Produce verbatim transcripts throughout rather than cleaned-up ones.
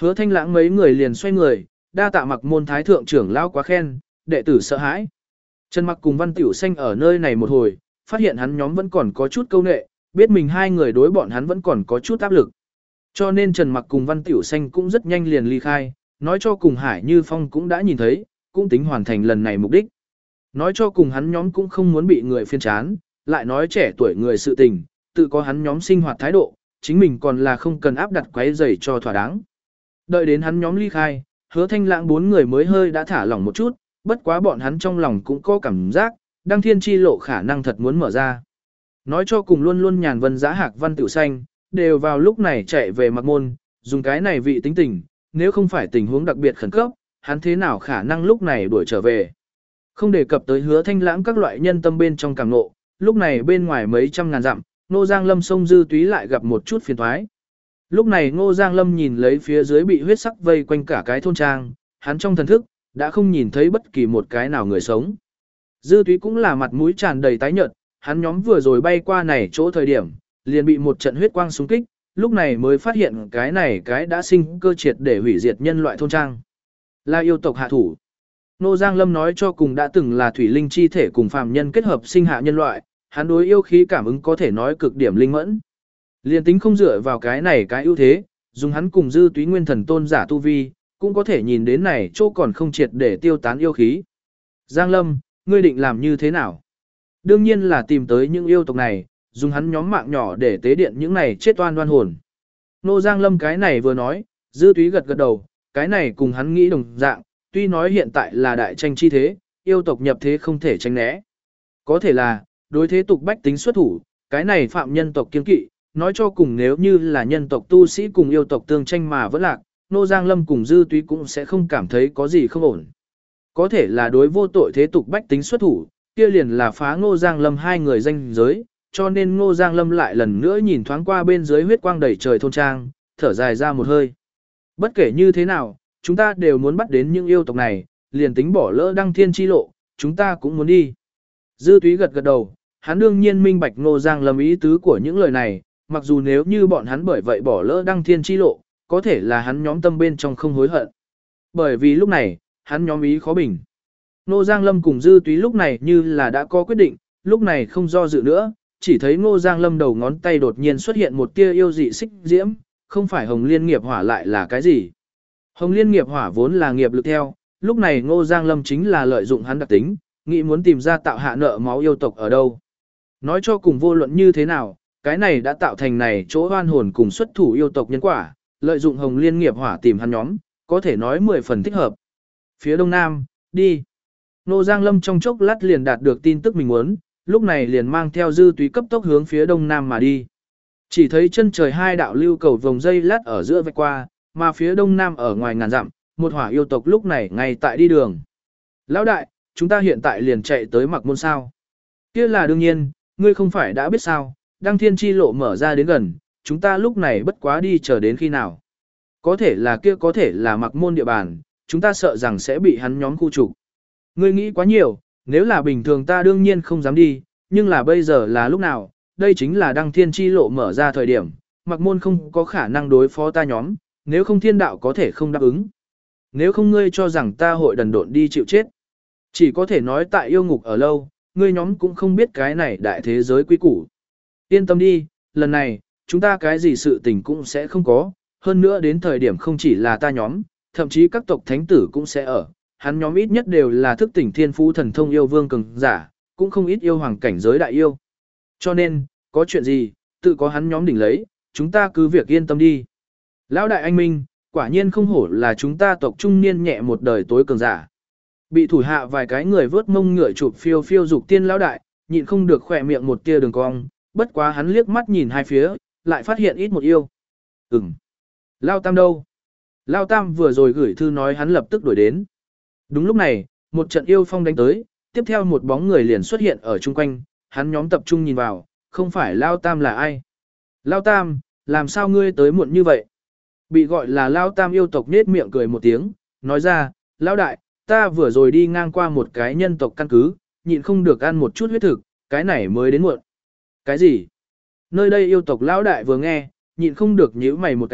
Hứa Thanh Lãng mấy người liền xoay người, đa tạ Mặc môn thái thượng trưởng lão quá khen, đệ tử sợ hãi. Trần Mặc cùng Văn Tiểu Xanh ở nơi này một hồi, phát hiện hắn nhóm vẫn còn có chút câu nệ, biết mình hai người đối bọn hắn vẫn còn có chút áp lực. Cho nên Trần Mặc cùng Văn Tiểu Xanh cũng rất nhanh liền ly khai, nói cho cùng Hải Như Phong cũng đã nhìn thấy, cũng tính hoàn thành lần này mục đích. Nói cho cùng hắn nhóm cũng không muốn bị người phiền chán, lại nói trẻ tuổi người sự tình, tự có hắn nhóm sinh hoạt thái độ, chính mình còn là không cần áp đặt quấy rầy cho thỏa đáng. Đợi đến hắn nhóm ly khai, Hứa Thanh Lãng bốn người mới hơi đã thả lỏng một chút, bất quá bọn hắn trong lòng cũng có cảm giác, đăng thiên chi lộ khả năng thật muốn mở ra. Nói cho cùng luôn luôn nhàn vân giá hạc Văn Tiểu Xanh, đều vào lúc này chạy về Mặc môn, dùng cái này vị tính tình, nếu không phải tình huống đặc biệt khẩn cấp, hắn thế nào khả năng lúc này đuổi trở về. Không đề cập tới Hứa Thanh Lãng các loại nhân tâm bên trong cảm nộ, lúc này bên ngoài mấy trăm ngàn dặm, Ngô Giang Lâm sông Dư Túy lại gặp một chút phiền toái. Lúc này Ngô Giang Lâm nhìn lấy phía dưới bị huyết sắc vây quanh cả cái thôn trang, hắn trong thần thức đã không nhìn thấy bất kỳ một cái nào người sống. Dư Túy cũng là mặt mũi tràn đầy tái nhợt, hắn nhóm vừa rồi bay qua này chỗ thời điểm, liền bị một trận huyết quang xung kích, lúc này mới phát hiện cái này cái đã sinh cơ triệt để hủy diệt nhân loại thôn trang. Là yêu tộc hạ thủ. Ngô Giang Lâm nói cho cùng đã từng là thủy linh chi thể cùng phàm nhân kết hợp sinh hạ nhân loại, hắn đối yêu khí cảm ứng có thể nói cực điểm linh mẫn. Liên tính không dựa vào cái này cái ưu thế, dùng hắn cùng Dư Túy nguyên thần tôn giả tu vi, cũng có thể nhìn đến này chỗ còn không triệt để tiêu tán yêu khí. Giang Lâm, ngươi định làm như thế nào? Đương nhiên là tìm tới những yêu tộc này, dùng hắn nhóm mạng nhỏ để tế điện những này chết oan oan hồn. Nô Giang Lâm cái này vừa nói, Dư Túy gật gật đầu, cái này cùng hắn nghĩ đồng dạng, tuy nói hiện tại là đại tranh chi thế, yêu tộc nhập thế không thể tránh né. Có thể là, đối thế tục bách tính xuất thủ, cái này phạm nhân tộc kiên kỵ, nói cho cùng nếu như là nhân tộc tu sĩ cùng yêu tộc tương tranh mà vẫn lạc, Nô Giang Lâm cùng Dư Túy cũng sẽ không cảm thấy có gì không ổn. Có thể là đối vô tội thế tục bách tính xuất thủ, kia liền là phá Ngô Giang Lâm hai người danh giới, cho nên Ngô Giang Lâm lại lần nữa nhìn thoáng qua bên dưới huyết quang đầy trời thôn trang, thở dài ra một hơi. Bất kể như thế nào, chúng ta đều muốn bắt đến những yêu tộc này, liền tính bỏ lỡ đăng thiên chi lộ, chúng ta cũng muốn đi. Dư Túy gật gật đầu, hắn đương nhiên minh bạch Ngô Giang Lâm ý tứ của những lời này, mặc dù nếu như bọn hắn bởi vậy bỏ lỡ đăng thiên chi lộ, có thể là hắn nhóm tâm bên trong không hối hận. Bởi vì lúc này, hắn nhóm ý khó bình. Ngô Giang Lâm cùng Dư Túy lúc này như là đã có quyết định, lúc này không do dự nữa, chỉ thấy Ngô Giang Lâm đầu ngón tay đột nhiên xuất hiện một tia yêu dị xích diễm, không phải Hồng Liên nghiệp hỏa lại là cái gì. Hồng Liên nghiệp hỏa vốn là nghiệp lực theo, lúc này Ngô Giang Lâm chính là lợi dụng hắn đặc tính, nghĩ muốn tìm ra tạo hạ nợ máu yêu tộc ở đâu. Nói cho cùng vô luận như thế nào, cái này đã tạo thành này chỗ oan hồn cùng xuất thủ yêu tộc nhân quả, lợi dụng Hồng Liên nghiệp hỏa tìm hắn nhóm, có thể nói mười phần thích hợp. Phía đông nam, đi. Ngô Giang Lâm trong chốc lát liền đạt được tin tức mình muốn, lúc này liền mang theo Dư Túy cấp tốc hướng phía đông nam mà đi. Chỉ thấy chân trời hai đạo lưu cầu vòng dây lát ở giữa vạch qua, mà phía đông nam ở ngoài ngàn dặm, một hỏa yêu tộc lúc này ngay tại đi đường. Lão đại, chúng ta hiện tại liền chạy tới Mặc môn sao? Kia là đương nhiên, ngươi không phải đã biết sao, đăng thiên chi lộ mở ra đến gần, chúng ta lúc này bất quá đi chờ đến khi nào. Có thể là kia có thể là Mặc môn địa bàn, chúng ta sợ rằng sẽ bị hắn nhóm khu trục. Ngươi nghĩ quá nhiều, nếu là bình thường ta đương nhiên không dám đi, nhưng là bây giờ là lúc nào, đây chính là đăng thiên chi lộ mở ra thời điểm, Mặc môn không có khả năng đối phó ta nhóm, nếu không thiên đạo có thể không đáp ứng. Nếu không ngươi cho rằng ta hội đần độn đi chịu chết. Chỉ có thể nói tại yêu ngục ở lâu, ngươi nhóm cũng không biết cái này đại thế giới quy củ. Yên tâm đi, lần này, chúng ta cái gì sự tình cũng sẽ không có, hơn nữa đến thời điểm không chỉ là ta nhóm, thậm chí các tộc thánh tử cũng sẽ ở, hắn nhóm ít nhất đều là thức tỉnh thiên phú thần thông yêu vương cường giả, cũng không ít yêu hoàng cảnh giới đại yêu. Cho nên, có chuyện gì, tự có hắn nhóm đỉnh lấy, chúng ta cứ việc yên tâm đi. Lão đại anh minh, quả nhiên không hổ là chúng ta tộc trung niên nhẹ một đời tối cường giả. Bị thủ hạ vài cái người vớt mông ngựa chụp phiêu phiêu dục tiên lão đại, nhịn không được khỏe miệng một tia đường cong, bất quá hắn liếc mắt nhìn hai phía, lại phát hiện ít một yêu. Ừm. Lao Tam đâu? Lao Tam vừa rồi gửi thư nói hắn lập tức đuổi đến. Đúng lúc này, một trận yêu phong đánh tới, tiếp theo một bóng người liền xuất hiện ở chung quanh, hắn nhóm tập trung nhìn vào, không phải Lao Tam là ai. Lao Tam, làm sao ngươi tới muộn như vậy? Bị gọi là Lao Tam yêu tộc nết miệng cười một tiếng, nói ra, Lão đại, ta vừa rồi đi ngang qua một cái nhân tộc căn cứ, nhịn không được ăn một chút huyết thực, cái này mới đến muộn. Cái gì? Nơi đây yêu tộc Lão đại vừa nghe, nhịn không được nhíu mày một cái,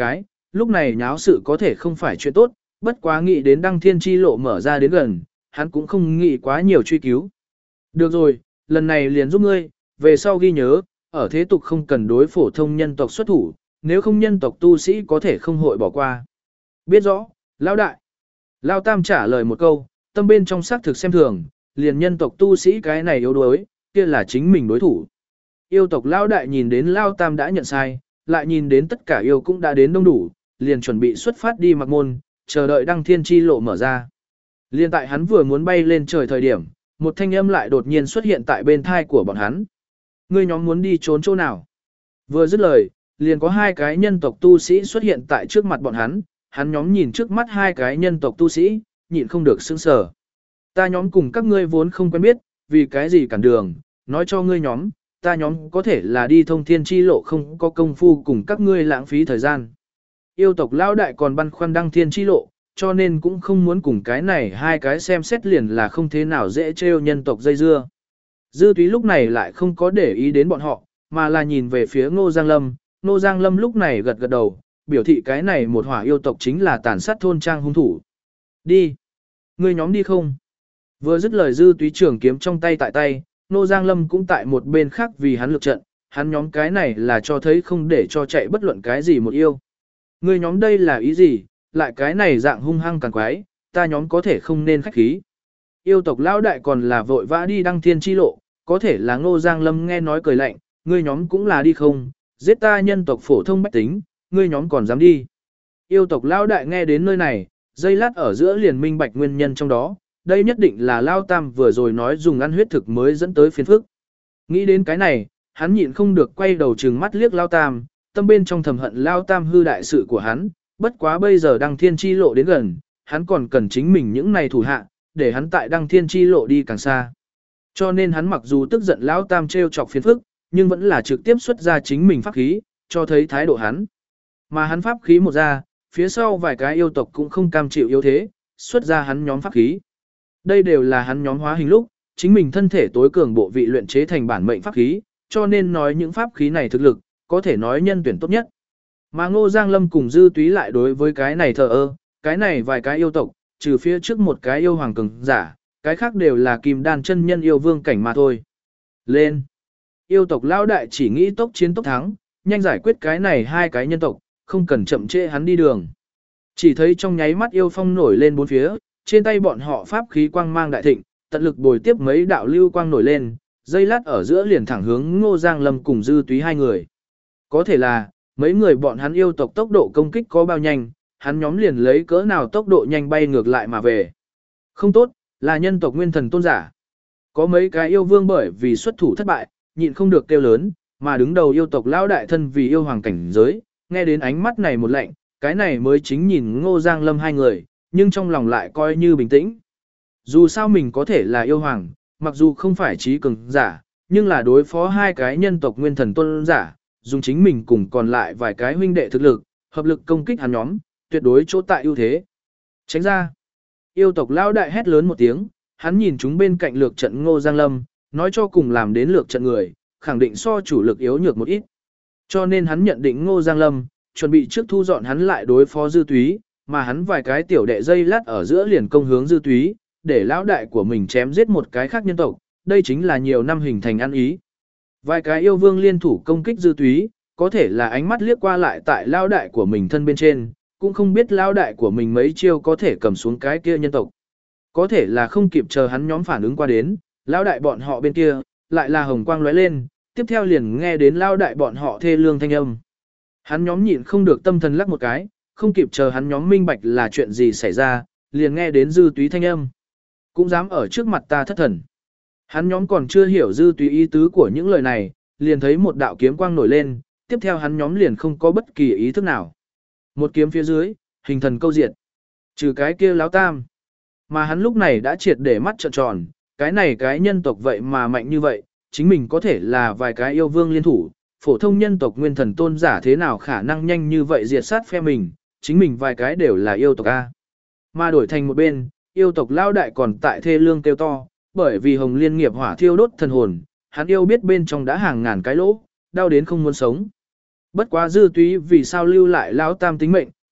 lúc này nháo sự có thể không phải chuyện tốt, bất quá nghĩ đến đăng thiên chi lộ mở ra đến gần, hắn cũng không nghĩ quá nhiều truy cứu. Được rồi, lần này liền giúp ngươi, về sau ghi nhớ, ở thế tục không cần đối phổ thông nhân tộc xuất thủ, nếu không nhân tộc tu sĩ có thể không hội bỏ qua. Biết rõ, Lão đại. Lão Tam trả lời một câu, tâm bên trong xác thực xem thường, liền nhân tộc tu sĩ cái này yếu đuối, kia là chính mình đối thủ. Yêu tộc Lão đại nhìn đến Lão Tam đã nhận sai, lại nhìn đến tất cả yêu cũng đã đến đông đủ, liền chuẩn bị xuất phát đi mặc môn, chờ đợi đăng thiên chi lộ mở ra. Liên tại hắn vừa muốn bay lên trời thời điểm, một thanh âm lại đột nhiên xuất hiện tại bên thai của bọn hắn. Ngươi nhóm muốn đi trốn chỗ nào? Vừa dứt lời, liền có hai cái nhân tộc tu sĩ xuất hiện tại trước mặt bọn hắn, hắn nhóm nhìn trước mắt hai cái nhân tộc tu sĩ, nhịn không được sững sờ. Ta nhóm cùng các ngươi vốn không quen biết, vì cái gì cản đường, nói cho ngươi nhóm, ta nhóm có thể là đi thông thiên chi lộ không có công phu cùng các ngươi lãng phí thời gian. Yêu tộc lão đại còn băn khoăn đăng thiên chi lộ, cho nên cũng không muốn cùng cái này hai cái xem xét liền là không thế nào dễ trêu nhân tộc dây dưa. Dư túy lúc này lại không có để ý đến bọn họ, mà là nhìn về phía Ngô Giang Lâm. Ngô Giang Lâm lúc này gật gật đầu, biểu thị cái này một hỏa yêu tộc chính là tàn sát thôn trang hung thủ. Đi. Ngươi nhóm đi không? Vừa dứt lời dư túy trưởng kiếm trong tay tại tay, Ngô Giang Lâm cũng tại một bên khác vì hắn lực trận, hắn nhóm cái này là cho thấy không để cho chạy bất luận cái gì một yêu. Ngươi nhóm đây là ý gì, lại cái này dạng hung hăng càng quái, ta nhóm có thể không nên khách khí. Yêu tộc lão đại còn là vội vã đi đăng thiên chi lộ, có thể là Ngô Giang Lâm nghe nói cười lạnh, ngươi nhóm cũng là đi không, giết ta nhân tộc phổ thông bách tính, ngươi nhóm còn dám đi. Yêu tộc lão đại nghe đến nơi này, dây lát ở giữa liền minh bạch nguyên nhân trong đó, đây nhất định là Lao Tam vừa rồi nói dùng ăn huyết thực mới dẫn tới phiền phức. Nghĩ đến cái này, hắn nhịn không được quay đầu trừng mắt liếc Lao Tam, tâm bên trong thầm hận Lao Tam hư đại sự của hắn, bất quá bây giờ đăng thiên chi lộ đến gần, hắn còn cần chính mình những này thủ hạ, để hắn tại đăng thiên chi lộ đi càng xa. Cho nên hắn mặc dù tức giận Lão Tam trêu chọc phiền phức, nhưng vẫn là trực tiếp xuất ra chính mình pháp khí, cho thấy thái độ hắn. Mà hắn pháp khí một ra, phía sau vài cái yêu tộc cũng không cam chịu yếu thế, xuất ra hắn nhóm pháp khí. Đây đều là hắn nhóm hóa hình lúc, chính mình thân thể tối cường bộ vị luyện chế thành bản mệnh pháp khí, cho nên nói những pháp khí này thực lực, có thể nói nhân tuyển tốt nhất. Mà Ngô Giang Lâm cùng Dư Túy lại đối với cái này thờ ơ, cái này vài cái yêu tộc, trừ phía trước một cái yêu hoàng cường giả, cái khác đều là kim đan chân nhân yêu vương cảnh mà thôi. Lên! Yêu tộc lão đại chỉ nghĩ tốc chiến tốc thắng, nhanh giải quyết cái này hai cái nhân tộc, không cần chậm trễ hắn đi đường. Chỉ thấy trong nháy mắt yêu phong nổi lên bốn phía, trên tay bọn họ pháp khí quang mang đại thịnh, tận lực bồi tiếp mấy đạo lưu quang nổi lên, dây lát ở giữa liền thẳng hướng Ngô Giang Lâm cùng Dư Túy hai người. Có thể là, mấy người bọn hắn yêu tộc tốc độ công kích có bao nhanh, hắn nhóm liền lấy cỡ nào tốc độ nhanh bay ngược lại mà về. Không tốt, là nhân tộc nguyên thần tôn giả. Có mấy cái yêu vương bởi vì xuất thủ thất bại, nhịn không được kêu lớn, mà đứng đầu yêu tộc lão đại thân vì yêu hoàng cảnh giới, nghe đến ánh mắt này một lạnh, cái này mới chính nhìn Ngô Giang Lâm hai người, nhưng trong lòng lại coi như bình tĩnh. Dù sao mình có thể là yêu hoàng, mặc dù không phải trí cường giả, nhưng là đối phó hai cái nhân tộc nguyên thần tôn giả, dùng chính mình cùng còn lại vài cái huynh đệ thực lực, hợp lực công kích hắn nhóm, tuyệt đối chỗ tại ưu thế. Tránh ra. Yêu tộc lão đại hét lớn một tiếng, hắn nhìn chúng bên cạnh lược trận Ngô Giang Lâm, nói cho cùng làm đến lược trận người, khẳng định so chủ lực yếu nhược một ít. Cho nên hắn nhận định Ngô Giang Lâm, chuẩn bị trước thu dọn hắn lại đối phó Dư Túy, mà hắn vài cái tiểu đệ dây lát ở giữa liền công hướng Dư Túy, để lão đại của mình chém giết một cái khác nhân tộc, đây chính là nhiều năm hình thành ăn ý. Vài cái yêu vương liên thủ công kích Dư Túy, có thể là ánh mắt liếc qua lại tại lão đại của mình thân bên trên, cũng không biết lão đại của mình mấy chiêu có thể cầm xuống cái kia nhân tộc. Có thể là không kịp chờ hắn nhóm phản ứng qua đến, lão đại bọn họ bên kia, lại là hồng quang lóe lên, tiếp theo liền nghe đến lão đại bọn họ thê lương thanh âm. Hắn nhóm nhịn không được tâm thần lắc một cái, không kịp chờ hắn nhóm minh bạch là chuyện gì xảy ra, liền nghe đến Dư Túy thanh âm. Cũng dám ở trước mặt ta thất thần. Hắn nhóm còn chưa hiểu Dư Túy ý tứ của những lời này, liền thấy một đạo kiếm quang nổi lên, tiếp theo hắn nhóm liền không có bất kỳ ý thức nào. Một kiếm phía dưới, hình thần câu diệt. Trừ cái kia Lão Tam. Mà hắn lúc này đã triệt để mắt trợn tròn, cái này cái nhân tộc vậy mà mạnh như vậy, chính mình có thể là vài cái yêu vương liên thủ, phổ thông nhân tộc nguyên thần tôn giả thế nào khả năng nhanh như vậy diệt sát phe mình, chính mình vài cái đều là yêu tộc A. Mà đổi thành một bên, yêu tộc lao đại còn tại thê lương kêu to, bởi vì hồng liên nghiệp hỏa thiêu đốt thần hồn, hắn yêu biết bên trong đã hàng ngàn cái lỗ, đau đến không muốn sống. Bất quá Dư Túy vì sao lưu lại Lão Tam tính mệnh,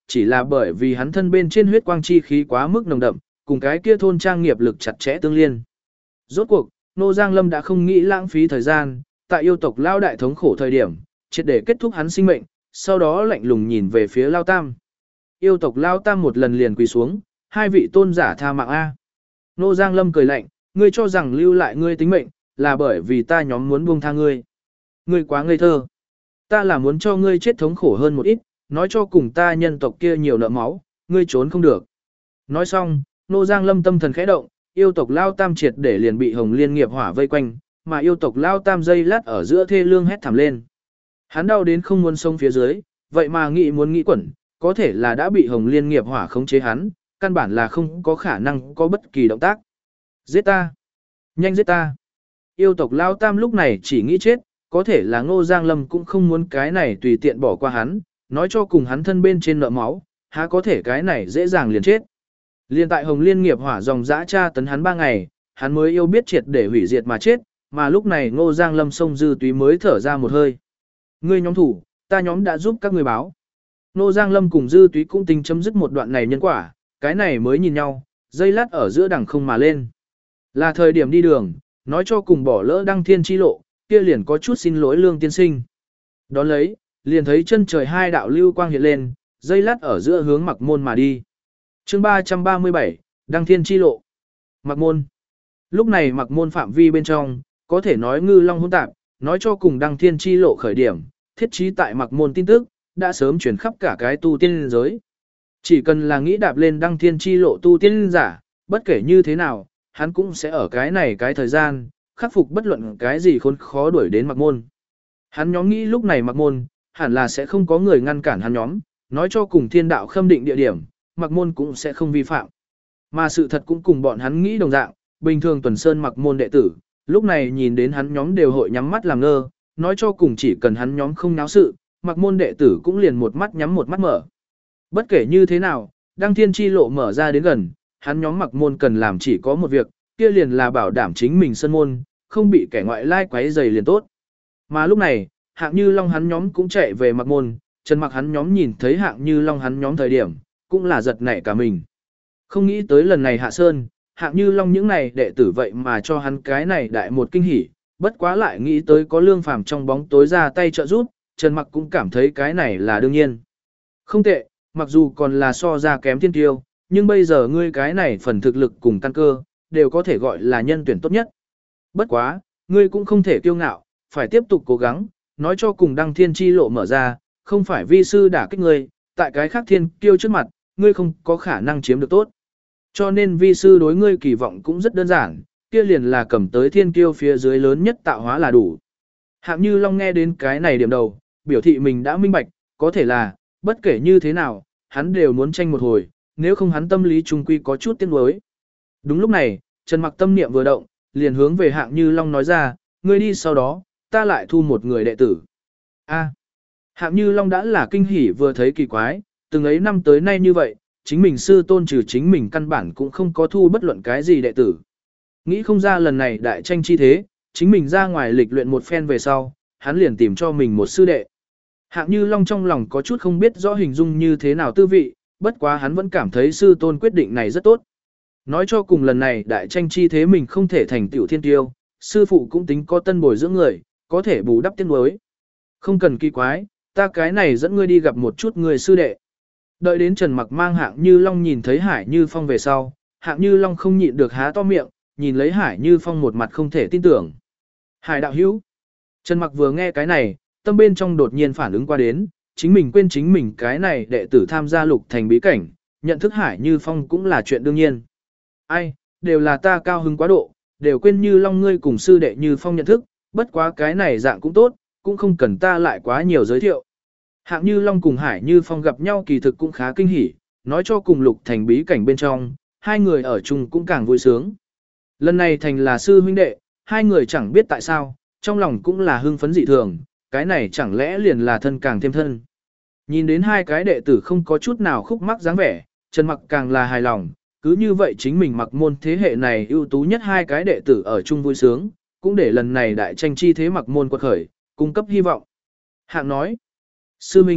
chỉ là bởi vì hắn thân bên trên huyết quang chi khí quá mức nồng đậm, cùng cái kia thôn trang nghiệp lực chặt chẽ tương liên. Rốt cuộc, Nô Giang Lâm đã không nghĩ lãng phí thời gian, tại yêu tộc lao đại thống khổ thời điểm, triệt để kết thúc hắn sinh mệnh, sau đó lạnh lùng nhìn về phía Lao Tam. Yêu tộc Lao Tam một lần liền quỳ xuống, hai vị tôn giả tha mạng A. Nô Giang Lâm cười lạnh, ngươi cho rằng lưu lại ngươi tính mệnh, là bởi vì ta nhóm muốn buông tha ngươi. Ngươi quá ngây thơ. Ta là muốn cho ngươi chết thống khổ hơn một ít, nói cho cùng ta nhân tộc kia nhiều nợ máu, ngươi trốn không được. Nói xong, Nô Giang Lâm tâm thần khẽ động, yêu tộc Lao Tam triệt để liền bị Hồng Liên nghiệp hỏa vây quanh, mà yêu tộc Lao Tam dây lát ở giữa thê lương hét thảm lên. Hắn đau đến không muốn sống phía dưới, vậy mà nghĩ muốn nghĩ quẩn, có thể là đã bị Hồng Liên nghiệp hỏa khống chế hắn, căn bản là không có khả năng có bất kỳ động tác. Giết ta! Nhanh giết ta! Yêu tộc Lao Tam lúc này chỉ nghĩ chết, có thể là Ngô Giang Lâm cũng không muốn cái này tùy tiện bỏ qua hắn, nói cho cùng hắn thân bên trên nợ máu, há có thể cái này dễ dàng liền chết. Liên tại Hồng Liên nghiệp hỏa dòng dã tra tấn hắn ba ngày, hắn mới yêu biết triệt để hủy diệt mà chết, mà lúc này Ngô Giang Lâm sông dư túy mới thở ra một hơi. Ngươi nhóm thủ, ta nhóm đã giúp các ngươi báo. Ngô Giang Lâm cùng dư túy cũng tính chấm dứt một đoạn này nhân quả, cái này mới nhìn nhau, dây lát ở giữa đằng không mà lên. Là thời điểm đi đường, nói cho cùng bỏ lỡ đăng thiên chi lộ, kia liền có chút xin lỗi Lương tiên sinh. Đón lấy, liền thấy chân trời hai đạo lưu quang hiện lên, dây lát ở giữa hướng Mặc Môn mà đi. Chương ba trăm ba mươi bảy, Đăng Thiên Chi Lộ. Mặc Môn. Lúc này Mặc Môn phạm vi bên trong, có thể nói ngư long hỗn tạp, nói cho cùng Đăng Thiên Chi Lộ khởi điểm, thiết trí tại Mặc Môn tin tức, đã sớm truyền khắp cả cái tu tiên giới. Chỉ cần là nghĩ đạp lên Đăng Thiên Chi Lộ tu tiên giả, bất kể như thế nào, hắn cũng sẽ ở cái này cái thời gian, khắc phục bất luận cái gì khốn khó đuổi đến Mặc Môn. Hắn nhóm nghĩ lúc này Mặc Môn, hẳn là sẽ không có người ngăn cản hắn nhóm, nói cho cùng thiên đạo khâm định địa điểm, Mặc Môn cũng sẽ không vi phạm. Mà sự thật cũng cùng bọn hắn nghĩ đồng dạng, bình thường Tuần Sơn Mặc Môn đệ tử, lúc này nhìn đến hắn nhóm đều hội nhắm mắt làm ngơ, nói cho cùng chỉ cần hắn nhóm không náo sự, Mặc Môn đệ tử cũng liền một mắt nhắm một mắt mở. Bất kể như thế nào, Đăng Thiên Chi Lộ mở ra đến gần, hắn nhóm Mặc Môn cần làm chỉ có một việc, kia liền là bảo đảm chính mình sân môn, không bị kẻ ngoại lai quấy rầy liền tốt. Mà lúc này, Hạng Như Long hắn nhóm cũng chạy về Mặc Môn, Trần Mặc hắn nhóm nhìn thấy Hạng Như Long hắn nhóm thời điểm, cũng là giật nảy cả mình. Không nghĩ tới lần này hạ sơn, Hạng Như Long những này đệ tử vậy mà cho hắn cái này đại một kinh hỉ, bất quá lại nghĩ tới có Lương Phàm trong bóng tối ra tay trợ giúp, Trần Mặc cũng cảm thấy cái này là đương nhiên. Không tệ, mặc dù còn là so ra kém thiên tiêu, nhưng bây giờ ngươi cái này phần thực lực cùng căn cơ, đều có thể gọi là nhân tuyển tốt nhất. Bất quá, ngươi cũng không thể kiêu ngạo, phải tiếp tục cố gắng, nói cho cùng Đăng Thiên Chi Lộ mở ra, không phải vi sư đả kích ngươi, tại cái khác thiên kiêu trước mặt, ngươi không có khả năng chiếm được tốt. Cho nên vi sư đối ngươi kỳ vọng cũng rất đơn giản, kia liền là cầm tới thiên kiêu phía dưới lớn nhất tạo hóa là đủ. Hạng Như Long nghe đến cái này điểm đầu, biểu thị mình đã minh bạch, có thể là, bất kể như thế nào, hắn đều muốn tranh một hồi, nếu không hắn tâm lý trung quy có chút tiếc nuối. Đúng lúc này, Trần Mặc tâm niệm vừa động, liền hướng về Hạng Như Long nói ra, ngươi đi sau đó, ta lại thu một người đệ tử. A. Hạng Như Long đã là kinh hỉ vừa thấy kỳ quái, từng ấy năm tới nay như vậy, chính mình sư tôn trừ chính mình căn bản cũng không có thu bất luận cái gì đệ tử. Nghĩ không ra lần này đại tranh chi thế, chính mình ra ngoài lịch luyện một phen về sau, hắn liền tìm cho mình một sư đệ. Hạng Như Long trong lòng có chút không biết rõ hình dung như thế nào tư vị, bất quá hắn vẫn cảm thấy sư tôn quyết định này rất tốt. Nói cho cùng lần này đại tranh chi thế mình không thể thành tiểu thiên tiêu, sư phụ cũng tính có tân bồi dưỡng người, có thể bù đắp tiếng đối. Không cần kỳ quái, ta cái này dẫn ngươi đi gặp một chút người sư đệ. Đợi đến Trần Mặc mang Hạng Như Long nhìn thấy Hải Như Phong về sau, Hạng Như Long không nhịn được há to miệng, nhìn lấy Hải Như Phong một mặt không thể tin tưởng. Hải đạo hữu. Trần Mặc vừa nghe cái này, tâm bên trong đột nhiên phản ứng qua đến, chính mình quên chính mình cái này đệ tử tham gia lục thành bí cảnh, nhận thức Hải Như Phong cũng là chuyện đương nhiên. Ai, đều là ta cao hứng quá độ, đều quên Như Long ngươi cùng sư đệ Như Phong nhận thức, bất quá cái này dạng cũng tốt, cũng không cần ta lại quá nhiều giới thiệu. Hạng Như Long cùng Hải Như Phong gặp nhau kỳ thực cũng khá kinh hỉ, nói cho cùng lục thành bí cảnh bên trong, hai người ở chung cũng càng vui sướng. Lần này thành là sư huynh đệ, hai người chẳng biết tại sao, trong lòng cũng là hưng phấn dị thường, cái này chẳng lẽ liền là thân càng thêm thân. Nhìn đến hai cái đệ tử không có chút nào khúc mắc dáng vẻ, Trần Mặc càng là hài lòng, cứ như vậy chính mình Mặc Môn thế hệ này ưu tú nhất hai cái đệ tử ở chung vui sướng, cũng để lần này đại tranh chi thế Mặc Môn quật khởi, cung cấp hy vọng. Hạng nói, sư minh,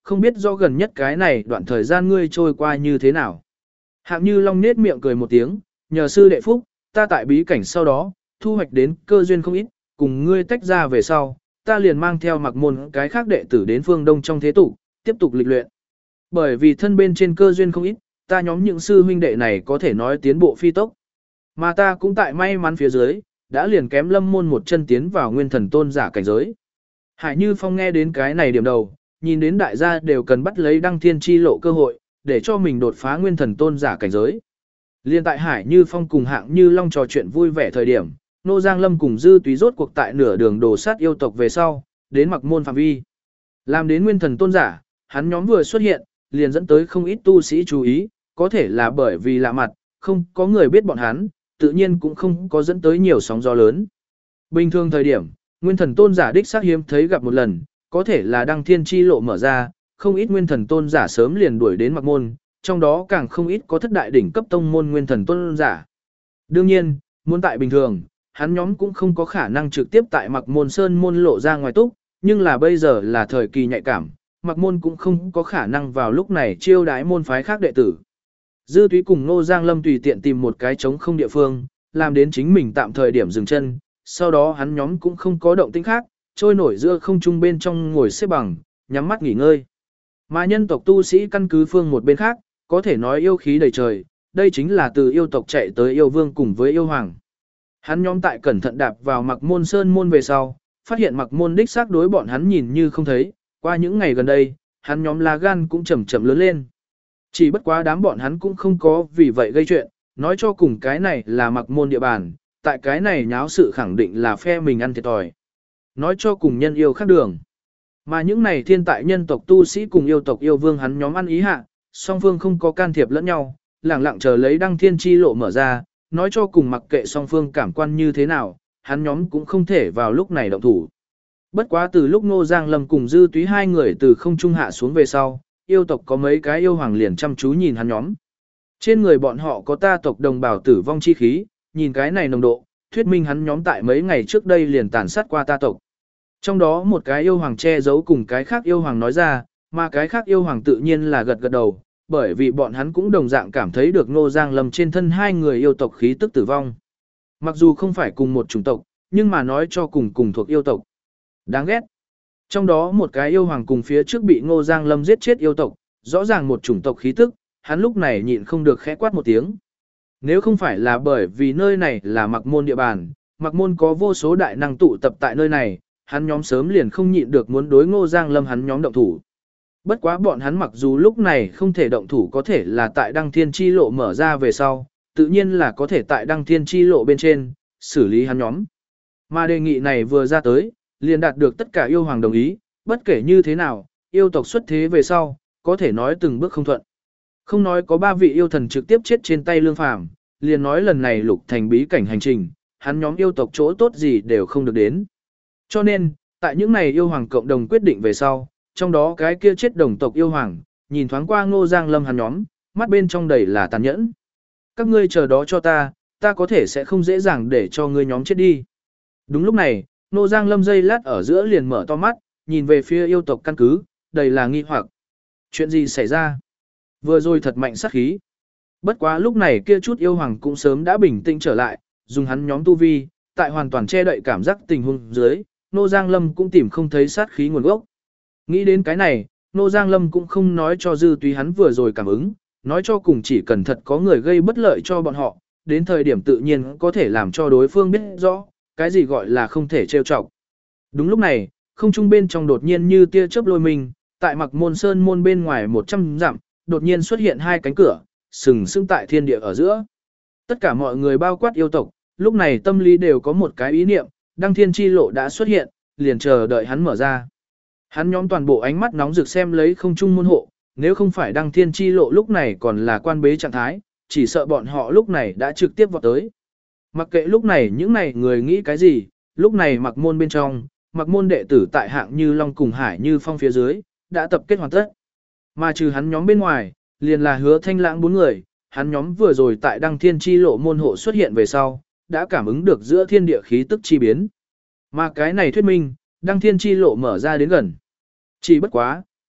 không biết do gần nhất cái này đoạn thời gian ngươi trôi qua như thế nào. Hạng Như Long nết miệng cười một tiếng, nhờ sư đệ phúc, ta tại bí cảnh sau đó, thu hoạch đến cơ duyên không ít, cùng ngươi tách ra về sau, ta liền mang theo mặc môn cái khác đệ tử đến phương Đông trong thế tục, tiếp tục lịch luyện. Bởi vì thân bên trên cơ duyên không ít, ta nhóm những sư huynh đệ này có thể nói tiến bộ phi tốc. Mà ta cũng tại may mắn phía dưới, đã liền kém lâm môn một chân tiến vào nguyên thần tôn giả cảnh giới. Hải Như Phong nghe đến cái này điểm đầu, nhìn đến đại gia đều cần bắt lấy đăng thiên chi lộ cơ hội, để cho mình đột phá nguyên thần tôn giả cảnh giới. Liên tại Hải Như Phong cùng Hạng Như Long trò chuyện vui vẻ thời điểm, Nô Giang Lâm cùng Dư Túy rốt cuộc tại nửa đường đồ sát yêu tộc về sau, đến mặc môn phạm vi. Làm đến nguyên thần tôn giả, hắn nhóm vừa xuất hiện, liền dẫn tới không ít tu sĩ chú ý, có thể là bởi vì lạ mặt, không có người biết bọn hắn, tự nhiên cũng không có dẫn tới nhiều sóng gió lớn. Bình thường thời điểm, nguyên thần tôn giả đích xác hiếm thấy gặp một lần, có thể là đăng thiên chi lộ mở ra, không ít nguyên thần tôn giả sớm liền đuổi đến mặc môn, trong đó càng không ít có thất đại đỉnh cấp tông môn nguyên thần tôn giả. Đương nhiên, muốn tại bình thường, hắn nhóm cũng không có khả năng trực tiếp tại mặc môn sơn môn lộ ra ngoài túc, nhưng là bây giờ là thời kỳ nhạy cảm, mặc môn cũng không có khả năng vào lúc này chiêu đái môn phái khác đệ tử. Dư Túy cùng Nô Giang Lâm tùy tiện tìm một cái trống không địa phương, làm đến chính mình tạm thời điểm dừng chân, sau đó hắn nhóm cũng không có động tĩnh khác, trôi nổi giữa không trung bên trong ngồi xếp bằng, nhắm mắt nghỉ ngơi. Mà nhân tộc tu sĩ căn cứ phương một bên khác, có thể nói yêu khí đầy trời, đây chính là từ yêu tộc chạy tới yêu vương cùng với yêu hoàng. Hắn nhóm tại cẩn thận đạp vào mặc môn sơn môn về sau, phát hiện mặc môn đích xác đối bọn hắn nhìn như không thấy, qua những ngày gần đây, hắn nhóm lá gan cũng chậm chậm lớn lên. Chỉ bất quá đám bọn hắn cũng không có vì vậy gây chuyện, nói cho cùng cái này là mặc môn địa bàn, tại cái này nháo sự khẳng định là phe mình ăn thiệt thòi. Nói cho cùng nhân yêu khác đường. Mà những này thiên tại nhân tộc tu sĩ cùng yêu tộc yêu vương hắn nhóm ăn ý hạ, song phương không có can thiệp lẫn nhau, lẳng lặng chờ lấy đăng thiên chi lộ mở ra, nói cho cùng mặc kệ song phương cảm quan như thế nào, hắn nhóm cũng không thể vào lúc này động thủ. Bất quá từ lúc Ngô Giang Lâm cùng Dư Túy hai người từ không trung hạ xuống về sau, yêu tộc có mấy cái yêu hoàng liền chăm chú nhìn hắn nhóm. Trên người bọn họ có ta tộc đồng bào tử vong chi khí, nhìn cái này nồng độ, thuyết minh hắn nhóm tại mấy ngày trước đây liền tàn sát qua ta tộc. Trong đó một cái yêu hoàng che giấu cùng cái khác yêu hoàng nói ra, mà cái khác yêu hoàng tự nhiên là gật gật đầu, bởi vì bọn hắn cũng đồng dạng cảm thấy được Ngô Giang Lâm trên thân hai người yêu tộc khí tức tử vong. Mặc dù không phải cùng một chủng tộc, nhưng mà nói cho cùng cùng thuộc yêu tộc. Đáng ghét. Trong đó một cái yêu hoàng cùng phía trước bị Ngô Giang Lâm giết chết yêu tộc, rõ ràng một chủng tộc khí tức, hắn lúc này nhịn không được khẽ quát một tiếng. Nếu không phải là bởi vì nơi này là mặc môn địa bàn, mặc môn có vô số đại năng tụ tập tại nơi này, hắn nhóm sớm liền không nhịn được muốn đối Ngô Giang Lâm hắn nhóm động thủ. Bất quá bọn hắn mặc dù lúc này không thể động thủ có thể là tại đăng thiên chi lộ mở ra về sau, tự nhiên là có thể tại đăng thiên chi lộ bên trên, xử lý hắn nhóm. Mà đề nghị này vừa ra tới, liền đạt được tất cả yêu hoàng đồng ý, bất kể như thế nào, yêu tộc xuất thế về sau, có thể nói từng bước không thuận. Không nói có ba vị yêu thần trực tiếp chết trên tay Lương Phàm, liền nói lần này lục thành bí cảnh hành trình, hắn nhóm yêu tộc chỗ tốt gì đều không được đến. Cho nên, tại những này yêu hoàng cộng đồng quyết định về sau, trong đó cái kia chết đồng tộc yêu hoàng, nhìn thoáng qua Ngô Giang Lâm hắn nhóm, mắt bên trong đầy là tàn nhẫn. Các ngươi chờ đó cho ta, ta có thể sẽ không dễ dàng để cho ngươi nhóm chết đi. Đúng lúc này, Ngô Giang Lâm dây lát ở giữa liền mở to mắt, nhìn về phía yêu tộc căn cứ, đầy là nghi hoặc. Chuyện gì xảy ra? Vừa rồi thật mạnh sát khí. Bất quá lúc này kia chút yêu hoàng cũng sớm đã bình tĩnh trở lại, dùng hắn nhóm tu vi, tại hoàn toàn che đậy cảm giác tình huống dưới, Ngô Giang Lâm cũng tìm không thấy sát khí nguồn gốc. Nghĩ đến cái này, Ngô Giang Lâm cũng không nói cho Dư Túy hắn vừa rồi cảm ứng, nói cho cùng chỉ cần thật có người gây bất lợi cho bọn họ, đến thời điểm tự nhiên có thể làm cho đối phương biết rõ, cái gì gọi là không thể trêu chọc. Đúng lúc này, không trung bên trong đột nhiên như tia chớp lôi mình, tại Mặc Môn Sơn môn bên ngoài một trăm dặm, đột nhiên xuất hiện hai cánh cửa, sừng sững tại thiên địa ở giữa. Tất cả mọi người bao quát yêu tộc, lúc này tâm lý đều có một cái ý niệm, đăng thiên chi lộ đã xuất hiện, liền chờ đợi hắn mở ra. Hắn nhóm toàn bộ ánh mắt nóng rực xem lấy không trung môn hộ, nếu không phải đăng thiên chi lộ lúc này còn là quan bế trạng thái, chỉ sợ bọn họ lúc này đã trực tiếp vọt tới. Mặc kệ lúc này những này người nghĩ cái gì, lúc này Mặc Môn bên trong, Mặc Môn đệ tử tại Hạng Như Long cùng Hải Như Phong phía dưới, đã tập kết hoàn tất. Mà trừ hắn nhóm bên ngoài, liền là Hứa Thanh Lãng bốn người, hắn nhóm vừa rồi tại đăng thiên chi lộ môn hộ xuất hiện về sau, đã cảm ứng được giữa thiên địa khí tức chi biến. Mà cái này thuyết minh, đăng thiên chi lộ mở ra đến gần. Chỉ bất quá,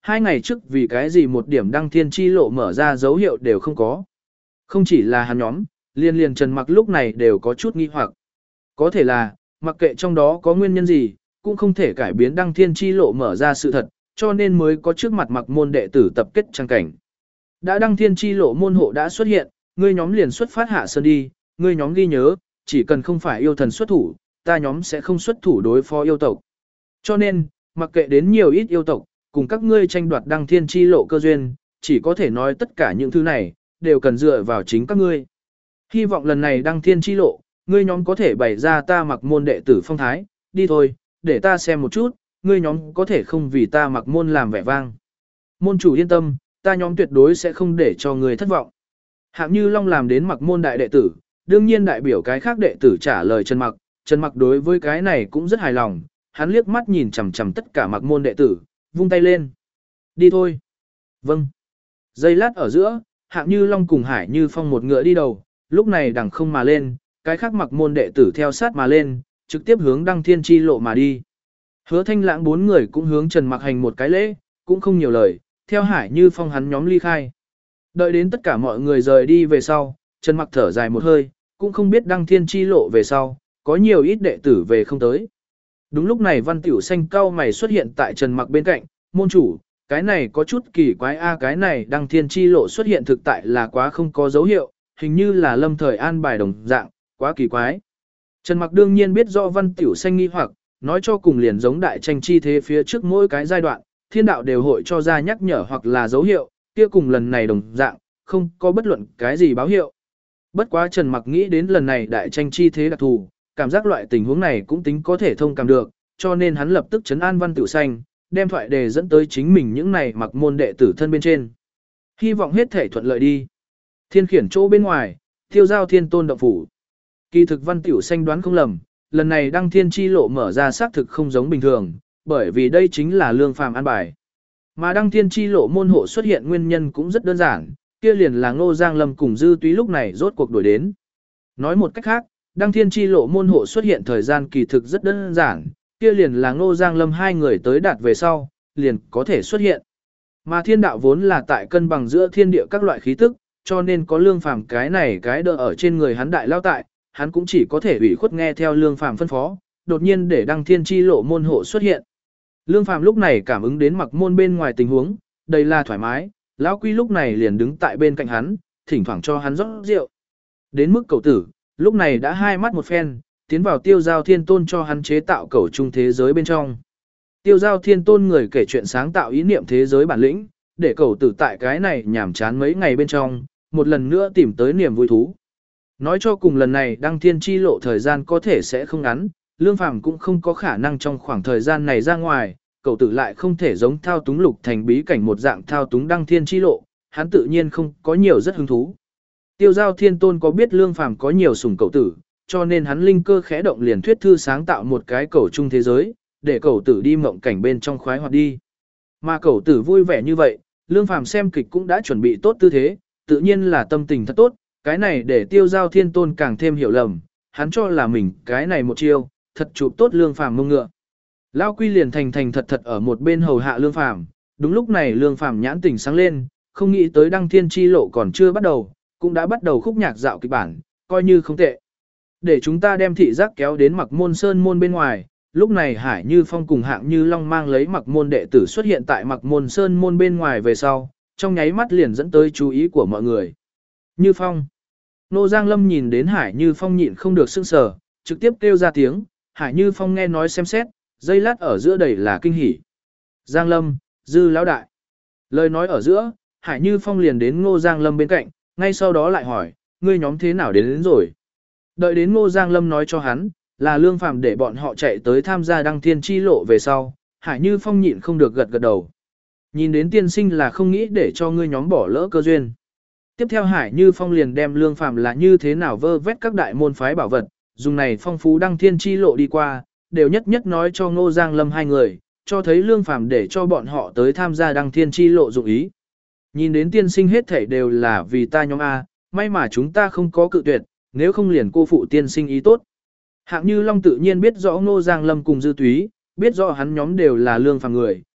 hai ngày trước vì cái gì một điểm đăng thiên chi lộ mở ra dấu hiệu đều không có. Không chỉ là hắn nhóm, liên liên Trần Mặc lúc này đều có chút nghi hoặc. Có thể là, mặc kệ trong đó có nguyên nhân gì, cũng không thể cải biến đăng thiên chi lộ mở ra sự thật, cho nên mới có trước mặt Mặc môn đệ tử tập kết trang cảnh. Đã đăng thiên chi lộ môn hộ đã xuất hiện, ngươi nhóm liền xuất phát hạ sơn đi, ngươi nhóm ghi nhớ, chỉ cần không phải yêu thần xuất thủ, ta nhóm sẽ không xuất thủ đối phó yêu tộc. Cho nên, mặc kệ đến nhiều ít yêu tộc, cùng các ngươi tranh đoạt đăng thiên chi lộ cơ duyên, chỉ có thể nói tất cả những thứ này, đều cần dựa vào chính các ngươi. Hy vọng lần này đăng thiên chi lộ, ngươi nhóm có thể bày ra ta Mặc môn đệ tử phong thái, đi thôi, để ta xem một chút, ngươi nhóm có thể không vì ta Mặc môn làm vẻ vang. Môn chủ yên tâm, ta nhóm tuyệt đối sẽ không để cho người thất vọng. Hạng Như Long làm đến Mặc môn đại đệ tử, đương nhiên đại biểu cái khác đệ tử trả lời Trần Mặc, Trần Mặc đối với cái này cũng rất hài lòng, hắn liếc mắt nhìn chằm chằm tất cả Mặc môn đệ tử, vung tay lên. Đi thôi. Vâng. Giây lát ở giữa, Hạng Như Long cùng Hải Như Phong một ngựa đi đầu, lúc này đằng không mà lên, cái khác Mặc môn đệ tử theo sát mà lên, trực tiếp hướng đăng thiên chi lộ mà đi. Hứa Thanh Lãng bốn người cũng hướng Trần Mặc hành một cái lễ, cũng không nhiều lời, theo Hải Như Phong hắn nhóm ly khai. Đợi đến tất cả mọi người rời đi về sau, Trần Mặc thở dài một hơi, cũng không biết đăng thiên chi lộ về sau, có nhiều ít đệ tử về không tới. Đúng lúc này Văn Tiểu Xanh cao mày xuất hiện tại Trần Mặc bên cạnh, môn chủ, cái này có chút kỳ quái a, cái này đăng thiên chi lộ xuất hiện thực tại là quá không có dấu hiệu, hình như là lâm thời an bài đồng dạng, quá kỳ quái. Trần Mặc đương nhiên biết rõ Văn Tiểu Xanh nghi hoặc, nói cho cùng liền giống đại tranh chi thế phía trước mỗi cái giai đoạn, thiên đạo đều hội cho ra nhắc nhở hoặc là dấu hiệu, kia cùng lần này đồng dạng, không có bất luận cái gì báo hiệu. Bất quá Trần Mặc nghĩ đến lần này đại tranh chi thế đặc thù, cảm giác loại tình huống này cũng tính có thể thông cảm được, cho nên hắn lập tức trấn an Văn Tiểu Xanh, đem thoại đề dẫn tới chính mình những này Mặc môn đệ tử thân bên trên. Hy vọng hết thể thuận lợi đi. Thiên khiển chỗ bên ngoài, Tiêu Giao Thiên Tôn động phủ. Kỳ thực Văn Tiểu Xanh đoán không lầm, lần này đăng thiên chi lộ mở ra xác thực không giống bình thường, bởi vì đây chính là lương phàm an bài. Mà đăng thiên chi lộ môn hộ xuất hiện nguyên nhân cũng rất đơn giản, kia liền là Ngô Giang Lâm cùng Dư Túy lúc này rốt cuộc đổi đến. Nói một cách khác, đăng thiên chi lộ môn hộ xuất hiện thời gian kỳ thực rất đơn giản, kia liền là Ngô Giang Lâm hai người tới đạt về sau, liền có thể xuất hiện. Mà thiên đạo vốn là tại cân bằng giữa thiên địa các loại khí tức, cho nên có lương phàm cái này cái đỡ ở trên người hắn đại lao tại, hắn cũng chỉ có thể ủy khuất nghe theo lương phàm phân phó, đột nhiên để đăng thiên chi lộ môn hộ xuất hiện. Lương phàm lúc này cảm ứng đến Mặc môn bên ngoài tình huống, đầy là thoải mái, lão Quy lúc này liền đứng tại bên cạnh hắn, thỉnh thoảng cho hắn rót rượu. Đến mức cậu tử, lúc này đã hai mắt một phen, tiến vào Tiêu Giao Thiên Tôn cho hắn chế tạo cẩu trung thế giới bên trong. Tiêu Giao Thiên Tôn người kể chuyện sáng tạo ý niệm thế giới bản lĩnh, để cậu tử tại cái này nhảm chán mấy ngày bên trong, một lần nữa tìm tới niềm vui thú. Nói cho cùng lần này đăng thiên chi lộ thời gian có thể sẽ không ngắn, lương phàm cũng không có khả năng trong khoảng thời gian này ra ngoài, cậu tử lại không thể giống thao túng lục thành bí cảnh một dạng thao túng đăng thiên chi lộ, hắn tự nhiên không có nhiều rất hứng thú. Tiêu Giao Thiên Tôn có biết lương phàm có nhiều sủng cậu tử, cho nên hắn linh cơ khẽ động liền thuyết thư sáng tạo một cái cẩu chung thế giới, để cậu tử đi mộng cảnh bên trong khoái hoạt đi. Mà cậu tử vui vẻ như vậy, lương phàm xem kịch cũng đã chuẩn bị tốt tư thế, tự nhiên là tâm tình thật tốt, cái này để Tiêu Giao Thiên Tôn càng thêm hiểu lầm, hắn cho là mình cái này một chiêu, thật chụp tốt lương phàm mông ngựa. Lão Quy liền thành thành thật thật ở một bên hầu hạ lương phàm, đúng lúc này lương phàm nhãn tỉnh sáng lên, không nghĩ tới đăng thiên chi lộ còn chưa bắt đầu, cũng đã bắt đầu khúc nhạc dạo kịch bản, coi như không tệ. Để chúng ta đem thị giác kéo đến Mặc môn sơn môn bên ngoài, lúc này Hải Như Phong cùng Hạng Như Long mang lấy Mặc môn đệ tử xuất hiện tại Mặc môn sơn môn bên ngoài về sau, trong nháy mắt liền dẫn tới chú ý của mọi người. Như Phong. Nô Giang Lâm nhìn đến Hải Như Phong nhịn không được sững sờ, trực tiếp kêu ra tiếng, Hải Như Phong nghe nói xem xét, giây lát ở giữa đầy là kinh hỉ. Giang Lâm, Dư lão đại. Lời nói ở giữa, Hải Như Phong liền đến Ngô Giang Lâm bên cạnh, ngay sau đó lại hỏi, ngươi nhóm thế nào đến, đến rồi. Đợi đến Ngô Giang Lâm nói cho hắn, là lương phàm để bọn họ chạy tới tham gia đăng thiên chi lộ về sau, Hải Như Phong nhịn không được gật gật đầu. Nhìn đến tiên sinh là không nghĩ để cho ngươi nhóm bỏ lỡ cơ duyên. Tiếp theo Hải Như Phong liền đem lương phàm là như thế nào vơ vét các đại môn phái bảo vật, dùng này phong phú đăng thiên chi lộ đi qua, đều nhất nhất nói cho Ngô Giang Lâm hai người, cho thấy lương phàm để cho bọn họ tới tham gia đăng thiên chi lộ dụng ý. Nhìn đến tiên sinh hết thảy đều là vì ta nhóm A, may mà chúng ta không có cự tuyệt, nếu không liền cô phụ tiên sinh ý tốt. Hạng Như Long tự nhiên biết rõ Ngô Giang Lâm cùng Dư Túy, biết rõ hắn nhóm đều là lương phàm người,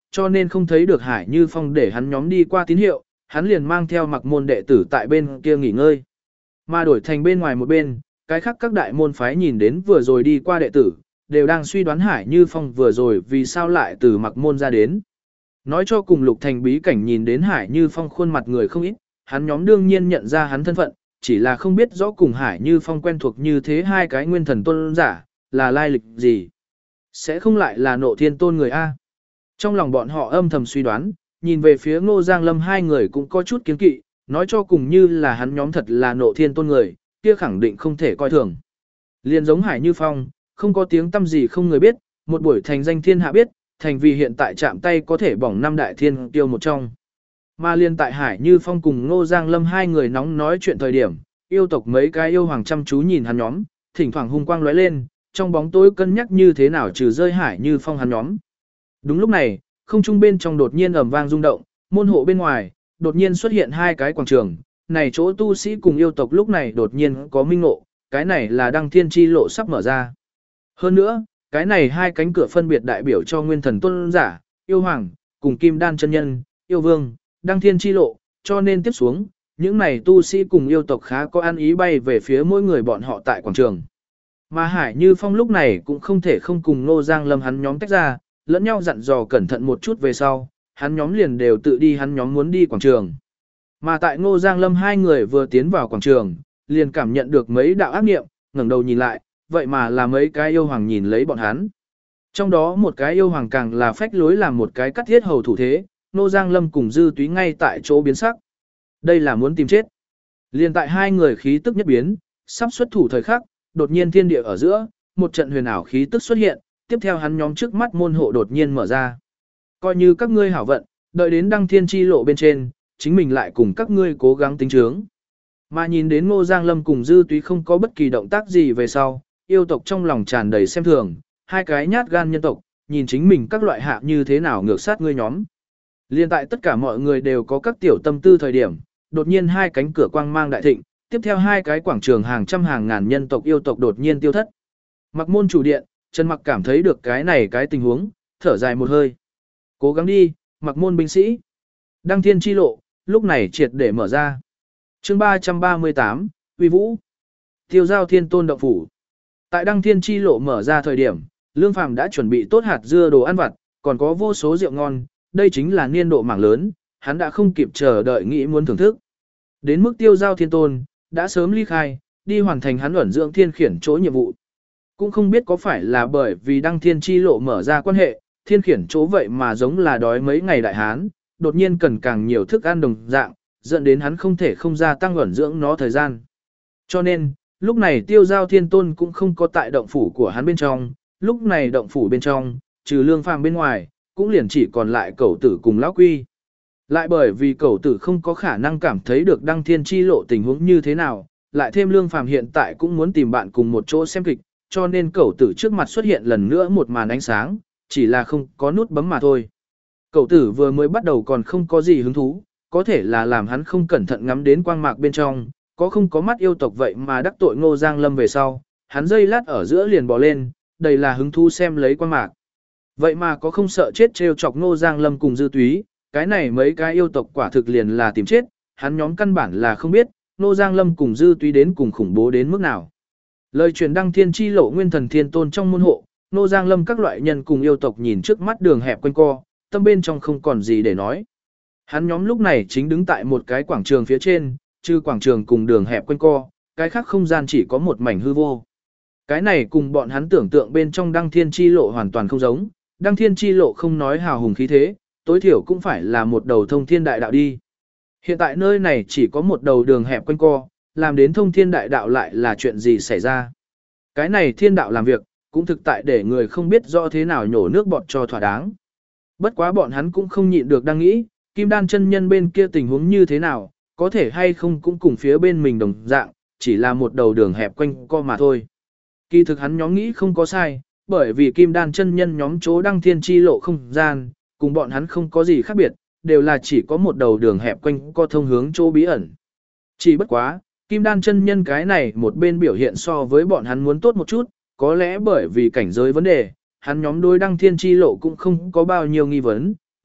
cho nên không thấy được Hải Như Phong để hắn nhóm đi qua tín hiệu, hắn liền mang theo mặc môn đệ tử tại bên kia nghỉ ngơi. Mà đổi thành bên ngoài một bên, cái khác các đại môn phái nhìn đến vừa rồi đi qua đệ tử, đều đang suy đoán Hải Như Phong vừa rồi vì sao lại từ mặc môn ra đến. Nói cho cùng Lục Thành bí cảnh nhìn đến Hải Như Phong khuôn mặt người không ít, hắn nhóm đương nhiên nhận ra hắn thân phận, chỉ là không biết rõ cùng Hải Như Phong quen thuộc như thế hai cái nguyên thần tôn giả, là lai lịch gì. Sẽ không lại là Nộ Thiên Tôn người A. Trong lòng bọn họ âm thầm suy đoán, nhìn về phía Ngô Giang Lâm hai người cũng có chút kiến kỵ, nói cho cùng như là hắn nhóm thật là Nộ Thiên Tôn người, kia khẳng định không thể coi thường. Liên giống Hải Như Phong, không có tiếng tâm gì không người biết, một buổi thành danh thiên hạ biết, thành vì hiện tại chạm tay có thể bỏng năm đại thiên tiêu một trong. Mà liên tại Hải Như Phong cùng Ngô Giang Lâm hai người nóng nói chuyện thời điểm, yêu tộc mấy cái yêu hoàng chăm chú nhìn hắn nhóm, thỉnh thoảng hung quang lóe lên, trong bóng tối cân nhắc như thế nào trừ rơi Hải Như Phong hắn nhóm. Đúng lúc này, không trung bên trong đột nhiên ầm vang rung động, môn hộ bên ngoài, đột nhiên xuất hiện hai cái quảng trường, này chỗ tu sĩ cùng yêu tộc lúc này đột nhiên có minh ngộ, cái này là đăng thiên chi lộ sắp mở ra. Hơn nữa, cái này hai cánh cửa phân biệt đại biểu cho nguyên thần tôn giả, yêu hoàng, cùng kim đan chân nhân, yêu vương, đăng thiên chi lộ, cho nên tiếp xuống, những này tu sĩ cùng yêu tộc khá có ăn ý bay về phía mỗi người bọn họ tại quảng trường. Mà Hải Như Phong lúc này cũng không thể không cùng Ngô Giang Lâm hắn nhóm tách ra, lẫn nhau dặn dò cẩn thận một chút về sau, hắn nhóm liền đều tự đi hắn nhóm muốn đi quảng trường. Mà tại Ngô Giang Lâm hai người vừa tiến vào quảng trường, liền cảm nhận được mấy đạo ác niệm, ngẩng đầu nhìn lại, vậy mà là mấy cái yêu hoàng nhìn lấy bọn hắn. Trong đó một cái yêu hoàng càng là phách lối làm một cái cắt thiết hầu thủ thế, Ngô Giang Lâm cùng Dư Túy ngay tại chỗ biến sắc. Đây là muốn tìm chết. Liền tại hai người khí tức nhất biến, sắp xuất thủ thời khắc, đột nhiên thiên địa ở giữa, một trận huyền ảo khí tức xuất hiện, tiếp theo hắn nhóm trước mắt môn hộ đột nhiên mở ra. Coi như các ngươi hảo vận, đợi đến đăng thiên chi lộ bên trên, chính mình lại cùng các ngươi cố gắng tính trướng. Mà nhìn đến Ngô Giang Lâm cùng Dư Túy không có bất kỳ động tác gì về sau, yêu tộc trong lòng tràn đầy xem thường, hai cái nhát gan nhân tộc, nhìn chính mình các loại hạ như thế nào ngược sát ngươi nhóm. Liên tại tất cả mọi người đều có các tiểu tâm tư thời điểm, đột nhiên hai cánh cửa quang mang đại thịnh, tiếp theo hai cái quảng trường hàng trăm hàng ngàn nhân tộc yêu tộc đột nhiên tiêu thất. Mặc môn chủ điện, Trần Mặc cảm thấy được cái này cái tình huống, thở dài một hơi. Cố gắng đi, Mặc môn binh sĩ. Đăng thiên chi lộ, lúc này triệt để mở ra. Chương ba trăm ba mươi tám, Uy Vũ. Tiêu giao thiên tôn động phủ. Tại đăng thiên chi lộ mở ra thời điểm, Lương Phàm đã chuẩn bị tốt hạt dưa đồ ăn vặt, còn có vô số rượu ngon, đây chính là niên độ mảng lớn, hắn đã không kịp chờ đợi nghĩ muốn thưởng thức. Đến mức tiêu giao thiên tôn, đã sớm ly khai, đi hoàn thành hắn ẩn dưỡng thiên khiển chỗ nhiệm vụ. Cũng không biết có phải là bởi vì đăng thiên chi lộ mở ra quan hệ, thiên khiển chỗ vậy mà giống là đói mấy ngày đại hán, đột nhiên cần càng nhiều thức ăn đồng dạng, dẫn đến hắn không thể không gia tăng ẩn dưỡng nó thời gian. Cho nên, lúc này tiêu giao thiên tôn cũng không có tại động phủ của hắn bên trong, lúc này động phủ bên trong, trừ Lương Phàm bên ngoài, cũng liền chỉ còn lại cẩu tử cùng lão quy. Lại bởi vì cẩu tử không có khả năng cảm thấy được đăng thiên chi lộ tình huống như thế nào, lại thêm Lương Phàm hiện tại cũng muốn tìm bạn cùng một chỗ xem kịch, cho nên cẩu tử trước mặt xuất hiện lần nữa một màn ánh sáng, chỉ là không có nút bấm mà thôi. Cẩu tử vừa mới bắt đầu còn không có gì hứng thú, có thể là làm hắn không cẩn thận ngắm đến quang mạc bên trong, có không có mắt yêu tộc vậy mà đắc tội Ngô Giang Lâm về sau, hắn dây lát ở giữa liền bò lên, đầy là hứng thú xem lấy quang mạc. Vậy mà có không sợ chết trêu chọc Ngô Giang Lâm cùng Dư Túy, cái này mấy cái yêu tộc quả thực liền là tìm chết, hắn nhóm căn bản là không biết, Ngô Giang Lâm cùng Dư Túy đến cùng khủng bố đến mức nào. Lời truyền đăng thiên chi lộ nguyên thần thiên tôn trong môn hộ, Ngô Giang Lâm các loại nhân cùng yêu tộc nhìn trước mắt đường hẹp quanh co, tâm bên trong không còn gì để nói. Hắn nhóm lúc này chính đứng tại một cái quảng trường phía trên, trừ quảng trường cùng đường hẹp quanh co, cái khác không gian chỉ có một mảnh hư vô. Cái này cùng bọn hắn tưởng tượng bên trong đăng thiên chi lộ hoàn toàn không giống, đăng thiên chi lộ không nói hào hùng khí thế, tối thiểu cũng phải là một đầu thông thiên đại đạo đi. Hiện tại nơi này chỉ có một đầu đường hẹp quanh co, làm đến thông thiên đại đạo lại là chuyện gì xảy ra. Cái này thiên đạo làm việc, cũng thực tại để người không biết rõ thế nào nhổ nước bọt cho thỏa đáng. Bất quá bọn hắn cũng không nhịn được đang nghĩ, kim đan chân nhân bên kia tình huống như thế nào, có thể hay không cũng cùng phía bên mình đồng dạng, chỉ là một đầu đường hẹp quanh co mà thôi. Kỳ thực hắn nhóm nghĩ không có sai, bởi vì kim đan chân nhân nhóm chỗ đăng thiên chi lộ không gian, cùng bọn hắn không có gì khác biệt, đều là chỉ có một đầu đường hẹp quanh co thông hướng chỗ bí ẩn. Chỉ bất quá, kim đan chân nhân cái này một bên biểu hiện so với bọn hắn muốn tốt một chút, có lẽ bởi vì cảnh giới vấn đề, hắn nhóm đối đăng thiên chi lộ cũng không có bao nhiêu nghi vấn,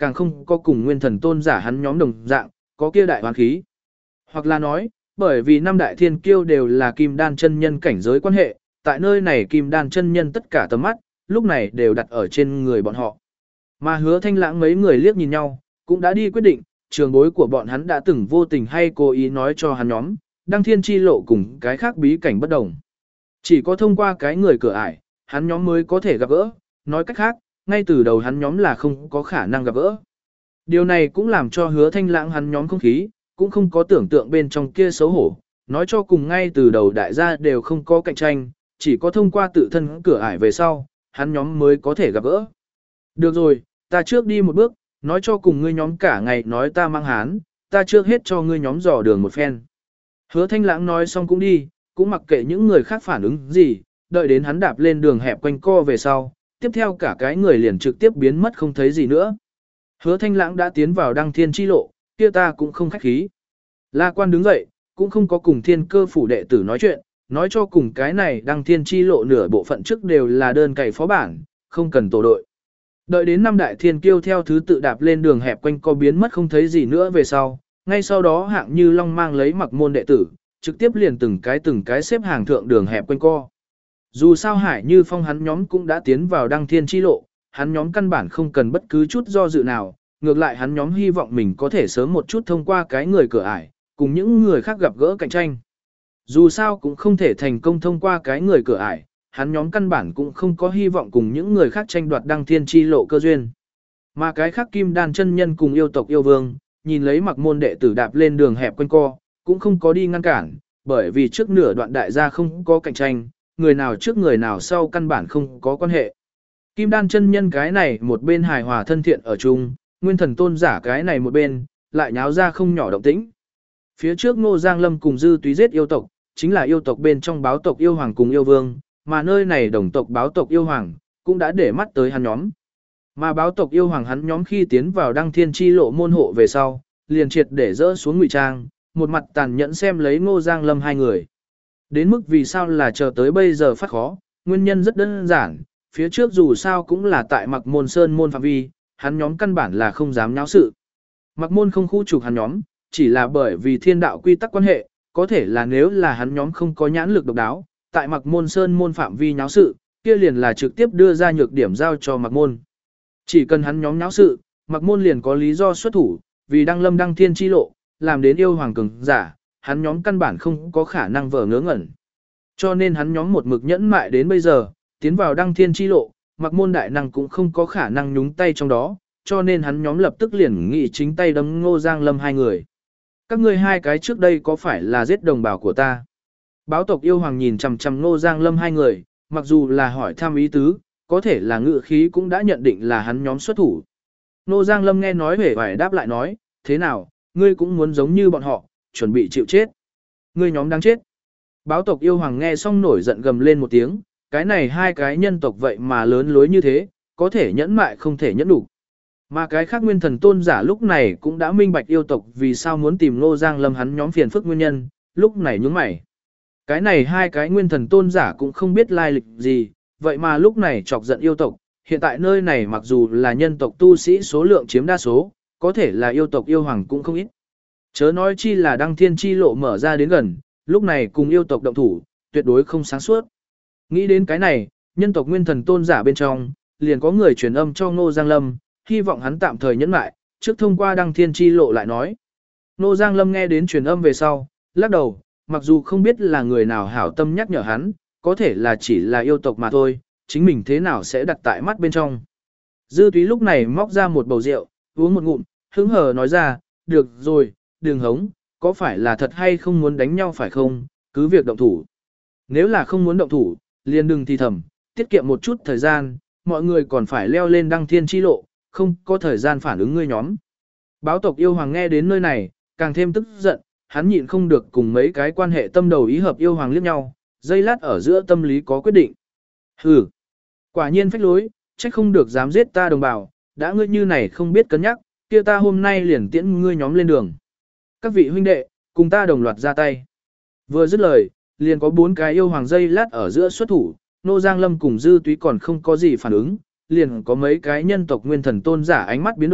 càng không có cùng nguyên thần tôn giả hắn nhóm đồng dạng, có kia đại hoán khí. Hoặc là nói, bởi vì năm đại thiên kiêu đều là kim đan chân nhân cảnh giới quan hệ, tại nơi này kim đan chân nhân tất cả tầm mắt, lúc này đều đặt ở trên người bọn họ. Mà Hứa Thanh Lãng mấy người liếc nhìn nhau, cũng đã đi quyết định, trường bối của bọn hắn đã từng vô tình hay cố ý nói cho hắn nhóm, đăng thiên chi lộ cùng cái khác bí cảnh bất đồng. Chỉ có thông qua cái người cửa ải, hắn nhóm mới có thể gặp gỡ, nói cách khác, ngay từ đầu hắn nhóm là không có khả năng gặp gỡ. Điều này cũng làm cho Hứa Thanh Lãng hắn nhóm không khí, cũng không có tưởng tượng bên trong kia xấu hổ, nói cho cùng ngay từ đầu đại gia đều không có cạnh tranh, chỉ có thông qua tự thân cửa ải về sau, hắn nhóm mới có thể gặp gỡ. Được rồi, ta trước đi một bước, nói cho cùng ngươi nhóm cả ngày nói ta mang hán, ta trước hết cho ngươi nhóm dò đường một phen. Hứa Thanh Lãng nói xong cũng đi, cũng mặc kệ những người khác phản ứng gì, đợi đến hắn đạp lên đường hẹp quanh co về sau, tiếp theo cả cái người liền trực tiếp biến mất không thấy gì nữa. Hứa Thanh Lãng đã tiến vào đăng thiên chi lộ, kia ta cũng không khách khí. La Quan đứng dậy, cũng không có cùng thiên cơ phủ đệ tử nói chuyện, nói cho cùng cái này đăng thiên chi lộ nửa bộ phận trước đều là đơn cày phó bản, không cần tổ đội. Đợi đến năm đại thiên kiêu theo thứ tự đạp lên đường hẹp quanh co biến mất không thấy gì nữa về sau, ngay sau đó hạng như long mang lấy mặc môn đệ tử, trực tiếp liền từng cái từng cái xếp hàng thượng đường hẹp quanh co. Dù sao Hải Như Phong hắn nhóm cũng đã tiến vào đăng thiên chi lộ, hắn nhóm căn bản không cần bất cứ chút do dự nào, ngược lại hắn nhóm hy vọng mình có thể sớm một chút thông qua cái người cửa ải, cùng những người khác gặp gỡ cạnh tranh. Dù sao cũng không thể thành công thông qua cái người cửa ải, hắn nhóm căn bản cũng không có hy vọng cùng những người khác tranh đoạt đăng thiên chi lộ cơ duyên. Mà cái khác kim đan chân nhân cùng yêu tộc yêu vương, nhìn lấy mặc môn đệ tử đạp lên đường hẹp quanh co, cũng không có đi ngăn cản, bởi vì trước nửa đoạn đại gia không có cạnh tranh, người nào trước người nào sau căn bản không có quan hệ. Kim đan chân nhân cái này một bên hài hòa thân thiện ở chung, nguyên thần tôn giả cái này một bên, lại nháo ra không nhỏ động tĩnh. Phía trước Ngô Giang Lâm cùng Dư Túy giết yêu tộc, chính là yêu tộc bên trong báo tộc yêu hoàng cùng yêu vương, mà nơi này đồng tộc báo tộc yêu hoàng, cũng đã để mắt tới hắn nhóm. Mà báo tộc yêu hoàng hắn nhóm khi tiến vào đăng thiên chi lộ môn hộ về sau, liền triệt để dỡ xuống ngụy trang, một mặt tàn nhẫn xem lấy Ngô Giang Lâm hai người. Đến mức vì sao là chờ tới bây giờ phát khó, nguyên nhân rất đơn giản, phía trước dù sao cũng là tại mặc môn sơn môn phạm vi, hắn nhóm căn bản là không dám nháo sự. Mặc môn không khu trục hắn nhóm, chỉ là bởi vì thiên đạo quy tắc quan hệ, có thể là nếu là hắn nhóm không có nhãn lực độc đáo, tại mặc môn sơn môn phạm vi nháo sự, kia liền là trực tiếp đưa ra nhược điểm giao cho mặc môn. Chỉ cần hắn nhóm nháo sự, mặc môn liền có lý do xuất thủ, vì đăng lâm đăng thiên chi lộ, làm đến yêu hoàng cường giả, hắn nhóm căn bản không có khả năng vờ ngớ ngẩn. Cho nên hắn nhóm một mực nhẫn mại đến bây giờ, tiến vào đăng thiên chi lộ, mặc môn đại năng cũng không có khả năng nhúng tay trong đó, cho nên hắn nhóm lập tức liền nghị chính tay đấm Ngô Giang Lâm hai người. Các ngươi hai cái trước đây có phải là giết đồng bào của ta? Báo tộc yêu hoàng nhìn chằm chằm Ngô Giang Lâm hai người, mặc dù là hỏi thăm ý tứ, có thể là ngự khí cũng đã nhận định là hắn nhóm xuất thủ. Ngô Giang Lâm nghe nói hề phải đáp lại nói, thế nào, ngươi cũng muốn giống như bọn họ, chuẩn bị chịu chết. Ngươi nhóm đang chết. Báo tộc yêu hoàng nghe xong nổi giận gầm lên một tiếng, cái này hai cái nhân tộc vậy mà lớn lối như thế, có thể nhẫn mại không thể nhẫn đủ. Mà cái khác nguyên thần tôn giả lúc này cũng đã minh bạch yêu tộc vì sao muốn tìm Ngô Giang Lâm hắn nhóm phiền phức nguyên nhân, lúc này nhướng mày. Cái này hai cái nguyên thần tôn giả cũng không biết lai lịch gì, vậy mà lúc này chọc giận yêu tộc, hiện tại nơi này mặc dù là nhân tộc tu sĩ số lượng chiếm đa số, có thể là yêu tộc yêu hoàng cũng không ít. Chớ nói chi là đăng thiên chi lộ mở ra đến gần, lúc này cùng yêu tộc động thủ, tuyệt đối không sáng suốt. Nghĩ đến cái này, nhân tộc nguyên thần tôn giả bên trong, liền có người truyền âm cho Ngô Giang Lâm, hy vọng hắn tạm thời nhẫn lại, trước thông qua đăng thiên chi lộ lại nói. Ngô Giang Lâm nghe đến truyền âm về sau, lắc đầu, mặc dù không biết là người nào hảo tâm nhắc nhở hắn, có thể là chỉ là yêu tộc mà thôi, chính mình thế nào sẽ đặt tại mắt bên trong. Dư Túy lúc này móc ra một bầu rượu, uống một ngụm, hứng hờ nói ra, được rồi, đừng hống, có phải là thật hay không muốn đánh nhau phải không, cứ việc động thủ. Nếu là không muốn động thủ, liền đừng thì thầm, tiết kiệm một chút thời gian, mọi người còn phải leo lên đăng thiên chi lộ, không có thời gian phản ứng ngươi nhóm. Báo tộc yêu hoàng nghe đến nơi này, càng thêm tức giận, hắn nhịn không được cùng mấy cái quan hệ tâm đầu ý hợp yêu hoàng liếc nhau, dây lát ở giữa tâm lý có quyết định. Hừ, quả nhiên phách lối, trách không được dám giết ta đồng bào, đã ngươi như này không biết cân nhắc, kia ta hôm nay liền tiễn ngươi nhóm lên đường. Các vị huynh đệ, cùng ta đồng loạt ra tay. Vừa dứt lời, liền có bốn cái yêu hoàng dây lát ở giữa xuất thủ, Ngô Giang Lâm cùng Dư Túy còn không có gì phản ứng, liền có mấy cái nhân tộc nguyên thần tôn giả ánh mắt biến đổi,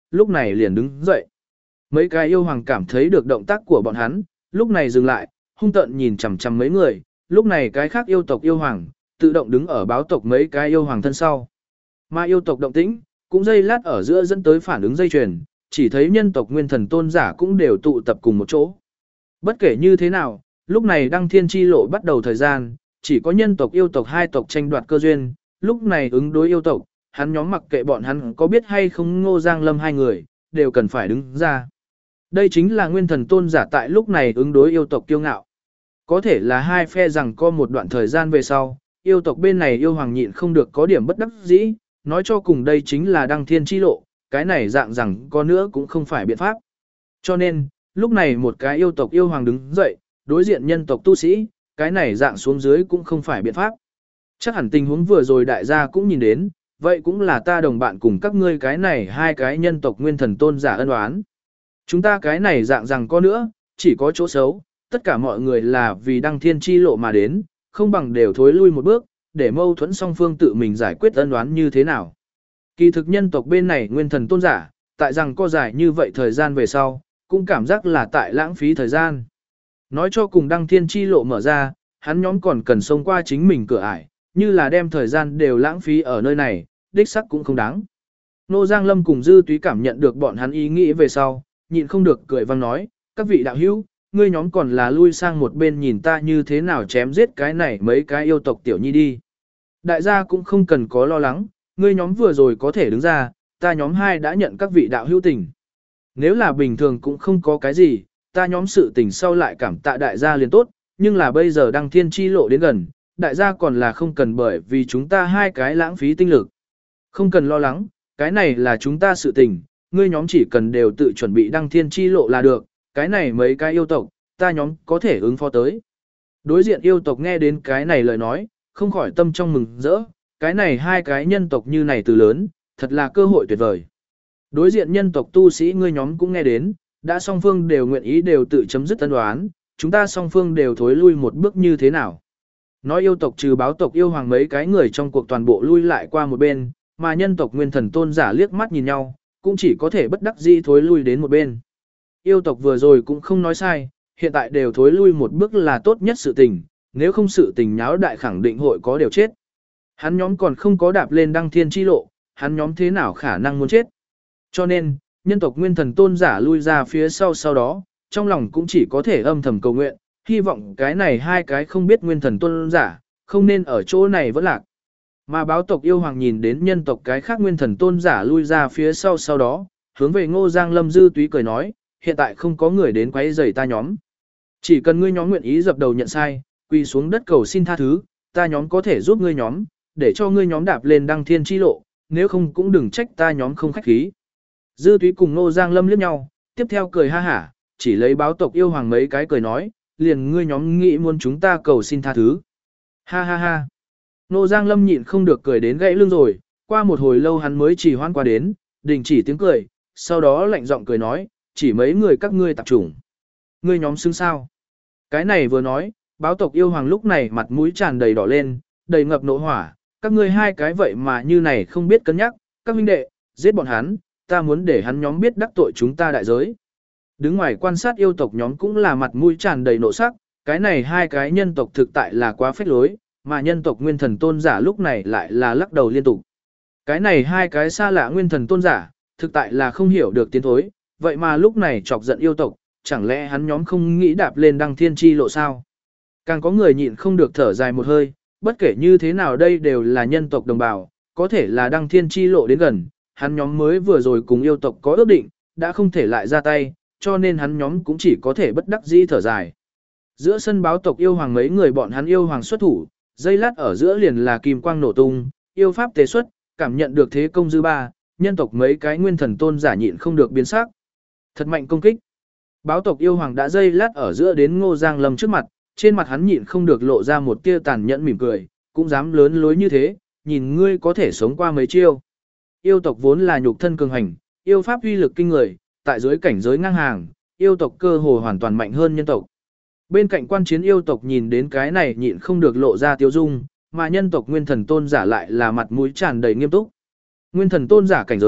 lúc này liền đứng dậy. Mấy cái yêu hoàng cảm thấy được động tác của bọn hắn, lúc này dừng lại, hung tợn nhìn chằm chằm mấy người, lúc này cái khác yêu tộc yêu hoàng, tự động đứng ở báo tộc mấy cái yêu hoàng thân sau. Mà yêu tộc động tĩnh, cũng dây lát ở giữa dẫn tới phản ứng dây chuyền, chỉ thấy nhân tộc nguyên thần tôn giả cũng đều tụ tập cùng một chỗ. Bất kể như thế nào, lúc này đăng thiên chi lộ bắt đầu thời gian, chỉ có nhân tộc yêu tộc hai tộc tranh đoạt cơ duyên, lúc này ứng đối yêu tộc, hắn nhóm mặc kệ bọn hắn có biết hay không Ngô Giang Lâm hai người, đều cần phải đứng ra. Đây chính là nguyên thần tôn giả tại lúc này ứng đối yêu tộc kiêu ngạo. Có thể là hai phe rằng có một đoạn thời gian về sau, yêu tộc bên này yêu hoàng nhịn không được có điểm bất đắc dĩ, nói cho cùng đây chính là đăng thiên chi lộ, cái này dạng rằng có nữa cũng không phải biện pháp. Cho nên, lúc này một cái yêu tộc yêu hoàng đứng dậy, đối diện nhân tộc tu sĩ, cái này dạng xuống dưới cũng không phải biện pháp. Chắc hẳn tình huống vừa rồi đại gia cũng nhìn đến, vậy cũng là ta đồng bạn cùng các ngươi cái này hai cái nhân tộc nguyên thần tôn giả ân oán. Chúng ta cái này dạng rằng có nữa, chỉ có chỗ xấu, tất cả mọi người là vì đăng thiên chi lộ mà đến, không bằng đều thối lui một bước, để mâu thuẫn song phương tự mình giải quyết ân oán như thế nào. Kỳ thực nhân tộc bên này nguyên thần tôn giả, tại rằng có dài như vậy thời gian về sau, cũng cảm giác là tại lãng phí thời gian. Nói cho cùng đăng thiên chi lộ mở ra, hắn nhóm còn cần xông qua chính mình cửa ải, như là đem thời gian đều lãng phí ở nơi này, đích sắc cũng không đáng. Nô Giang Lâm cùng Dư Túy cảm nhận được bọn hắn ý nghĩ về sau, nhịn không được cười vang nói, các vị đạo hữu, ngươi nhóm còn là lui sang một bên nhìn ta như thế nào chém giết cái này mấy cái yêu tộc tiểu nhi đi. Đại gia cũng không cần có lo lắng, ngươi nhóm vừa rồi có thể đứng ra, ta nhóm hai đã nhận các vị đạo hữu tình. Nếu là bình thường cũng không có cái gì, ta nhóm sự tình sau lại cảm tạ đại gia liền tốt, nhưng là bây giờ đăng thiên chi lộ đến gần, đại gia còn là không cần bởi vì chúng ta hai cái lãng phí tinh lực. Không cần lo lắng, cái này là chúng ta sự tình, ngươi nhóm chỉ cần đều tự chuẩn bị đăng thiên chi lộ là được, cái này mấy cái yêu tộc, ta nhóm có thể ứng phó tới. Đối diện yêu tộc nghe đến cái này lời nói, không khỏi tâm trong mừng rỡ, cái này hai cái nhân tộc như này từ lớn, thật là cơ hội tuyệt vời. Đối diện nhân tộc tu sĩ ngươi nhóm cũng nghe đến, đã song phương đều nguyện ý đều tự chấm dứt ân oán, chúng ta song phương đều thối lui một bước như thế nào. Nói yêu tộc trừ báo tộc yêu hoàng mấy cái người trong cuộc toàn bộ lui lại qua một bên, mà nhân tộc nguyên thần tôn giả liếc mắt nhìn nhau, cũng chỉ có thể bất đắc dĩ thối lui đến một bên. Yêu tộc vừa rồi cũng không nói sai, hiện tại đều thối lui một bước là tốt nhất sự tình, nếu không sự tình nháo đại khẳng định hội có đều chết. Hắn nhóm còn không có đạp lên đăng thiên chi lộ, hắn nhóm thế nào khả năng muốn chết. Cho nên, nhân tộc nguyên thần tôn giả lui ra phía sau sau đó, trong lòng cũng chỉ có thể âm thầm cầu nguyện, hy vọng cái này hai cái không biết nguyên thần tôn giả, không nên ở chỗ này vẫn lạc. Mà báo tộc yêu hoàng nhìn đến nhân tộc cái khác nguyên thần tôn giả lui ra phía sau sau đó, hướng về Ngô Giang Lâm Dư Túy cười nói, hiện tại không có người đến quấy rầy ta nhóm. Chỉ cần ngươi nhóm nguyện ý dập đầu nhận sai, quỳ xuống đất cầu xin tha thứ, ta nhóm có thể giúp ngươi nhóm, để cho ngươi nhóm đạp lên đăng thiên chi lộ, nếu không cũng đừng trách ta nhóm không khách khí. Dư Túy cùng Ngô Giang Lâm liếc nhau, tiếp theo cười ha hả, chỉ lấy báo tộc yêu hoàng mấy cái cười nói, liền ngươi nhóm nghĩ muốn chúng ta cầu xin tha thứ. Ha ha ha. Ngô Giang Lâm nhịn không được cười đến gãy lưng rồi, qua một hồi lâu hắn mới chỉ hoan qua đến, đình chỉ tiếng cười, sau đó lạnh giọng cười nói, chỉ mấy người các ngươi tạp chủng. Ngươi nhóm xứng sao? Cái này vừa nói, báo tộc yêu hoàng lúc này mặt mũi tràn đầy đỏ lên, đầy ngập nộ hỏa, các ngươi hai cái vậy mà như này không biết cân nhắc, các huynh đệ, giết bọn hắn, ta muốn để hắn nhóm biết đắc tội chúng ta đại giới. Đứng ngoài quan sát yêu tộc nhóm cũng là mặt mũi tràn đầy nộ sắc, cái này hai cái nhân tộc thực tại là quá phách lối, mà nhân tộc nguyên thần tôn giả lúc này lại là lắc đầu liên tục. Cái này hai cái xa lạ nguyên thần tôn giả, thực tại là không hiểu được tiến thối, vậy mà lúc này chọc giận yêu tộc, chẳng lẽ hắn nhóm không nghĩ đạp lên đăng thiên chi lộ sao? Càng có người nhịn không được thở dài một hơi, bất kể như thế nào đây đều là nhân tộc đồng bào, có thể là đăng thiên chi lộ đến gần, hắn nhóm mới vừa rồi cùng yêu tộc có ước định, đã không thể lại ra tay, cho nên hắn nhóm cũng chỉ có thể bất đắc dĩ thở dài. Giữa sân báo tộc yêu hoàng mấy người bọn hắn yêu hoàng xuất thủ, dây lát ở giữa liền là kim quang nổ tung, yêu pháp tế xuất, cảm nhận được thế công dư ba, nhân tộc mấy cái nguyên thần tôn giả nhịn không được biến sắc. Thật mạnh công kích. Báo tộc yêu hoàng đã dây lát ở giữa đến Ngô Giang Lâm trước mặt, trên mặt hắn nhịn không được lộ ra một tia tàn nhẫn mỉm cười, cũng dám lớn lối như thế, nhìn ngươi có thể sống qua mấy chiêu. Yêu tộc vốn là nhục thân cường hành, yêu pháp uy lực kinh người, tại dưới cảnh giới ngang hàng, yêu tộc cơ hồ hoàn toàn mạnh hơn nhân tộc. Bên cạnh quan chiến yêu tộc nhìn đến cái này nhịn không được lộ ra tiêu dung, mà nhân tộc nguyên thần tôn giả lại là mặt mũi tràn đầy nghiêm túc. Nguyên thần tôn giả cảnh giới,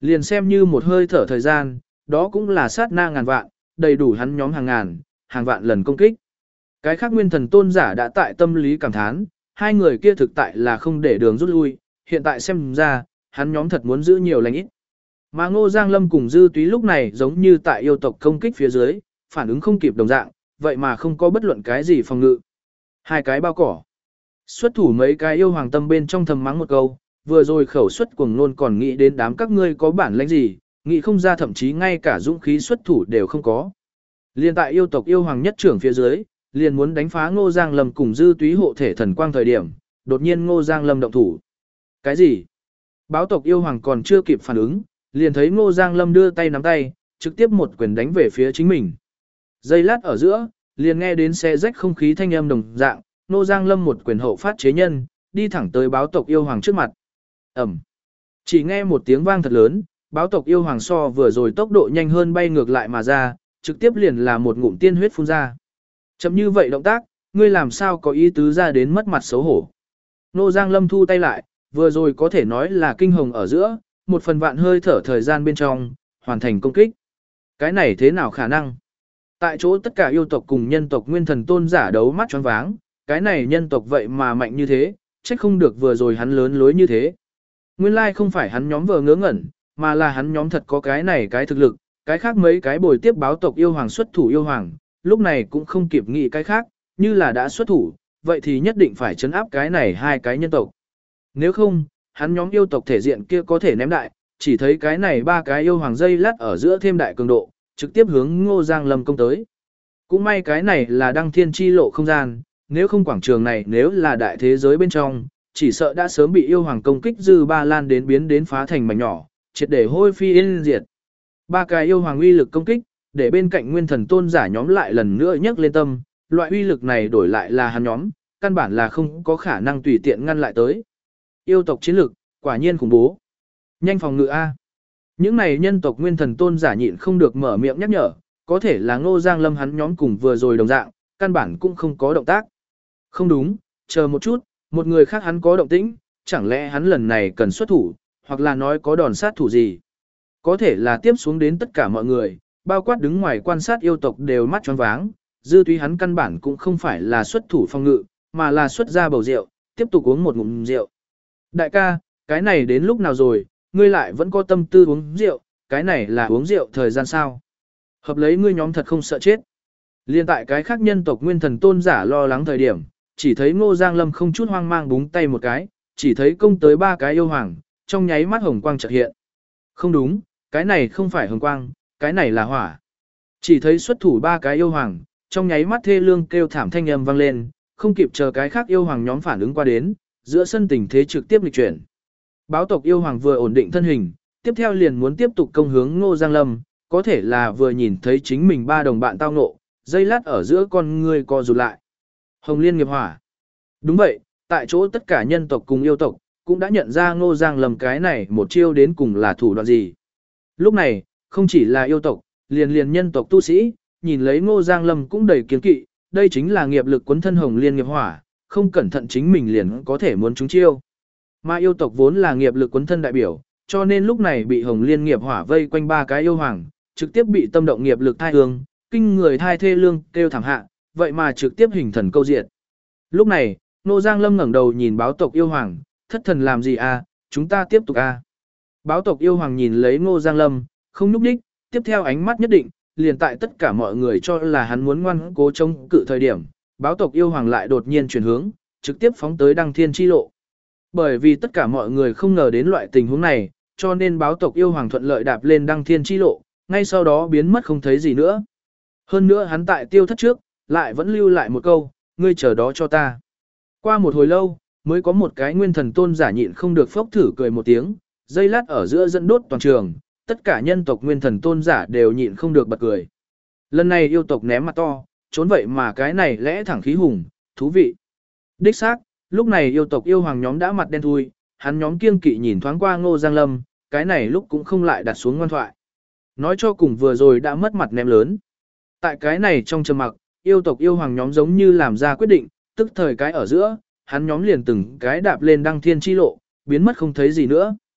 Liền xem như một hơi thở thời gian, đó cũng là sát na ngàn vạn, đầy đủ hắn nhóm hàng ngàn, hàng vạn lần công kích. Cái khác nguyên thần tôn giả đã tại tâm lý cảm thán, hai người kia thực tại là không để đường rút lui, hiện tại xem ra, hắn nhóm thật muốn giữ nhiều lành ít. Mà Ngô Giang Lâm cùng Dư Túy lúc này giống như tại yêu tộc công kích phía dưới, phản ứng không kịp đồng dạng, vậy mà không có bất luận cái gì phòng ngự. Hai cái bao cỏ. Xuất thủ mấy cái yêu hoàng tâm bên trong thầm mắng một câu, vừa rồi khẩu xuất cuồng nôn còn nghĩ đến đám các ngươi có bản lĩnh gì, nghĩ không ra thậm chí ngay cả dũng khí xuất thủ đều không có. Liên tại yêu tộc yêu hoàng nhất trưởng phía dưới, liền muốn đánh phá Ngô Giang Lâm cùng Dư Túy hộ thể thần quang thời điểm, đột nhiên Ngô Giang Lâm động thủ. Cái gì? Báo tộc yêu hoàng còn chưa kịp phản ứng, liền thấy Ngô Giang Lâm đưa tay nắm tay, trực tiếp một quyền đánh về phía chính mình. Giây lát ở giữa, liền nghe đến xe rách không khí thanh âm đồng dạng, Ngô Giang Lâm một quyền hậu phát chế nhân, đi thẳng tới báo tộc yêu hoàng trước mặt. Ẩm. Chỉ nghe một tiếng vang thật lớn, báo tộc yêu hoàng so vừa rồi tốc độ nhanh hơn bay ngược lại mà ra, trực tiếp liền là một ngụm tiên huyết phun ra. Chậm như vậy động tác, ngươi làm sao có ý tứ ra đến mất mặt xấu hổ. Ngô Giang Lâm thu tay lại, vừa rồi có thể nói là kinh hồng ở giữa, một phần vạn hơi thở thời gian bên trong, hoàn thành công kích. Cái này thế nào khả năng? Tại chỗ tất cả yêu tộc cùng nhân tộc nguyên thần tôn giả đấu mắt choáng váng, cái này nhân tộc vậy mà mạnh như thế, trách không được vừa rồi hắn lớn lối như thế. Nguyên lai không phải hắn nhóm vừa ngớ ngẩn, mà là hắn nhóm thật có cái này cái thực lực, cái khác mấy cái bồi tiếp báo tộc yêu hoàng xuất thủ yêu hoàng, lúc này cũng không kịp nghĩ cái khác, như là đã xuất thủ, vậy thì nhất định phải chấn áp cái này hai cái nhân tộc. Nếu không, hắn nhóm yêu tộc thể diện kia có thể ném đại, chỉ thấy cái này ba cái yêu hoàng dây lát ở giữa thêm đại cường độ, trực tiếp hướng Ngô Giang Lâm công tới. Cũng may cái này là đăng thiên chi lộ không gian, nếu không quảng trường này nếu là đại thế giới bên trong, chỉ sợ đã sớm bị yêu hoàng công kích dư ba lan đến biến đến phá thành mảnh nhỏ, triệt để hôi phi yên diệt. Ba cái yêu hoàng uy lực công kích, để bên cạnh nguyên thần tôn giả nhóm lại lần nữa nhấc lên tâm, loại uy lực này đổi lại là hắn nhóm, căn bản là không có khả năng tùy tiện ngăn lại tới. Yêu tộc chiến lực, quả nhiên khủng bố. Nhanh phòng ngự A. Những này nhân tộc nguyên thần tôn giả nhịn không được mở miệng nhắc nhở, có thể là Ngô Giang Lâm hắn nhóm cùng vừa rồi đồng dạng, căn bản cũng không có động tác. Không đúng, chờ một chút, một người khác hắn có động tĩnh, chẳng lẽ hắn lần này cần xuất thủ, hoặc là nói có đòn sát thủ gì. Có thể là tiếp xuống đến tất cả mọi người, bao quát đứng ngoài quan sát yêu tộc đều mắt choáng váng, Dư Túy hắn căn bản cũng không phải là xuất thủ phòng ngự, mà là xuất ra bầu rượu, tiếp tục uống một ngụm rượu. Đại ca, cái này đến lúc nào rồi, ngươi lại vẫn có tâm tư uống rượu, cái này là uống rượu thời gian sao? Hợp lấy ngươi nhóm thật không sợ chết. Liên tại cái khác nhân tộc nguyên thần tôn giả lo lắng thời điểm, chỉ thấy Ngô Giang Lâm không chút hoang mang búng tay một cái, chỉ thấy công tới ba cái yêu hoàng, trong nháy mắt hồng quang chợt hiện. Không đúng, cái này không phải hồng quang, cái này là hỏa. Chỉ thấy xuất thủ ba cái yêu hoàng, trong nháy mắt thê lương kêu thảm thanh âm vang lên, không kịp chờ cái khác yêu hoàng nhóm phản ứng qua đến, giữa sân tình thế trực tiếp nghịch chuyển. Báo tộc yêu hoàng vừa ổn định thân hình, tiếp theo liền muốn tiếp tục công hướng Ngô Giang Lâm, có thể là vừa nhìn thấy chính mình ba đồng bạn tao ngộ, dây lát ở giữa con người co rụt lại. Hồng Liên nghiệp hỏa. Đúng vậy, tại chỗ tất cả nhân tộc cùng yêu tộc, cũng đã nhận ra Ngô Giang Lâm cái này một chiêu đến cùng là thủ đoạn gì. Lúc này, không chỉ là yêu tộc, liền liền nhân tộc tu sĩ, nhìn lấy Ngô Giang Lâm cũng đầy kiên kỵ, đây chính là nghiệp lực quấn thân Hồng Liên nghiệp hỏa, không cẩn thận chính mình liền có thể muốn trúng chiêu. Mà yêu tộc vốn là nghiệp lực quấn thân đại biểu, cho nên lúc này bị Hồng Liên nghiệp hỏa vây quanh ba cái yêu hoàng, trực tiếp bị tâm động nghiệp lực thai hương, kinh người thai thê lương kêu thảm hạ, vậy mà trực tiếp hình thần câu diệt. Lúc này, Ngô Giang Lâm ngẩng đầu nhìn báo tộc yêu hoàng, thất thần làm gì à, chúng ta tiếp tục à. Báo tộc yêu hoàng nhìn lấy Ngô Giang Lâm, không nhúc đích, tiếp theo ánh mắt nhất định, liền tại tất cả mọi người cho là hắn muốn ngoan cố chống cự thời điểm, báo tộc yêu hoàng lại đột nhiên chuyển hướng, trực tiếp phóng tới đăng thiên chi lộ. Bởi vì tất cả mọi người không ngờ đến loại tình huống này, cho nên báo tộc yêu hoàng thuận lợi đạp lên đăng thiên chi lộ, ngay sau đó biến mất không thấy gì nữa. Hơn nữa hắn tại tiêu thất trước, lại vẫn lưu lại một câu, ngươi chờ đó cho ta. Qua một hồi lâu, mới có một cái nguyên thần tôn giả nhịn không được phốc thử cười một tiếng, dây lát ở giữa dẫn đốt toàn trường, tất cả nhân tộc nguyên thần tôn giả đều nhịn không được bật cười. Lần này yêu tộc ném mặt to, trốn vậy mà cái này lẽ thẳng khí hùng, thú vị. Đích xác, lúc này yêu tộc yêu hoàng nhóm đã mặt đen thui, hắn nhóm kiêng kỵ nhìn thoáng qua Ngô Giang Lâm, cái này lúc cũng không lại đặt xuống ngoan thoại. Nói cho cùng vừa rồi đã mất mặt ném lớn. Tại cái này trong trầm mặc, yêu tộc yêu hoàng nhóm giống như làm ra quyết định, tức thời cái ở giữa, hắn nhóm liền từng cái đạp lên đăng thiên chi lộ, biến mất không thấy gì nữa.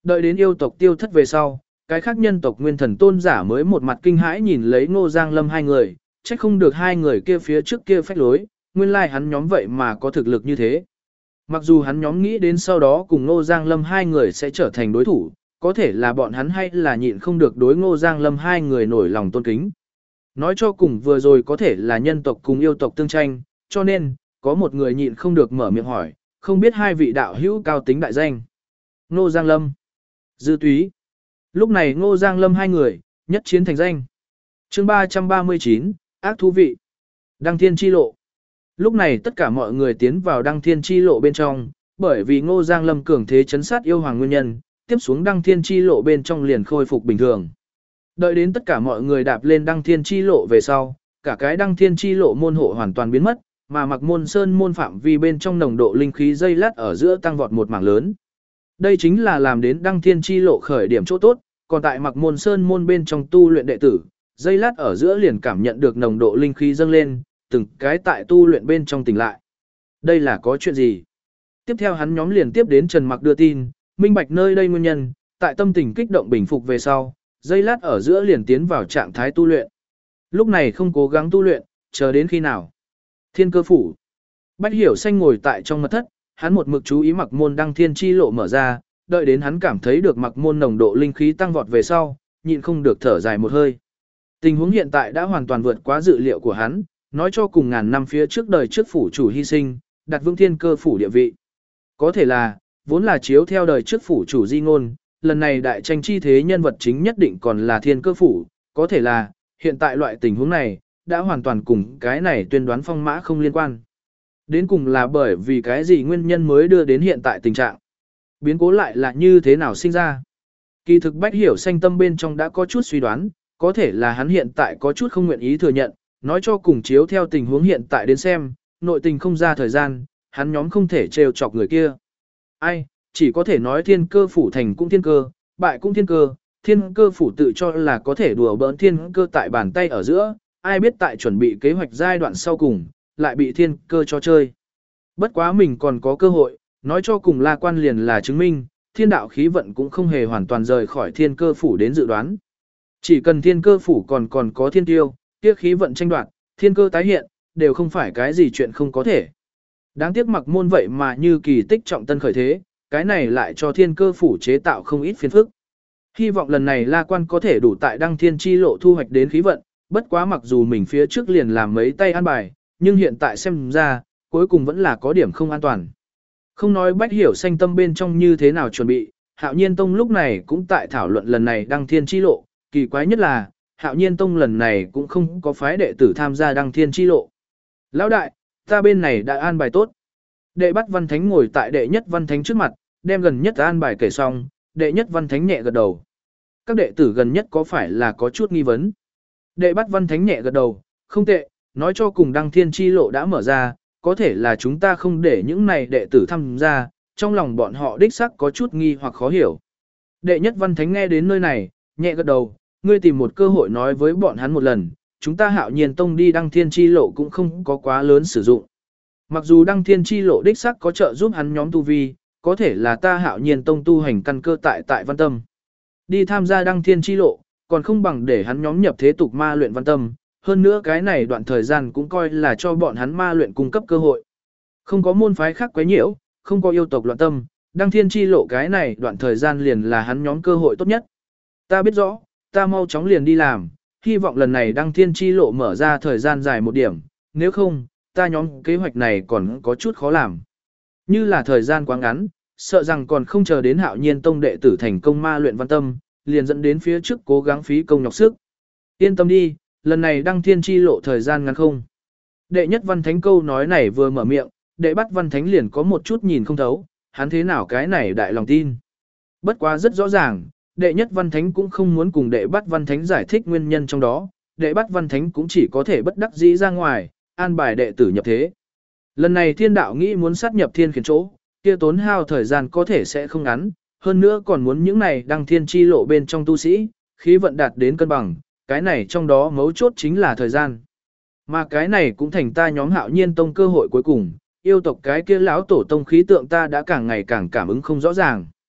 Đợi đến yêu tộc tiêu thất về sau, cái khác nhân tộc nguyên thần tôn giả mới một mặt kinh hãi nhìn lấy Ngô Giang Lâm hai người, trách không được hai người kia phía trước kia phách lối, nguyên lai hắn nhóm vậy mà có thực lực như thế. Mặc dù hắn nhóm nghĩ đến sau đó cùng Ngô Giang Lâm hai người sẽ trở thành đối thủ, có thể là bọn hắn hay là nhịn không được đối Ngô Giang Lâm hai người nổi lòng tôn kính. Nói cho cùng vừa rồi có thể là nhân tộc cùng yêu tộc tương tranh, cho nên, có một người nhịn không được mở miệng hỏi, không biết hai vị đạo hữu cao tính đại danh. Ngô Giang Lâm, Dư Túy. Lúc này Ngô Giang Lâm hai người, nhất chiến thành danh. Chương ba trăm ba mươi chín, ác thú vị. Đăng Thiên Chi Lộ. Lúc này tất cả mọi người tiến vào Đăng Thiên Chi Lộ bên trong, bởi vì Ngô Giang Lâm cường thế chấn sát yêu hoàng nguyên nhân, tiếp xuống Đăng Thiên Chi Lộ bên trong liền khôi phục bình thường. Đợi đến tất cả mọi người đạp lên Đăng Thiên Chi Lộ về sau, cả cái Đăng Thiên Chi Lộ môn hộ hoàn toàn biến mất, mà Mặc Môn Sơn môn phạm vi bên trong nồng độ linh khí dây lát ở giữa tăng vọt một mảng lớn. Đây chính là làm đến Đăng Thiên Chi Lộ khởi điểm chỗ tốt, còn tại Mặc Môn Sơn môn bên trong tu luyện đệ tử, dây lát ở giữa liền cảm nhận được nồng độ linh khí dâng lên, từng cái tại tu luyện bên trong tỉnh lại. Đây là có chuyện gì? Tiếp theo hắn nhóm liền tiếp đến Trần Mặc đưa tin, minh bạch nơi đây nguyên nhân, tại tâm tình kích động bình phục về sau, dây lát ở giữa liền tiến vào trạng thái tu luyện. Lúc này không cố gắng tu luyện, chờ đến khi nào? Thiên Cơ phủ. Bách Hiểu Xanh ngồi tại trong mật thất, hắn một mực chú ý Mặc Môn Đăng Thiên Chi Lộ mở ra, đợi đến hắn cảm thấy được Mặc Môn nồng độ linh khí tăng vọt về sau, nhịn không được thở dài một hơi. Tình huống hiện tại đã hoàn toàn vượt quá dự liệu của hắn, nói cho cùng ngàn năm phía trước đời trước phủ chủ hy sinh, đặt vững Thiên Cơ phủ địa vị. Có thể là, vốn là chiếu theo đời trước phủ chủ di ngôn, lần này đại tranh chi thế nhân vật chính nhất định còn là Thiên Cơ phủ, có thể là, hiện tại loại tình huống này, đã hoàn toàn cùng cái này tuyên đoán phong mã không liên quan. Đến cùng là bởi vì cái gì nguyên nhân mới đưa đến hiện tại tình trạng. Biến cố lại là như thế nào sinh ra. Kỳ thực Bách Hiểu Xanh tâm bên trong đã có chút suy đoán, có thể là hắn hiện tại có chút không nguyện ý thừa nhận, nói cho cùng chiếu theo tình huống hiện tại đến xem, nội tình không ra thời gian, hắn nhóm không thể trêu chọc người kia. Ai, chỉ có thể nói Thiên Cơ phủ thành cũng thiên cơ, bại cũng thiên cơ, Thiên Cơ phủ tự cho là có thể đùa bỡn Thiên Cơ tại bàn tay ở giữa, ai biết tại chuẩn bị kế hoạch giai đoạn sau cùng, lại bị Thiên Cơ cho chơi. Bất quá mình còn có cơ hội, nói cho cùng La Quan liền là chứng minh, thiên đạo khí vận cũng không hề hoàn toàn rời khỏi Thiên Cơ phủ đến dự đoán. Chỉ cần Thiên Cơ phủ còn còn có thiên tiêu, kia khí vận tranh đoạt, thiên cơ tái hiện, đều không phải cái gì chuyện không có thể. Đáng tiếc Mặc Môn vậy mà như kỳ tích trọng tân khởi thế, cái này lại cho Thiên Cơ phủ chế tạo không ít phiền phức. Hy vọng lần này La Quan có thể đủ tại Đăng Thiên Chi Lộ thu hoạch đến khí vận, bất quá mặc dù mình phía trước liền làm mấy tay an bài, nhưng hiện tại xem ra, cuối cùng vẫn là có điểm không an toàn. Không nói Bách Hiểu Xanh tâm bên trong như thế nào chuẩn bị, Hạo Nhiên Tông lúc này cũng tại thảo luận lần này Đăng Thiên Chi Lộ, kỳ quái nhất là, Hạo Nhiên Tông lần này cũng không có phái đệ tử tham gia Đăng Thiên Chi Lộ. Lão đại, ta bên này đã an bài tốt. Đệ Bắt Văn Thánh ngồi tại đệ nhất Văn Thánh trước mặt, đem gần nhất an bài kể xong, đệ nhất Văn Thánh nhẹ gật đầu. Các đệ tử gần nhất có phải là có chút nghi vấn? Đệ Bắt Văn Thánh nhẹ gật đầu, không tệ, nói cho cùng Đăng Thiên Chi Lộ đã mở ra, có thể là chúng ta không để những này đệ tử tham gia, trong lòng bọn họ đích xác có chút nghi hoặc khó hiểu. Đệ nhất Văn Thánh nghe đến nơi này, nhẹ gật đầu, ngươi tìm một cơ hội nói với bọn hắn một lần, chúng ta Hạo Nhiên Tông đi Đăng Thiên Chi Lộ cũng không có quá lớn sử dụng. Mặc dù Đăng Thiên Chi Lộ đích xác có trợ giúp hắn nhóm tu vi, có thể là ta Hạo Nhiên Tông tu hành căn cơ tại tại Văn Tâm. Đi tham gia Đăng Thiên Chi Lộ, còn không bằng để hắn nhóm nhập thế tục ma luyện Văn Tâm, hơn nữa cái này đoạn thời gian cũng coi là cho bọn hắn ma luyện cung cấp cơ hội. Không có môn phái khác quấy nhiễu, không có yêu tộc loạn tâm, Đăng Thiên Chi Lộ cái này đoạn thời gian liền là hắn nhóm cơ hội tốt nhất. Ta biết rõ, ta mau chóng liền đi làm, hy vọng lần này Đăng Thiên Chi Lộ mở ra thời gian dài một điểm, nếu không, ta nhóm kế hoạch này còn có chút khó làm. Như là thời gian quá ngắn, sợ rằng còn không chờ đến Hạo Nhiên Tông đệ tử thành công ma luyện Văn Tâm, liền dẫn đến phía trước cố gắng phí công nhọc sức. Yên tâm đi, lần này Đăng Thiên Chi Lộ thời gian ngắn không. Đệ nhất Văn Thánh câu nói này vừa mở miệng, đệ Bắt Văn Thánh liền có một chút nhìn không thấu, hắn thế nào cái này đại lòng tin. Bất quá rất rõ ràng, đệ nhất Văn Thánh cũng không muốn cùng đệ Bắt Văn Thánh giải thích nguyên nhân trong đó, đệ Bắt Văn Thánh cũng chỉ có thể bất đắc dĩ ra ngoài, an bài đệ tử nhập thế. Lần này thiên đạo nghĩ muốn sát nhập thiên khiển chỗ, kia tốn hao thời gian có thể sẽ không ngắn, hơn nữa còn muốn những này Đăng Thiên Chi Lộ bên trong tu sĩ, khí vận đạt đến cân bằng, cái này trong đó mấu chốt chính là thời gian. Mà cái này cũng thành ta nhóm Hạo Nhiên Tông cơ hội cuối cùng, yêu tộc cái kia lão tổ tông khí tượng ta đã càng ngày càng cảm ứng không rõ ràng.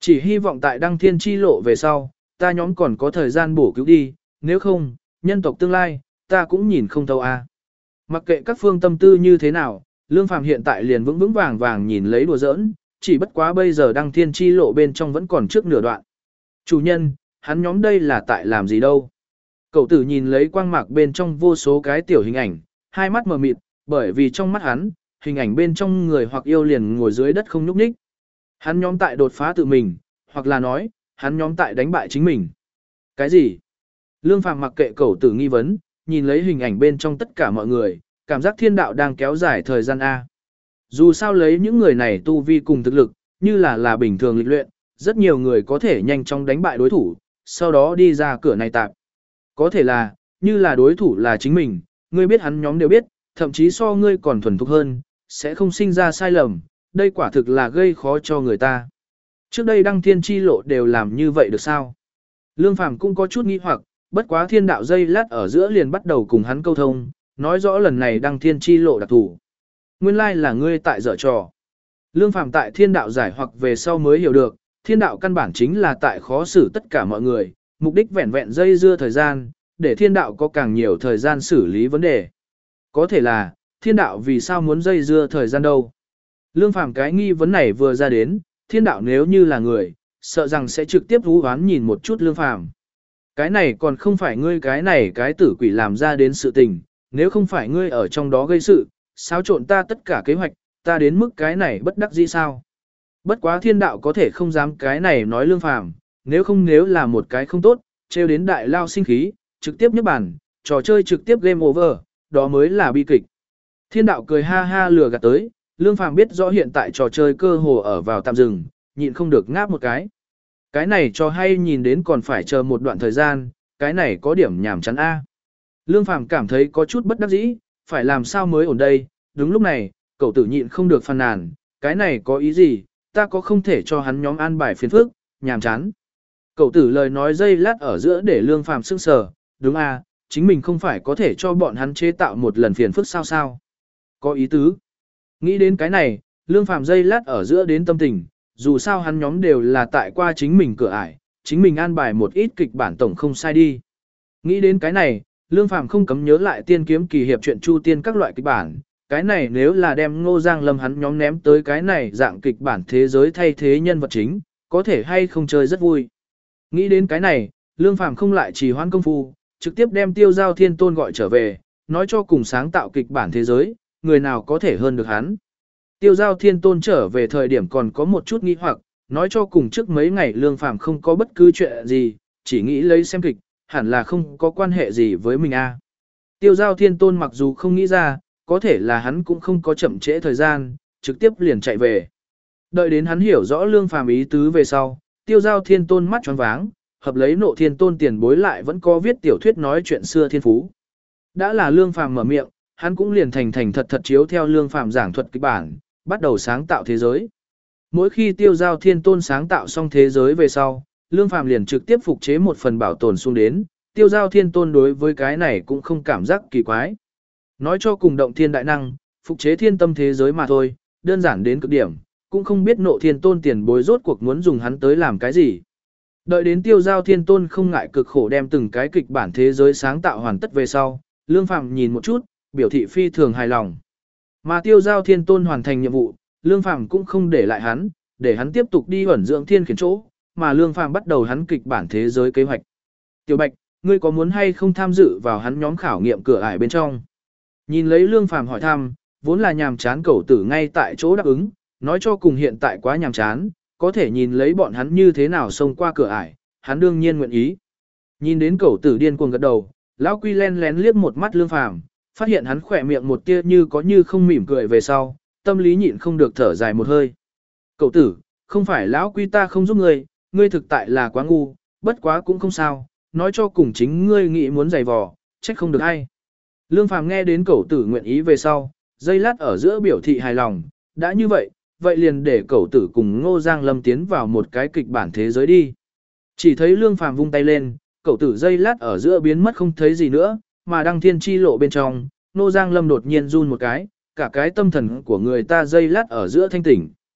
Chỉ hy vọng tại đăng thiên chi lộ về sau, ta nhóm còn có thời gian bổ cứu đi, nếu không, nhân tộc tương lai, ta cũng nhìn không thấu a. Mặc kệ các phương tâm tư như thế nào, Lương Phàm hiện tại liền vững vững vàng vàng nhìn lấy đùa giỡn, chỉ bất quá bây giờ đăng thiên chi lộ bên trong vẫn còn trước nửa đoạn. Chủ nhân, hắn nhóm đây là tại làm gì đâu? Cậu tử nhìn lấy quang mạc bên trong vô số cái tiểu hình ảnh, hai mắt mờ mịt, bởi vì trong mắt hắn, hình ảnh bên trong người hoặc yêu liền ngồi dưới đất không nhúc nhích. Hắn nhóm tại đột phá tự mình, hoặc là nói, hắn nhóm tại đánh bại chính mình. Cái gì? Lương Phàm mặc kệ cậu tử nghi vấn, nhìn lấy hình ảnh bên trong tất cả mọi người, cảm giác thiên đạo đang kéo dài thời gian A. Dù sao lấy những người này tu vi cùng thực lực, như là là bình thường lịch luyện, rất nhiều người có thể nhanh chóng đánh bại đối thủ, sau đó đi ra cửa này tạp. Có thể là, như là đối thủ là chính mình, ngươi biết hắn nhóm đều biết, thậm chí so ngươi còn thuần thục hơn, sẽ không sinh ra sai lầm, đây quả thực là gây khó cho người ta. Trước đây đăng thiên chi lộ đều làm như vậy được sao? Lương Phàm cũng có chút nghi hoặc, bất quá thiên đạo dây lát ở giữa liền bắt đầu cùng hắn câu thông, nói rõ lần này đăng thiên chi lộ đặc thủ. Nguyên lai là ngươi tại dở trò. Lương Phàm tại thiên đạo giải hoặc về sau mới hiểu được, thiên đạo căn bản chính là tại khó xử tất cả mọi người, mục đích vẹn vẹn dây dưa thời gian, để thiên đạo có càng nhiều thời gian xử lý vấn đề. Có thể là, thiên đạo vì sao muốn dây dưa thời gian đâu? Lương Phàm cái nghi vấn này vừa ra đến, thiên đạo nếu như là người, sợ rằng sẽ trực tiếp vũ oán nhìn một chút Lương Phàm. Cái này còn không phải ngươi cái này cái tử quỷ làm ra đến sự tình, nếu không phải ngươi ở trong đó gây sự, xáo trộn ta tất cả kế hoạch, ta đến mức cái này bất đắc dĩ sao? Bất quá thiên đạo có thể không dám cái này nói Lương Phàm, nếu không nếu là một cái không tốt, trêu đến đại lao sinh khí, trực tiếp nhấc bàn, trò chơi trực tiếp game over, đó mới là bi kịch. Thiên đạo cười ha ha lừa gạt tới, Lương Phàm biết rõ hiện tại trò chơi cơ hồ ở vào tạm dừng, nhịn không được ngáp một cái. Cái này cho hay nhìn đến còn phải chờ một đoạn thời gian, cái này có điểm nhảm chán a. Lương Phàm cảm thấy có chút bất đắc dĩ, phải làm sao mới ổn đây, đúng lúc này, cậu tử nhịn không được phàn nàn, cái này có ý gì, ta có không thể cho hắn nhóm an bài phiền phức, nhàm chán. Cậu tử lời nói dây lát ở giữa để Lương Phàm sững sờ, đúng a, chính mình không phải có thể cho bọn hắn chế tạo một lần phiền phức sao sao. Có ý tứ. Nghĩ đến cái này, Lương Phàm dây lát ở giữa đến tâm tình, dù sao hắn nhóm đều là tại qua chính mình cửa ải, chính mình an bài một ít kịch bản tổng không sai đi. Nghĩ đến cái này, Lương Phàm không cấm nhớ lại tiên kiếm kỳ hiệp truyện Chu Tiên các loại kịch bản, cái này nếu là đem Ngô Giang Lâm hắn nhóm ném tới cái này dạng kịch bản thế giới thay thế nhân vật chính, có thể hay không chơi rất vui. Nghĩ đến cái này, Lương Phàm không lại trì hoãn công phu, trực tiếp đem Tiêu Giao Thiên Tôn gọi trở về, nói cho cùng sáng tạo kịch bản thế giới, người nào có thể hơn được hắn. Tiêu Giao Thiên Tôn trở về thời điểm còn có một chút nghi hoặc, nói cho cùng trước mấy ngày Lương Phàm không có bất cứ chuyện gì, chỉ nghĩ lấy xem kịch, hẳn là không có quan hệ gì với mình a. Tiêu Giao Thiên Tôn mặc dù không nghĩ ra, có thể là hắn cũng không có chậm trễ thời gian, trực tiếp liền chạy về. Đợi đến hắn hiểu rõ Lương Phàm ý tứ về sau, Tiêu Giao Thiên Tôn mắt tròn váng, hợp lấy Nộ Thiên Tôn tiền bối lại vẫn có viết tiểu thuyết nói chuyện xưa thiên phú. Đã là Lương Phàm mở miệng, hắn cũng liền thành thành thật thật chiếu theo Lương Phàm giảng thuật kịch bản, bắt đầu sáng tạo thế giới. Mỗi khi Tiêu Giao Thiên Tôn sáng tạo xong thế giới về sau, Lương Phàm liền trực tiếp phục chế một phần bảo tồn xuống đến, Tiêu Giao Thiên Tôn đối với cái này cũng không cảm giác kỳ quái. Nói cho cùng động thiên đại năng, phục chế thiên tâm thế giới mà thôi, đơn giản đến cực điểm, cũng không biết Nộ Thiên Tôn tiền bối rốt cuộc muốn dùng hắn tới làm cái gì. Đợi đến Tiêu Giao Thiên Tôn không ngại cực khổ đem từng cái kịch bản thế giới sáng tạo hoàn tất về sau, Lương Phàm nhìn một chút, biểu thị phi thường hài lòng. Mà Tiêu Giao Thiên Tôn hoàn thành nhiệm vụ, Lương Phàm cũng không để lại hắn, để hắn tiếp tục đi ẩn dưỡng thiên khiển chỗ, mà Lương Phàm bắt đầu hắn kịch bản thế giới kế hoạch. Tiểu Bạch, ngươi có muốn hay không tham dự vào hắn nhóm khảo nghiệm cửa ải bên trong? Nhìn lấy Lương Phàm hỏi thăm, vốn là nhàm chán cẩu tử ngay tại chỗ đáp ứng, nói cho cùng hiện tại quá nhàm chán, có thể nhìn lấy bọn hắn như thế nào xông qua cửa ải, hắn đương nhiên nguyện ý. Nhìn đến cẩu tử điên cuồng gật đầu, lão Quy len lén liếc một mắt Lương Phàm, phát hiện hắn khỏe miệng một tia như có như không mỉm cười về sau, tâm lý nhịn không được thở dài một hơi. Cậu tử, không phải lão Quy ta không giúp ngươi, ngươi thực tại là quá ngu, bất quá cũng không sao, nói cho cùng chính ngươi nghĩ muốn giày vò, trách không được hay. Lương Phàm nghe đến cậu tử nguyện ý về sau, giây lát ở giữa biểu thị hài lòng, đã như vậy, vậy liền để cậu tử cùng Ngô Giang Lâm tiến vào một cái kịch bản thế giới đi. Chỉ thấy Lương Phàm vung tay lên, cậu tử giây lát ở giữa biến mất không thấy gì nữa, mà đăng thiên chi lộ bên trong, Ngô Giang Lâm đột nhiên run một cái, cả cái tâm thần của người ta giây lát ở giữa thanh tỉnh.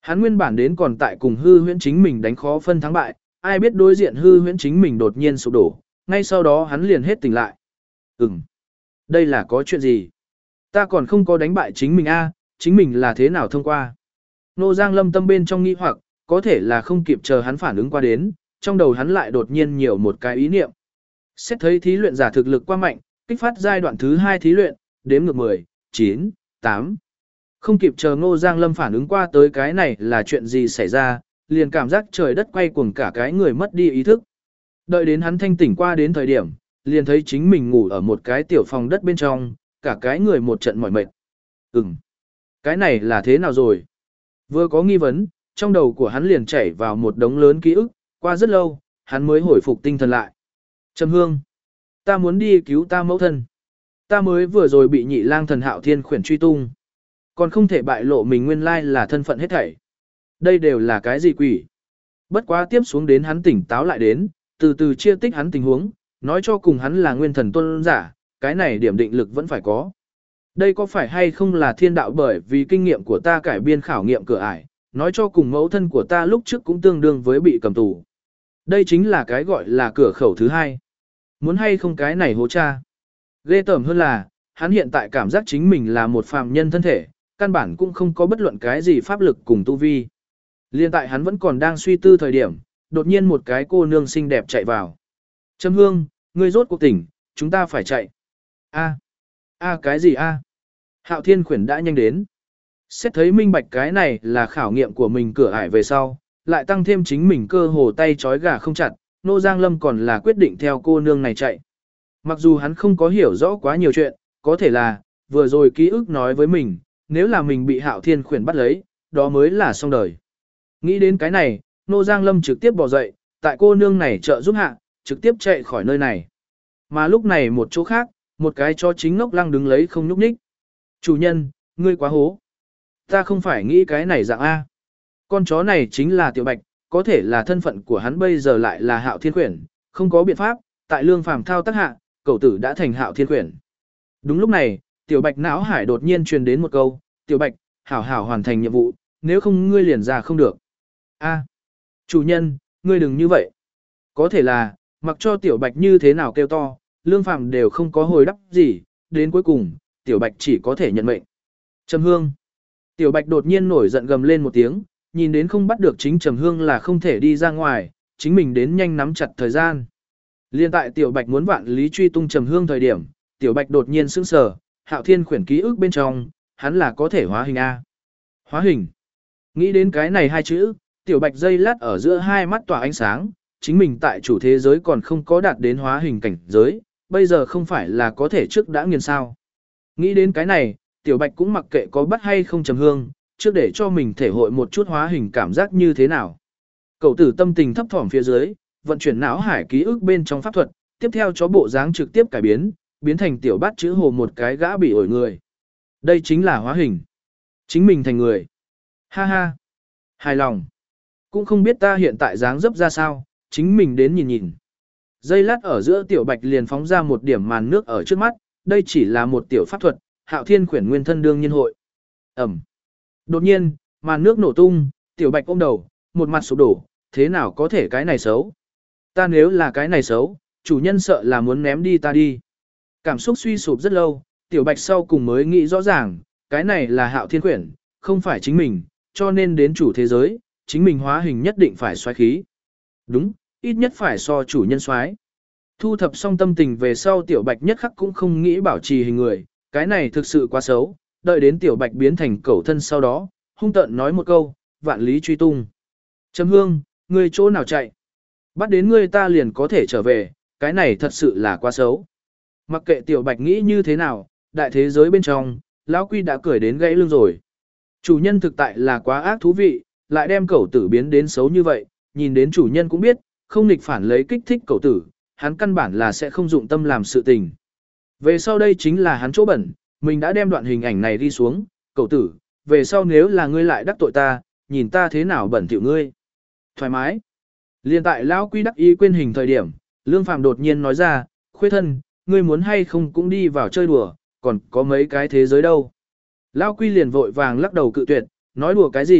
Hắn nguyên bản đến còn tại cùng hư huyễn chính mình đánh khó phân thắng bại, ai biết đối diện hư huyễn chính mình đột nhiên sụp đổ, ngay sau đó hắn liền hết tỉnh lại. Ừm, đây là có chuyện gì? Ta còn không có đánh bại chính mình a, chính mình là thế nào thông qua? Nô Giang Lâm tâm bên trong nghi hoặc, có thể là không kịp chờ hắn phản ứng qua đến, trong đầu hắn lại đột nhiên nhiều một cái ý niệm. Xét thấy thí luyện giả thực lực quá mạnh, kích phát giai đoạn thứ hai thí luyện, đếm ngược mười, chín, tám. Không kịp chờ Ngô Giang Lâm phản ứng qua tới cái này là chuyện gì xảy ra, liền cảm giác trời đất quay cuồng cả cái người mất đi ý thức. Đợi đến hắn thanh tỉnh qua đến thời điểm, liền thấy chính mình ngủ ở một cái tiểu phòng đất bên trong, cả cái người một trận mỏi mệt. Ừm, cái này là thế nào rồi? Vừa có nghi vấn, trong đầu của hắn liền chảy vào một đống lớn ký ức, qua rất lâu, hắn mới hồi phục tinh thần lại. Trầm Hương, ta muốn đi cứu ta mẫu thân. Ta mới vừa rồi bị nhị lang thần Hạo Thiên khuyển truy tung. Còn không thể bại lộ mình nguyên lai là thân phận hết thảy. Đây đều là cái gì quỷ? Bất quá tiếp xuống đến hắn tỉnh táo lại đến, từ từ chia tích hắn tình huống, nói cho cùng hắn là nguyên thần tôn giả, cái này điểm định lực vẫn phải có. Đây có phải hay không là thiên đạo bởi vì kinh nghiệm của ta cải biên khảo nghiệm cửa ải, nói cho cùng mẫu thân của ta lúc trước cũng tương đương với bị cầm tù. Đây chính là cái gọi là cửa khẩu thứ hai. Muốn hay không cái này hố cha. Ghê tởm hơn là, hắn hiện tại cảm giác chính mình là một phàm nhân thân thể, căn bản cũng không có bất luận cái gì pháp lực cùng tu vi. Liên tại hắn vẫn còn đang suy tư thời điểm, đột nhiên một cái cô nương xinh đẹp chạy vào. Trầm Hương, ngươi rốt cuộc tỉnh, chúng ta phải chạy. A, a cái gì a? Hạo Thiên khuyển đã nhanh đến. Xét thấy minh bạch cái này là khảo nghiệm của mình cửa ải về sau, lại tăng thêm chính mình cơ hồ tay trói gà không chặt, Nô Giang Lâm còn là quyết định theo cô nương này chạy. Mặc dù hắn không có hiểu rõ quá nhiều chuyện, có thể là, vừa rồi ký ức nói với mình, nếu là mình bị Hạo Thiên khuyển bắt lấy, đó mới là xong đời. Nghĩ đến cái này, Nô Giang Lâm trực tiếp bò dậy, tại cô nương này trợ giúp hạ, trực tiếp chạy khỏi nơi này. Mà lúc này một chỗ khác, một cái chó chính ngốc lăng đứng lấy không nhúc nhích. Chủ nhân, ngươi quá hố. Ta không phải nghĩ cái này dạng A. Con chó này chính là Tiểu Bạch, có thể là thân phận của hắn bây giờ lại là Hạo Thiên khuyển, không có biện pháp, tại Lương Phàm thao tác hạ, cậu tử đã thành Hạo Thiên khuyển. Đúng lúc này, Tiểu Bạch não hải đột nhiên truyền đến một câu, Tiểu Bạch, hảo hảo hoàn thành nhiệm vụ, nếu không ngươi liền ra không được. A, chủ nhân, ngươi đừng như vậy. Có thể là, mặc cho Tiểu Bạch như thế nào kêu to, Lương Phàm đều không có hồi đáp gì, đến cuối cùng, Tiểu Bạch chỉ có thể nhận mệnh. Trầm Hương. Tiểu Bạch đột nhiên nổi giận gầm lên một tiếng, nhìn đến không bắt được chính Trầm Hương là không thể đi ra ngoài, chính mình đến nhanh nắm chặt thời gian. Liên tại Tiểu Bạch muốn vạn lý truy tung Trầm Hương thời điểm, Tiểu Bạch đột nhiên sững sờ, Hạo Thiên khuyển ký ức bên trong, hắn là có thể hóa hình A. Hóa hình. Nghĩ đến cái này hai chữ, Tiểu Bạch dây lát ở giữa hai mắt tỏa ánh sáng, chính mình tại chủ thế giới còn không có đạt đến hóa hình cảnh giới, bây giờ không phải là có thể trước đã nghiền sao. Nghĩ đến cái này, Tiểu Bạch cũng mặc kệ có bắt hay không Trầm Hương, trước để cho mình thể hội một chút hóa hình cảm giác như thế nào. Cậu tử tâm tình thấp thỏm phía dưới, vận chuyển não hải ký ức bên trong pháp thuật, tiếp theo chó bộ dáng trực tiếp cải biến, biến thành tiểu bát chữ hồ một cái gã bị ổi người. Đây chính là hóa hình. Chính mình thành người. Ha ha. Hài lòng. Cũng không biết ta hiện tại dáng dấp ra sao, chính mình đến nhìn nhìn. Giây lát ở giữa Tiểu Bạch liền phóng ra một điểm màn nước ở trước mắt, đây chỉ là một tiểu pháp thuật, Hạo Thiên khuyển nguyên thân đương nhiên hội. Ẩm. Đột nhiên, màn nước nổ tung, Tiểu Bạch ôm đầu, một mặt sụp đổ, thế nào có thể cái này xấu? Ta nếu là cái này xấu, chủ nhân sợ là muốn ném đi ta đi. Cảm xúc suy sụp rất lâu, Tiểu Bạch sau cùng mới nghĩ rõ ràng, cái này là Hạo Thiên khuyển, không phải chính mình, cho nên đến chủ thế giới, chính mình hóa hình nhất định phải xoáy khí. Đúng, ít nhất phải so chủ nhân xoáy. Thu thập xong tâm tình về sau Tiểu Bạch nhất khắc cũng không nghĩ bảo trì hình người, cái này thực sự quá xấu, đợi đến Tiểu Bạch biến thành cẩu thân sau đó, hung tợn nói một câu, vạn lý truy tung. Trầm Hương, ngươi chỗ nào chạy? Bắt đến ngươi ta liền có thể trở về, cái này thật sự là quá xấu. Mặc kệ Tiểu Bạch nghĩ như thế nào, đại thế giới bên trong, lão Quy đã cười đến gãy lưng rồi. Chủ nhân thực tại là quá ác thú vị, lại đem cẩu tử biến đến xấu như vậy, nhìn đến chủ nhân cũng biết, không nghịch phản lấy kích thích cẩu tử, hắn căn bản là sẽ không dụng tâm làm sự tình. Về sau đây chính là hắn chỗ bẩn, mình đã đem đoạn hình ảnh này đi xuống, cẩu tử, về sau nếu là ngươi lại đắc tội ta, nhìn ta thế nào bẩn thỉu ngươi. Thoải mái. Liên tại lão Quy đắc ý quên hình thời điểm, Lương Phàm đột nhiên nói ra, khuê thân, ngươi muốn hay không cũng đi vào chơi đùa, còn có mấy cái thế giới đâu. Lão Quy liền vội vàng lắc đầu cự tuyệt, nói đùa cái gì,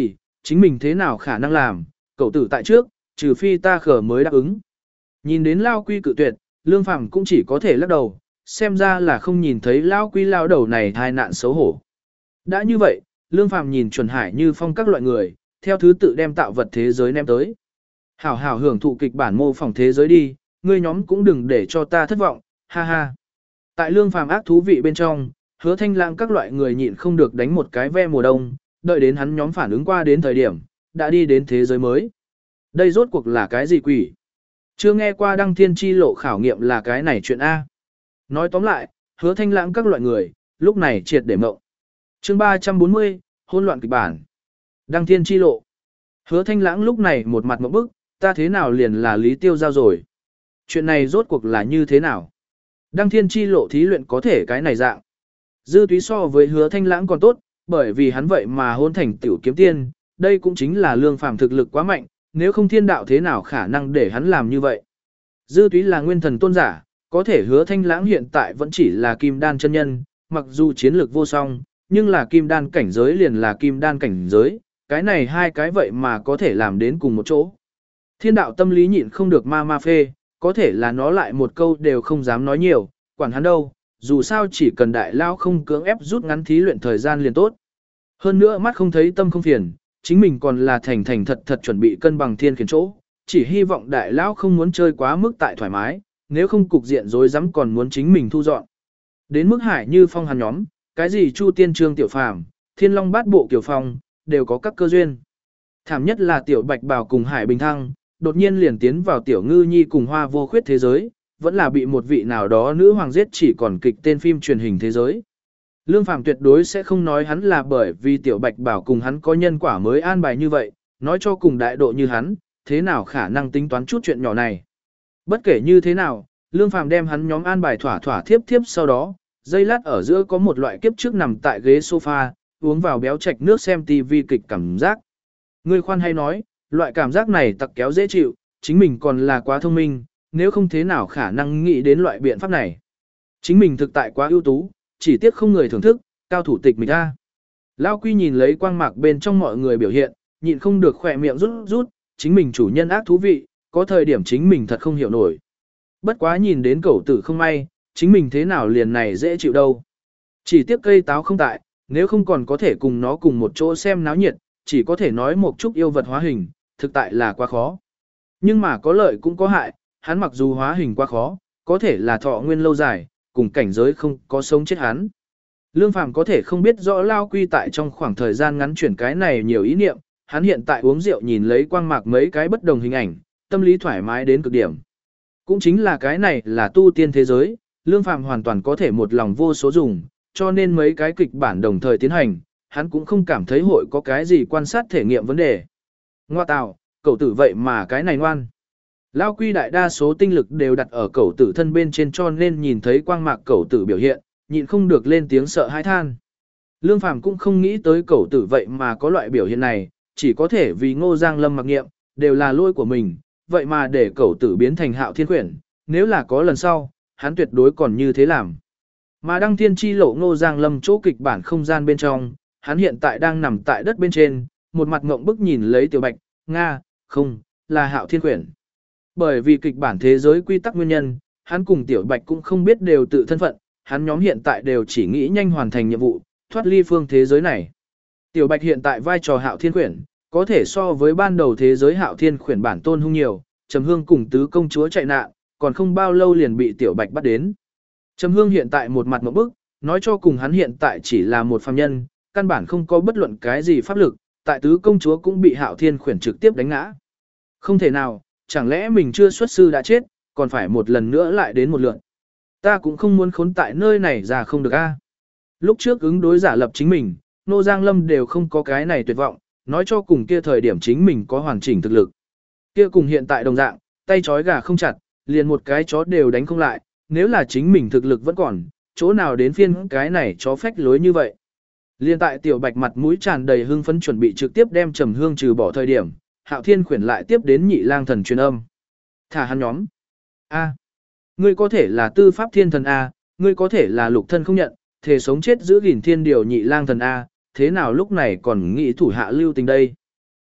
chính mình thế nào khả năng làm, cậu tử tại trước, trừ phi ta khở mới đáp ứng. Nhìn đến Lao Quy cự tuyệt, Lương Phàm cũng chỉ có thể lắc đầu, xem ra là không nhìn thấy Lao Quy lao đầu này tai nạn xấu hổ. Đã như vậy, Lương Phàm nhìn Chuẩn Hải Như Phong các loại người, theo thứ tự đem tạo vật thế giới ném tới. Hảo hảo hưởng thụ kịch bản mô phỏng thế giới đi, ngươi nhóm cũng đừng để cho ta thất vọng, ha ha. Tại Lương Phàm ác thú vị bên trong, Hứa Thanh Lãng các loại người nhịn không được đánh một cái ve mùa đông, đợi đến hắn nhóm phản ứng qua đến thời điểm, đã đi đến thế giới mới. Đây rốt cuộc là cái gì quỷ? Chưa nghe qua đăng thiên chi lộ khảo nghiệm là cái này chuyện A. Nói tóm lại, Hứa Thanh Lãng các loại người, lúc này triệt để mộng. Chương ba trăm bốn mươi, hỗn loạn kịch bản. Đăng thiên chi lộ. Hứa Thanh Lãng lúc này một mặt ngộp bức, ta thế nào liền là Lý Tiêu Giao rồi? Chuyện này rốt cuộc là như thế nào? Đăng thiên chi lộ thí luyện có thể cái này dạng. Dư Túy so với Hứa Thanh Lãng còn tốt, bởi vì hắn vậy mà hôn thành tiểu kiếm tiên, đây cũng chính là Lương Phàm thực lực quá mạnh, nếu không thiên đạo thế nào khả năng để hắn làm như vậy. Dư Túy là nguyên thần tôn giả, có thể Hứa Thanh Lãng hiện tại vẫn chỉ là kim đan chân nhân, mặc dù chiến lược vô song, nhưng là kim đan cảnh giới liền là kim đan cảnh giới, cái này hai cái vậy mà có thể làm đến cùng một chỗ. Thiên đạo tâm lý nhịn không được ma ma phê, có thể là nó lại một câu đều không dám nói nhiều, quản hắn đâu, dù sao chỉ cần đại lao không cưỡng ép rút ngắn thí luyện thời gian liền tốt. Hơn nữa mắt không thấy tâm không phiền, chính mình còn là thành thành thật thật chuẩn bị cân bằng thiên khiển chỗ, chỉ hy vọng đại lao không muốn chơi quá mức tại thoải mái, nếu không cục diện rối rắm còn muốn chính mình thu dọn. Đến mức Hải Như Phong hắn nhóm, cái gì Chu Tiên Trương Tiểu Phàm, Thiên Long Bát Bộ Kiều Phong, đều có các cơ duyên. Thảm nhất là Tiểu Bạch Bảo cùng Hải Bình Thăng, đột nhiên liền tiến vào Tiểu Ngư Nhi cùng Hoa Vô Khuyết thế giới, vẫn là bị một vị nào đó nữ hoàng giết chỉ còn kịch tên phim truyền hình thế giới. Lương Phàm tuyệt đối sẽ không nói hắn là bởi vì Tiểu Bạch Bảo cùng hắn có nhân quả mới an bài như vậy, nói cho cùng đại độ như hắn, thế nào khả năng tính toán chút chuyện nhỏ này. Bất kể như thế nào, Lương Phàm đem hắn nhóm an bài thỏa thỏa thiếp thiếp sau đó, giây lát ở giữa có một loại kiếp trước nằm tại ghế sofa, uống vào béo chạch nước xem tivi kịch cảm giác. Ngươi khoan hay nói, loại cảm giác này tặc kéo dễ chịu, chính mình còn là quá thông minh, nếu không thế nào khả năng nghĩ đến loại biện pháp này. Chính mình thực tại quá ưu tú, chỉ tiếc không người thưởng thức, cao thủ tịch mình ta. Lao Quy nhìn lấy quang mạc bên trong mọi người biểu hiện, nhịn không được khỏe miệng rút rút, chính mình chủ nhân ác thú vị, có thời điểm chính mình thật không hiểu nổi. Bất quá nhìn đến cẩu tử không may, chính mình thế nào liền này dễ chịu đâu. Chỉ tiếc cây táo không tại, nếu không còn có thể cùng nó cùng một chỗ xem náo nhiệt, chỉ có thể nói một chút yêu vật hóa hình, thực tại là quá khó. Nhưng mà có lợi cũng có hại, hắn mặc dù hóa hình quá khó, có thể là thọ nguyên lâu dài, cùng cảnh giới không có sống chết hắn. Lương Phàm có thể không biết rõ Lao Quy tại trong khoảng thời gian ngắn chuyển cái này nhiều ý niệm, hắn hiện tại uống rượu nhìn lấy quang mạc mấy cái bất đồng hình ảnh, tâm lý thoải mái đến cực điểm. Cũng chính là cái này là tu tiên thế giới, Lương Phàm hoàn toàn có thể một lòng vô số dùng, cho nên mấy cái kịch bản đồng thời tiến hành, hắn cũng không cảm thấy hội có cái gì quan sát thể nghiệm vấn đề. Ngoa tào, cậu tử vậy mà cái này ngoan. Lao Quy đại đa số tinh lực đều đặt ở cậu tử thân bên trên cho nên nhìn thấy quang mạc cậu tử biểu hiện, nhịn không được lên tiếng sợ hãi than. Lương Phàm cũng không nghĩ tới cậu tử vậy mà có loại biểu hiện này, chỉ có thể vì Ngô Giang Lâm mặc nghiệm, đều là lỗi của mình, vậy mà để cậu tử biến thành Hạo Thiên Quyển, nếu là có lần sau, hắn tuyệt đối còn như thế làm. Mà đăng thiên chi lộ Ngô Giang Lâm chỗ kịch bản không gian bên trong, hắn hiện tại đang nằm tại đất bên trên, một mặt ngộng bức nhìn lấy Tiểu Bạch, Nga, không, là Hạo Thiên Quyển. Bởi vì kịch bản thế giới quy tắc nguyên nhân, hắn cùng Tiểu Bạch cũng không biết đều tự thân phận, hắn nhóm hiện tại đều chỉ nghĩ nhanh hoàn thành nhiệm vụ, thoát ly phương thế giới này. Tiểu Bạch hiện tại vai trò Hạo Thiên Quyển, có thể so với ban đầu thế giới Hạo Thiên Quyển bản tôn hung nhiều, Trầm Hương cùng tứ công chúa chạy nạn, còn không bao lâu liền bị Tiểu Bạch bắt đến. Trầm Hương hiện tại một mặt ngộp bức, nói cho cùng hắn hiện tại chỉ là một phàm nhân, căn bản không có bất luận cái gì pháp lực, tại tứ công chúa cũng bị Hạo Thiên Quyển trực tiếp đánh ngã. Không thể nào, chẳng lẽ mình chưa xuất sư đã chết, còn phải một lần nữa lại đến một lượt. Ta cũng không muốn khốn tại nơi này ra không được a. Lúc trước ứng đối giả lập chính mình, Nô Giang Lâm đều không có cái này tuyệt vọng, nói cho cùng kia thời điểm chính mình có hoàn chỉnh thực lực. Kia cùng hiện tại đồng dạng, tay trói gà không chặt, liền một cái chó đều đánh không lại, nếu là chính mình thực lực vẫn còn, chỗ nào đến phiên cái này chó phách lối như vậy. Liên tại Tiểu Bạch mặt mũi tràn đầy hưng phấn chuẩn bị trực tiếp đem Trầm Hương trừ bỏ thời điểm, Hạo Thiên Quyển lại tiếp đến Nhị Lang Thần truyền âm. Thả hắn nhóm. A, ngươi có thể là Tư Pháp Thiên Thần a, ngươi có thể là Lục Thân không nhận, thể sống chết giữ gìn thiên điều Nhị Lang Thần a, thế nào lúc này còn nghĩ thủ hạ lưu tình đây?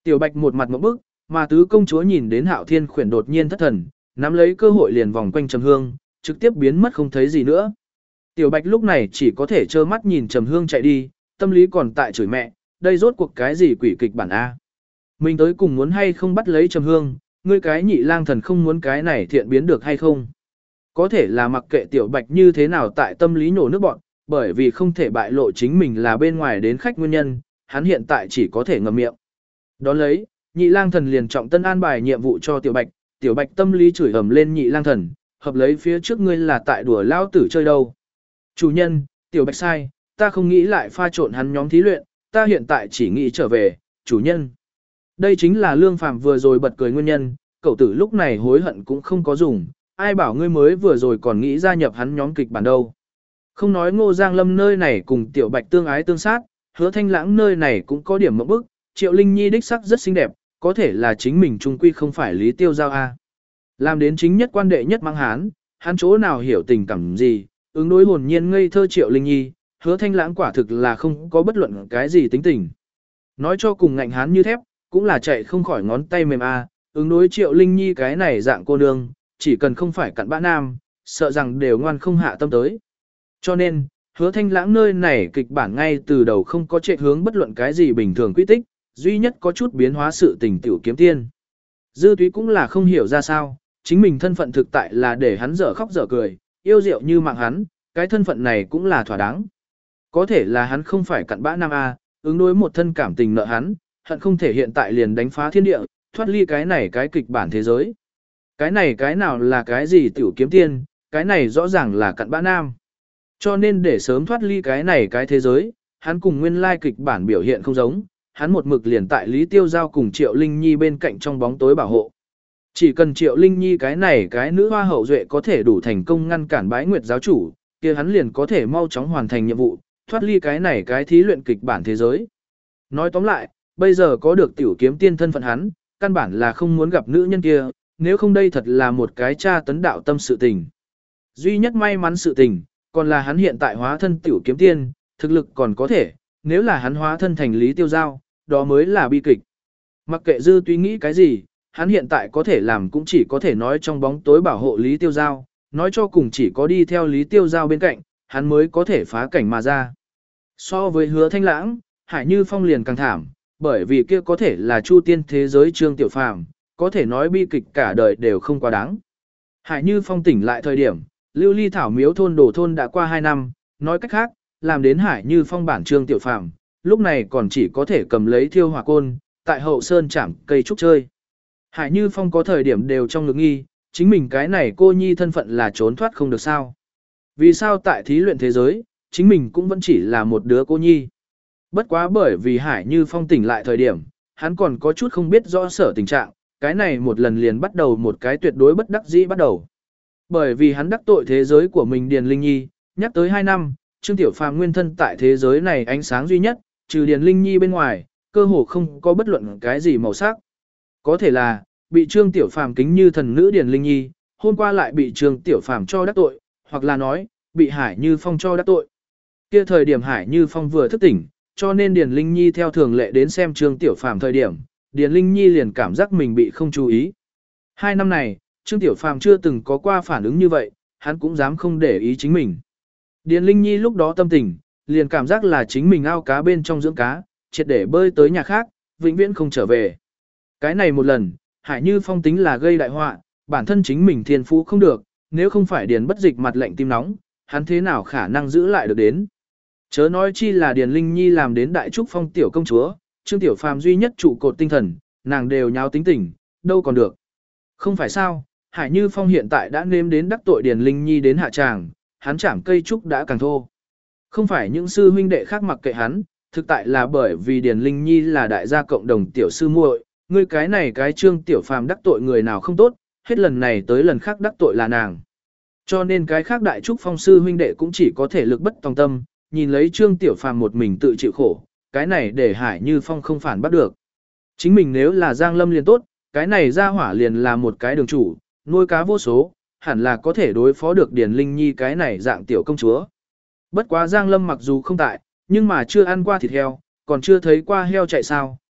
Tiểu Bạch một mặt ngộp bức, mà tứ công chúa nhìn đến Hạo Thiên khuyển đột nhiên thất thần, nắm lấy cơ hội liền vòng quanh Trầm Hương, trực tiếp biến mất không thấy gì nữa. Tiểu Bạch lúc này chỉ có thể trơ mắt nhìn Trầm Hương chạy đi, tâm lý còn tại chửi mẹ, đây rốt cuộc cái gì quỷ kịch bản A. Mình tới cùng muốn hay không bắt lấy Trầm Hương, ngươi cái nhị lang thần không muốn cái này thiện biến được hay không. Có thể là mặc kệ Tiểu Bạch như thế nào tại tâm lý nổ nước bọn, bởi vì không thể bại lộ chính mình là bên ngoài đến khách nguyên nhân, hắn hiện tại chỉ có thể ngậm miệng. Đón lấy, nhị lang thần liền trọng tân an bài nhiệm vụ cho Tiểu Bạch, Tiểu Bạch tâm lý chửi ầm lên nhị lang thần, hợp lấy phía trước ngươi là tại đùa lao tử chơi đâu. Chủ nhân, Tiểu Bạch sai, ta không nghĩ lại pha trộn hắn nhóm thí luyện, ta hiện tại chỉ nghĩ trở về, chủ nhân. Đây chính là Lương Phàm vừa rồi bật cười nguyên nhân, cậu tử lúc này hối hận cũng không có dùng, ai bảo ngươi mới vừa rồi còn nghĩ gia nhập hắn nhóm kịch bản đâu. Không nói Ngô Giang Lâm nơi này cùng Tiểu Bạch tương ái tương sát, Hứa Thanh Lãng nơi này cũng có điểm mộng bức, Triệu Linh Nhi đích sắc rất xinh đẹp, có thể là chính mình trung quy không phải Lý Tiêu Giao a. Làm đến chính nhất quan đệ nhất mang hán, hắn chỗ nào hiểu tình cảm gì, ứng đối hồn nhiên ngây thơ Triệu Linh Nhi, Hứa Thanh Lãng quả thực là không có bất luận cái gì tính tình. Nói cho cùng ngạnh hán như thép, cũng là chạy không khỏi ngón tay mềm a, ứng đối Triệu Linh Nhi cái này dạng cô nương, chỉ cần không phải cặn bã nam, sợ rằng đều ngoan không hạ tâm tới. Cho nên, Hứa Thanh Lãng nơi này kịch bản ngay từ đầu không có chạy hướng bất luận cái gì bình thường quy tích, duy nhất có chút biến hóa sự tình tiểu kiếm tiên. Dư Túy cũng là không hiểu ra sao, chính mình thân phận thực tại là để hắn dở khóc dở cười, yêu rượu như mạng hắn, cái thân phận này cũng là thỏa đáng. Có thể là hắn không phải cặn bã nam A, ứng đối một thân cảm tình nợ hắn, hận không thể hiện tại liền đánh phá thiên địa, thoát ly cái này cái kịch bản thế giới. Cái này cái nào là cái gì tiểu kiếm tiên, cái này rõ ràng là cặn bã nam. Cho nên để sớm thoát ly cái này cái thế giới, hắn cùng nguyên lai kịch bản biểu hiện không giống, hắn một mực liền tại Lý Tiêu Giao cùng Triệu Linh Nhi bên cạnh trong bóng tối bảo hộ. Chỉ cần Triệu Linh Nhi cái này cái nữ hoa hậu duệ có thể đủ thành công ngăn cản Bái Nguyệt giáo chủ, kia hắn liền có thể mau chóng hoàn thành nhiệm vụ, thoát ly cái này cái thí luyện kịch bản thế giới. Nói tóm lại, bây giờ có được tiểu kiếm tiên thân phận hắn, căn bản là không muốn gặp nữ nhân kia, nếu không đây thật là một cái tra tấn đạo tâm sự tình. Duy nhất may mắn sự tình, còn là hắn hiện tại hóa thân tiểu kiếm tiên, thực lực còn có thể, nếu là hắn hóa thân thành Lý Tiêu Giao, đó mới là bi kịch. Mặc kệ Dư Túy nghĩ cái gì, hắn hiện tại có thể làm cũng chỉ có thể nói trong bóng tối bảo hộ Lý Tiêu Giao, nói cho cùng chỉ có đi theo Lý Tiêu Giao bên cạnh, hắn mới có thể phá cảnh mà ra. So với Hứa Thanh Lãng, Hải Như Phong liền càng thảm, bởi vì kia có thể là chu tiên thế giới Trương Tiểu Phàm, có thể nói bi kịch cả đời đều không quá đáng. Hải Như Phong tỉnh lại thời điểm, Lưu Ly Thảo Miếu thôn đổ thôn đã qua hai năm, nói cách khác, làm đến Hải Như Phong bản Trương Tiểu Phàm, lúc này còn chỉ có thể cầm lấy thiêu hỏa côn, tại hậu sơn chạm cây trúc chơi. Hải Như Phong có thời điểm đều trong ngực nghi, chính mình cái này cô nhi thân phận là trốn thoát không được sao. Vì sao tại thí luyện thế giới, chính mình cũng vẫn chỉ là một đứa cô nhi. Bất quá bởi vì Hải Như Phong tỉnh lại thời điểm, hắn còn có chút không biết rõ sở tình trạng, cái này một lần liền bắt đầu một cái tuyệt đối bất đắc dĩ bắt đầu. Bởi vì hắn đắc tội thế giới của mình Điền Linh Nhi, nhắc tới hai năm, Trương Tiểu Phàm nguyên thân tại thế giới này ánh sáng duy nhất, trừ Điền Linh Nhi bên ngoài, cơ hồ không có bất luận cái gì màu sắc. Có thể là, bị Trương Tiểu Phàm kính như thần nữ Điền Linh Nhi, hôm qua lại bị Trương Tiểu Phàm cho đắc tội, hoặc là nói, bị Hải Như Phong cho đắc tội. Kia thời điểm Hải Như Phong vừa thức tỉnh, cho nên Điền Linh Nhi theo thường lệ đến xem Trương Tiểu Phàm thời điểm, Điền Linh Nhi liền cảm giác mình bị không chú ý. Hai năm này, Trương Tiểu Phàm chưa từng có qua phản ứng như vậy, hắn cũng dám không để ý chính mình. Điền Linh Nhi lúc đó tâm tình, liền cảm giác là chính mình ao cá bên trong dưỡng cá, triệt để bơi tới nhà khác, vĩnh viễn không trở về. Cái này một lần, Hải Như Phong tính là gây đại họa, bản thân chính mình thiên phú không được, nếu không phải Điền Bất Dịch mặt lạnh tim nóng, hắn thế nào khả năng giữ lại được đến. Chớ nói chi là Điền Linh Nhi làm đến Đại Trúc Phong tiểu công chúa, Trương Tiểu Phàm duy nhất trụ cột tinh thần, nàng đều nháo tính tình, đâu còn được. Không phải sao, Hải Như Phong hiện tại đã nếm đến đắc tội Điền Linh Nhi đến hạ tràng, hắn chạm cây trúc đã càng thô. Không phải những sư huynh đệ khác mặc kệ hắn, thực tại là bởi vì Điền Linh Nhi là đại gia cộng đồng tiểu sư muội, ngươi cái này cái Trương Tiểu Phàm đắc tội người nào không tốt, hết lần này tới lần khác đắc tội là nàng. Cho nên cái khác Đại Trúc Phong sư huynh đệ cũng chỉ có thể lực bất tòng tâm, nhìn lấy Trương Tiểu Phàm một mình tự chịu khổ, cái này để Hải Như Phong không phản bắt được. Chính mình nếu là Giang Lâm liền tốt, cái này ra hỏa liền là một cái đường chủ, nuôi cá vô số, hẳn là có thể đối phó được Điền Linh Nhi cái này dạng tiểu công chúa. Bất quá Giang Lâm mặc dù không tại, nhưng mà chưa ăn qua thịt heo, còn chưa thấy qua heo chạy sao,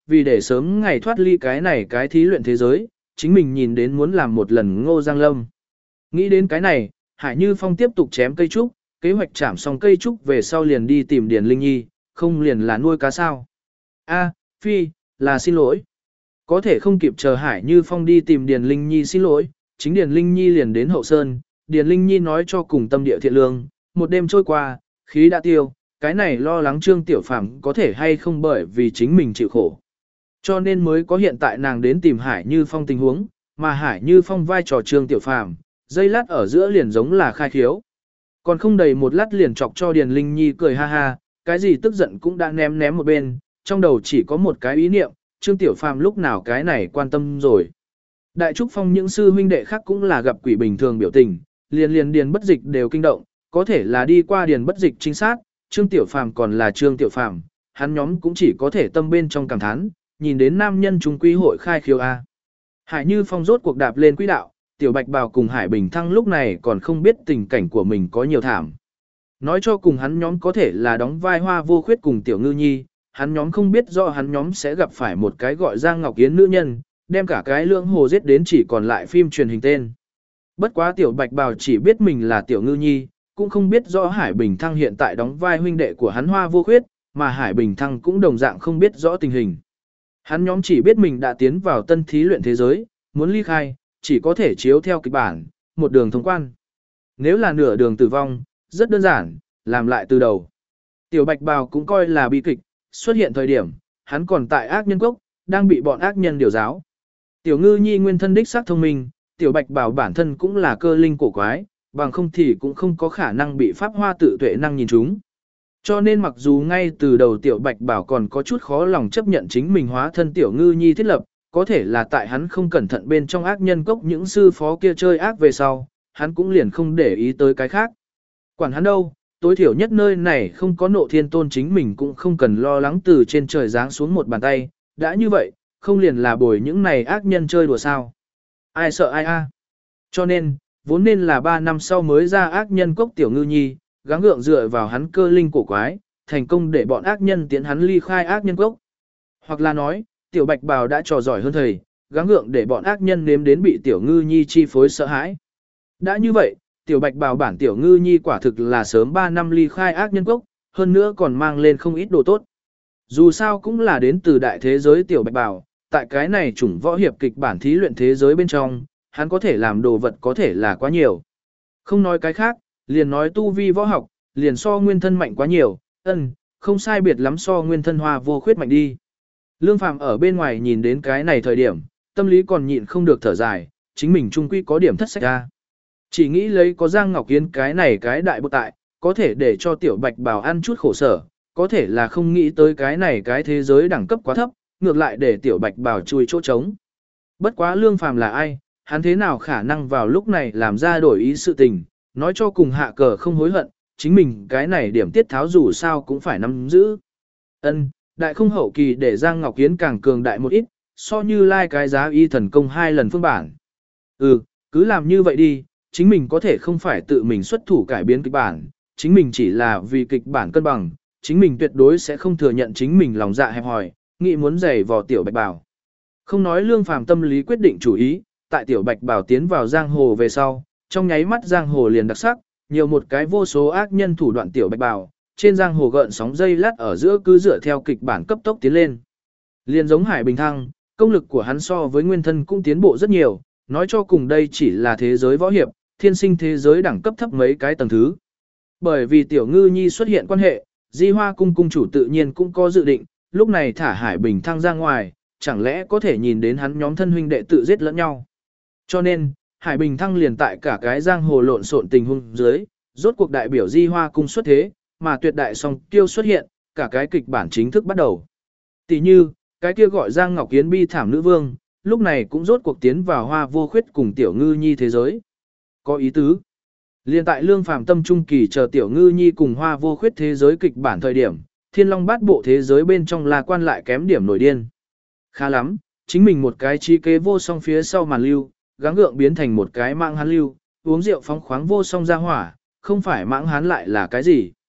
vì để sớm ngày thoát ly cái này cái thí luyện thế giới, chính mình nhìn đến muốn làm một lần Ngô Giang Lâm. Nghĩ đến cái này, Hải Như Phong tiếp tục chém cây trúc, kế hoạch chạm xong cây trúc về sau liền đi tìm Điền Linh Nhi, không liền là nuôi cá sao. A, Phi, là xin lỗi. Có thể không kịp chờ Hải Như Phong đi tìm Điền Linh Nhi xin lỗi, chính Điền Linh Nhi liền đến hậu sơn, Điền Linh Nhi nói cho cùng tâm địa thiện lương, một đêm trôi qua, khí đã tiêu, cái này lo lắng Trương Tiểu Phàm có thể hay không bởi vì chính mình chịu khổ. Cho nên mới có hiện tại nàng đến tìm Hải Như Phong tình huống, mà Hải Như Phong vai trò Trương Tiểu Phàm, dây lát ở giữa liền giống là khai khiếu. Còn không đầy một lát liền chọc cho Điền Linh Nhi cười ha ha, cái gì tức giận cũng đã ném ném một bên, trong đầu chỉ có một cái ý niệm, Trương Tiểu Phàm lúc nào cái này quan tâm rồi. Đại Trúc Phong những sư huynh đệ khác cũng là gặp quỷ bình thường biểu tình, liền liền Điền Bất Dịch đều kinh động, có thể là đi qua Điền Bất Dịch chính xác, Trương Tiểu Phàm còn là Trương Tiểu Phàm, hắn nhóm cũng chỉ có thể tâm bên trong cảm thán, nhìn đến nam nhân trung quy hội khai khiếu a. Hải Như Phong rốt cuộc đạp lên quỹ đạo, Tiểu Bạch Bào cùng Hải Bình Thăng lúc này còn không biết tình cảnh của mình có nhiều thảm. Nói cho cùng hắn nhóm có thể là đóng vai Hoa Vô Khuyết cùng Tiểu Ngư Nhi, hắn nhóm không biết rõ hắn nhóm sẽ gặp phải một cái gọi Giang Ngọc Yến nữ nhân, đem cả cái lưỡng hồ giết đến chỉ còn lại phim truyền hình tên. Bất quá Tiểu Bạch Bào chỉ biết mình là Tiểu Ngư Nhi, cũng không biết rõ Hải Bình Thăng hiện tại đóng vai huynh đệ của hắn Hoa Vô Khuyết, mà Hải Bình Thăng cũng đồng dạng không biết rõ tình hình. Hắn nhóm chỉ biết mình đã tiến vào tân thí luyện thế giới, muốn ly khai, chỉ có thể chiếu theo kịch bản, một đường thông quan. Nếu là nửa đường tử vong, rất đơn giản, làm lại từ đầu. Tiểu Bạch Bào cũng coi là bi kịch, xuất hiện thời điểm, hắn còn tại ác nhân cốc, đang bị bọn ác nhân điều giáo. Tiểu Ngư Nhi nguyên thân đích xác thông minh, Tiểu Bạch Bào bản thân cũng là cơ linh cổ quái, bằng không thì cũng không có khả năng bị pháp hoa tự tuệ năng nhìn chúng. Cho nên mặc dù ngay từ đầu Tiểu Bạch Bảo còn có chút khó lòng chấp nhận chính mình hóa thân Tiểu Ngư Nhi thiết lập, có thể là tại hắn không cẩn thận bên trong ác nhân cốc những sư phó kia chơi ác về sau, hắn cũng liền không để ý tới cái khác. Quản hắn đâu, tối thiểu nhất nơi này không có nộ thiên tôn chính mình cũng không cần lo lắng từ trên trời giáng xuống một bàn tay, đã như vậy, không liền là bồi những này ác nhân chơi đùa sao. Ai sợ ai a? Cho nên, vốn nên là ba năm sau mới ra ác nhân cốc Tiểu Ngư Nhi, gắng gượng dựa vào hắn cơ linh cổ quái, thành công để bọn ác nhân tiến hắn ly khai ác nhân cốc. Hoặc là nói, Tiểu Bạch Bào đã trò giỏi hơn thầy, gắng gượng để bọn ác nhân nếm đến bị Tiểu Ngư Nhi chi phối sợ hãi. Đã như vậy, Tiểu Bạch Bào bản Tiểu Ngư Nhi quả thực là sớm ba năm ly khai ác nhân cốc, hơn nữa còn mang lên không ít đồ tốt. Dù sao cũng là đến từ đại thế giới Tiểu Bạch Bào, tại cái này chủng võ hiệp kịch bản thí luyện thế giới bên trong, hắn có thể làm đồ vật có thể là quá nhiều. Không nói cái khác, liền nói tu vi võ học, liền so nguyên thân mạnh quá nhiều, ân, không sai biệt lắm so nguyên thân Hoa Vô Khuyết mạnh đi. Lương Phàm ở bên ngoài nhìn đến cái này thời điểm, tâm lý còn nhịn không được thở dài, chính mình trung quy có điểm thất sách ra. Chỉ nghĩ lấy có Giang Ngọc Yến cái này cái đại bộ tại, có thể để cho Tiểu Bạch Bào ăn chút khổ sở, có thể là không nghĩ tới cái này cái thế giới đẳng cấp quá thấp, ngược lại để Tiểu Bạch Bào chui chỗ trống. Bất quá Lương Phàm là ai, hắn thế nào khả năng vào lúc này làm ra đổi ý sự tình, nói cho cùng hạ cờ không hối hận, chính mình cái này điểm tiết tháo dù sao cũng phải nắm giữ. Ân, đại không hậu kỳ để Giang Ngọc Yến càng cường đại một ít, so như lai like cái giá y thần công hai lần phương bản. Ừ, cứ làm như vậy đi, chính mình có thể không phải tự mình xuất thủ cải biến kịch bản, chính mình chỉ là vì kịch bản cân bằng, chính mình tuyệt đối sẽ không thừa nhận chính mình lòng dạ hẹp hòi, nghĩ muốn giày vò Tiểu Bạch Bào. Không nói Lương Phàm tâm lý quyết định chủ ý, tại Tiểu Bạch Bào tiến vào giang hồ về sau, trong nháy mắt giang hồ liền đặc sắc, nhiều một cái vô số ác nhân thủ đoạn Tiểu Bạch Bào, trên giang hồ gợn sóng dây lát ở giữa cứ dựa theo kịch bản cấp tốc tiến lên. Liền giống Hải Bình Thăng, công lực của hắn so với nguyên thân cũng tiến bộ rất nhiều, nói cho cùng đây chỉ là thế giới võ hiệp, thiên sinh thế giới đẳng cấp thấp mấy cái tầng thứ. Bởi vì Tiểu Ngư Nhi xuất hiện quan hệ, Di Hoa cung cung chủ tự nhiên cũng có dự định, lúc này thả Hải Bình Thăng ra ngoài, chẳng lẽ có thể nhìn đến hắn nhóm thân huynh đệ tự giết lẫn nhau. Cho nên, Hải Bình Thăng liền tại cả cái giang hồ lộn xộn tình huống dưới, rốt cuộc đại biểu Di Hoa cung xuất thế, mà tuyệt đại song tiêu xuất hiện, cả cái kịch bản chính thức bắt đầu. Tỷ như, cái kia gọi Giang Ngọc Yến bi thảm nữ vương, lúc này cũng rốt cuộc tiến vào Hoa Vô Khuyết cùng Tiểu Ngư Nhi thế giới. Có ý tứ. Liên tại Lương Phàm tâm trung kỳ chờ Tiểu Ngư Nhi cùng Hoa Vô Khuyết thế giới kịch bản thời điểm, Thiên Long Bát Bộ thế giới bên trong là quan lại kém điểm nổi điên. Khá lắm, chính mình một cái trí kế vô song phía sau màn lưu, gắng gượng biến thành một cái mạng hán lưu, uống rượu phóng khoáng vô song ra hỏa, không phải mãng hán lại là cái gì.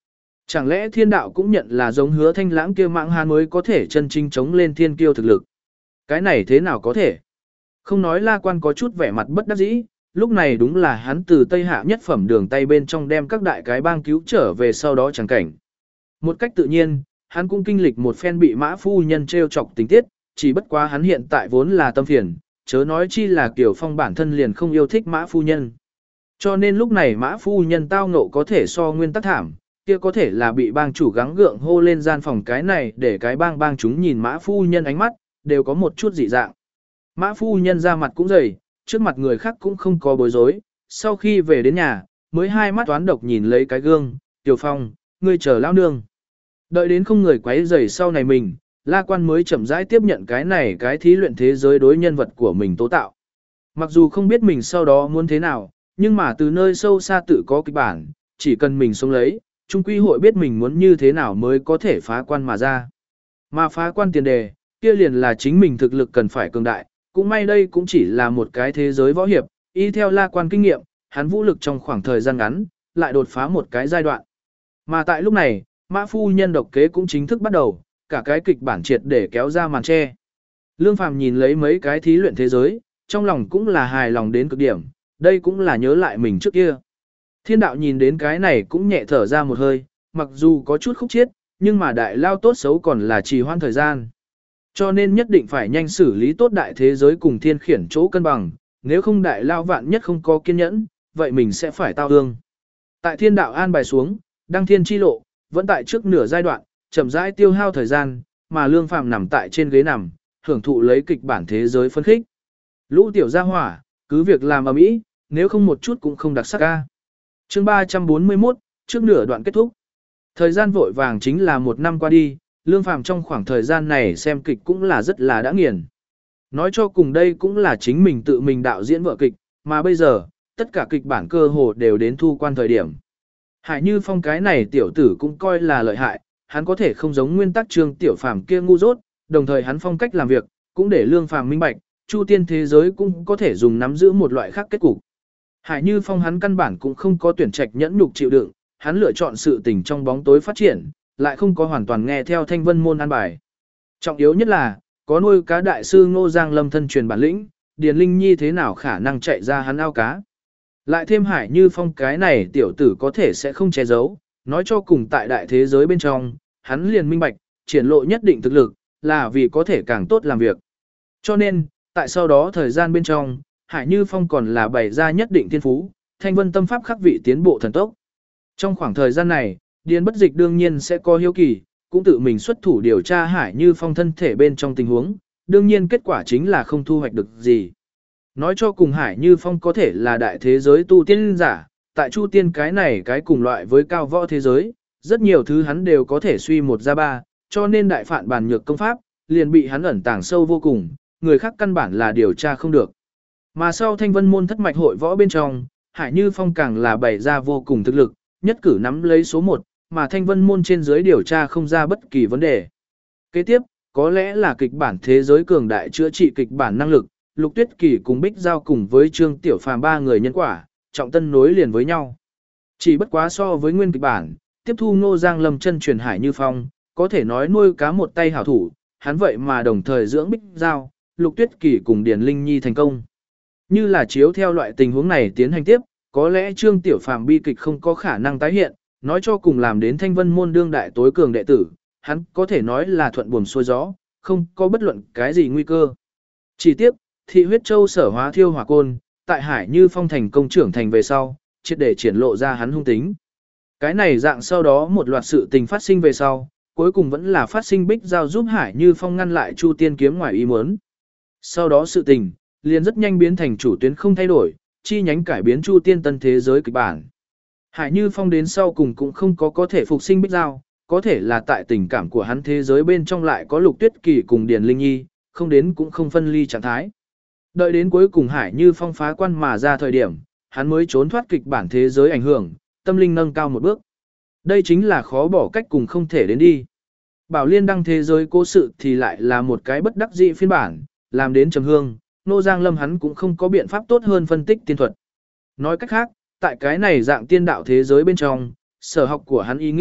Chẳng lẽ thiên đạo cũng nhận là giống Hứa Thanh Lãng kia mạng hán mới có thể chân chính chống lên thiên kiêu thực lực? Cái này thế nào có thể? Không nói La Quan có chút vẻ mặt bất đắc dĩ, lúc này đúng là hắn từ Tây Hạ nhất phẩm đường tay bên trong đem các đại cái bang cứu trở về sau đó chẳng cảnh. Một cách tự nhiên, hắn cũng kinh lịch một phen bị Mã phu nhân trêu chọc tình tiết, chỉ bất quá hắn hiện tại vốn là tâm phiền, chớ nói chi là Kiều Phong bản thân liền không yêu thích Mã phu nhân. Cho nên lúc này Mã phu nhân tao ngộ có thể so nguyên tắc thảm, kia có thể là bị bang chủ gắng gượng hô lên gian phòng cái này để cái bang bang chúng nhìn Mã phu nhân ánh mắt, đều có một chút dị dạng. Mã phu nhân ra mặt cũng dày, trước mặt người khác cũng không có bối rối, sau khi về đến nhà, mới hai mắt toán độc nhìn lấy cái gương, Tiểu Phong, ngươi chờ lão nương. Đợi đến không người quấy rầy sau này mình, La Quan mới chậm rãi tiếp nhận cái này cái thí luyện thế giới đối nhân vật của mình tố tạo. Mặc dù không biết mình sau đó muốn thế nào, nhưng mà từ nơi sâu xa tự có kịch bản, chỉ cần mình sống lấy, trung quy hội biết mình muốn như thế nào mới có thể phá quan mà ra. Mà phá quan tiền đề, kia liền là chính mình thực lực cần phải cường đại, cũng may đây cũng chỉ là một cái thế giới võ hiệp, y theo La Quan kinh nghiệm, hắn vũ lực trong khoảng thời gian ngắn, lại đột phá một cái giai đoạn. Mà tại lúc này, Mã phu nhân độc kế cũng chính thức bắt đầu, cả cái kịch bản triệt để kéo ra màn che. Lương Phàm nhìn lấy mấy cái thí luyện thế giới, trong lòng cũng là hài lòng đến cực điểm, đây cũng là nhớ lại mình trước kia. Thiên đạo nhìn đến cái này cũng nhẹ thở ra một hơi, mặc dù có chút khúc chiết, nhưng mà đại lao tốt xấu còn là trì hoãn thời gian. Cho nên nhất định phải nhanh xử lý tốt đại thế giới cùng thiên khiển chỗ cân bằng, nếu không đại lao vạn nhất không có kiên nhẫn, vậy mình sẽ phải tao ương. Tại thiên đạo an bài xuống, đăng thiên chi lộ, vẫn tại trước nửa giai đoạn, chậm rãi tiêu hao thời gian, mà Lương Phàm nằm tại trên ghế nằm, hưởng thụ lấy kịch bản thế giới phân khích. Lũ tiểu gia hỏa, cứ việc làm ở mỹ, nếu không một chút cũng không đặc sắc ca. Chương ba trăm bốn mươi mốt, trước nửa đoạn kết thúc. Thời gian vội vàng chính là một năm qua đi, Lương Phàm trong khoảng thời gian này xem kịch cũng là rất là đã nghiền. Nói cho cùng đây cũng là chính mình tự mình đạo diễn vở kịch, mà bây giờ, tất cả kịch bản cơ hồ đều đến thu quan thời điểm. Hải Như Phong cái này tiểu tử cũng coi là lợi hại, hắn có thể không giống nguyên tắc Trương Tiểu Phàm kia ngu dốt, đồng thời hắn phong cách làm việc, cũng để Lương Phàm minh bạch, Chu Tiên thế giới cũng có thể dùng nắm giữ một loại khác kết cục. Hải Như Phong hắn căn bản cũng không có tuyển trạch nhẫn nhục chịu đựng, hắn lựa chọn sự tình trong bóng tối phát triển, lại không có hoàn toàn nghe theo Thanh Vân môn an bài. Trọng yếu nhất là, có nuôi cá đại sư Ngô Giang Lâm thân truyền bản lĩnh, Điền Linh Nhi thế nào khả năng chạy ra hắn ao cá. Lại thêm Hải Như Phong cái này tiểu tử có thể sẽ không che giấu, nói cho cùng tại đại thế giới bên trong, hắn liền minh bạch, triển lộ nhất định thực lực, là vì có thể càng tốt làm việc. Cho nên, tại sau đó thời gian bên trong, Hải Như Phong còn là bày ra nhất định thiên phú, Thanh Vân tâm pháp khắc vị tiến bộ thần tốc. Trong khoảng thời gian này, Điền Bất Dịch đương nhiên sẽ có hiếu kỳ, cũng tự mình xuất thủ điều tra Hải Như Phong thân thể bên trong tình huống, đương nhiên kết quả chính là không thu hoạch được gì. Nói cho cùng Hải Như Phong có thể là đại thế giới tu tiên giả, tại Chu Tiên cái này cái cùng loại với cao võ thế giới, rất nhiều thứ hắn đều có thể suy một ra ba, cho nên đại phạn bản nhược công pháp, liền bị hắn ẩn tàng sâu vô cùng, người khác căn bản là điều tra không được. Mà sau Thanh Vân môn thất mạch hội võ bên trong, Hải Như Phong càng là bày ra vô cùng thực lực, nhất cử nắm lấy số một, mà Thanh Vân môn trên dưới điều tra không ra bất kỳ vấn đề. Kế tiếp, có lẽ là kịch bản thế giới cường đại chữa trị kịch bản năng lực, Lục Tuyết Kỳ cùng Bích Giao cùng với Trương Tiểu Phàm ba người nhân quả, trọng tân nối liền với nhau. Chỉ bất quá so với nguyên kịch bản, tiếp thu Ngô Giang Lâm chân truyền Hải Như Phong, có thể nói nuôi cá một tay hảo thủ, hắn vậy mà đồng thời dưỡng Bích Giao, Lục Tuyết Kỳ cùng Điền Linh Nhi thành công. Như là chiếu theo loại tình huống này tiến hành tiếp, có lẽ Trương Tiểu Phàm bi kịch không có khả năng tái hiện, nói cho cùng làm đến Thanh Vân môn đương đại tối cường đệ tử, hắn có thể nói là thuận buồm xuôi gió, không có bất luận cái gì nguy cơ. Chỉ tiếc, Thị Huyết Châu sở hóa thiêu hỏa côn, tại Hải Như Phong thành công trưởng thành về sau, triệt để triển lộ ra hắn hung tính. Cái này dạng sau đó một loạt sự tình phát sinh về sau, cuối cùng vẫn là phát sinh Bích Giao giúp Hải Như Phong ngăn lại Chu Tiên kiếm ngoài ý muốn. Sau đó sự tình liền rất nhanh biến thành chủ tuyến không thay đổi, chi nhánh cải biến Chu Tiên tân thế giới kịch bản. Hải Như Phong đến sau cùng cũng không có có thể phục sinh Bích Giao, có thể là tại tình cảm của hắn thế giới bên trong lại có Lục Tuyết Kỳ cùng Điền Linh Nhi, không đến cũng không phân ly trạng thái. Đợi đến cuối cùng Hải Như Phong phá quan mà ra thời điểm, hắn mới trốn thoát kịch bản thế giới ảnh hưởng, tâm linh nâng cao một bước. Đây chính là khó bỏ cách cùng không thể đến đi. Bảo Liên đăng thế giới cố sự thì lại là một cái bất đắc dĩ phiên bản, làm đến trầm hương, Nô Giang Lâm hắn cũng không có biện pháp tốt hơn phân tích tiên thuật. Nói cách khác, tại cái này dạng tiên đạo thế giới bên trong, sở học của hắn ý nghĩ,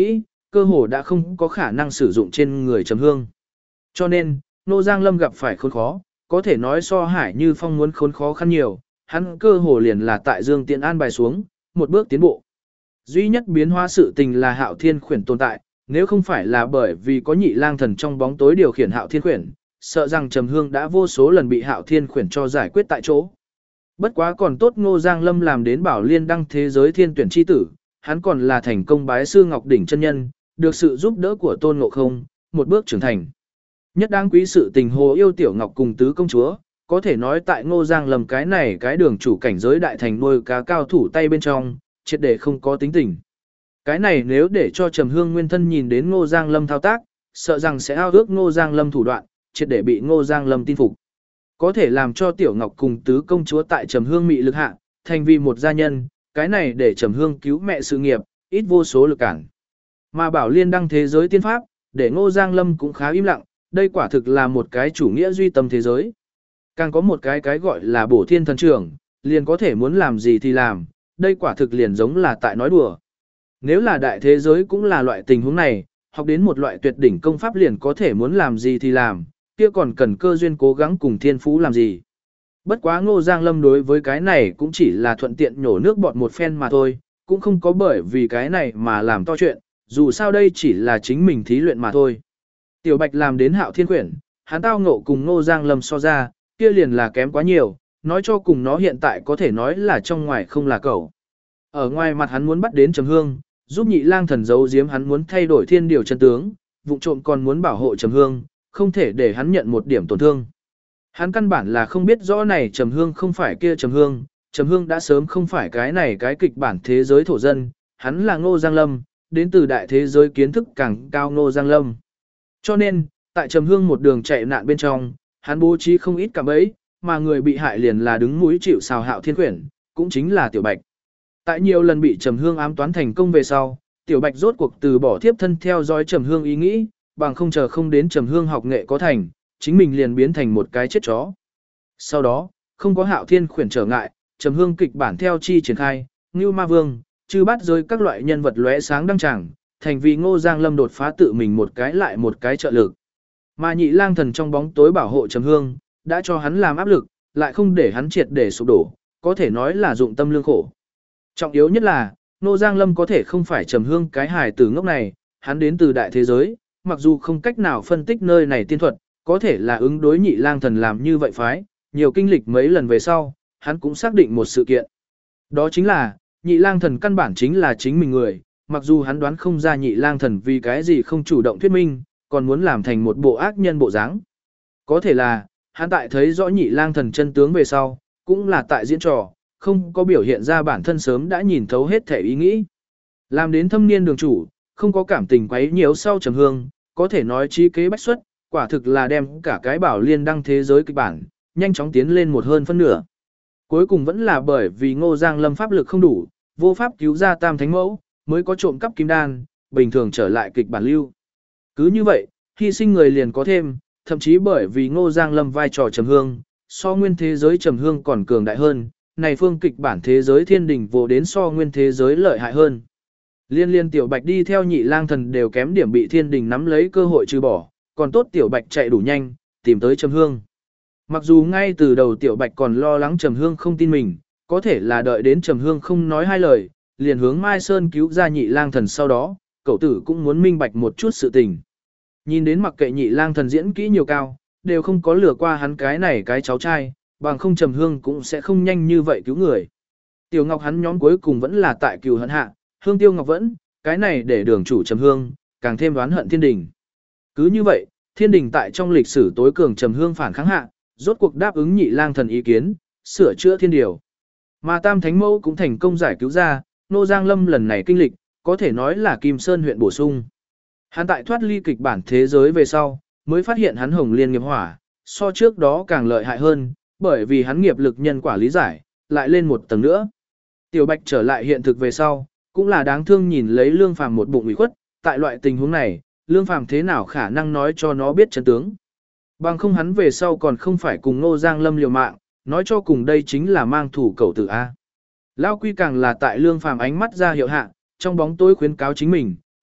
cơ hồ đã không có khả năng sử dụng trên người Trầm Hương. Cho nên, Ngô Giang Lâm gặp phải khốn khó, có thể nói so Hải Như Phong muốn khốn khó khăn nhiều, hắn cơ hồ liền là tại Dương Tiện an bài xuống, một bước tiến bộ. Duy nhất biến hóa sự tình là Hạo Thiên Khuyển tồn tại, nếu không phải là bởi vì có Nhị Lang Thần trong bóng tối điều khiển Hạo Thiên Khuyển, sợ rằng Trầm Hương đã vô số lần bị Hạo Thiên Khuyển cho giải quyết tại chỗ. Bất quá còn tốt Ngô Giang Lâm làm đến Bảo Liên đăng thế giới thiên tuyển chi tử, hắn còn là thành công bái sư Ngọc đỉnh chân nhân, được sự giúp đỡ của Tôn Ngộ Không, một bước trưởng thành. Nhất đáng quý sự tình Hồ Yêu Tiểu Ngọc cùng tứ công chúa, có thể nói tại Ngô Giang Lâm cái này cái đường chủ cảnh giới đại thành nuôi cá cao thủ tay bên trong, triệt để không có tính tình. Cái này nếu để cho Trầm Hương nguyên thân nhìn đến Ngô Giang Lâm thao tác, sợ rằng sẽ ao ước Ngô Giang Lâm thủ đoạn, triệt để bị Ngô Giang Lâm tin phục. Có thể làm cho Tiểu Ngọc cùng tứ công chúa tại Trầm Hương mị lực hạ, thành vì một gia nhân, cái này để Trầm Hương cứu mẹ sự nghiệp, ít vô số lực cản. Mà Bảo Liên đăng thế giới tiên pháp, để Ngô Giang Lâm cũng khá im lặng, đây quả thực là một cái chủ nghĩa duy tâm thế giới. Càng có một cái cái gọi là bổ thiên thần trưởng, liền có thể muốn làm gì thì làm, đây quả thực liền giống là tại nói đùa. Nếu là đại thế giới cũng là loại tình huống này, học đến một loại tuyệt đỉnh công pháp liền có thể muốn làm gì thì làm, kia còn cần cơ duyên cố gắng cùng thiên phú làm gì. Bất quá Ngô Giang Lâm đối với cái này cũng chỉ là thuận tiện nhổ nước bọt một phen mà thôi, cũng không có bởi vì cái này mà làm to chuyện, dù sao đây chỉ là chính mình thí luyện mà thôi. Tiểu Bạch làm đến Hạo Thiên Quyển, hắn tao ngộ cùng Ngô Giang Lâm so ra, kia liền là kém quá nhiều, nói cho cùng nó hiện tại có thể nói là trong ngoài không là cậu. Ở ngoài mặt hắn muốn bắt đến Trầm Hương, giúp Nhị Lang Thần giấu giếm hắn muốn thay đổi thiên điều chân tướng, vụ trộm còn muốn bảo hộ Trầm Hương, không thể để hắn nhận một điểm tổn thương. Hắn căn bản là không biết rõ này Trầm Hương không phải kia Trầm Hương, Trầm Hương đã sớm không phải cái này cái kịch bản thế giới thổ dân, hắn là Ngô Giang Lâm, đến từ đại thế giới kiến thức càng cao Ngô Giang Lâm. Cho nên, tại Trầm Hương một đường chạy nạn bên trong, hắn bố trí không ít cảm ấy, mà người bị hại liền là đứng mũi chịu sào Hạo Thiên Quyển, cũng chính là Tiểu Bạch. Tại nhiều lần bị Trầm Hương ám toán thành công về sau, Tiểu Bạch rốt cuộc từ bỏ thiếp thân theo dõi Trầm Hương ý nghĩ, bằng không chờ không đến Trầm Hương học nghệ có thành, chính mình liền biến thành một cái chết chó. Sau đó, không có Hạo Thiên Quyển trở ngại, Trầm Hương kịch bản theo chi triển khai, Ngưu Ma Vương, chư bắt rơi các loại nhân vật lóe sáng đăng tràng, thành vì Ngô Giang Lâm đột phá tự mình một cái lại một cái trợ lực. Mà Nhị Lang Thần trong bóng tối bảo hộ Trầm Hương, đã cho hắn làm áp lực, lại không để hắn triệt để sụp đổ, có thể nói là dụng tâm lương khổ. Trọng yếu nhất là, Ngô Giang Lâm có thể không phải Trầm Hương cái hài tử ngốc này, hắn đến từ đại thế giới, mặc dù không cách nào phân tích nơi này tiên thuật, có thể là ứng đối Nhị Lang Thần làm như vậy phái, nhiều kinh lịch mấy lần về sau, hắn cũng xác định một sự kiện. Đó chính là, Nhị Lang Thần căn bản chính là chính mình người, mặc dù hắn đoán không ra Nhị Lang Thần vì cái gì không chủ động thuyết minh, còn muốn làm thành một bộ ác nhân bộ dáng. Có thể là, hắn tại thấy rõ Nhị Lang Thần chân tướng về sau, cũng là tại diễn trò, không có biểu hiện ra bản thân sớm đã nhìn thấu hết thể ý nghĩ. Làm đến thâm niên đường chủ, không có cảm tình quấy nhiễu sau Trầm Hương, có thể nói trí kế bách xuất, quả thực là đem cả cái Bảo Liên đăng thế giới kịch bản, nhanh chóng tiến lên một hơn phân nửa. Cuối cùng vẫn là bởi vì Ngô Giang Lâm pháp lực không đủ, vô pháp cứu ra Tam Thánh Mẫu, mới có trộm cắp kim đan, bình thường trở lại kịch bản lưu. Cứ như vậy, hy sinh người liền có thêm, thậm chí bởi vì Ngô Giang Lâm vai trò Trầm Hương, so nguyên thế giới Trầm Hương còn cường đại hơn, này phương kịch bản thế giới thiên đình vô đến so nguyên thế giới lợi hại hơn. Liên liên Tiểu Bạch đi theo Nhị Lang Thần đều kém điểm bị thiên đình nắm lấy cơ hội trừ bỏ, còn tốt Tiểu Bạch chạy đủ nhanh, tìm tới Trầm Hương. Mặc dù ngay từ đầu Tiểu Bạch còn lo lắng Trầm Hương không tin mình, có thể là đợi đến Trầm Hương không nói hai lời, liền hướng Mai Sơn cứu ra Nhị Lang Thần sau đó, cậu tử cũng muốn minh bạch một chút sự tình. Nhìn đến mặc kệ Nhị Lang Thần diễn kỹ nhiều cao, đều không có lừa qua hắn cái này cái cháu trai, bằng không Trầm Hương cũng sẽ không nhanh như vậy cứu người. Tiểu Ngọc hắn nhóm cuối cùng vẫn là tại cừu hận hạ, Hương Tiêu Ngọc vẫn, cái này để đường chủ Trầm Hương, càng thêm đoán hận thiên đình. Cứ như vậy, thiên đình tại trong lịch sử tối cường Trầm Hương phản kháng hạ, rốt cuộc đáp ứng Nhị Lang Thần ý kiến, sửa chữa thiên điều. Mà Tam Thánh Mẫu cũng thành công giải cứu ra, Ngô Giang Lâm lần này kinh lịch, có thể nói là Kim Sơn huyện bổ sung. Hắn tại thoát ly kịch bản thế giới về sau, mới phát hiện hắn hồng liên nghiệp hỏa, so trước đó càng lợi hại hơn, bởi vì hắn nghiệp lực nhân quả lý giải, lại lên một tầng nữa. Tiểu Bạch trở lại hiện thực về sau, cũng là đáng thương nhìn lấy Lương Phàm một bụng ủy khuất, tại loại tình huống này, Lương Phàm thế nào khả năng nói cho nó biết chân tướng. Bằng không hắn về sau còn không phải cùng Ngô Giang Lâm liều mạng, nói cho cùng đây chính là mang thủ cẩu tử A. Lao Quy càng là tại Lương Phàm ánh mắt ra hiệu hạ, trong bóng tối khuyến cáo chính mình,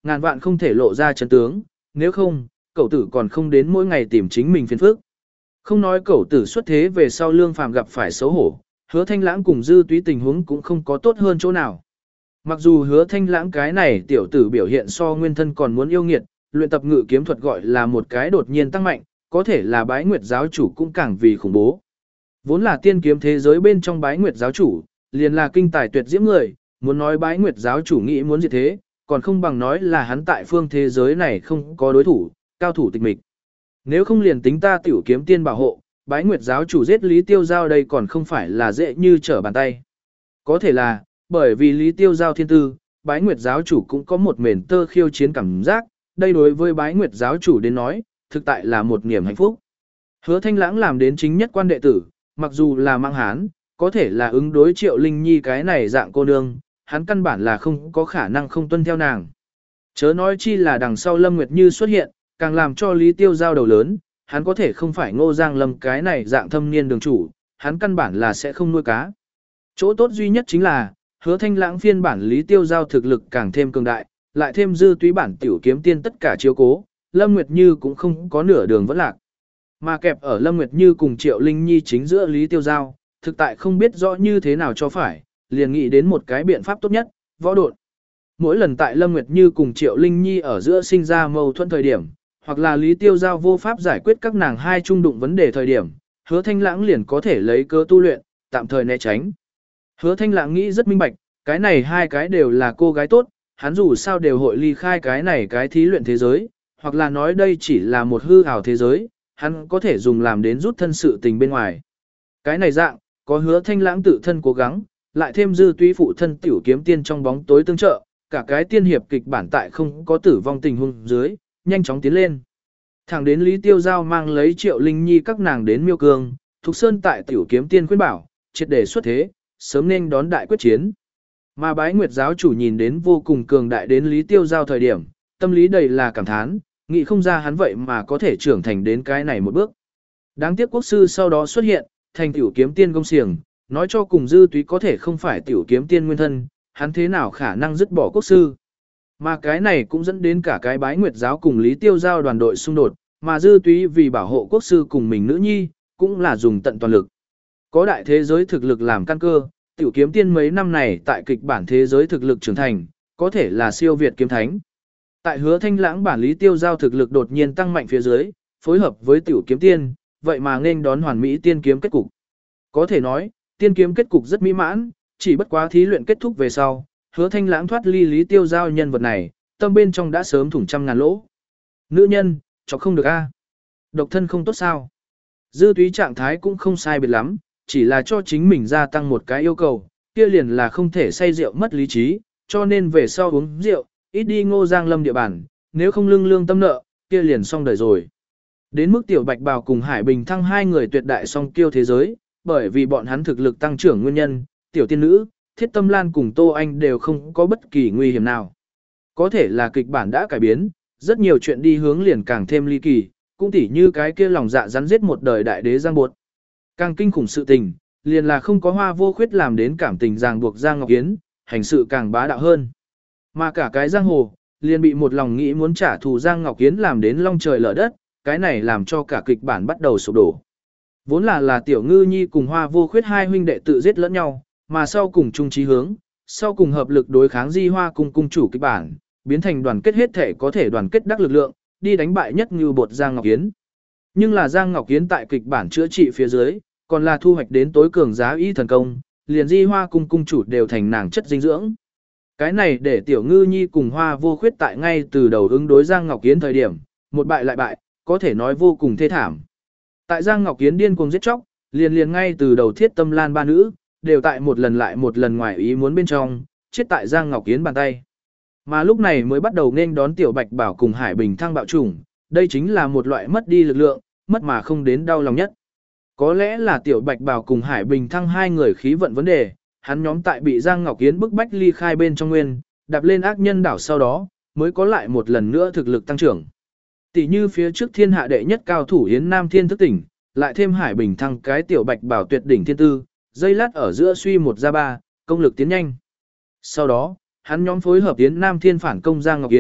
ngàn vạn không thể lộ ra chân tướng, nếu không, cậu tử còn không đến mỗi ngày tìm chính mình phiền phức. Không nói cậu tử xuất thế về sau Lương Phàm gặp phải xấu hổ, Hứa Thanh Lãng cùng Dư Túy tình huống cũng không có tốt hơn chỗ nào. Mặc dù Hứa Thanh Lãng cái này tiểu tử biểu hiện so nguyên thân còn muốn yêu nghiệt, luyện tập ngự kiếm thuật gọi là một cái đột nhiên tăng mạnh, có thể là Bái Nguyệt giáo chủ cũng càng vì khủng bố. Vốn là tiên kiếm thế giới bên trong Bái Nguyệt giáo chủ, liền là kinh tài tuyệt diễm người, muốn nói Bái Nguyệt giáo chủ nghĩ muốn gì thế, còn không bằng nói là hắn tại phương thế giới này không có đối thủ, cao thủ tịch mịch. Nếu không liền tính ta tiểu kiếm tiên bảo hộ, Bái Nguyệt giáo chủ giết Lý Tiêu Giao đây còn không phải là dễ như trở bàn tay. Có thể là, bởi vì Lý Tiêu Giao thiên tư, Bái Nguyệt giáo chủ cũng có một mền tơ khiêu chiến cảm giác, đây đối với Bái Nguyệt giáo chủ đến nói, thực tại là một niềm hạnh phúc. Hứa Thanh Lãng làm đến chính nhất quan đệ tử, mặc dù là mang hán, có thể là ứng đối Triệu Linh Nhi cái này dạng cô nương, hắn căn bản là không có khả năng không tuân theo nàng. Chớ nói chi là đằng sau Lâm Nguyệt Như xuất hiện, càng làm cho Lý Tiêu Giao đầu lớn, hắn có thể không phải Ngô Giang Lâm cái này dạng thâm niên đường chủ, hắn căn bản là sẽ không nuôi cá. Chỗ tốt duy nhất chính là, Hứa Thanh Lãng phiên bản Lý Tiêu Giao thực lực càng thêm cường đại, lại thêm Dư Túy bản tiểu kiếm tiên tất cả chiếu cố, Lâm Nguyệt Như cũng không có nửa đường vẫn lạc. Mà kẹp ở Lâm Nguyệt Như cùng Triệu Linh Nhi chính giữa Lý Tiêu Giao, thực tại không biết rõ như thế nào cho phải, liền nghĩ đến một cái biện pháp tốt nhất, võ độn. Mỗi lần tại Lâm Nguyệt Như cùng Triệu Linh Nhi ở giữa sinh ra mâu thuẫn thời điểm, hoặc là Lý Tiêu Giao vô pháp giải quyết các nàng hai chung đụng vấn đề thời điểm, Hứa Thanh Lãng liền có thể lấy cơ tu luyện, tạm thời né tránh. Hứa Thanh Lãng nghĩ rất minh bạch, cái này hai cái đều là cô gái tốt, hắn dù sao đều hội ly khai cái này cái thí luyện thế giới, hoặc là nói đây chỉ là một hư ảo thế giới, hắn có thể dùng làm đến rút thân sự tình bên ngoài. Cái này dạng, có Hứa Thanh Lãng tự thân cố gắng, lại thêm Dư Túy phụ thân tiểu kiếm tiên trong bóng tối tương trợ, cả cái tiên hiệp kịch bản tại không có tử vong tình huống dưới, nhanh chóng tiến lên. Thẳng đến Lý Tiêu Giao mang lấy Triệu Linh Nhi các nàng đến Miêu Cương, Thục Sơn tại tiểu kiếm tiên khuyên bảo, triệt để xuất thế, sớm nên đón đại quyết chiến. Mà Bái Nguyệt giáo chủ nhìn đến vô cùng cường đại đến Lý Tiêu Giao thời điểm, tâm lý đầy là cảm thán, nghĩ không ra hắn vậy mà có thể trưởng thành đến cái này một bước. Đáng tiếc quốc sư sau đó xuất hiện, thành tiểu kiếm tiên công xiềng, nói cho cùng Dư Túy có thể không phải tiểu kiếm tiên nguyên thân, hắn thế nào khả năng dứt bỏ quốc sư. Mà cái này cũng dẫn đến cả cái Bái Nguyệt giáo cùng Lý Tiêu Giao đoàn đội xung đột, mà Dư Túy vì bảo hộ quốc sư cùng mình nữ nhi, cũng là dùng tận toàn lực. Có đại thế giới thực lực làm căn cơ, tiểu kiếm tiên mấy năm này tại kịch bản thế giới thực lực trưởng thành, có thể là siêu việt kiếm thánh. Tại Hứa Thanh Lãng bản Lý Tiêu Giao thực lực đột nhiên tăng mạnh phía dưới, phối hợp với tiểu kiếm tiên, vậy mà nên đón hoàn mỹ tiên kiếm kết cục. Có thể nói, tiên kiếm kết cục rất mỹ mãn, chỉ bất quá thí luyện kết thúc về sau, Hứa Thanh Lãng thoát ly Lý Tiêu Giao nhân vật này, tâm bên trong đã sớm thủng trăm ngàn lỗ. Nữ nhân, chọc không được a. Độc thân không tốt sao? Dư Túy trạng thái cũng không sai biệt lắm, chỉ là cho chính mình gia tăng một cái yêu cầu, kia liền là không thể say rượu mất lý trí, cho nên về sau uống rượu, ít đi Ngô Giang Lâm địa bàn, nếu không lương lương tâm nợ, kia liền xong đời rồi. Đến mức Tiểu Bạch Bào cùng Hải Bình Thăng hai người tuyệt đại song kiêu thế giới, bởi vì bọn hắn thực lực tăng trưởng nguyên nhân, tiểu tiên nữ, Thiết Tâm Lan cùng Tô Anh đều không có bất kỳ nguy hiểm nào. Có thể là kịch bản đã cải biến, rất nhiều chuyện đi hướng liền càng thêm ly kỳ, cũng tỉ như cái kia lòng dạ rắn giết một đời đại đế Giang Bột. Càng kinh khủng sự tình, liền là không có Hoa Vô Khuyết làm đến cảm tình ràng buộc Giang Ngọc Yến, hành sự càng bá đạo hơn. Mà cả cái giang hồ, liền bị một lòng nghĩ muốn trả thù Giang Ngọc Yến làm đến long trời lở đất, cái này làm cho cả kịch bản bắt đầu sụp đổ. Vốn là là Tiểu Ngư Nhi cùng Hoa Vô Khuyết hai huynh đệ tự giết lẫn nhau, mà sau cùng chung chí hướng, sau cùng hợp lực đối kháng Di Hoa cùng cung chủ kịch bản, biến thành đoàn kết hết thể có thể đoàn kết đắc lực lượng, đi đánh bại nhất như bột Giang Ngọc Yến. Nhưng là Giang Ngọc Yến tại kịch bản chữa trị phía dưới, còn là thu hoạch đến tối cường giá y thần công, liền Di Hoa cung cung chủ đều thành nàng chất dinh dưỡng. Cái này để Tiểu Ngư Nhi cùng Hoa Vô Khuyết tại ngay từ đầu ứng đối Giang Ngọc Yến thời điểm, một bại lại bại, có thể nói vô cùng thê thảm. Tại Giang Ngọc Yến điên cuồng giết chóc, liền liền ngay từ đầu Thiết Tâm Lan ba nữ, đều tại một lần lại một lần ngoài ý muốn bên trong, chết tại Giang Ngọc Yến bàn tay. Mà lúc này mới bắt đầu nên đón Tiểu Bạch Bảo cùng Hải Bình Thăng bạo chủng, đây chính là một loại mất đi lực lượng, mất mà không đến đau lòng nhất. Có lẽ là Tiểu Bạch Bảo cùng Hải Bình Thăng hai người khí vận vấn đề, hắn nhóm tại bị Giang Ngọc Yến bức bách ly khai bên trong nguyên, đạp lên ác nhân đảo sau đó, mới có lại một lần nữa thực lực tăng trưởng. Tỷ như phía trước thiên hạ đệ nhất cao thủ Yến Nam Thiên thức tỉnh, lại thêm Hải Bình Thăng cái Tiểu Bạch Bảo tuyệt đỉnh thiên tư, dây lát ở giữa suy một ra ba, công lực tiến nhanh. Sau đó, hắn nhóm phối hợp Yến Nam Thiên phản công Giang Ngọc Yến,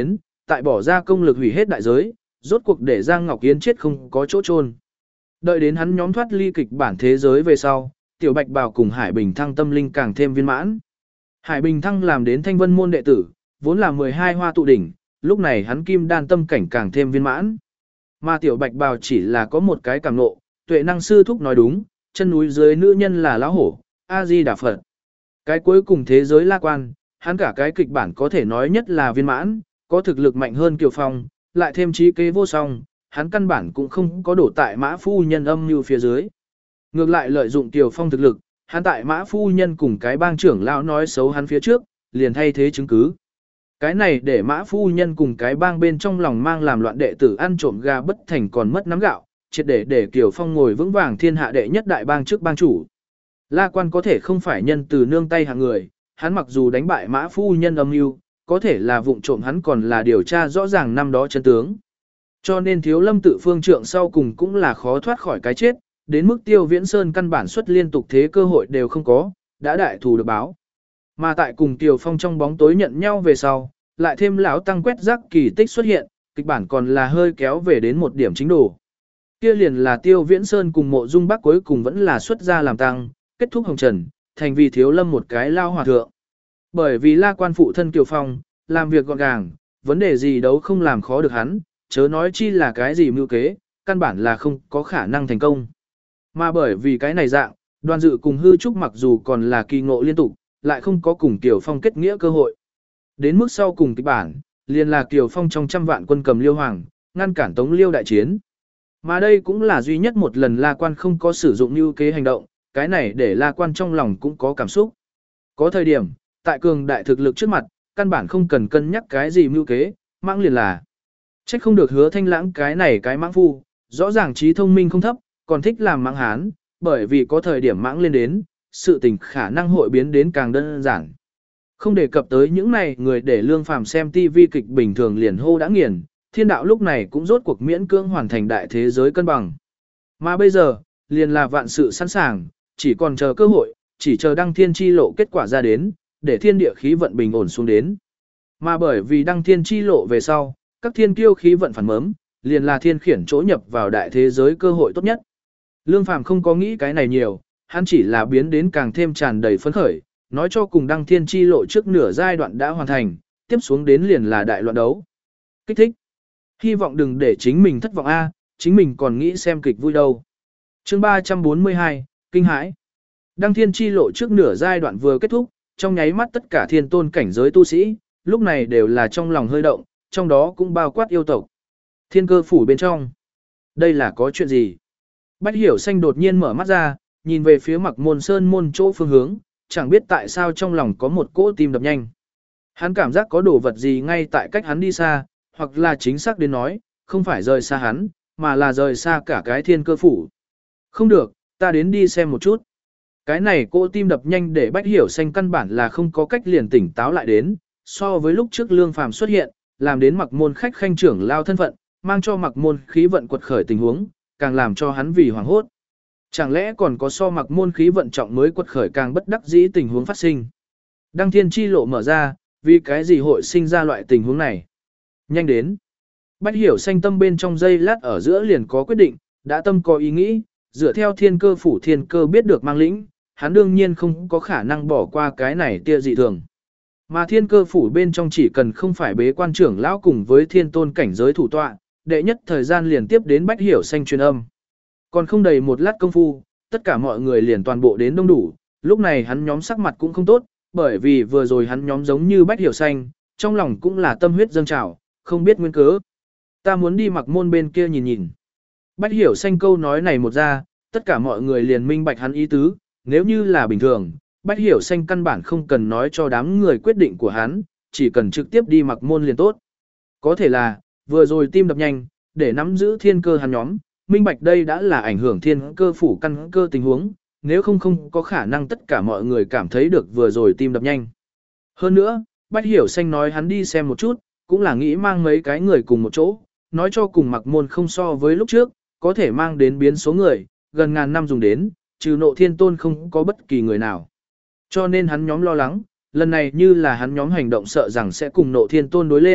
tại bỏ ra công lực hủy hết đại giới, rốt cuộc để Giang Ngọc Yến chết không có chỗ chôn. Đợi đến hắn nhóm thoát ly kịch bản thế giới về sau, Tiểu Bạch Bào cùng Hải Bình Thăng tâm linh càng thêm viên mãn. Hải Bình Thăng làm đến Thanh Vân môn đệ tử, vốn là mười hai hoa tụ đỉnh, lúc này hắn kim đan tâm cảnh càng thêm viên mãn. Mà Tiểu Bạch Bào chỉ là có một cái cảm ngộ, Tuệ Năng sư thúc nói đúng, chân núi dưới nữ nhân là lão hổ, A Di Đà Phật. Cái cuối cùng thế giới La Quan, hắn cả cái kịch bản có thể nói nhất là viên mãn, có thực lực mạnh hơn Kiều Phong, lại thêm trí kế vô song, hắn căn bản cũng không có đổ tại Mã phu nhân âm mưu phía dưới. Ngược lại lợi dụng Kiều Phong thực lực, hắn tại Mã phu nhân cùng cái bang trưởng lão nói xấu hắn phía trước, liền thay thế chứng cứ. Cái này để Mã phu nhân cùng cái bang bên trong lòng mang làm loạn đệ tử ăn trộm gà bất thành còn mất nắm gạo, triệt để để Kiều Phong ngồi vững vàng thiên hạ đệ nhất đại bang trước bang chủ. La Quan có thể không phải nhân từ nương tay hạng người, hắn mặc dù đánh bại Mã phu nhân âm mưu, có thể là vụng trộm hắn còn là điều tra rõ ràng năm đó chân tướng. Cho nên Thiếu Lâm tự phương trượng sau cùng cũng là khó thoát khỏi cái chết, đến mức Tiêu Viễn Sơn căn bản xuất liên tục thế cơ hội đều không có, đã đại thù được báo. Mà tại cùng Kiều Phong trong bóng tối nhận nhau về sau, lại thêm lão tăng quét rác kỳ tích xuất hiện, kịch bản còn là hơi kéo về đến một điểm chính đồ. Kia liền là Tiêu Viễn Sơn cùng Mộ Dung Bắc cuối cùng vẫn là xuất gia làm tăng, kết thúc hồng trần, thành vì Thiếu Lâm một cái lao hòa thượng. Bởi vì La Quan phụ thân Kiều Phong, làm việc gọn gàng, vấn đề gì đấu không làm khó được hắn, chớ nói chi là cái gì mưu kế, căn bản là không có khả năng thành công. Mà bởi vì cái này dạng, Đoàn Dự cùng Hư Trúc mặc dù còn là kỳ ngộ liên tục, lại không có cùng Kiều Phong kết nghĩa cơ hội. Đến mức sau cùng kịch bản, liền là Kiều Phong trong trăm vạn quân cầm Liêu Hoàng, ngăn cản Tống Liêu đại chiến. Mà đây cũng là duy nhất một lần La Quan không có sử dụng mưu kế hành động, cái này để La Quan trong lòng cũng có cảm xúc. Có thời điểm, tại cường đại thực lực trước mặt, căn bản không cần cân nhắc cái gì mưu kế, mãng liền là. Trách không được Hứa Thanh Lãng cái này cái mãng phu, rõ ràng trí thông minh không thấp, còn thích làm mãng hán, bởi vì có thời điểm mãng lên đến, sự tình khả năng hội biến đến càng đơn giản. Không đề cập tới những này người để Lương Phàm xem ti vi kịch bình thường liền hô đã nghiền, thiên đạo lúc này cũng rốt cuộc miễn cưỡng hoàn thành đại thế giới cân bằng. Mà bây giờ, liền là vạn sự sẵn sàng, chỉ còn chờ cơ hội, chỉ chờ đăng thiên chi lộ kết quả ra đến, để thiên địa khí vận bình ổn xuống đến. Mà bởi vì đăng thiên chi lộ về sau, các thiên kiêu khí vận phản mớm, liền là thiên khiển chỗ nhập vào đại thế giới cơ hội tốt nhất. Lương Phàm không có nghĩ cái này nhiều, hắn chỉ là biến đến càng thêm tràn đầy phấn khởi, nói cho cùng đăng thiên chi lộ trước nửa giai đoạn đã hoàn thành, tiếp xuống đến liền là đại loạn đấu. Kích thích. Hy vọng đừng để chính mình thất vọng a, chính mình còn nghĩ xem kịch vui đâu. Chương ba trăm bốn mươi hai, kinh hãi. Đăng thiên chi lộ trước nửa giai đoạn vừa kết thúc, trong nháy mắt tất cả thiên tôn cảnh giới tu sĩ, lúc này đều là trong lòng hơi động, trong đó cũng bao quát yêu tộc. Thiên cơ phủ bên trong. Đây là có chuyện gì? Bách Hiểu Xanh đột nhiên mở mắt ra, nhìn về phía Mặc Môn Sơn môn chỗ phương hướng, chẳng biết tại sao trong lòng có một cỗ tim đập nhanh. Hắn cảm giác có đồ vật gì ngay tại cách hắn đi xa, hoặc là chính xác đến nói, không phải rời xa hắn, mà là rời xa cả cái thiên cơ phủ. Không được, ta đến đi xem một chút. Cái này cỗ tim đập nhanh để Bách Hiểu Xanh căn bản là không có cách liền tỉnh táo lại đến, so với lúc trước Lương Phàm xuất hiện, làm đến Mặc Môn khách khanh trưởng lao thân phận, mang cho Mặc Môn khí vận quật khởi tình huống, càng làm cho hắn vì hoảng hốt. Chẳng lẽ còn có so Mặc Môn khí vận trọng mới quật khởi càng bất đắc dĩ tình huống phát sinh. Đăng thiên chi lộ mở ra, vì cái gì hội sinh ra loại tình huống này? Nhanh đến. Bách Hiểu Xanh tâm bên trong giây lát ở giữa liền có quyết định, đã tâm có ý nghĩ, dựa theo thiên cơ phủ thiên cơ biết được mang lĩnh, hắn đương nhiên không có khả năng bỏ qua cái này tia dị thường. Mà thiên cơ phủ bên trong chỉ cần không phải bế quan trưởng lão cùng với thiên tôn cảnh giới thủ tọa, đệ nhất thời gian liền tiếp đến Bách Hiểu Xanh truyền âm. Còn không đầy một lát công phu, tất cả mọi người liền toàn bộ đến đông đủ, lúc này hắn nhóm sắc mặt cũng không tốt, bởi vì vừa rồi hắn nhóm giống như Bách Hiểu Xanh, trong lòng cũng là tâm huyết dâng trào, không biết nguyên cớ. Ta muốn đi Mặc Môn bên kia nhìn nhìn. Bách Hiểu Xanh câu nói này một ra, tất cả mọi người liền minh bạch hắn ý tứ, nếu như là bình thường, Bách Hiểu Xanh căn bản không cần nói cho đám người quyết định của hắn, chỉ cần trực tiếp đi Mặc Môn liền tốt. Có thể là, vừa rồi tim đập nhanh, để nắm giữ thiên cơ hắn nhóm, minh bạch đây đã là ảnh hưởng thiên cơ phủ căn cơ tình huống, nếu không không có khả năng tất cả mọi người cảm thấy được vừa rồi tim đập nhanh. Hơn nữa, Bách Hiểu Xanh nói hắn đi xem một chút, cũng là nghĩ mang mấy cái người cùng một chỗ, nói cho cùng Mặc Môn không so với lúc trước, có thể mang đến biến số người, gần ngàn năm dùng đến, trừ Nộ Thiên Tôn không có bất kỳ người nào. Cho nên hắn nhóm lo lắng, lần này như là hắn nhóm hành động sợ rằng sẽ cùng Nộ Thiên Tôn đối lên,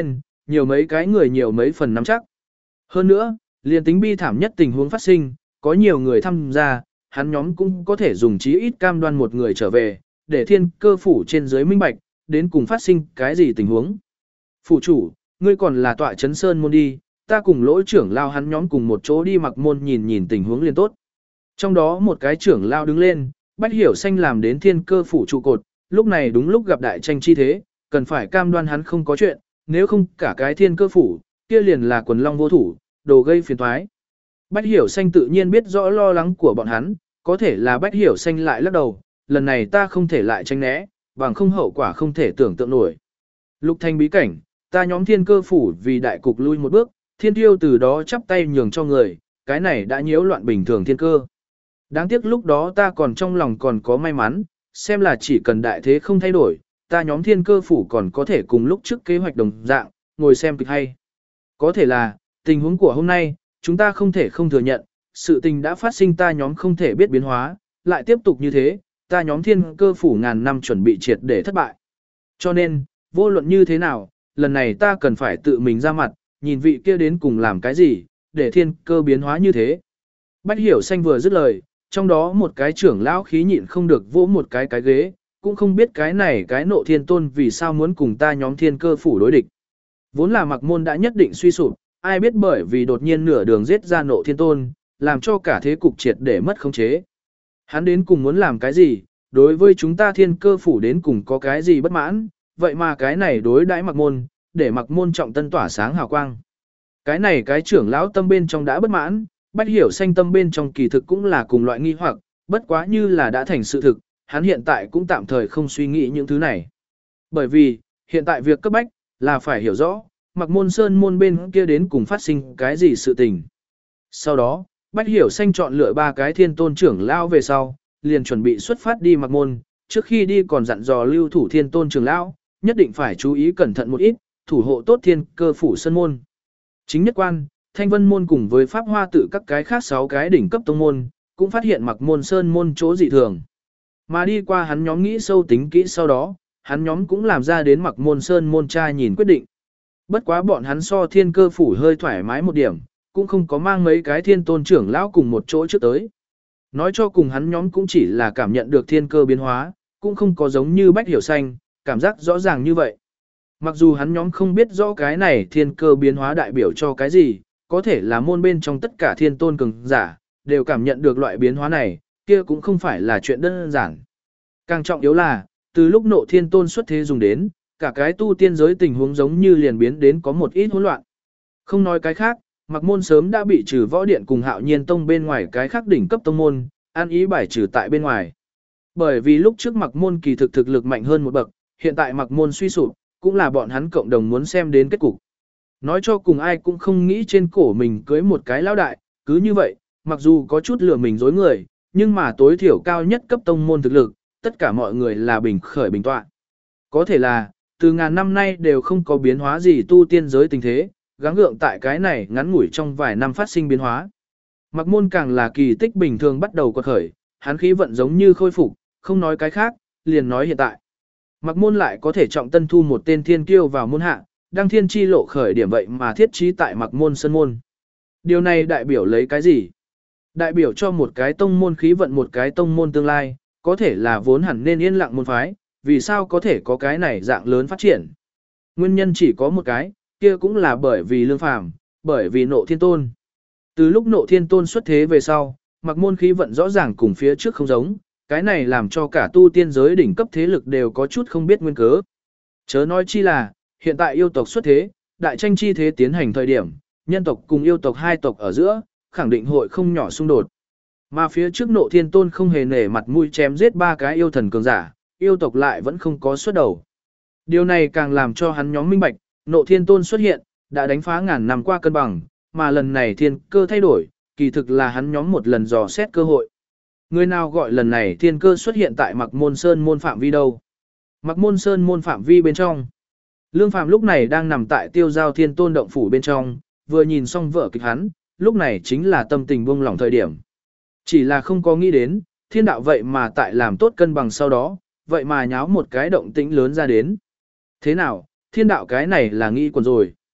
nhiều mấy cái người nhiều mấy phần nắm chắc. Hơn nữa, liền tính bi thảm nhất tình huống phát sinh, có nhiều người tham gia, hắn nhóm cũng có thể dùng chí ít cam đoan một người trở về, để thiên cơ phủ trên dưới minh bạch, đến cùng phát sinh cái gì tình huống. Phủ chủ, ngươi còn là tọa chấn sơn môn đi, ta cùng lỗi trưởng lao hắn nhóm cùng một chỗ đi mặc môn nhìn nhìn tình huống liên tốt. Trong đó một cái trưởng lao đứng lên, Bách Hiểu Xanh làm đến thiên cơ phủ trụ cột, lúc này đúng lúc gặp đại tranh chi thế, cần phải cam đoan hắn không có chuyện, nếu không cả cái thiên cơ phủ, kia liền là quần long vô thủ, đồ gây phiền toái. Bách Hiểu Xanh tự nhiên biết rõ lo lắng của bọn hắn, có thể là Bách Hiểu Xanh lại lắc đầu, lần này ta không thể lại tranh né, bằng không hậu quả không thể tưởng tượng nổi. Lục Thanh bí cảnh, ta nhóm thiên cơ phủ vì đại cục lui một bước, thiên tiêu từ đó chắp tay nhường cho người, cái này đã nhiễu loạn bình thường thiên cơ. Đáng tiếc lúc đó ta còn trong lòng còn có may mắn, xem là chỉ cần đại thế không thay đổi, ta nhóm thiên cơ phủ còn có thể cùng lúc trước kế hoạch đồng dạng, ngồi xem kịch hay. Có thể là, tình huống của hôm nay, chúng ta không thể không thừa nhận, sự tình đã phát sinh ta nhóm không thể biết biến hóa, lại tiếp tục như thế, ta nhóm thiên cơ phủ ngàn năm chuẩn bị triệt để thất bại. Cho nên, vô luận như thế nào, lần này ta cần phải tự mình ra mặt, nhìn vị kia đến cùng làm cái gì, để thiên cơ biến hóa như thế. Bách Hiểu Xanh vừa dứt lời, trong đó một cái trưởng lão khí nhịn không được vỗ một cái cái ghế, cũng không biết cái này cái nộ thiên tôn vì sao muốn cùng ta nhóm thiên cơ phủ đối địch. Vốn là mặc môn đã nhất định suy sụp, ai biết bởi vì đột nhiên nửa đường giết ra nộ thiên tôn, làm cho cả thế cục triệt để mất khống chế. Hắn đến cùng muốn làm cái gì, đối với chúng ta thiên cơ phủ đến cùng có cái gì bất mãn, vậy mà cái này đối đãi mặc môn, để mặc môn trọng tân tỏa sáng hào quang. Cái này cái trưởng lão tâm bên trong đã bất mãn, Bách Hiểu Xanh tâm bên trong kỳ thực cũng là cùng loại nghi hoặc, bất quá như là đã thành sự thực, hắn hiện tại cũng tạm thời không suy nghĩ những thứ này. Bởi vì, hiện tại việc cấp bách, là phải hiểu rõ, mặc môn sơn môn bên kia đến cùng phát sinh cái gì sự tình. Sau đó, Bách Hiểu Xanh chọn lựa ba cái thiên tôn trưởng lão về sau, liền chuẩn bị xuất phát đi mặc môn, trước khi đi còn dặn dò lưu thủ thiên tôn trưởng lão, nhất định phải chú ý cẩn thận một ít, thủ hộ tốt thiên cơ phủ sơn môn. Chính nhất quan, Thanh Vân môn cùng với Pháp Hoa tự các cái khác sáu cái đỉnh cấp tông môn, cũng phát hiện mặc môn sơn môn chỗ dị thường. Mà đi qua hắn nhóm nghĩ sâu tính kỹ sau đó, hắn nhóm cũng làm ra đến mặc môn sơn môn trai nhìn quyết định. Bất quá bọn hắn so thiên cơ phủ hơi thoải mái một điểm, cũng không có mang mấy cái thiên tôn trưởng lão cùng một chỗ trước tới. Nói cho cùng hắn nhóm cũng chỉ là cảm nhận được thiên cơ biến hóa, cũng không có giống như Bách Hiểu Xanh, cảm giác rõ ràng như vậy. Mặc dù hắn nhóm không biết rõ cái này thiên cơ biến hóa đại biểu cho cái gì, có thể là môn bên trong tất cả thiên tôn cường giả, đều cảm nhận được loại biến hóa này, kia cũng không phải là chuyện đơn giản. Càng trọng yếu là, từ lúc nộ thiên tôn xuất thế dùng đến, cả cái tu tiên giới tình huống giống như liền biến đến có một ít hỗn loạn. Không nói cái khác, mặc môn sớm đã bị trừ võ điện cùng hạo nhiên tông bên ngoài cái khác đỉnh cấp tông môn, an ý bài trừ tại bên ngoài. Bởi vì lúc trước mặc môn kỳ thực thực lực mạnh hơn một bậc, hiện tại mặc môn suy sụp, cũng là bọn hắn cộng đồng muốn xem đến kết cục. Nói cho cùng ai cũng không nghĩ trên cổ mình cưới một cái lão đại, cứ như vậy, mặc dù có chút lừa mình dối người, nhưng mà tối thiểu cao nhất cấp tông môn thực lực, tất cả mọi người là bình khởi bình tọa. Có thể là, từ ngàn năm nay đều không có biến hóa gì tu tiên giới tình thế, gắng gượng tại cái này ngắn ngủi trong vài năm phát sinh biến hóa. Mặc môn càng là kỳ tích bình thường bắt đầu quật khởi, hắn khí vận giống như khôi phục, không nói cái khác, liền nói hiện tại. Mặc môn lại có thể trọng tân thu một tên thiên kiêu vào môn hạ, đăng thiên chi lộ khởi điểm vậy mà thiết trí tại mặc môn sân môn. Điều này đại biểu lấy cái gì? Đại biểu cho một cái tông môn khí vận một cái tông môn tương lai, có thể là vốn hẳn nên yên lặng môn phái, vì sao có thể có cái này dạng lớn phát triển. Nguyên nhân chỉ có một cái, kia cũng là bởi vì lương phàm, bởi vì nộ thiên tôn. Từ lúc nộ thiên tôn xuất thế về sau, mặc môn khí vận rõ ràng cùng phía trước không giống, cái này làm cho cả tu tiên giới đỉnh cấp thế lực đều có chút không biết nguyên cớ. Chớ nói chi là, hiện tại yêu tộc xuất thế, đại tranh chi thế tiến hành thời điểm, nhân tộc cùng yêu tộc hai tộc ở giữa, khẳng định hội không nhỏ xung đột. Mà phía trước nộ thiên tôn không hề nể mặt mũi chém giết ba cái yêu thần cường giả, yêu tộc lại vẫn không có xuất đầu. Điều này càng làm cho hắn nhóm minh bạch, nộ thiên tôn xuất hiện, đã đánh phá ngàn năm qua cân bằng, mà lần này thiên cơ thay đổi, kỳ thực là hắn nhóm một lần dò xét cơ hội. Người nào gọi lần này thiên cơ xuất hiện tại mặc môn sơn môn phạm vi đâu? Mặc môn sơn môn phạm vi bên trong. Lương Phàm lúc này đang nằm tại tiêu giao thiên tôn động phủ bên trong, vừa nhìn xong vở kịch hắn, lúc này chính là tâm tình buông lỏng thời điểm. Chỉ là không có nghĩ đến, thiên đạo vậy mà tại làm tốt cân bằng sau đó, vậy mà nháo một cái động tĩnh lớn ra đến. Thế nào, thiên đạo cái này là nghĩ quần rồi.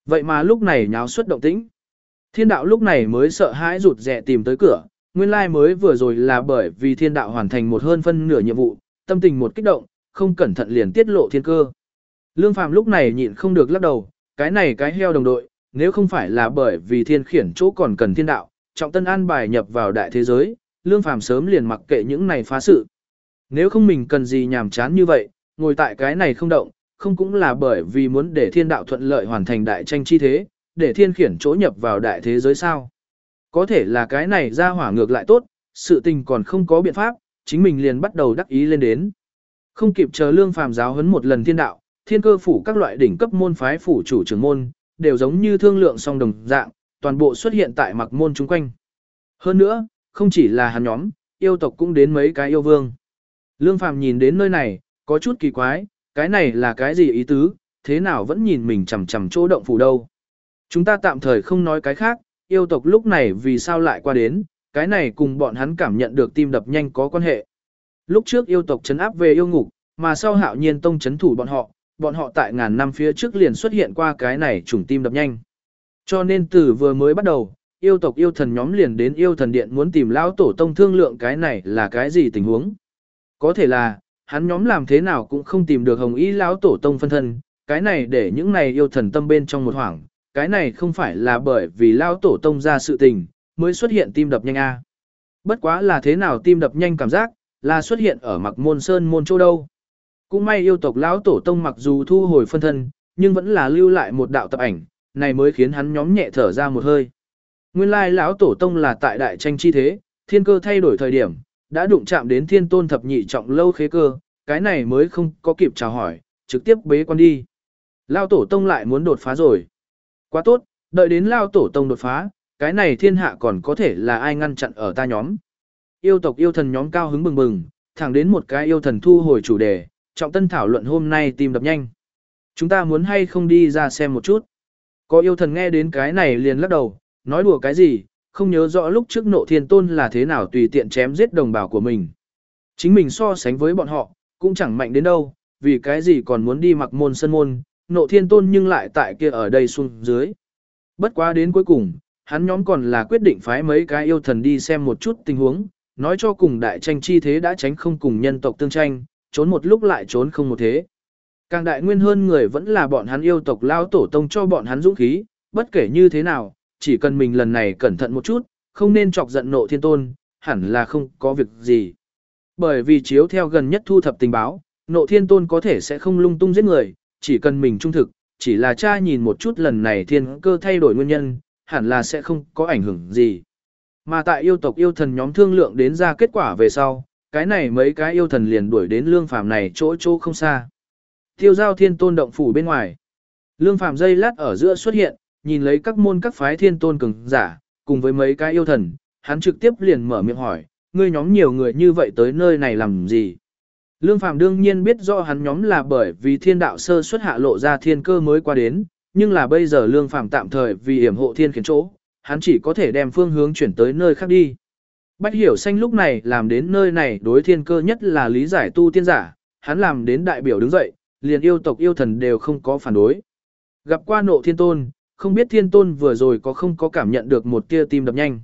Vậy mà lúc này nháo xuất động tĩnh. Thiên đạo lúc này mới sợ hãi rụt rè tìm tới cửa, nguyên lai mới vừa rồi là bởi vì thiên đạo hoàn thành một hơn phân nửa nhiệm vụ, tâm tình một kích động, không cẩn thận liền tiết lộ thiên cơ. Lương Phàm lúc này nhịn không được lắc đầu, cái này cái heo đồng đội, nếu không phải là bởi vì thiên khiển chỗ còn cần thiên đạo, trọng tân an bài nhập vào đại thế giới, Lương Phàm sớm liền mặc kệ những này phá sự. Nếu không mình cần gì nhàm chán như vậy, ngồi tại cái này không động, không cũng là bởi vì muốn để thiên đạo thuận lợi hoàn thành đại tranh chi thế, để thiên khiển chỗ nhập vào đại thế giới sao. Có thể là cái này ra hỏa ngược lại tốt, sự tình còn không có biện pháp, chính mình liền bắt đầu đắc ý lên đến. Không kịp chờ Lương Phàm giáo huấn một lần thiên đạo, thiên cơ phủ các loại đỉnh cấp môn phái phủ chủ trưởng môn, đều giống như thương lượng song đồng dạng, toàn bộ xuất hiện tại mặc môn chung quanh. Hơn nữa, không chỉ là hắn nhóm, yêu tộc cũng đến mấy cái yêu vương. Lương Phàm nhìn đến nơi này, có chút kỳ quái, cái này là cái gì ý tứ, thế nào vẫn nhìn mình chằm chằm chỗ động phủ đâu. Chúng ta tạm thời không nói cái khác, yêu tộc lúc này vì sao lại qua đến, cái này cùng bọn hắn cảm nhận được tim đập nhanh có quan hệ. Lúc trước yêu tộc trấn áp về yêu ngục, mà sau Hạo Nhiên Tông trấn thủ bọn họ, bọn họ tại ngàn năm phía trước liền xuất hiện qua cái này trùng tim đập nhanh. Cho nên từ vừa mới bắt đầu, yêu tộc yêu thần nhóm liền đến yêu thần điện muốn tìm lão tổ tông thương lượng cái này là cái gì tình huống. Có thể là, hắn nhóm làm thế nào cũng không tìm được hồng y lão tổ tông phân thân, cái này để những này yêu thần tâm bên trong một hoảng, cái này không phải là bởi vì lão tổ tông ra sự tình, mới xuất hiện tim đập nhanh a. Bất quá là thế nào tim đập nhanh cảm giác, là xuất hiện ở mặc môn sơn môn chỗ đâu. Cũng may yêu tộc lão tổ tông mặc dù thu hồi phân thân, nhưng vẫn là lưu lại một đạo tập ảnh, này mới khiến hắn nhóm nhẹ thở ra một hơi. Nguyên lai lão tổ tông là tại đại tranh chi thế, thiên cơ thay đổi thời điểm, đã đụng chạm đến thiên tôn thập nhị trọng lâu khế cơ, cái này mới không có kịp chào hỏi, trực tiếp bế quan đi. Lão tổ tông lại muốn đột phá rồi. Quá tốt, đợi đến lão tổ tông đột phá, cái này thiên hạ còn có thể là ai ngăn chặn ở ta nhóm. Yêu tộc yêu thần nhóm cao hứng bừng bừng, thẳng đến một cái yêu thần thu hồi chủ đề, trọng tân thảo luận hôm nay tìm đập nhanh. Chúng ta muốn hay không đi ra xem một chút. Có yêu thần nghe đến cái này liền lắc đầu, nói đùa cái gì, không nhớ rõ lúc trước nộ thiên tôn là thế nào tùy tiện chém giết đồng bào của mình. Chính mình so sánh với bọn họ, cũng chẳng mạnh đến đâu, vì cái gì còn muốn đi mặc môn sân môn, nộ thiên tôn nhưng lại tại kia ở đây xuống dưới. Bất quá đến cuối cùng, hắn nhóm còn là quyết định phái mấy cái yêu thần đi xem một chút tình huống, nói cho cùng đại tranh chi thế đã tránh không cùng nhân tộc tương tranh, trốn một lúc lại trốn không một thế. Càng đại nguyên hơn người vẫn là bọn hắn yêu tộc lao tổ tông cho bọn hắn dũng khí, bất kể như thế nào, chỉ cần mình lần này cẩn thận một chút, không nên chọc giận nộ thiên tôn, hẳn là không có việc gì. Bởi vì chiếu theo gần nhất thu thập tình báo, nộ thiên tôn có thể sẽ không lung tung giết người, chỉ cần mình trung thực, chỉ là tra nhìn một chút lần này thiên cơ thay đổi nguyên nhân, hẳn là sẽ không có ảnh hưởng gì. Mà tại yêu tộc yêu thần nhóm thương lượng đến ra kết quả về sau, cái này mấy cái yêu thần liền đuổi đến Lương Phàm này chỗ chỗ không xa. Tiêu giao thiên tôn động phủ bên ngoài. Lương Phàm dây lát ở giữa xuất hiện, nhìn lấy các môn các phái thiên tôn cường giả, cùng với mấy cái yêu thần, hắn trực tiếp liền mở miệng hỏi, ngươi nhóm nhiều người như vậy tới nơi này làm gì? Lương Phàm đương nhiên biết rõ hắn nhóm là bởi vì thiên đạo sơ xuất hạ lộ ra thiên cơ mới qua đến, nhưng là bây giờ Lương Phàm tạm thời vì hiểm hộ thiên khiển chỗ, hắn chỉ có thể đem phương hướng chuyển tới nơi khác đi. Bách Hiểu Xanh lúc này làm đến nơi này đối thiên cơ nhất là lý giải tu tiên giả, hắn làm đến đại biểu đứng dậy, liền yêu tộc yêu thần đều không có phản đối. Gặp qua nộ thiên tôn, không biết thiên tôn vừa rồi có không có cảm nhận được một tia tim đập nhanh.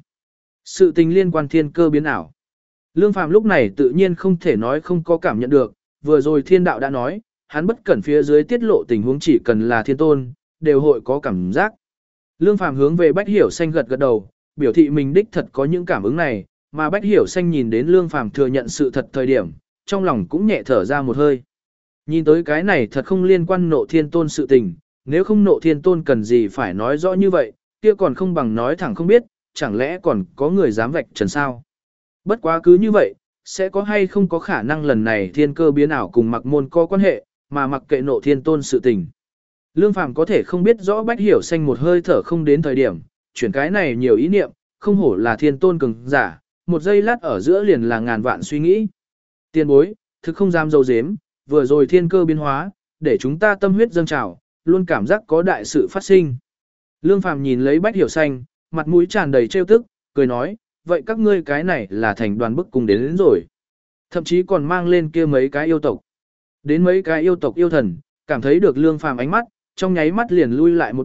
Sự tình liên quan thiên cơ biến ảo. Lương Phàm lúc này tự nhiên không thể nói không có cảm nhận được, vừa rồi thiên đạo đã nói, hắn bất cẩn phía dưới tiết lộ tình huống chỉ cần là thiên tôn, đều hội có cảm giác. Lương Phàm hướng về Bách Hiểu Xanh gật gật đầu, biểu thị mình đích thật có những cảm ứng này, mà Bách Hiểu Xanh nhìn đến Lương Phàm thừa nhận sự thật thời điểm, trong lòng cũng nhẹ thở ra một hơi. Nhìn tới cái này thật không liên quan nộ thiên tôn sự tình, nếu không nộ thiên tôn cần gì phải nói rõ như vậy, kia còn không bằng nói thẳng không biết, chẳng lẽ còn có người dám vạch trần sao. Bất quá cứ như vậy, sẽ có hay không có khả năng lần này thiên cơ biến ảo cùng mặc môn có quan hệ, mà mặc kệ nộ thiên tôn sự tình. Lương Phàm có thể không biết rõ Bách Hiểu Xanh một hơi thở không đến thời điểm, chuyển cái này nhiều ý niệm, không hổ là thiên tôn cường giả, một giây lát ở giữa liền là ngàn vạn suy nghĩ. Tiên bối, thực không dám dâu dếm, vừa rồi thiên cơ biến hóa, để chúng ta tâm huyết dâng trào, luôn cảm giác có đại sự phát sinh. Lương Phàm nhìn lấy Bách Hiểu Xanh, mặt mũi tràn đầy trêu tức, cười nói, vậy các ngươi cái này là thành đoàn bức cùng đến, đến rồi. Thậm chí còn mang lên kia mấy cái yêu tộc. Đến mấy cái yêu tộc yêu thần, cảm thấy được Lương Phàm ánh mắt, trong nháy mắt liền lui lại một bước,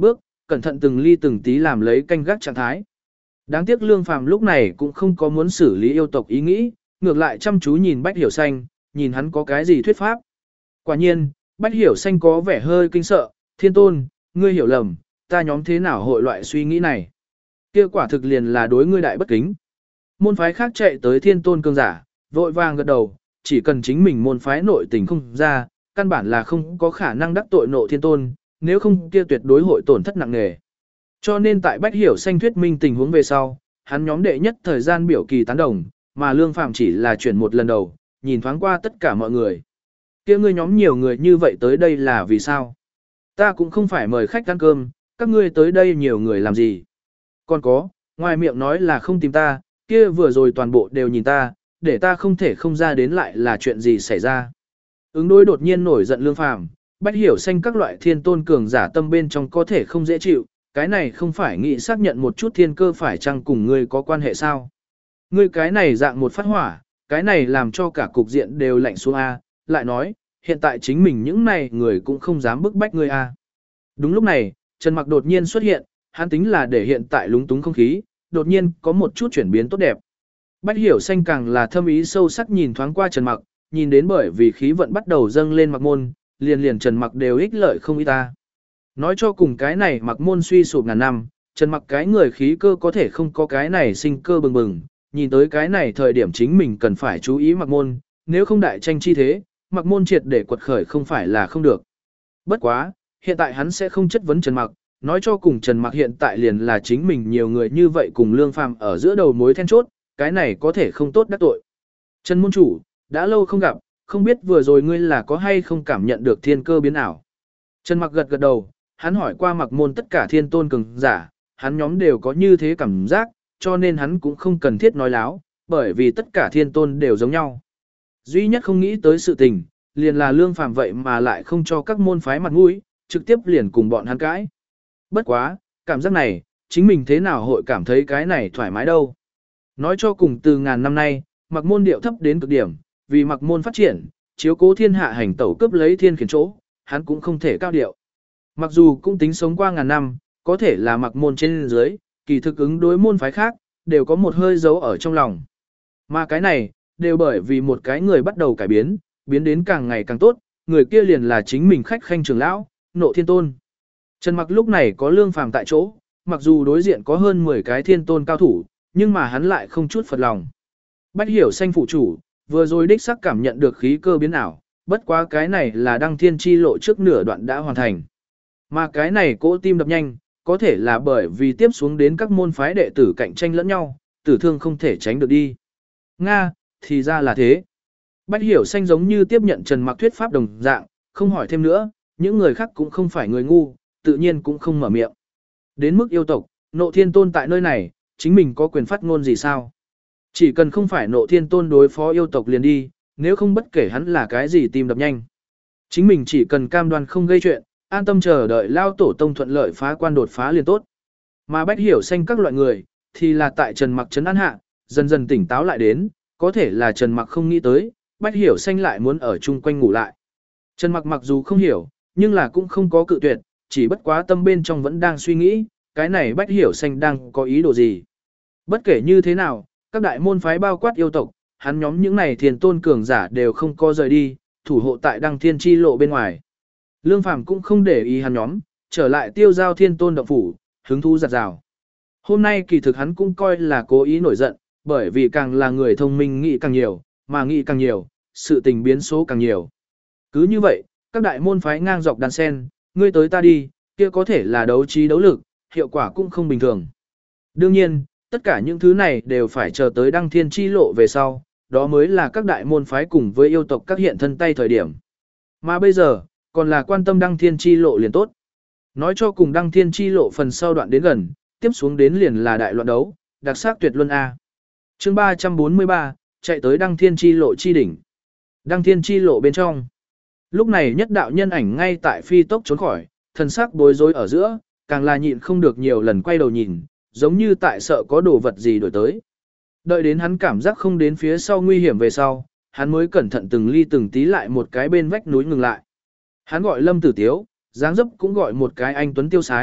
cẩn thận từng ly từng tí làm lấy canh gác trạng thái. Đáng tiếc Lương Phàm lúc này cũng không có muốn xử lý yêu tộc ý nghĩ, ngược lại chăm chú nhìn Bách Hiểu Xanh, nhìn hắn có cái gì thuyết pháp. Quả nhiên, Bách Hiểu Xanh có vẻ hơi kinh sợ, Thiên Tôn, ngươi hiểu lầm, ta nhóm thế nào hội loại suy nghĩ này. Kia quả thực liền là đối ngươi đại bất kính. Môn phái khác chạy tới Thiên Tôn cường giả, vội vàng gật đầu, chỉ cần chính mình môn phái nội tình không ra, căn bản là không có khả năng đắc tội nộ Thiên Tôn, nếu không kia tuyệt đối hội tổn thất nặng nề. Cho nên tại Bách Hiểu Xanh thuyết minh tình huống về sau, hắn nhóm đệ nhất thời gian biểu kỳ tán đồng, mà Lương Phàm chỉ là chuyển một lần đầu, nhìn thoáng qua tất cả mọi người. Kia ngươi nhóm nhiều người như vậy tới đây là vì sao? Ta cũng không phải mời khách ăn cơm, các ngươi tới đây nhiều người làm gì? Còn có, ngoài miệng nói là không tìm ta, kia vừa rồi toàn bộ đều nhìn ta, để ta không thể không ra đến lại là chuyện gì xảy ra. Ứng đối đột nhiên nổi giận Lương Phàm, Bách Hiểu Xanh các loại Thiên Tôn cường giả tâm bên trong có thể không dễ chịu, cái này không phải nghĩ xác nhận một chút thiên cơ phải chăng cùng ngươi có quan hệ sao? Ngươi cái này dạng một phát hỏa, cái này làm cho cả cục diện đều lạnh xuống a, lại nói, hiện tại chính mình những này người cũng không dám bức bách ngươi a. Đúng lúc này, Trần Mặc đột nhiên xuất hiện, hắn tính là để hiện tại lúng túng không khí, đột nhiên có một chút chuyển biến tốt đẹp. Bách Hiểu Xanh càng là thâm ý sâu sắc nhìn thoáng qua Trần Mặc, nhìn đến bởi vì khí vận bắt đầu dâng lên Mặc Môn, liền liền Trần Mặc đều ích lợi không ít ta. Nói cho cùng cái này Mặc Môn suy sụp ngàn năm, Trần Mặc cái người khí cơ có thể không có cái này sinh cơ bừng bừng, nhìn tới cái này thời điểm chính mình cần phải chú ý Mặc Môn, nếu không đại tranh chi thế, Mặc Môn triệt để quật khởi không phải là không được. Bất quá, hiện tại hắn sẽ không chất vấn Trần Mặc, nói cho cùng Trần Mặc hiện tại liền là chính mình nhiều người như vậy cùng Lương Phàm ở giữa đầu mối then chốt, cái này có thể không tốt đắc tội. Trần môn chủ, đã lâu không gặp, không biết vừa rồi ngươi là có hay không cảm nhận được thiên cơ biến ảo. Trần Mặc gật gật đầu, hắn hỏi qua Mặc Môn tất cả Thiên Tôn cường giả, hắn nhóm đều có như thế cảm giác, cho nên hắn cũng không cần thiết nói láo, bởi vì tất cả Thiên Tôn đều giống nhau. Duy nhất không nghĩ tới sự tình, liền là Lương Phàm vậy mà lại không cho các môn phái mặt mũi, trực tiếp liền cùng bọn hắn cãi. Bất quá, cảm giác này, chính mình thế nào hội cảm thấy cái này thoải mái đâu. Nói cho cùng từ ngàn năm nay, Mặc Môn điệu thấp đến cực điểm, vì Mặc Môn phát triển, chiếu cố thiên hạ hành tẩu cướp lấy thiên khiển chỗ, hắn cũng không thể cao điệu. Mặc dù cũng tính sống qua ngàn năm, có thể là Mặc Môn trên dưới, kỳ thực ứng đối môn phái khác, đều có một hơi dấu ở trong lòng. Mà cái này, đều bởi vì một cái người bắt đầu cải biến, biến đến càng ngày càng tốt, người kia liền là chính mình khách khanh trưởng lão, Nộ Thiên Tôn. Trần Mặc lúc này có Lương Phàm tại chỗ, mặc dù đối diện có hơn mười cái Thiên Tôn cao thủ, nhưng mà hắn lại không chút phật lòng. Bách Hiểu Xanh phụ chủ, vừa rồi đích xác cảm nhận được khí cơ biến ảo, bất quá cái này là đăng thiên chi lộ trước nửa đoạn đã hoàn thành. Mà cái này cỗ tim đập nhanh, có thể là bởi vì tiếp xuống đến các môn phái đệ tử cạnh tranh lẫn nhau, tử thương không thể tránh được đi. Nga, thì ra là thế. Bách Hiểu Xanh giống như tiếp nhận Trần Mặc thuyết pháp đồng dạng, không hỏi thêm nữa, những người khác cũng không phải người ngu, tự nhiên cũng không mở miệng. Đến mức yêu tộc, Nộ Thiên Tôn tại nơi này, chính mình có quyền phát ngôn gì sao? Chỉ cần không phải Nộ Thiên Tôn đối phó yêu tộc liền đi, nếu không bất kể hắn là cái gì tim đập nhanh. Chính mình chỉ cần cam đoan không gây chuyện, an tâm chờ đợi lao tổ tông thuận lợi phá quan đột phá liền tốt. Mà Bách Hiểu Xanh các loại người, thì là tại Trần Mặc trấn an hạ, dần dần tỉnh táo lại đến, có thể là Trần Mặc không nghĩ tới, Bách Hiểu Xanh lại muốn ở chung quanh ngủ lại. Trần Mặc mặc dù không hiểu, nhưng là cũng không có cự tuyệt, chỉ bất quá tâm bên trong vẫn đang suy nghĩ, cái này Bách Hiểu Xanh đang có ý đồ gì. Bất kể như thế nào, các đại môn phái bao quát yêu tộc, hắn nhóm những này Thiên Tôn cường giả đều không có rời đi, thủ hộ tại Đăng Thiên chi lộ bên ngoài. Lương Phàm cũng không để ý hắn nhóm, trở lại tiêu giao Thiên Tôn động phủ, hứng thú giặt rào. Hôm nay kỳ thực hắn cũng coi là cố ý nổi giận, bởi vì càng là người thông minh nghĩ càng nhiều, mà nghĩ càng nhiều, sự tình biến số càng nhiều. Cứ như vậy, các đại môn phái ngang dọc đan sen, ngươi tới ta đi, kia có thể là đấu trí đấu lực, hiệu quả cũng không bình thường. Đương nhiên, tất cả những thứ này đều phải chờ tới Đăng Thiên chi lộ về sau, đó mới là các đại môn phái cùng với yêu tộc các hiện thân tay thời điểm. Mà bây giờ, còn là quan tâm Đăng Thiên chi lộ liền tốt. Nói cho cùng Đăng Thiên chi lộ phần sau đoạn đến gần, tiếp xuống đến liền là đại loạn đấu, đặc sắc tuyệt luân A. Chương ba trăm bốn mươi ba, chạy tới Đăng Thiên chi lộ chi đỉnh. Đăng Thiên chi lộ bên trong. Lúc này nhất đạo nhân ảnh ngay tại phi tốc trốn khỏi, thần sắc bối rối ở giữa, càng là nhịn không được nhiều lần quay đầu nhìn, giống như tại sợ có đồ vật gì đổi tới. Đợi đến hắn cảm giác không đến phía sau nguy hiểm về sau, hắn mới cẩn thận từng ly từng tí lại một cái bên vách núi ngừng lại. Hắn gọi Lâm Tử Tiếu, dáng dấp cũng gọi một cái anh tuấn tiêu sái,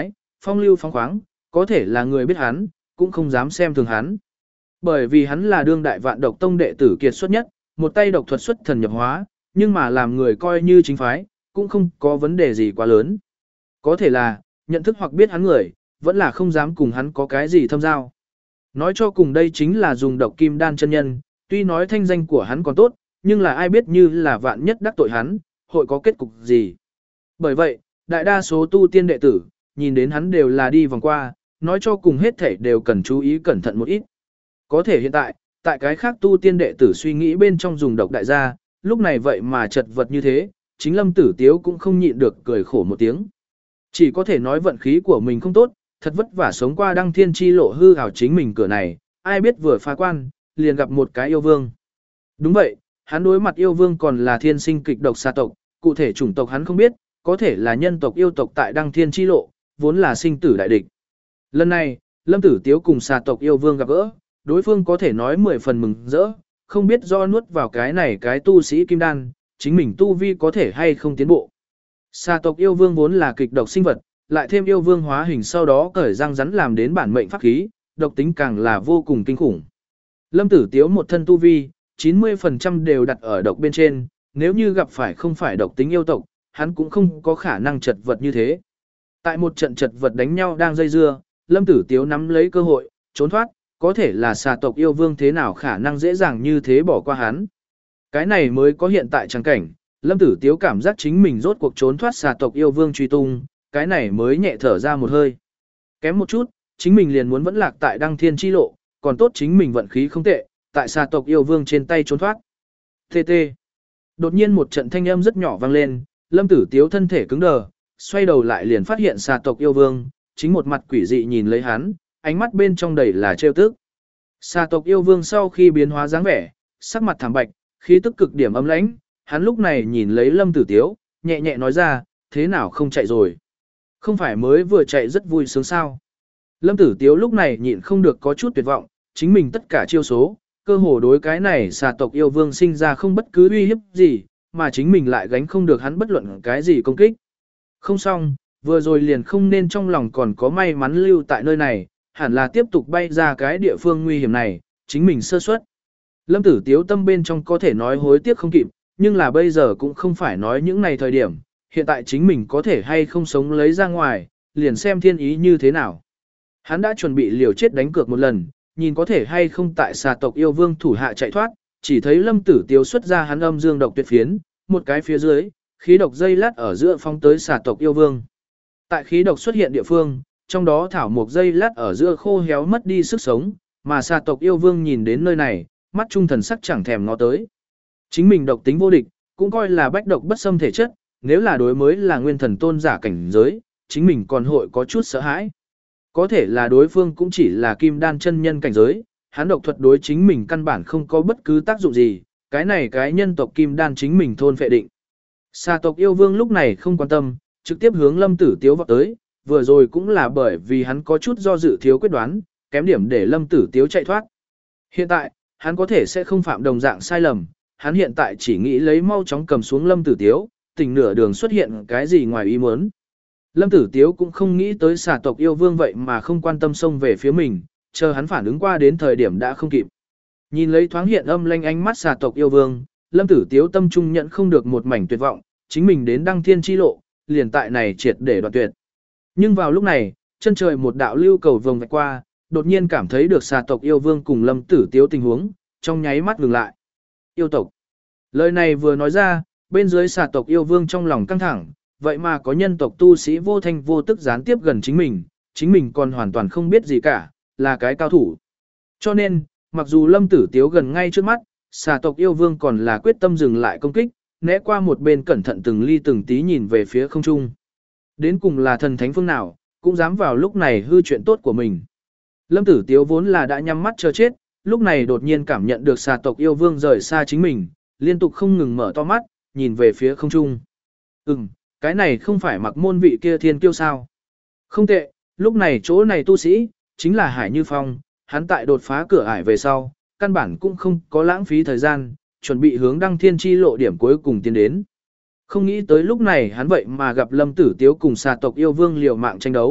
phong lưu phóng khoáng, có thể là người biết hắn, cũng không dám xem thường hắn. Bởi vì hắn là đương đại vạn độc tông đệ tử kiệt xuất nhất, một tay độc thuật xuất thần nhập hóa, nhưng mà làm người coi như chính phái, cũng không có vấn đề gì quá lớn. Có thể là, nhận thức hoặc biết hắn người, vẫn là không dám cùng hắn có cái gì thâm giao. Nói cho cùng đây chính là dùng độc kim đan chân nhân, tuy nói thanh danh của hắn còn tốt, nhưng là ai biết như là vạn nhất đắc tội hắn, hội có kết cục gì. Bởi vậy, đại đa số tu tiên đệ tử, nhìn đến hắn đều là đi vòng qua, nói cho cùng hết thể đều cần chú ý cẩn thận một ít. Có thể hiện tại, tại cái khác tu tiên đệ tử suy nghĩ bên trong dùng độc đại gia, lúc này vậy mà chật vật như thế, chính Lâm Tử Tiếu cũng không nhịn được cười khổ một tiếng. Chỉ có thể nói vận khí của mình không tốt, thật vất vả sống qua đăng thiên chi lộ hư ảo chính mình cửa này, ai biết vừa phá quan, liền gặp một cái yêu vương. Đúng vậy, hắn đối mặt yêu vương còn là thiên sinh kịch độc xà tộc, cụ thể chủng tộc hắn không biết, có thể là nhân tộc yêu tộc tại đăng thiên chi lộ, vốn là sinh tử đại địch. Lần này, Lâm Tử Tiếu cùng xà tộc yêu vương gặp gỡ, đối phương có thể nói mười phần mừng rỡ, không biết do nuốt vào cái này cái tu sĩ kim đan, chính mình tu vi có thể hay không tiến bộ. Xà tộc yêu vương vốn là kịch độc sinh vật, lại thêm yêu vương hóa hình sau đó cởi răng rắn làm đến bản mệnh pháp khí, độc tính càng là vô cùng kinh khủng. Lâm Tử Tiếu một thân tu vi, chín mươi phần trăm đều đặt ở độc bên trên, nếu như gặp phải không phải độc tính yêu tộc, hắn cũng không có khả năng chật vật như thế. Tại một trận chật vật đánh nhau đang dây dưa, Lâm Tử Tiếu nắm lấy cơ hội, trốn thoát, có thể là xà tộc yêu vương thế nào khả năng dễ dàng như thế bỏ qua hắn. Cái này mới có hiện tại trang cảnh, Lâm Tử Tiếu cảm giác chính mình rốt cuộc trốn thoát xà tộc yêu vương truy tung, cái này mới nhẹ thở ra một hơi. Kém một chút, chính mình liền muốn vẫn lạc tại đăng thiên chi lộ, còn tốt chính mình vận khí không tệ, tại xà tộc yêu vương trên tay trốn thoát. Tê tê. Đột nhiên một trận thanh âm rất nhỏ vang lên, Lâm Tử Tiếu thân thể cứng đờ, xoay đầu lại liền phát hiện xà tộc yêu vương, chính một mặt quỷ dị nhìn lấy hắn, ánh mắt bên trong đầy là trêu tức. Xà tộc yêu vương sau khi biến hóa dáng vẻ, sắc mặt thảm bạch, khí tức cực điểm âm lãnh, hắn lúc này nhìn lấy Lâm Tử Tiếu, nhẹ nhẹ nói ra, thế nào không chạy rồi? Không phải mới vừa chạy rất vui sướng sao? Lâm Tử Tiếu lúc này nhịn không được có chút tuyệt vọng, chính mình tất cả chiêu số, cơ hồ đối cái này xà tộc yêu vương sinh ra không bất cứ uy hiếp gì, mà chính mình lại gánh không được hắn bất luận cái gì công kích. Không xong, vừa rồi liền không nên trong lòng còn có may mắn lưu tại nơi này, hẳn là tiếp tục bay ra cái địa phương nguy hiểm này, chính mình sơ suất. Lâm Tử Tiếu tâm bên trong có thể nói hối tiếc không kịp, nhưng là bây giờ cũng không phải nói những này thời điểm, hiện tại chính mình có thể hay không sống lấy ra ngoài, liền xem thiên ý như thế nào. Hắn đã chuẩn bị liều chết đánh cược một lần, nhìn có thể hay không tại xà tộc yêu vương thủ hạ chạy thoát, chỉ thấy Lâm Tử Tiếu xuất ra hắn âm dương độc tuyệt phiến, một cái phía dưới, khí độc dây lát ở giữa phóng tới xà tộc yêu vương. Tại khí độc xuất hiện địa phương, trong đó thảo một dây lát ở giữa khô héo mất đi sức sống, mà xà tộc yêu vương nhìn đến nơi này, mắt trung thần sắc chẳng thèm ngó tới. Chính mình độc tính vô địch, cũng coi là bách độc bất xâm thể chất, nếu là đối mới là nguyên thần tôn giả cảnh giới, chính mình còn hội có chút sợ hãi. Có thể là đối phương cũng chỉ là kim đan chân nhân cảnh giới, hắn độc thuật đối chính mình căn bản không có bất cứ tác dụng gì, cái này cái nhân tộc kim đan chính mình thôn phệ định. Xà tộc yêu vương lúc này không quan tâm, trực tiếp hướng Lâm Tử Tiếu vọt tới, vừa rồi cũng là bởi vì hắn có chút do dự thiếu quyết đoán, kém điểm để Lâm Tử Tiếu chạy thoát. Hiện tại, hắn có thể sẽ không phạm đồng dạng sai lầm, hắn hiện tại chỉ nghĩ lấy mau chóng cầm xuống Lâm Tử Tiếu, tình nửa đường xuất hiện cái gì ngoài ý muốn. Lâm Tử Tiếu cũng không nghĩ tới xà tộc yêu vương vậy mà không quan tâm xông về phía mình, chờ hắn phản ứng qua đến thời điểm đã không kịp. Nhìn lấy thoáng hiện âm lanh ánh mắt xà tộc yêu vương, Lâm Tử Tiếu tâm trung nhận không được một mảnh tuyệt vọng, chính mình đến đăng thiên chi lộ, liền tại này triệt để đoạn tuyệt. Nhưng vào lúc này, chân trời một đạo lưu cầu vồng vạch qua, đột nhiên cảm thấy được xà tộc yêu vương cùng Lâm Tử Tiếu tình huống, trong nháy mắt ngừng lại. Yêu tộc. Lời này vừa nói ra, bên dưới xà tộc yêu vương trong lòng căng thẳng, vậy mà có nhân tộc tu sĩ vô thanh vô tức gián tiếp gần chính mình, chính mình còn hoàn toàn không biết gì cả, là cái cao thủ. Cho nên, mặc dù Lâm Tử Tiếu gần ngay trước mắt, xà tộc yêu vương còn là quyết tâm dừng lại công kích, né qua một bên cẩn thận từng ly từng tí nhìn về phía không trung. Đến cùng là thần thánh phương nào, cũng dám vào lúc này hư chuyện tốt của mình. Lâm Tử Tiếu vốn là đã nhắm mắt chờ chết, lúc này đột nhiên cảm nhận được xà tộc yêu vương rời xa chính mình, liên tục không ngừng mở to mắt, nhìn về phía không trung. Ừm, cái này không phải Mặc Môn vị kia thiên kiêu sao? Không tệ, lúc này chỗ này tu sĩ, chính là Hải Như Phong, hắn tại đột phá cửa ải về sau, căn bản cũng không có lãng phí thời gian, chuẩn bị hướng đăng thiên chi lộ điểm cuối cùng tiến đến. Không nghĩ tới lúc này hắn vậy mà gặp Lâm Tử Tiếu cùng xà tộc yêu vương liều mạng tranh đấu,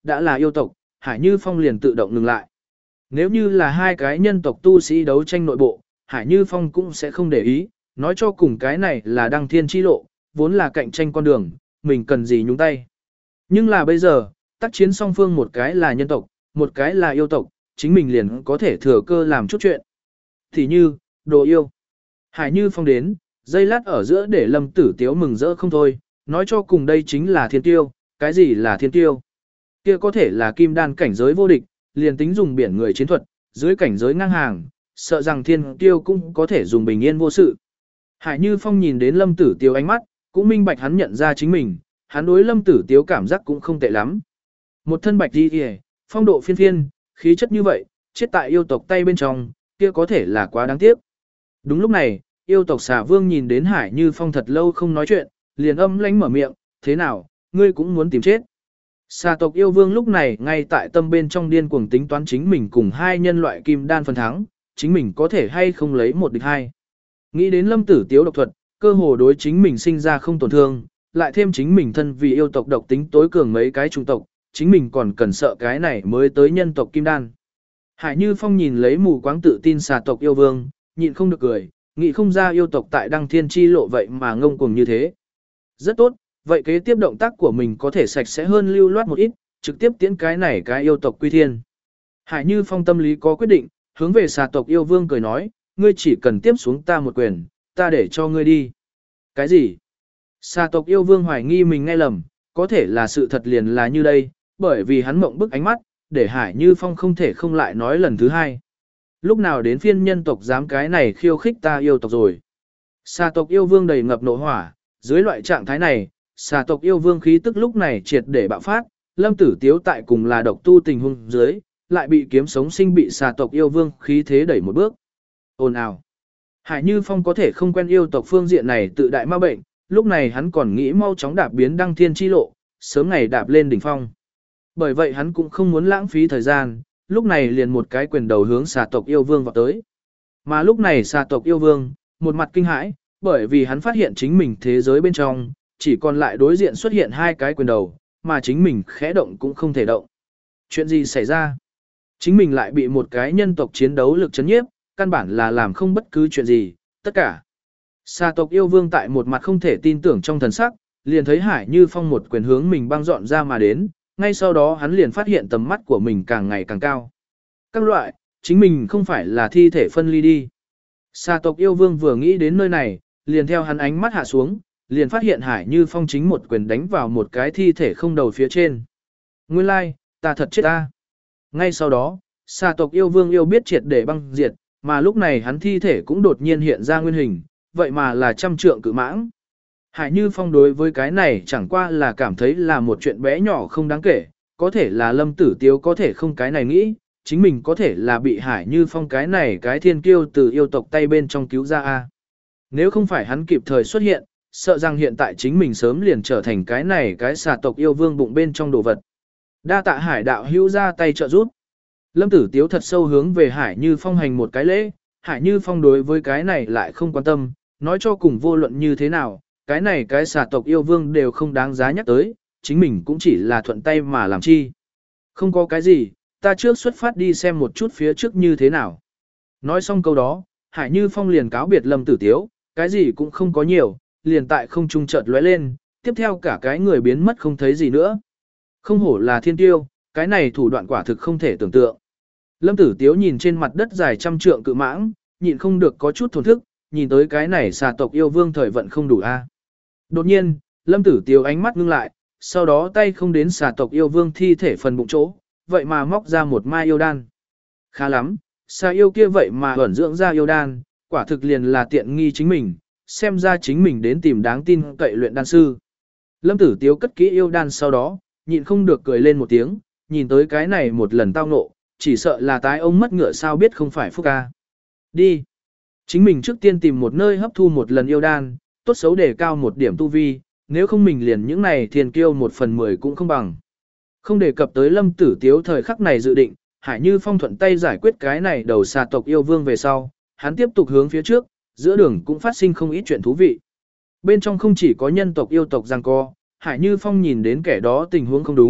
đã là yêu tộc, Hải Như Phong liền tự động ngừng lại. Nếu như là hai cái nhân tộc tu sĩ đấu tranh nội bộ, Hải Như Phong cũng sẽ không để ý, nói cho cùng cái này là đăng thiên chi lộ, vốn là cạnh tranh con đường, mình cần gì nhúng tay. Nhưng là bây giờ, tác chiến song phương một cái là nhân tộc, một cái là yêu tộc, chính mình liền có thể thừa cơ làm chút chuyện. Thì như, đồ yêu. Hải Như Phong đến, giây lát ở giữa để Lâm Tử Tiếu mừng rỡ không thôi, nói cho cùng đây chính là thiên tiêu, cái gì là thiên tiêu? Kia có thể là kim đan cảnh giới vô địch, liền tính dùng biển người chiến thuật, dưới cảnh giới ngang hàng, sợ rằng thiên tiêu cũng có thể dùng bình yên vô sự. Hải Như Phong nhìn đến Lâm Tử Tiếu ánh mắt, cũng minh bạch hắn nhận ra chính mình, hắn đối Lâm Tử Tiếu cảm giác cũng không tệ lắm. Một thân bạch đi kìa, phong độ phiên phiên, khí chất như vậy, chết tại yêu tộc tay bên trong, kia có thể là quá đáng tiếc. Đúng lúc này, yêu tộc xà vương nhìn đến Hải Như Phong thật lâu không nói chuyện, liền âm lãnh mở miệng, thế nào, ngươi cũng muốn tìm chết. Xà tộc yêu vương lúc này ngay tại tâm bên trong điên cuồng tính toán chính mình cùng hai nhân loại kim đan phần thắng, chính mình có thể hay không lấy một địch hai. Nghĩ đến Lâm Tử Tiếu độc thuật, cơ hồ đối chính mình sinh ra không tổn thương, lại thêm chính mình thân vì yêu tộc độc tính tối cường mấy cái chủng tộc, chính mình còn cần sợ cái này mới tới nhân tộc kim đan. Hải Như Phong nhìn lấy mù quáng tự tin xà tộc yêu vương, nhịn không được cười, nghĩ không ra yêu tộc tại đăng thiên chi lộ vậy mà ngông cuồng như thế. Rất tốt, vậy kế tiếp động tác của mình có thể sạch sẽ hơn lưu loát một ít, trực tiếp tiễn cái này cái yêu tộc quy thiên. Hải Như Phong tâm lý có quyết định, hướng về xà tộc yêu vương cười nói, ngươi chỉ cần tiếp xuống ta một quyền, ta để cho ngươi đi. Cái gì? Xà tộc yêu vương hoài nghi mình nghe lầm, có thể là sự thật liền là như đây, bởi vì hắn mộng bức ánh mắt, để Hải Như Phong không thể không lại nói lần thứ hai. Lúc nào đến phiên nhân tộc dám cái này khiêu khích ta yêu tộc rồi. Xà tộc yêu vương đầy ngập nộ hỏa, dưới loại trạng thái này, xà tộc yêu vương khí tức lúc này triệt để bạo phát, Lâm Tử Tiếu tại cùng là độc tu tình huống dưới, lại bị kiếm sống sinh bị xà tộc yêu vương khí thế đẩy một bước. Ồn ào. Hải Như Phong có thể không quen yêu tộc phương diện này tự đại ma bệnh, lúc này hắn còn nghĩ mau chóng đạp biến đăng thiên chi lộ, sớm ngày đạp lên đỉnh phong. Bởi vậy hắn cũng không muốn lãng phí thời gian, lúc này liền một cái quyền đầu hướng xà tộc yêu vương vào tới. Mà lúc này xà tộc yêu vương, một mặt kinh hãi, bởi vì hắn phát hiện chính mình thế giới bên trong, chỉ còn lại đối diện xuất hiện hai cái quyền đầu, mà chính mình khẽ động cũng không thể động. Chuyện gì xảy ra? Chính mình lại bị một cái nhân tộc chiến đấu lực chấn nhiếp, căn bản là làm không bất cứ chuyện gì, tất cả. Xà tộc yêu vương tại một mặt không thể tin tưởng trong thần sắc, liền thấy Hải Như Phong một quyền hướng mình băng dọn ra mà đến, ngay sau đó hắn liền phát hiện tầm mắt của mình càng ngày càng cao. Các loại, chính mình không phải là thi thể phân ly đi. Xà tộc yêu vương vừa nghĩ đến nơi này, liền theo hắn ánh mắt hạ xuống, liền phát hiện Hải Như Phong chính một quyền đánh vào một cái thi thể không đầu phía trên. Nguyên lai, like, ta thật chết ta. Ngay sau đó, xà tộc yêu vương yêu biết triệt để băng diệt, mà lúc này hắn thi thể cũng đột nhiên hiện ra nguyên hình, vậy mà là trăm trượng cự mãng. Hải Như Phong đối với cái này chẳng qua là cảm thấy là một chuyện bé nhỏ không đáng kể, có thể là Lâm Tử Tiếu có thể không cái này nghĩ, chính mình có thể là bị Hải Như Phong cái này cái thiên kiêu từ yêu tộc tay bên trong cứu ra a. Nếu không phải hắn kịp thời xuất hiện, sợ rằng hiện tại chính mình sớm liền trở thành cái này cái xà tộc yêu vương bụng bên trong đồ vật. Đa tạ Hải đạo hữu ra tay trợ giúp. Lâm Tử Tiếu thật sâu hướng về Hải Như Phong hành một cái lễ, Hải Như Phong đối với cái này lại không quan tâm, nói cho cùng vô luận như thế nào, cái này cái xà tộc yêu vương đều không đáng giá nhắc tới, chính mình cũng chỉ là thuận tay mà làm chi. Không có cái gì, ta trước xuất phát đi xem một chút phía trước như thế nào. Nói xong câu đó, Hải Như Phong liền cáo biệt Lâm Tử Tiếu, cái gì cũng không có nhiều, liền tại không trung chợt lóe lên, tiếp theo cả cái người biến mất không thấy gì nữa. Không hổ là thiên tiêu, cái này thủ đoạn quả thực không thể tưởng tượng. Lâm Tử Tiếu nhìn trên mặt đất dài trăm trượng cự mãng, nhịn không được có chút thổn thức, nhìn tới cái này xà tộc yêu vương thời vận không đủ a. Đột nhiên, Lâm Tử Tiếu ánh mắt ngưng lại, sau đó tay không đến xà tộc yêu vương thi thể phần bụng chỗ, vậy mà móc ra một mai yêu đan. Khá lắm, xà yêu kia vậy mà ẩn dưỡng ra yêu đan, quả thực liền là tiện nghi chính mình, xem ra chính mình đến tìm đáng tin cậy luyện đan sư. Lâm Tử Tiếu cất kỹ yêu đan sau đó, nhịn không được cười lên một tiếng, nhìn tới cái này một lần tao ngộ, chỉ sợ là tái ông mất ngựa sao biết không phải phúc ca. Đi. Chính mình trước tiên tìm một nơi hấp thu một lần yêu đan, tốt xấu để cao một điểm tu vi, nếu không mình liền những này thiền kiêu một phần mười cũng không bằng. Không đề cập tới Lâm Tử Tiếu thời khắc này dự định, Hải Như Phong thuận tay giải quyết cái này đầu xà tộc yêu vương về sau, hắn tiếp tục hướng phía trước, giữa đường cũng phát sinh không ít chuyện thú vị. Bên trong không chỉ có nhân tộc yêu tộc giằng co, Hải Như Phong nhìn đến kẻ đó tình huống không đúng,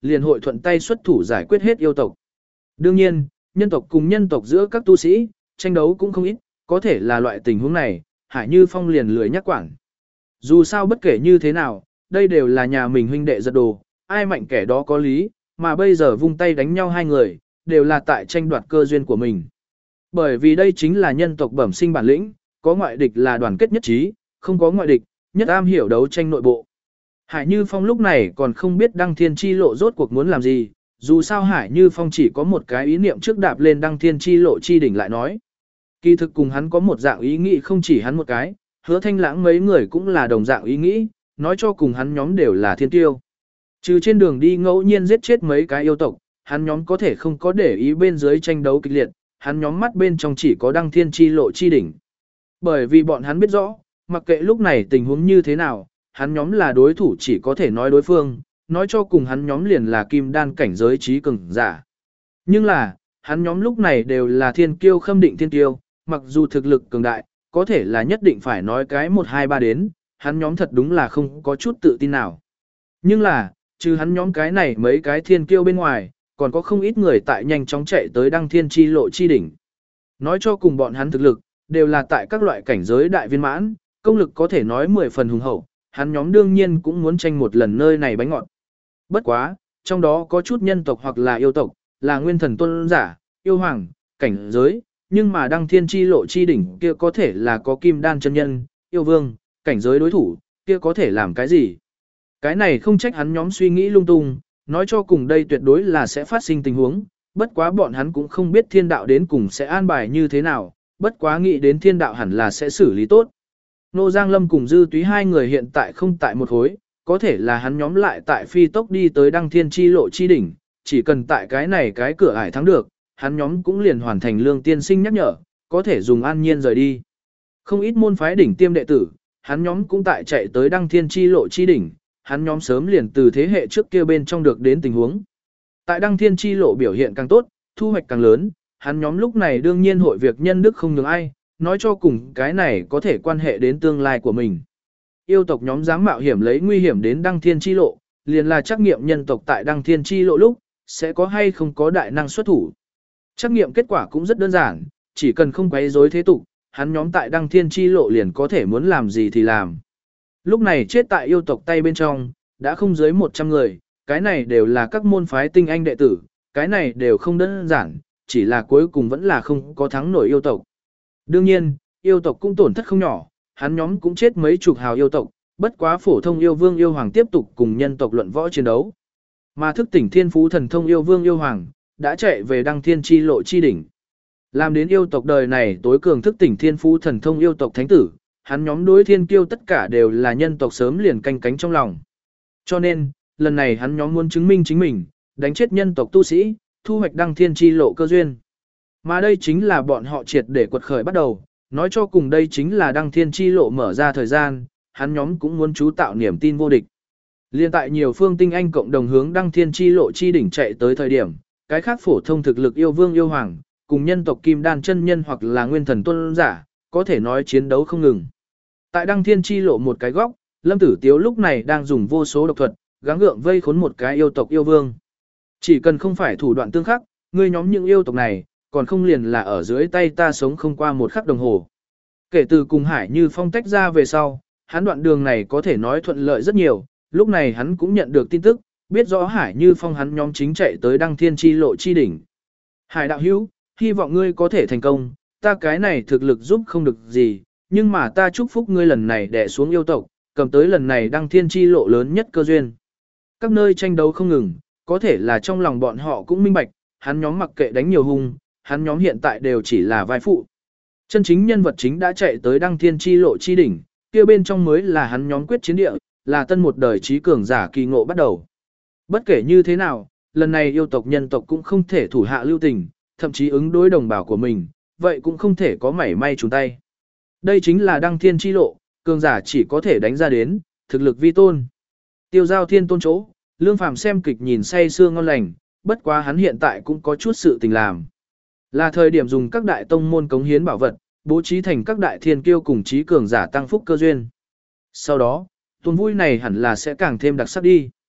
liền hội thuận tay xuất thủ giải quyết hết yêu tộc. Đương nhiên, nhân tộc cùng nhân tộc giữa các tu sĩ, tranh đấu cũng không ít, có thể là loại tình huống này, Hải Như Phong liền lười nhắc quản. Dù sao bất kể như thế nào, đây đều là nhà mình huynh đệ giật đồ, ai mạnh kẻ đó có lý, mà bây giờ vung tay đánh nhau hai người, đều là tại tranh đoạt cơ duyên của mình. Bởi vì đây chính là nhân tộc bẩm sinh bản lĩnh, có ngoại địch là đoàn kết nhất trí, không có ngoại địch, nhất am hiểu đấu tranh nội bộ. Hải Như Phong lúc này còn không biết Đăng Thiên Chi Lộ rốt cuộc muốn làm gì, dù sao Hải Như Phong chỉ có một cái ý niệm trước đạp lên Đăng Thiên Chi Lộ chi đỉnh lại nói. Kỳ thực cùng hắn có một dạng ý nghĩ không chỉ hắn một cái, Hứa Thanh Lãng mấy người cũng là đồng dạng ý nghĩ, nói cho cùng hắn nhóm đều là thiên tiêu. Trừ trên đường đi ngẫu nhiên giết chết mấy cái yêu tộc, hắn nhóm có thể không có để ý bên dưới tranh đấu kịch liệt, hắn nhóm mắt bên trong chỉ có Đăng Thiên Chi Lộ chi đỉnh. Bởi vì bọn hắn biết rõ, mặc kệ lúc này tình huống như thế nào, hắn nhóm là đối thủ chỉ có thể nói đối phương, nói cho cùng hắn nhóm liền là kim đan cảnh giới trí cường giả. Nhưng là, hắn nhóm lúc này đều là thiên kiêu khâm định thiên kiêu, mặc dù thực lực cường đại, có thể là nhất định phải nói cái một hai ba đến, hắn nhóm thật đúng là không có chút tự tin nào. Nhưng là, trừ hắn nhóm cái này mấy cái thiên kiêu bên ngoài, còn có không ít người tại nhanh chóng chạy tới Đăng Thiên Chi Lộ chi đỉnh. Nói cho cùng bọn hắn thực lực, đều là tại các loại cảnh giới đại viên mãn, công lực có thể nói mười phần hùng hậu, hắn nhóm đương nhiên cũng muốn tranh một lần nơi này bánh ngọt. Bất quá, trong đó có chút nhân tộc hoặc là yêu tộc, là nguyên thần tôn giả, yêu hoàng, cảnh giới, nhưng mà Đăng Thiên Chi Lộ chi đỉnh kia có thể là có kim đan chân nhân, yêu vương, cảnh giới đối thủ, kia có thể làm cái gì? Cái này không trách hắn nhóm suy nghĩ lung tung, nói cho cùng đây tuyệt đối là sẽ phát sinh tình huống, bất quá bọn hắn cũng không biết thiên đạo đến cùng sẽ an bài như thế nào, bất quá nghĩ đến thiên đạo hẳn là sẽ xử lý tốt. Nô Giang Lâm cùng Dư Túy hai người hiện tại không tại một hối, có thể là hắn nhóm lại tại phi tốc đi tới Đăng Thiên Chi Lộ chi đỉnh, chỉ cần tại cái này cái cửa ải thắng được, hắn nhóm cũng liền hoàn thành lương tiên sinh nhắc nhở, có thể dùng an nhiên rời đi. Không ít môn phái đỉnh tiêm đệ tử, hắn nhóm cũng tại chạy tới Đăng Thiên Chi Lộ chi đỉnh, hắn nhóm sớm liền từ thế hệ trước kia bên trong được đến tình huống. Tại Đăng Thiên Chi Lộ biểu hiện càng tốt, thu hoạch càng lớn, hắn nhóm lúc này đương nhiên hội việc nhân đức không nhường ai, nói cho cùng cái này có thể quan hệ đến tương lai của mình. Yêu tộc nhóm dám mạo hiểm lấy nguy hiểm đến Đăng Thiên Chi Lộ, liền là trắc nghiệm nhân tộc tại Đăng Thiên Chi Lộ lúc, sẽ có hay không có đại năng xuất thủ. Trắc nghiệm kết quả cũng rất đơn giản, chỉ cần không quấy rối thế tục, hắn nhóm tại Đăng Thiên Chi Lộ liền có thể muốn làm gì thì làm. Lúc này chết tại yêu tộc tay bên trong, đã không dưới một trăm người, cái này đều là các môn phái tinh anh đệ tử, cái này đều không đơn giản, chỉ là cuối cùng vẫn là không có thắng nổi yêu tộc. Đương nhiên, yêu tộc cũng tổn thất không nhỏ, hắn nhóm cũng chết mấy chục hào yêu tộc, bất quá phổ thông yêu vương yêu hoàng tiếp tục cùng nhân tộc luận võ chiến đấu. Mà thức tỉnh thiên phú thần thông yêu vương yêu hoàng, đã chạy về Đăng Thiên Chi Lộ chi đỉnh. Làm đến yêu tộc đời này tối cường thức tỉnh thiên phú thần thông yêu tộc thánh tử, hắn nhóm đối thiên kiêu tất cả đều là nhân tộc sớm liền canh cánh trong lòng. Cho nên, lần này hắn nhóm muốn chứng minh chính mình, đánh chết nhân tộc tu sĩ, thu hoạch Đăng Thiên Chi Lộ cơ duyên. Mà đây chính là bọn họ triệt để quật khởi bắt đầu, nói cho cùng đây chính là Đăng Thiên Chi Lộ mở ra thời gian, hắn nhóm cũng muốn chú tạo niềm tin vô địch. Liên tại nhiều phương tinh anh cộng đồng hướng Đăng Thiên Chi Lộ chi đỉnh chạy tới thời điểm, cái khác phổ thông thực lực yêu vương yêu hoàng, cùng nhân tộc kim đan chân nhân hoặc là nguyên thần tôn giả, có thể nói chiến đấu không ngừng. Tại Đăng Thiên Chi Lộ một cái góc, Lâm Tử Tiếu lúc này đang dùng vô số độc thuật, gắng gượng vây khốn một cái yêu tộc yêu vương. Chỉ cần không phải thủ đoạn tương khắc, ngươi nhóm những yêu tộc này, còn không liền là ở dưới tay ta sống không qua một khắc đồng hồ. Kể từ cùng Hải Như Phong tách ra về sau, hắn đoạn đường này có thể nói thuận lợi rất nhiều, lúc này hắn cũng nhận được tin tức, biết rõ Hải Như Phong hắn nhóm chính chạy tới Đăng Thiên Chi Lộ chi đỉnh. Hải đạo hữu, hy vọng ngươi có thể thành công, ta cái này thực lực giúp không được gì, nhưng mà ta chúc phúc ngươi lần này đè xuống yêu tộc, cầm tới lần này Đăng Thiên Chi Lộ lớn nhất cơ duyên. Các nơi tranh đấu không ngừng, có thể là trong lòng bọn họ cũng minh bạch, hắn nhóm mặc kệ đánh nhiều hung, hắn nhóm hiện tại đều chỉ là vai phụ. Chân chính nhân vật chính đã chạy tới Đăng Thiên Chi Lộ chi đỉnh, kia bên trong mới là hắn nhóm quyết chiến địa, là tân một đời trí cường giả kỳ ngộ bắt đầu. Bất kể như thế nào, lần này yêu tộc nhân tộc cũng không thể thủ hạ lưu tình, thậm chí ứng đối đồng bào của mình, vậy cũng không thể có mảy may trùng tay. Đây chính là Đăng Thiên Chi Lộ, cường giả chỉ có thể đánh ra đến, thực lực vi tôn. Tiêu giao thiên tôn chỗ, Lương Phàm xem kịch nhìn say sưa ngon lành, bất quá hắn hiện tại cũng có chút sự tình làm. Là thời điểm dùng các đại tông môn cống hiến bảo vật, bố trí thành các đại thiên kiêu cùng trí cường giả tăng phúc cơ duyên. Sau đó, tuần vui này hẳn là sẽ càng thêm đặc sắc đi.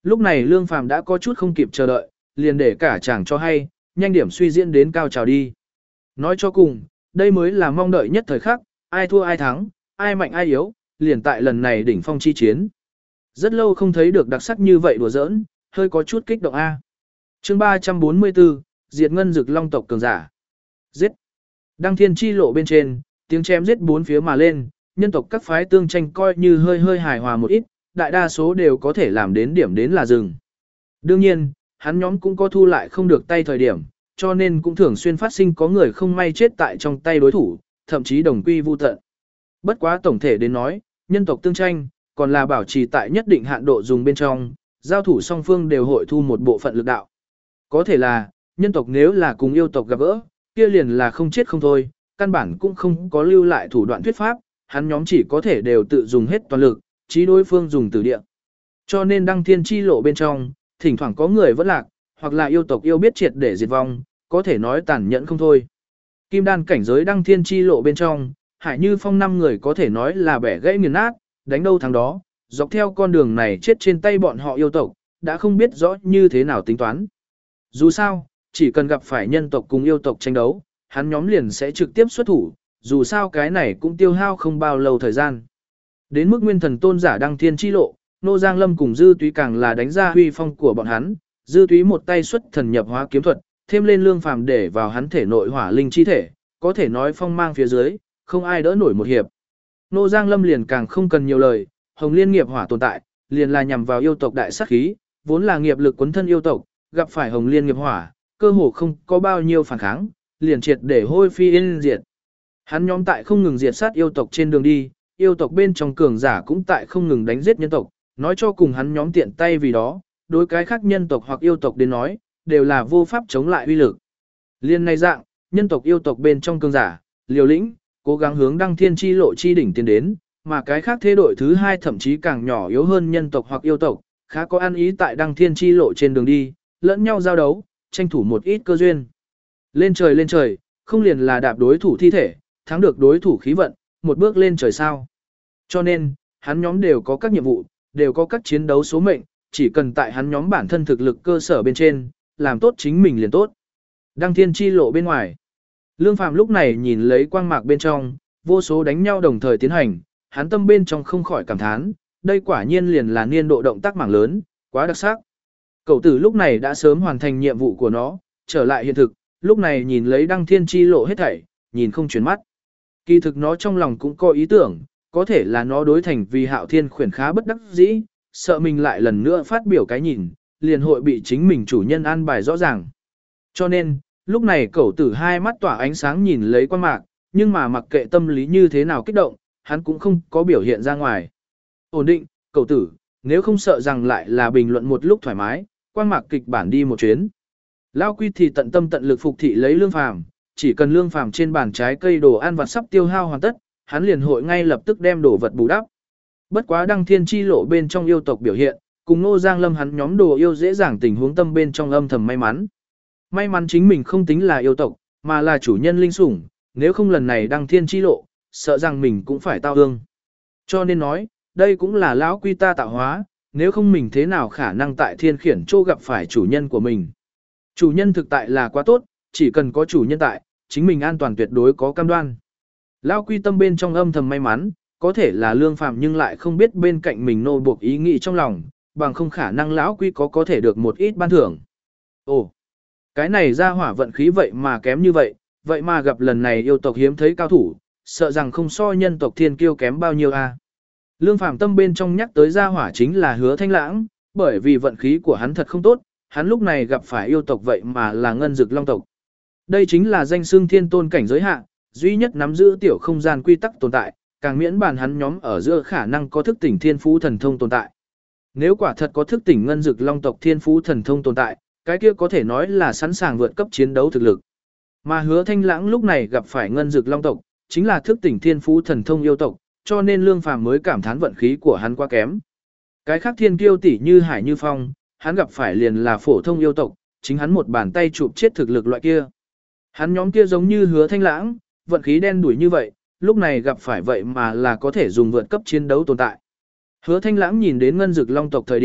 Lúc này Lương Phàm đã có chút không kịp chờ đợi, liền để cả chàng cho hay, nhanh điểm suy diễn đến cao trào đi. Nói cho cùng, đây mới là mong đợi nhất thời khắc, ai thua ai thắng, ai mạnh ai yếu, liền tại lần này đỉnh phong chi chiến. Rất lâu không thấy được đặc sắc như vậy đùa giỡn, hơi có chút kích động a. Chương ba trăm bốn mươi tư, Diệt Ngân Dực Long tộc cường giả. Giết. Đăng Thiên chi lộ bên trên, tiếng chém giết bốn phía mà lên, nhân tộc các phái tương tranh coi như hơi hơi hài hòa một ít, đại đa số đều có thể làm đến điểm đến là dừng. Đương nhiên, hắn nhóm cũng có thu lại không được tay thời điểm, cho nên cũng thường xuyên phát sinh có người không may chết tại trong tay đối thủ, thậm chí đồng quy vu tận. Bất quá tổng thể đến nói, nhân tộc tương tranh, còn là bảo trì tại nhất định hạn độ dùng bên trong, giao thủ song phương đều hội thu một bộ phận lực đạo. Có thể là, nhân tộc nếu là cùng yêu tộc gặp gỡ, kia liền là không chết không thôi, căn bản cũng không có lưu lại thủ đoạn thuyết pháp, hắn nhóm chỉ có thể đều tự dùng hết toàn lực, chí đối phương dùng tử địa. Cho nên đăng thiên chi lộ bên trong, thỉnh thoảng có người vẫn lạc, hoặc là yêu tộc yêu biết triệt để diệt vong, có thể nói tàn nhẫn không thôi. Kim đan cảnh giới đăng thiên chi lộ bên trong, Hải Như Phong năm người có thể nói là bẻ gãy nghiền nát, đánh đâu thắng đó, dọc theo con đường này chết trên tay bọn họ yêu tộc, đã không biết rõ như thế nào tính toán. Dù sao, chỉ cần gặp phải nhân tộc cùng yêu tộc tranh đấu, hắn nhóm liền sẽ trực tiếp xuất thủ, dù sao cái này cũng tiêu hao không bao lâu thời gian. Đến mức nguyên thần tôn giả đăng thiên chi lộ, Nô Giang Lâm cùng Dư Túy càng là đánh ra huy phong của bọn hắn, Dư Túy một tay xuất thần nhập hóa kiếm thuật, thêm lên Lương Phàm để vào hắn thể nội hỏa linh chi thể, có thể nói phong mang phía dưới, không ai đỡ nổi một hiệp. Nô Giang Lâm liền càng không cần nhiều lời, Hồng Liên nghiệp hỏa tồn tại, liền là nhằm vào yêu tộc đại sát khí, vốn là nghiệp lực quấn thân yêu tộc, gặp phải Hồng Liên nghiệp hỏa, cơ hồ không có bao nhiêu phản kháng, liền triệt để hôi phi yên diệt. Hắn nhóm tại không ngừng diệt sát yêu tộc trên đường đi, yêu tộc bên trong cường giả cũng tại không ngừng đánh giết nhân tộc, nói cho cùng hắn nhóm tiện tay vì đó, đối cái khác nhân tộc hoặc yêu tộc đến nói, đều là vô pháp chống lại uy lực. Liên này dạng, nhân tộc yêu tộc bên trong cường giả, liều lĩnh, cố gắng hướng đăng thiên chi lộ chi đỉnh tiến đến, mà cái khác thế đội thứ hai thậm chí càng nhỏ yếu hơn nhân tộc hoặc yêu tộc, khá có ăn ý tại đăng thiên chi lộ trên đường đi, lẫn nhau giao đấu, tranh thủ một ít cơ duyên. Lên trời lên trời, không liền là đạp đối thủ thi thể, thắng được đối thủ khí vận, một bước lên trời sao. Cho nên, hắn nhóm đều có các nhiệm vụ, đều có các chiến đấu số mệnh, chỉ cần tại hắn nhóm bản thân thực lực cơ sở bên trên, làm tốt chính mình liền tốt. Đăng thiên chi lộ bên ngoài. Lương Phàm lúc này nhìn lấy quang mạc bên trong, vô số đánh nhau đồng thời tiến hành, hắn tâm bên trong không khỏi cảm thán, đây quả nhiên liền là niên độ động tác mảng lớn, quá đặc sắc. Cậu tử lúc này đã sớm hoàn thành nhiệm vụ của nó, trở lại hiện thực, lúc này nhìn lấy đăng thiên chi lộ hết thảy, nhìn không chuyển mắt. Kỳ thực nó trong lòng cũng có ý tưởng, có thể là nó đối thành vì hạo thiên khuyển khá bất đắc dĩ, sợ mình lại lần nữa phát biểu cái nhìn, liền hội bị chính mình chủ nhân an bài rõ ràng. Cho nên, lúc này cậu tử hai mắt tỏa ánh sáng nhìn lấy quan mạc, nhưng mà mặc kệ tâm lý như thế nào kích động, hắn cũng không có biểu hiện ra ngoài. Ổn định, cậu tử, nếu không sợ rằng lại là bình luận một lúc thoải mái, quan mạc kịch bản đi một chuyến. Lao Quy thì tận tâm tận lực phục thị lấy Lương Phàm, chỉ cần Lương Phàm trên bàn trái cây đồ ăn vặt sắp tiêu hao hoàn tất, hắn liền hội ngay lập tức đem đồ vật bù đắp. Bất quá đăng thiên chi lộ bên trong yêu tộc biểu hiện, cùng Ngô Giang Lâm hắn nhóm đồ yêu dễ dàng tình huống tâm bên trong âm thầm may mắn. May mắn chính mình không tính là yêu tộc, mà là chủ nhân linh sủng, nếu không lần này đăng thiên chi lộ, sợ rằng mình cũng phải tao ương. Cho nên nói, đây cũng là lão Quy ta tạo hóa, nếu không mình thế nào khả năng tại thiên khiển châu gặp phải chủ nhân của mình. Chủ nhân thực tại là quá tốt, chỉ cần có chủ nhân tại, chính mình an toàn tuyệt đối có cam đoan. Lão Quy tâm bên trong âm thầm may mắn, có thể là Lương Phàm nhưng lại không biết bên cạnh mình nô buộc ý nghĩ trong lòng, bằng không khả năng lão Quy có có thể được một ít ban thưởng. Ồ, cái này ra hỏa vận khí vậy mà kém như vậy, vậy mà gặp lần này yêu tộc hiếm thấy cao thủ, sợ rằng không so nhân tộc thiên kiêu kém bao nhiêu a. Lương Phàm tâm bên trong nhắc tới ra hỏa chính là Hứa Thanh Lãng, bởi vì vận khí của hắn thật không tốt, hắn lúc này gặp phải yêu tộc vậy mà là Ngân Dực Long tộc. Đây chính là danh xưng thiên tôn cảnh giới hạn, duy nhất nắm giữ tiểu không gian quy tắc tồn tại, càng miễn bàn hắn nhóm ở giữa khả năng có thức tỉnh thiên phú thần thông tồn tại. Nếu quả thật có thức tỉnh Ngân Dực Long tộc thiên phú thần thông tồn tại, cái kia có thể nói là sẵn sàng vượt cấp chiến đấu thực lực. Mà Hứa Thanh Lãng lúc này gặp phải Ngân Dực Long tộc, chính là thức tỉnh thiên phú thần thông yêu tộc, cho nên Lương Phàm mới cảm thán vận khí của hắn quá kém. Cái khác thiên kiêu tỷ như Hải Như Phong, hắn gặp phải liền là phổ thông yêu tộc, chính hắn một bàn tay chụp chết thực lực loại kia. Hắn nhóm kia giống như Hứa Thanh Lãng, vận khí đen đủi như vậy, lúc này gặp phải vậy mà là có thể dùng vượt cấp chiến đấu tồn tại. Hứa Thanh Lãng nhìn đến Ngân Dực Long tộc thời điểm,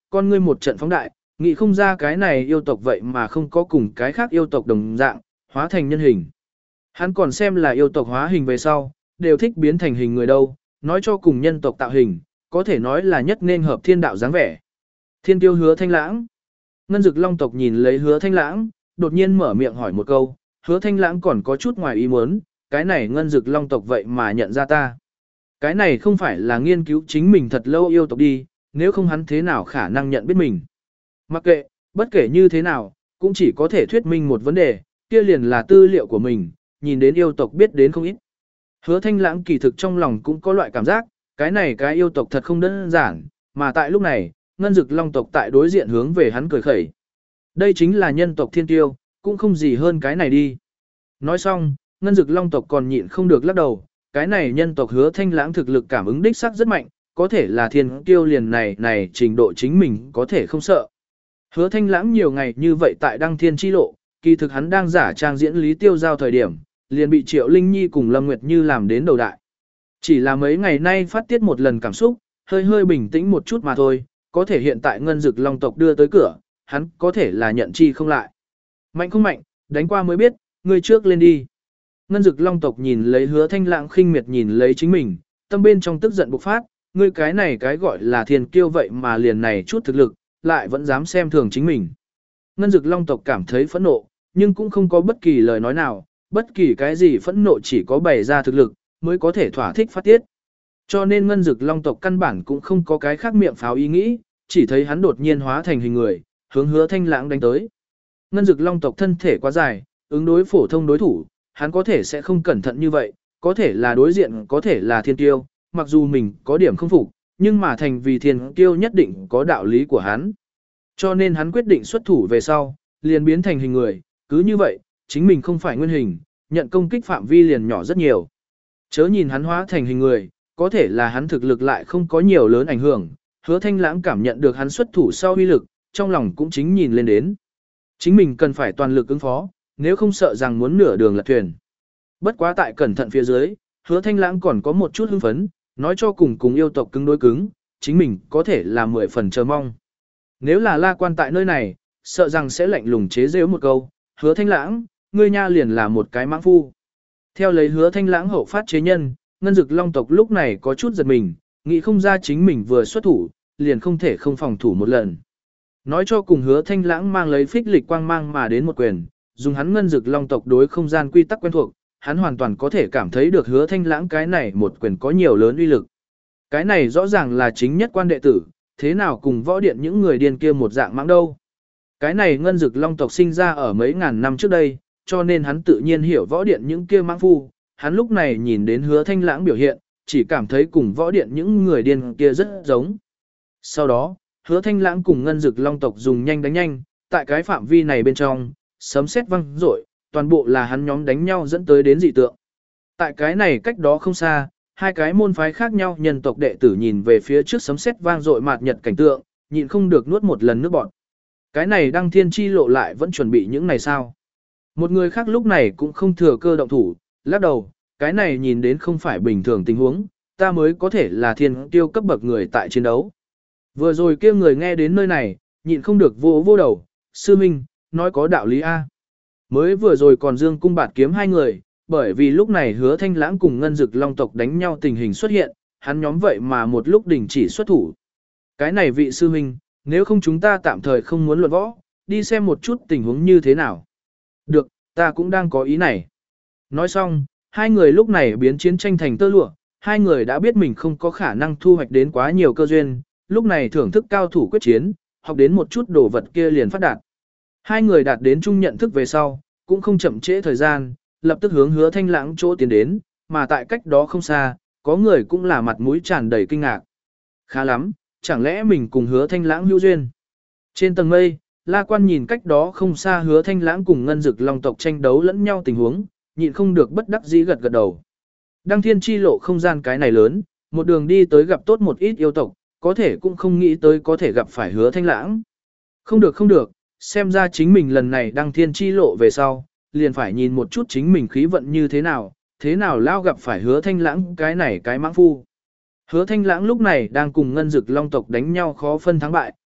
con ngươi một trận phóng đại, nghĩ không ra cái này yêu tộc vậy mà không có cùng cái khác yêu tộc đồng dạng, hóa thành nhân hình. Hắn còn xem là yêu tộc hóa hình về sau, đều thích biến thành hình người đâu, nói cho cùng nhân tộc tạo hình, có thể nói là nhất nên hợp thiên đạo dáng vẻ. Thiên tiêu Hứa Thanh Lãng. Ngân Dực Long tộc nhìn lấy Hứa Thanh Lãng, đột nhiên mở miệng hỏi một câu, Hứa Thanh Lãng còn có chút ngoài ý muốn, cái này Ngân Dực Long tộc vậy mà nhận ra ta. Cái này không phải là nghiên cứu chính mình thật lâu yêu tộc đi, nếu không hắn thế nào khả năng nhận biết mình. Mặc kệ, bất kể như thế nào, cũng chỉ có thể thuyết minh một vấn đề, kia liền là tư liệu của mình, nhìn đến yêu tộc biết đến không ít. Hứa Thanh Lãng kỳ thực trong lòng cũng có loại cảm giác, cái này cái yêu tộc thật không đơn giản, mà tại lúc này, Ngân Dực Long tộc tại đối diện hướng về hắn cười khẩy. Đây chính là nhân tộc thiên tiêu, cũng không gì hơn cái này đi. Nói xong, Ngân Dực Long tộc còn nhịn không được lắc đầu, cái này nhân tộc Hứa Thanh Lãng thực lực cảm ứng đích sắc rất mạnh, có thể là thiên tiêu liền này này trình độ chính mình có thể không sợ. Hứa Thanh Lãng nhiều ngày như vậy tại Đăng Thiên Chi Lộ, kỳ thực hắn đang giả trang diễn Lý Tiêu Giao thời điểm, liền bị Triệu Linh Nhi cùng Lâm Nguyệt Như làm đến đầu đại. Chỉ là mấy ngày nay phát tiết một lần cảm xúc, hơi hơi bình tĩnh một chút mà thôi, có thể hiện tại Ngân Dực Long tộc đưa tới cửa, hắn có thể là nhận chi không lại. Mạnh không mạnh, đánh qua mới biết, người trước lên đi. Ngân Dực Long tộc nhìn lấy Hứa Thanh Lãng khinh miệt nhìn lấy chính mình, tâm bên trong tức giận bộc phát, ngươi cái này cái gọi là thiên kiêu vậy mà liền này chút thực lực, lại vẫn dám xem thường chính mình. Ngân Dực Long tộc cảm thấy phẫn nộ, nhưng cũng không có bất kỳ lời nói nào, bất kỳ cái gì phẫn nộ chỉ có bày ra thực lực, mới có thể thỏa thích phát tiết. Cho nên Ngân Dực Long tộc căn bản cũng không có cái khác miệng pháo ý nghĩ, chỉ thấy hắn đột nhiên hóa thành hình người, hướng Hứa Thanh Lãng đánh tới. Ngân Dực Long tộc thân thể quá dài, ứng đối phổ thông đối thủ, hắn có thể sẽ không cẩn thận như vậy, có thể là đối diện, có thể là thiên tiêu, mặc dù mình có điểm không phục, nhưng mà thành vì thiên tiêu nhất định có đạo lý của hắn. Cho nên hắn quyết định xuất thủ về sau, liền biến thành hình người, cứ như vậy, chính mình không phải nguyên hình, nhận công kích phạm vi liền nhỏ rất nhiều. Chớ nhìn hắn hóa thành hình người, có thể là hắn thực lực lại không có nhiều lớn ảnh hưởng, Hứa Thanh Lãng cảm nhận được hắn xuất thủ sau uy lực, trong lòng cũng chính nhìn lên đến. Chính mình cần phải toàn lực ứng phó, nếu không sợ rằng muốn nửa đường lật thuyền. Bất quá tại cẩn thận phía dưới, Hứa Thanh Lãng còn có một chút hưng phấn, nói cho cùng cùng yêu tộc cứng đối cứng, chính mình có thể là mười phần chờ mong. Nếu là La Quan tại nơi này, sợ rằng sẽ lạnh lùng chế giễu một câu, Hứa Thanh Lãng, ngươi nha liền là một cái mãng phu. Theo lấy Hứa Thanh Lãng hậu phát chế nhân, Ngân Dực Long tộc lúc này có chút giật mình, nghĩ không ra chính mình vừa xuất thủ, liền không thể không phòng thủ một lần. Nói cho cùng Hứa Thanh Lãng mang lấy phích lịch quang mang mà đến một quyền, dùng hắn Ngân Dực Long tộc đối không gian quy tắc quen thuộc, hắn hoàn toàn có thể cảm thấy được Hứa Thanh Lãng cái này một quyền có nhiều lớn uy lực. Cái này rõ ràng là chính nhất quan đệ tử, thế nào cùng võ điện những người điên kia một dạng mãng đâu. Cái này Ngân Dực Long tộc sinh ra ở mấy ngàn năm trước đây, cho nên hắn tự nhiên hiểu võ điện những kia mãng phu, hắn lúc này nhìn đến Hứa Thanh Lãng biểu hiện, chỉ cảm thấy cùng võ điện những người điên kia rất giống. Sau đó, Hứa Thanh Lãng cùng Ngân Dực Long tộc dùng nhanh đánh nhanh, tại cái phạm vi này bên trong, sấm sét vang rội, toàn bộ là hắn nhóm đánh nhau dẫn tới đến dị tượng. Tại cái này cách đó không xa, hai cái môn phái khác nhau nhân tộc đệ tử nhìn về phía trước sấm sét vang rội mạt nhật cảnh tượng, nhịn không được nuốt một lần nước bọt. Cái này Đăng Thiên Chi Lộ lại vẫn chuẩn bị những này sao? Một người khác lúc này cũng không thừa cơ động thủ, lắc đầu, cái này nhìn đến không phải bình thường tình huống, ta mới có thể là thiên tiêu cấp bậc người tại chiến đấu. Vừa rồi kia người nghe đến nơi này, nhịn không được vô vô đầu, sư minh, nói có đạo lý A. Mới vừa rồi còn dương cung bạt kiếm hai người, bởi vì lúc này Hứa Thanh Lãng cùng Ngân Dực Long tộc đánh nhau tình hình xuất hiện, hắn nhóm vậy mà một lúc đình chỉ xuất thủ. Cái này vị sư minh, nếu không chúng ta tạm thời không muốn luận võ, đi xem một chút tình huống như thế nào. Được, ta cũng đang có ý này. Nói xong, hai người lúc này biến chiến tranh thành tơ lụa, hai người đã biết mình không có khả năng thu hoạch đến quá nhiều cơ duyên, lúc này thưởng thức cao thủ quyết chiến, học đến một chút đồ vật kia liền phát đạt. Hai người đạt đến chung nhận thức về sau, cũng không chậm trễ thời gian, lập tức hướng Hứa Thanh Lãng chỗ tiến đến, mà tại cách đó không xa, có người cũng là mặt mũi tràn đầy kinh ngạc. Khá lắm, chẳng lẽ mình cùng Hứa Thanh Lãng hữu duyên? Trên tầng mây, La Quan nhìn cách đó không xa Hứa Thanh Lãng cùng Ngân Dực Long tộc tranh đấu lẫn nhau tình huống, nhịn không được bất đắc dĩ gật gật đầu. Đăng Thiên Chi Lộ không gian cái này lớn, một đường đi tới gặp tốt một ít yêu tộc, có thể cũng không nghĩ tới có thể gặp phải Hứa Thanh Lãng. Không được không được, xem ra chính mình lần này Đăng Thiên Chi Lộ về sau, liền phải nhìn một chút chính mình khí vận như thế nào, thế nào lao gặp phải Hứa Thanh Lãng cái này cái mãng phu. Hứa Thanh Lãng lúc này đang cùng Ngân Dực Long tộc đánh nhau khó phân thắng bại,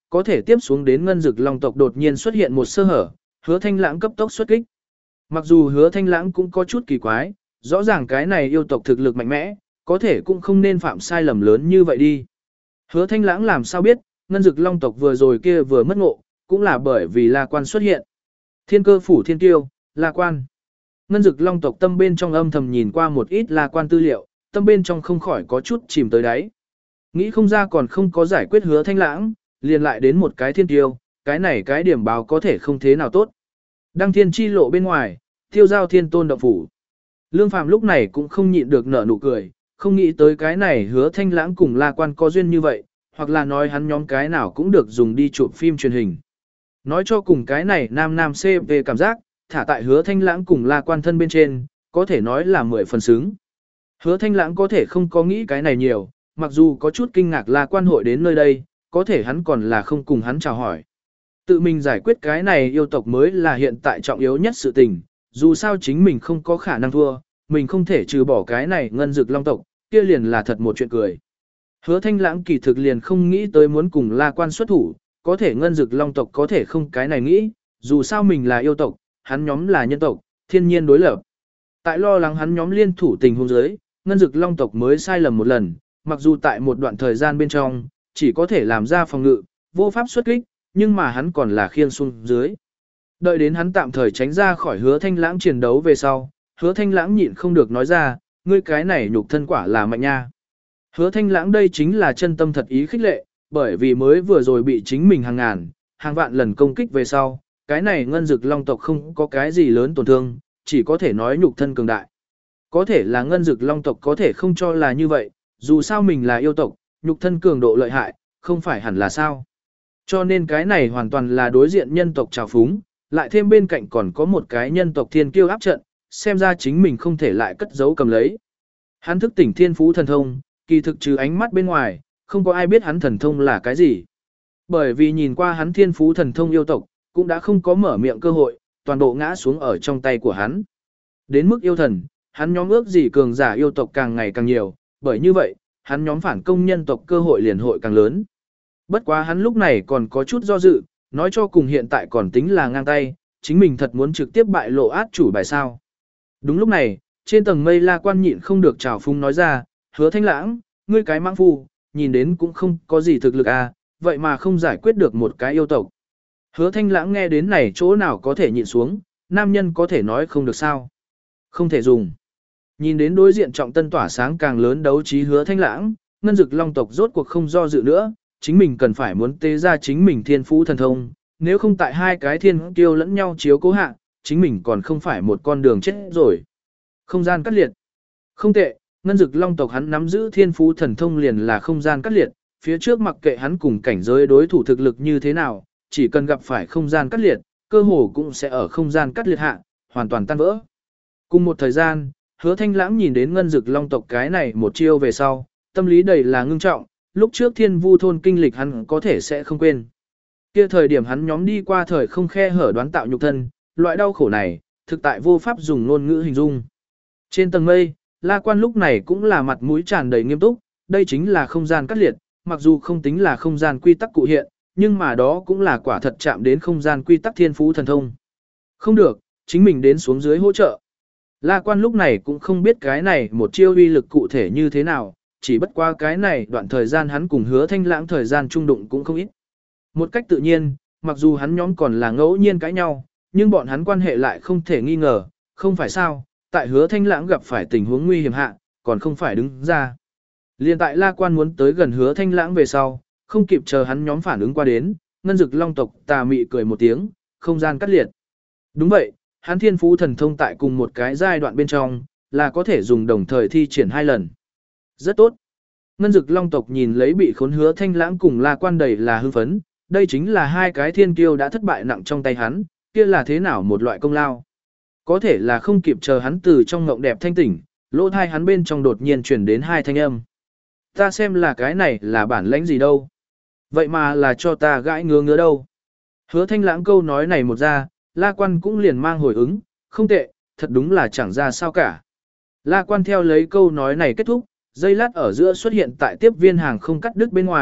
có thể tiếp xuống đến ngân dực long tộc đột nhiên xuất hiện một sơ hở, Hứa Thanh Lãng cấp tốc xuất kích. Mặc dù Hứa Thanh Lãng cũng có chút kỳ quái, rõ ràng cái này yêu tộc thực lực mạnh mẽ, có thể cũng không nên phạm sai lầm lớn như vậy đi. Hứa Thanh Lãng làm sao biết, ngân dực long tộc vừa rồi kia vừa mất ngộ, cũng là bởi vì La Quan xuất hiện. Thiên Cơ phủ thiên tiêu, La Quan. Ngân dực long tộc tâm bên trong âm thầm nhìn qua một ít La Quan tư liệu, tâm bên trong không khỏi có chút chìm tới đáy. Nghĩ không ra còn không có giải quyết Hứa Thanh Lãng, liền lại đến một cái thiên tiêu, cái này cái điểm báo có thể không thế nào tốt. Đăng thiên chi lộ bên ngoài, tiêu giao thiên tôn động phủ. Lương Phàm lúc này cũng không nhịn được nở nụ cười, không nghĩ tới cái này Hứa Thanh Lãng cùng La Quan có duyên như vậy, hoặc là nói hắn nhóm cái nào cũng được dùng đi chụp phim truyền hình. Nói cho cùng cái này nam nam xê về cảm giác, thả tại Hứa Thanh Lãng cùng La Quan thân bên trên, có thể nói là mười phần xứng. Hứa Thanh Lãng có thể không có nghĩ cái này nhiều, mặc dù có chút kinh ngạc La Quan hội đến nơi đây, có thể hắn còn là không cùng hắn chào hỏi. Tự mình giải quyết cái này yêu tộc mới là hiện tại trọng yếu nhất sự tình, dù sao chính mình không có khả năng thua, mình không thể trừ bỏ cái này ngân dực long tộc, kia liền là thật một chuyện cười. Hứa Thanh Lãng kỳ thực liền không nghĩ tới muốn cùng La Quan xuất thủ, có thể ngân dực long tộc có thể không cái này nghĩ, dù sao mình là yêu tộc, hắn nhóm là nhân tộc, thiên nhiên đối lập. Tại lo lắng hắn nhóm liên thủ tình huống dưới, ngân dực long tộc mới sai lầm một lần, mặc dù tại một đoạn thời gian bên trong, chỉ có thể làm ra phòng ngự, vô pháp xuất kích, nhưng mà hắn còn là khiên xuống dưới. Đợi đến hắn tạm thời tránh ra khỏi Hứa Thanh Lãng chiến đấu về sau, Hứa Thanh Lãng nhịn không được nói ra, ngươi cái này nhục thân quả là mạnh nha. Hứa Thanh Lãng đây chính là chân tâm thật ý khích lệ, bởi vì mới vừa rồi bị chính mình hàng ngàn, hàng vạn lần công kích về sau, cái này ngân dực long tộc không có cái gì lớn tổn thương, chỉ có thể nói nhục thân cường đại. Có thể là ngân dực long tộc có thể không cho là như vậy, dù sao mình là yêu tộc, nhục thân cường độ lợi hại, không phải hẳn là sao. Cho nên cái này hoàn toàn là đối diện nhân tộc trào phúng, lại thêm bên cạnh còn có một cái nhân tộc thiên kiêu áp trận, xem ra chính mình không thể lại cất giấu cầm lấy. Hắn thức tỉnh thiên phú thần thông, kỳ thực trừ ánh mắt bên ngoài, không có ai biết hắn thần thông là cái gì. Bởi vì nhìn qua hắn thiên phú thần thông yêu tộc, cũng đã không có mở miệng cơ hội, toàn bộ ngã xuống ở trong tay của hắn. Đến mức yêu thần, hắn nhóm ước gì cường giả yêu tộc càng ngày càng nhiều, bởi như vậy, hắn nhóm phản công nhân tộc cơ hội liền hội càng lớn. Bất quá hắn lúc này còn có chút do dự, nói cho cùng hiện tại còn tính là ngang tay, chính mình thật muốn trực tiếp bại lộ át chủ bài sao. Đúng lúc này, trên tầng mây La Quan nhịn không được trào phúng nói ra, Hứa Thanh Lãng, ngươi cái mãng phu, nhìn đến cũng không có gì thực lực à, vậy mà không giải quyết được một cái yêu tộc. Hứa Thanh Lãng nghe đến này chỗ nào có thể nhịn xuống, nam nhân có thể nói không được sao. Không thể dùng. Nhìn đến đối diện trọng tân tỏa sáng càng lớn đấu trí Hứa Thanh Lãng, ngân dực long tộc rốt cuộc không do dự nữa, chính mình cần phải muốn tế ra chính mình thiên phú thần thông, nếu không tại hai cái thiên kiêu lẫn nhau chiếu cố hạ, chính mình còn không phải một con đường chết rồi. Không gian cắt liệt. Không tệ, ngân dực long tộc hắn nắm giữ thiên phú thần thông liền là không gian cắt liệt, phía trước mặc kệ hắn cùng cảnh giới đối thủ thực lực như thế nào, chỉ cần gặp phải không gian cắt liệt, cơ hồ cũng sẽ ở không gian cắt liệt hạ, hoàn toàn tan vỡ. Cùng một thời gian, Hứa Thanh Lãng nhìn đến ngân dực long tộc cái này một chiêu về sau, tâm lý đầy là ngưng trọng, lúc trước thiên vu thôn kinh lịch hắn có thể sẽ không quên. Kia thời điểm hắn nhóm đi qua thời không khe hở đoán tạo nhục thân, loại đau khổ này, thực tại vô pháp dùng ngôn ngữ hình dung. Trên tầng mây, La Quan lúc này cũng là mặt mũi tràn đầy nghiêm túc, đây chính là không gian cắt liệt, mặc dù không tính là không gian quy tắc cụ hiện, nhưng mà đó cũng là quả thật chạm đến không gian quy tắc thiên phú thần thông. Không được, chính mình đến xuống dưới hỗ trợ. La Quan lúc này cũng không biết cái này một chiêu uy lực cụ thể như thế nào, chỉ bất qua cái này đoạn thời gian hắn cùng Hứa Thanh Lãng thời gian trung đụng cũng không ít. Một cách tự nhiên, mặc dù hắn nhóm còn là ngẫu nhiên cãi nhau, nhưng bọn hắn quan hệ lại không thể nghi ngờ, không phải sao, tại Hứa Thanh Lãng gặp phải tình huống nguy hiểm hạ, còn không phải đứng ra. Liên tại La Quan muốn tới gần Hứa Thanh Lãng về sau, không kịp chờ hắn nhóm phản ứng qua đến, ngân dực long tộc tà mị cười một tiếng, không gian cắt liệt. Đúng vậy, hắn thiên phú thần thông tại cùng một cái giai đoạn bên trong, là có thể dùng đồng thời thi triển hai lần. Rất tốt. Ngân dực long tộc nhìn lấy bị khốn Hứa Thanh Lãng cùng La Quan đầy là hưng phấn, đây chính là hai cái thiên kiêu đã thất bại nặng trong tay hắn, kia là thế nào một loại công lao. Có thể là không kịp chờ hắn từ trong ngộng đẹp thanh tỉnh, lỗ thai hắn bên trong đột nhiên truyền đến hai thanh âm. Ta xem là cái này là bản lãnh gì đâu. Vậy mà là cho ta gãi ngứa ngứa đâu. Hứa Thanh Lãng câu nói này một ra, La Quan cũng liền mang hồi ứng, không tệ, thật đúng là chẳng ra sao cả. La Quan theo lấy câu nói này kết thúc, dây lát ở giữa xuất hiện tại tiếp viên hàng không cắt đứt bên ngoài,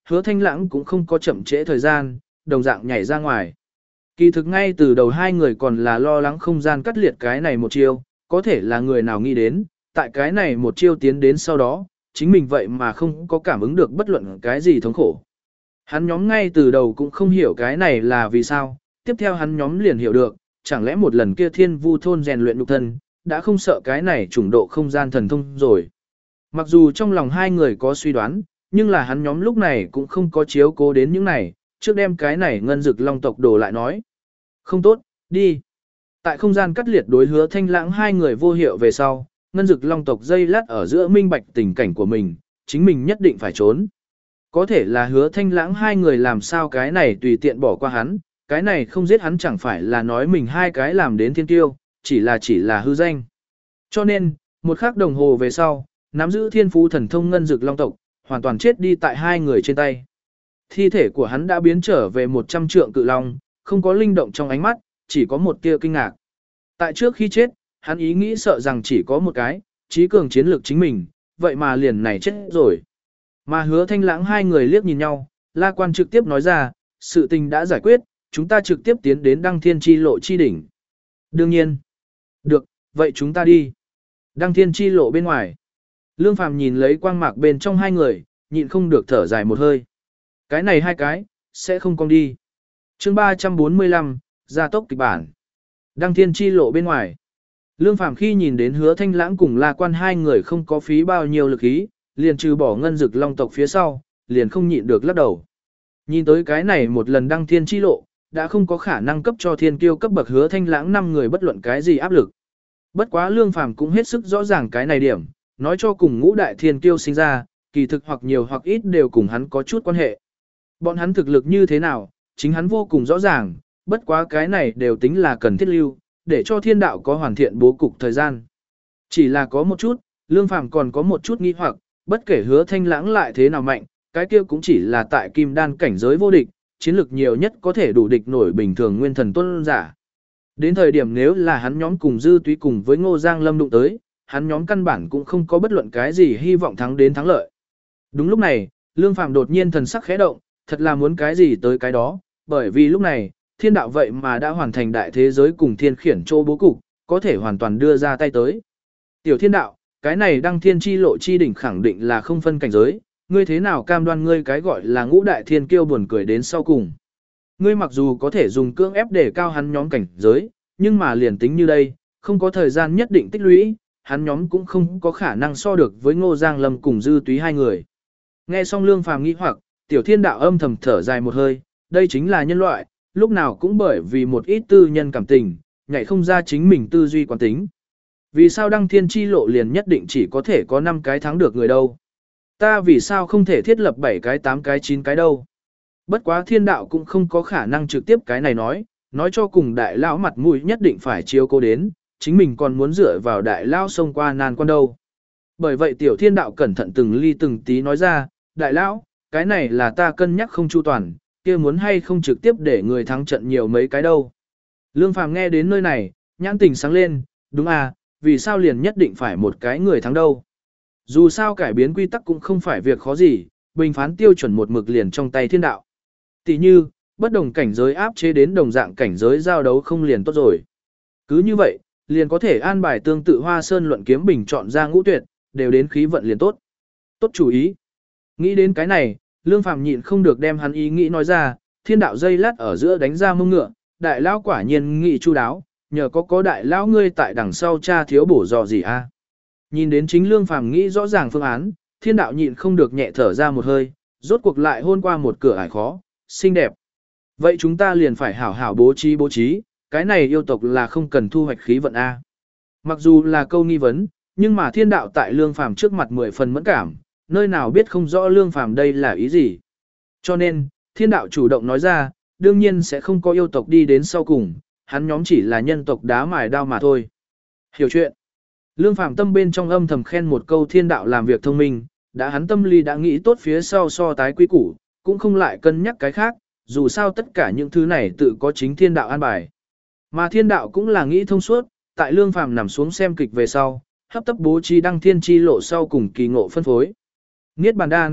Hứa Thanh Lãng cũng không có chậm trễ thời gian, đồng dạng nhảy ra ngoài. Kỳ thực ngay từ đầu hai người còn là lo lắng không gian cắt liệt cái này một chiêu, có thể là người nào nghĩ đến, tại cái này một chiêu tiến đến sau đó, chính mình vậy mà không có cảm ứng được bất luận cái gì thống khổ. Hắn nhóm ngay từ đầu cũng không hiểu cái này là vì sao, tiếp theo hắn nhóm liền hiểu được, chẳng lẽ một lần kia thiên vu thôn rèn luyện nhục thân, đã không sợ cái này chủng độ không gian thần thông rồi. Mặc dù trong lòng hai người có suy đoán, nhưng là hắn nhóm lúc này cũng không có chiếu cố đến những này, trước đem cái này ngân dực long tộc đổ lại nói. Không tốt, đi. Tại không gian cắt liệt đối Hứa Thanh Lãng hai người vô hiệu về sau, ngân dực long tộc dây lát ở giữa minh bạch tình cảnh của mình, chính mình nhất định phải trốn. Có thể là Hứa Thanh Lãng hai người làm sao cái này tùy tiện bỏ qua hắn, cái này không giết hắn chẳng phải là nói mình hai cái làm đến thiên tiêu, chỉ là chỉ là hư danh. Cho nên, một khắc đồng hồ về sau, nắm giữ thiên phú thần thông ngân dực long tộc, hoàn toàn chết đi tại hai người trên tay. Thi thể của hắn đã biến trở về một trăm trượng cự long, không có linh động trong ánh mắt, chỉ có một tia kinh ngạc. Tại trước khi chết, hắn ý nghĩ sợ rằng chỉ có một cái, trí cường chiến lược chính mình, vậy mà liền này chết rồi. Mà Hứa Thanh Lãng hai người liếc nhìn nhau, La Quan trực tiếp nói ra, sự tình đã giải quyết, chúng ta trực tiếp tiến đến Đăng Thiên Chi Lộ chi đỉnh. Đương nhiên. Được, vậy chúng ta đi. Đăng Thiên Chi Lộ bên ngoài. Lương Phàm nhìn lấy quang mạc bên trong hai người, nhịn không được thở dài một hơi. Cái này hai cái, sẽ không cong đi. Chương ba trăm bốn mươi lăm, gia tốc kịch bản. Đăng Thiên Chi Lộ bên ngoài. Lương Phàm khi nhìn đến Hứa Thanh Lãng cùng La Quan hai người không có phí bao nhiêu lực khí, liền trừ bỏ ngân dực long tộc phía sau, liền không nhịn được lắc đầu. Nhìn tới cái này một lần Đăng Thiên Chi Lộ, đã không có khả năng cấp cho thiên kiêu cấp bậc Hứa Thanh Lãng năm người bất luận cái gì áp lực. Bất quá Lương Phàm cũng hết sức rõ ràng cái này điểm, nói cho cùng ngũ đại thiên kiêu sinh ra, kỳ thực hoặc nhiều hoặc ít đều cùng hắn có chút quan hệ. Bọn hắn thực lực như thế nào, chính hắn vô cùng rõ ràng, bất quá cái này đều tính là cần thiết lưu, để cho thiên đạo có hoàn thiện bố cục thời gian. Chỉ là có một chút, Lương Phàm còn có một chút nghi hoặc, bất kể Hứa Thanh Lãng lại thế nào mạnh, cái kia cũng chỉ là tại kim đan cảnh giới vô địch, chiến lực nhiều nhất có thể đủ địch nổi bình thường nguyên thần tuân giả. Đến thời điểm nếu là hắn nhóm cùng Dư Túy cùng với Ngô Giang Lâm đụng tới, hắn nhóm căn bản cũng không có bất luận cái gì hy vọng thắng đến thắng lợi. Đúng lúc này, Lương Phàm đột nhiên thần sắc khẽ động, thật là muốn cái gì tới cái đó, bởi vì lúc này, thiên đạo vậy mà đã hoàn thành đại thế giới cùng thiên khiển châu bố cục, có thể hoàn toàn đưa ra tay tới. Tiểu thiên đạo, cái này Đăng Thiên Chi Lộ chi đỉnh khẳng định là không phân cảnh giới, ngươi thế nào cam đoan ngươi cái gọi là ngũ đại thiên kiêu buồn cười đến sau cùng. Ngươi mặc dù có thể dùng cưỡng ép để cao hắn nhóm cảnh giới, nhưng mà liền tính như đây, không có thời gian nhất định tích lũy, hắn nhóm cũng không có khả năng so được với Ngô Giang Lâm cùng Dư Túy hai người. Nghe xong Lương Phàm nghĩ hoặc, tiểu thiên đạo âm thầm thở dài một hơi, đây chính là nhân loại, lúc nào cũng bởi vì một ít tư nhân cảm tình, nhảy không ra chính mình tư duy quán tính. Vì sao Đăng Thiên Chi Lộ liền nhất định chỉ có thể có năm cái thắng được người đâu? Ta vì sao không thể thiết lập bảy cái tám cái chín cái đâu? Bất quá thiên đạo cũng không có khả năng trực tiếp cái này nói, nói cho cùng đại lão mặt mũi nhất định phải chiếu cố đến, chính mình còn muốn dựa vào đại lão xông qua nan quan đâu. Bởi vậy tiểu thiên đạo cẩn thận từng ly từng tí nói ra, đại lão, cái này là ta cân nhắc không chu toàn, kia muốn hay không trực tiếp để người thắng trận nhiều mấy cái đâu. Lương Phàm nghe đến nơi này, nhãn tình sáng lên, đúng à, vì sao liền nhất định phải một cái người thắng đâu. Dù sao cải biến quy tắc cũng không phải việc khó gì, bình phán tiêu chuẩn một mực liền trong tay thiên đạo. Tỷ như, bất đồng cảnh giới áp chế đến đồng dạng cảnh giới giao đấu không liền tốt rồi. Cứ như vậy, liền có thể an bài tương tự Hoa Sơn luận kiếm bình chọn ra ngũ tuyệt, đều đến khí vận liền tốt. Tốt chủ ý. Nghĩ đến cái này, Lương Phàm nhịn không được đem hắn ý nghĩ nói ra, thiên đạo dây lát ở giữa đánh ra mông ngựa, đại lão quả nhiên nghị chu đáo, nhờ có có đại lão ngươi tại đằng sau cha thiếu bổ dò gì a. Nhìn đến chính Lương Phàm nghĩ rõ ràng phương án, thiên đạo nhịn không được nhẹ thở ra một hơi, rốt cuộc lại hôn qua một cửa ải khó, xinh đẹp. Vậy chúng ta liền phải hảo hảo bố trí bố trí, cái này yêu tộc là không cần thu hoạch khí vận a. Mặc dù là câu nghi vấn, nhưng mà thiên đạo tại Lương Phàm trước mặt mười phần mẫn cảm, nơi nào biết không rõ Lương Phàm đây là ý gì. Cho nên, thiên đạo chủ động nói ra, đương nhiên sẽ không có yêu tộc đi đến sau cùng, hắn nhóm chỉ là nhân tộc đá mài đao mà thôi. Hiểu chuyện. Lương Phàm tâm bên trong âm thầm khen một câu thiên đạo làm việc thông minh, đã hắn tâm lý đã nghĩ tốt phía sau so tái quý củ, cũng không lại cân nhắc cái khác, dù sao tất cả những thứ này tự có chính thiên đạo an bài. Mà thiên đạo cũng là nghĩ thông suốt, tại Lương Phàm nằm xuống xem kịch về sau, hấp tấp bố trí Đăng Thiên Chi Lộ sau cùng kỳ ngộ phân phối. Niết bàn đan,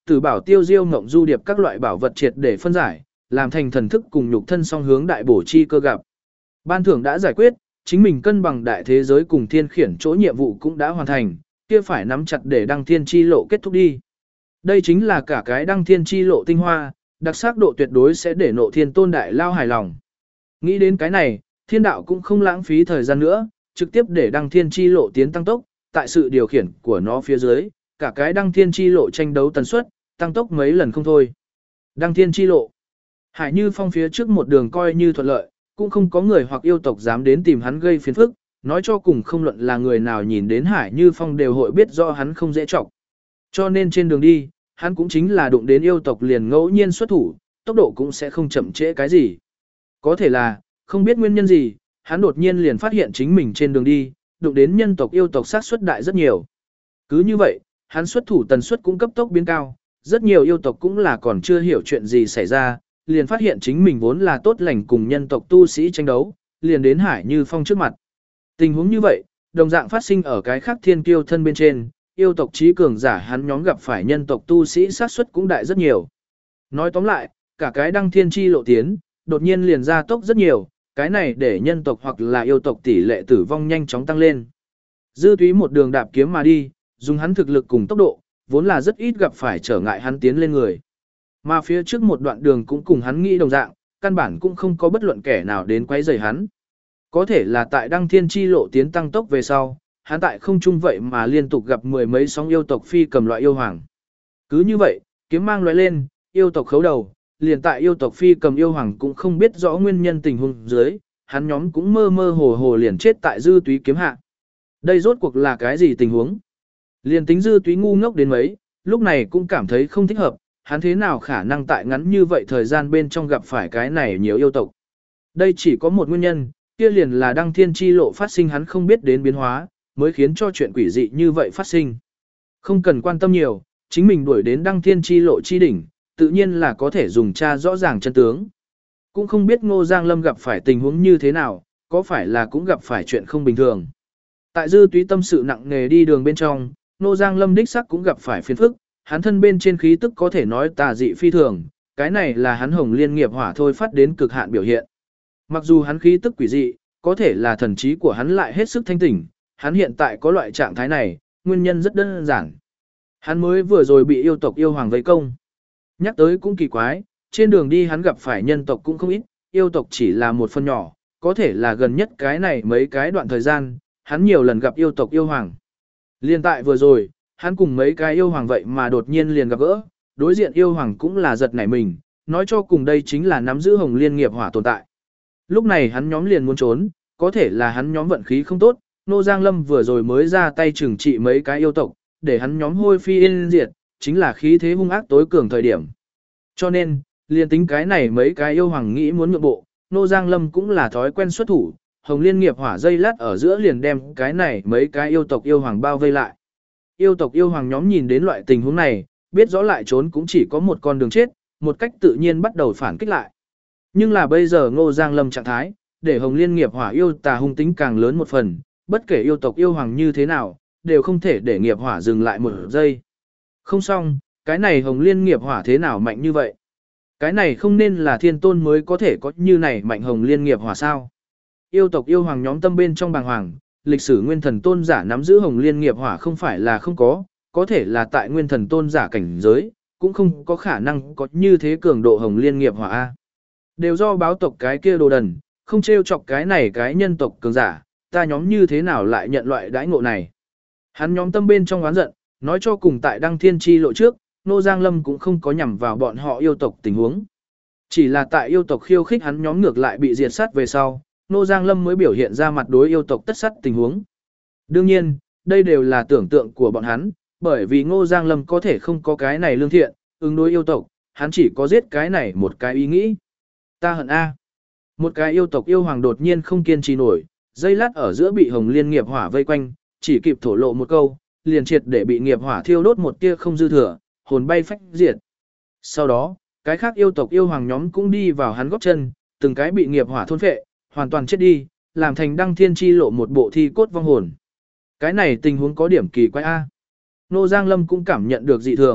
Tử bảo tiêu diêu ngộng du điệp các loại bảo vật triệt để phân giải, làm thành thần thức cùng nhục thân song hướng đại bổ chi cơ gặp. Ban thưởng đã giải quyết, chính mình cân bằng đại thế giới cùng thiên khiển chỗ nhiệm vụ cũng đã hoàn thành, kia phải nắm chặt để đăng thiên chi lộ kết thúc đi. Đây chính là cả cái đăng thiên chi lộ tinh hoa, đặc sắc độ tuyệt đối sẽ để nộ thiên tôn đại lao hài lòng. Nghĩ đến cái này, thiên đạo cũng không lãng phí thời gian nữa, trực tiếp để đăng thiên chi lộ tiến tăng tốc, tại sự điều khiển của nó phía dưới, cả cái đăng thiên chi lộ tranh đấu tần suất, tăng tốc mấy lần không thôi. Đăng thiên chi lộ. Hải Như Phong phía trước một đường coi như thuận lợi, cũng không có người hoặc yêu tộc dám đến tìm hắn gây phiền phức, nói cho cùng không luận là người nào nhìn đến Hải Như Phong đều hội biết rõ hắn không dễ trọng. Cho nên trên đường đi, hắn cũng chính là đụng đến yêu tộc liền ngẫu nhiên xuất thủ, tốc độ cũng sẽ không chậm trễ cái gì. Có thể là, không biết nguyên nhân gì, hắn đột nhiên liền phát hiện chính mình trên đường đi, đụng đến nhân tộc yêu tộc sát suất đại rất nhiều. Cứ như vậy, hắn xuất thủ tần suất cũng cấp tốc biến cao, rất nhiều yêu tộc cũng là còn chưa hiểu chuyện gì xảy ra, liền phát hiện chính mình vốn là tốt lành cùng nhân tộc tu sĩ tranh đấu, liền đến Hải Như Phong trước mặt. Tình huống như vậy, đồng dạng phát sinh ở cái khác thiên kiêu thân bên trên, yêu tộc trí cường giả hắn nhóm gặp phải nhân tộc tu sĩ sát suất cũng đại rất nhiều. Nói tóm lại, cả cái đăng thiên chi lộ tiến, đột nhiên liền ra tốc rất nhiều, cái này để nhân tộc hoặc là yêu tộc tỷ lệ tử vong nhanh chóng tăng lên. Dư Túy một đường đạp kiếm mà đi, dùng hắn thực lực cùng tốc độ, vốn là rất ít gặp phải trở ngại hắn tiến lên người. Mà phía trước một đoạn đường cũng cùng hắn nghĩ đồng dạng, căn bản cũng không có bất luận kẻ nào đến quấy rầy hắn. Có thể là tại đăng thiên chi lộ tiến tăng tốc về sau, hắn tại không trung vậy mà liên tục gặp mười mấy sóng yêu tộc phi cầm loại yêu hoàng. Cứ như vậy, kiếm mang loại lên, yêu tộc khấu đầu, liền tại yêu tộc phi cầm yêu hoàng cũng không biết rõ nguyên nhân tình huống dưới, hắn nhóm cũng mơ mơ hồ hồ liền chết tại Dư Túy kiếm hạ. Đây rốt cuộc là cái gì tình huống? Liền tính Dư Túy ngu ngốc đến mấy, lúc này cũng cảm thấy không thích hợp, hắn thế nào khả năng tại ngắn như vậy thời gian bên trong gặp phải cái này nhiều yêu tộc. Đây chỉ có một nguyên nhân, kia liền là đăng thiên chi lộ phát sinh hắn không biết đến biến hóa, mới khiến cho chuyện quỷ dị như vậy phát sinh. Không cần quan tâm nhiều, chính mình đuổi đến đăng thiên chi lộ chi đỉnh, tự nhiên là có thể dùng tra rõ ràng chân tướng. Cũng không biết Ngô Giang Lâm gặp phải tình huống như thế nào, có phải là cũng gặp phải chuyện không bình thường. Tại Dư Túy tâm sự nặng nề đi đường bên trong, Ngô Giang Lâm đích sắc cũng gặp phải phiền phức, hắn thân bên trên khí tức có thể nói tà dị phi thường, cái này là hắn hồng liên nghiệp hỏa thôi phát đến cực hạn biểu hiện. Mặc dù hắn khí tức quỷ dị, có thể là thần trí của hắn lại hết sức thanh tỉnh, hắn hiện tại có loại trạng thái này, nguyên nhân rất đơn giản. Hắn mới vừa rồi bị yêu tộc yêu hoàng vây công. Nhắc tới cũng kỳ quái, trên đường đi hắn gặp phải nhân tộc cũng không ít, yêu tộc chỉ là một phần nhỏ, có thể là gần nhất cái này mấy cái đoạn thời gian, hắn nhiều lần gặp yêu tộc yêu hoàng. Liên tại vừa rồi, hắn cùng mấy cái yêu hoàng vậy mà đột nhiên liền gặp gỡ, đối diện yêu hoàng cũng là giật nảy mình, nói cho cùng đây chính là nắm giữ hồng liên nghiệp hỏa tồn tại. Lúc này hắn nhóm liền muốn trốn, có thể là hắn nhóm vận khí không tốt, Ngô Giang Lâm vừa rồi mới ra tay trừng trị mấy cái yêu tộc, để hắn nhóm hôi phi yên diệt, chính là khí thế hung ác tối cường thời điểm. Cho nên, liền tính cái này mấy cái yêu hoàng nghĩ muốn nhượng bộ, Ngô Giang Lâm cũng là thói quen xuất thủ, hồng liên nghiệp hỏa dây lát ở giữa liền đem cái này mấy cái yêu tộc yêu hoàng bao vây lại. Yêu tộc yêu hoàng nhóm nhìn đến loại tình huống này, biết rõ lại trốn cũng chỉ có một con đường chết, một cách tự nhiên bắt đầu phản kích lại. Nhưng là bây giờ Ngô Giang Lâm trạng thái, để hồng liên nghiệp hỏa yêu tà hung tính càng lớn một phần, bất kể yêu tộc yêu hoàng như thế nào, đều không thể để nghiệp hỏa dừng lại một giây. Không xong, cái này hồng liên nghiệp hỏa thế nào mạnh như vậy? Cái này không nên là thiên tôn mới có thể có như này mạnh hồng liên nghiệp hỏa sao? Yêu tộc yêu hoàng nhóm tâm bên trong bàng hoàng, lịch sử nguyên thần tôn giả nắm giữ hồng liên nghiệp hỏa không phải là không có, có thể là tại nguyên thần tôn giả cảnh giới, cũng không có khả năng có như thế cường độ hồng liên nghiệp hỏa A. Đều do báo tộc cái kia đồ đần, không trêu chọc cái này cái nhân tộc cường giả, ta nhóm như thế nào lại nhận loại đãi ngộ này. Hắn nhóm tâm bên trong oán giận, nói cho cùng tại đăng thiên chi lộ trước, Ngô Giang Lâm cũng không có nhằm vào bọn họ yêu tộc tình huống. Chỉ là tại yêu tộc khiêu khích hắn nhóm ngược lại bị diệt sát về sau, Ngô Giang Lâm mới biểu hiện ra mặt đối yêu tộc tất sát tình huống. Đương nhiên, đây đều là tưởng tượng của bọn hắn, bởi vì Ngô Giang Lâm có thể không có cái này lương thiện, ứng đối yêu tộc, hắn chỉ có giết cái này một cái ý nghĩ. Ta hận A. Một cái yêu tộc yêu hoàng đột nhiên không kiên trì nổi, dây lát ở giữa bị hồng liên nghiệp hỏa vây quanh, chỉ kịp thổ lộ một câu, liền triệt để bị nghiệp hỏa thiêu đốt một tia không dư thừa, hồn bay phách diệt. Sau đó, cái khác yêu tộc yêu hoàng nhóm cũng đi vào hắn góp chân, từng cái bị nghiệp hỏa thôn phệ, hoàn toàn chết đi, làm thành đăng thiên chi lộ một bộ thi cốt vong hồn. Cái này tình huống có điểm kỳ quái A. Ngô Giang Lâm cũng cảm nhận được dị thường,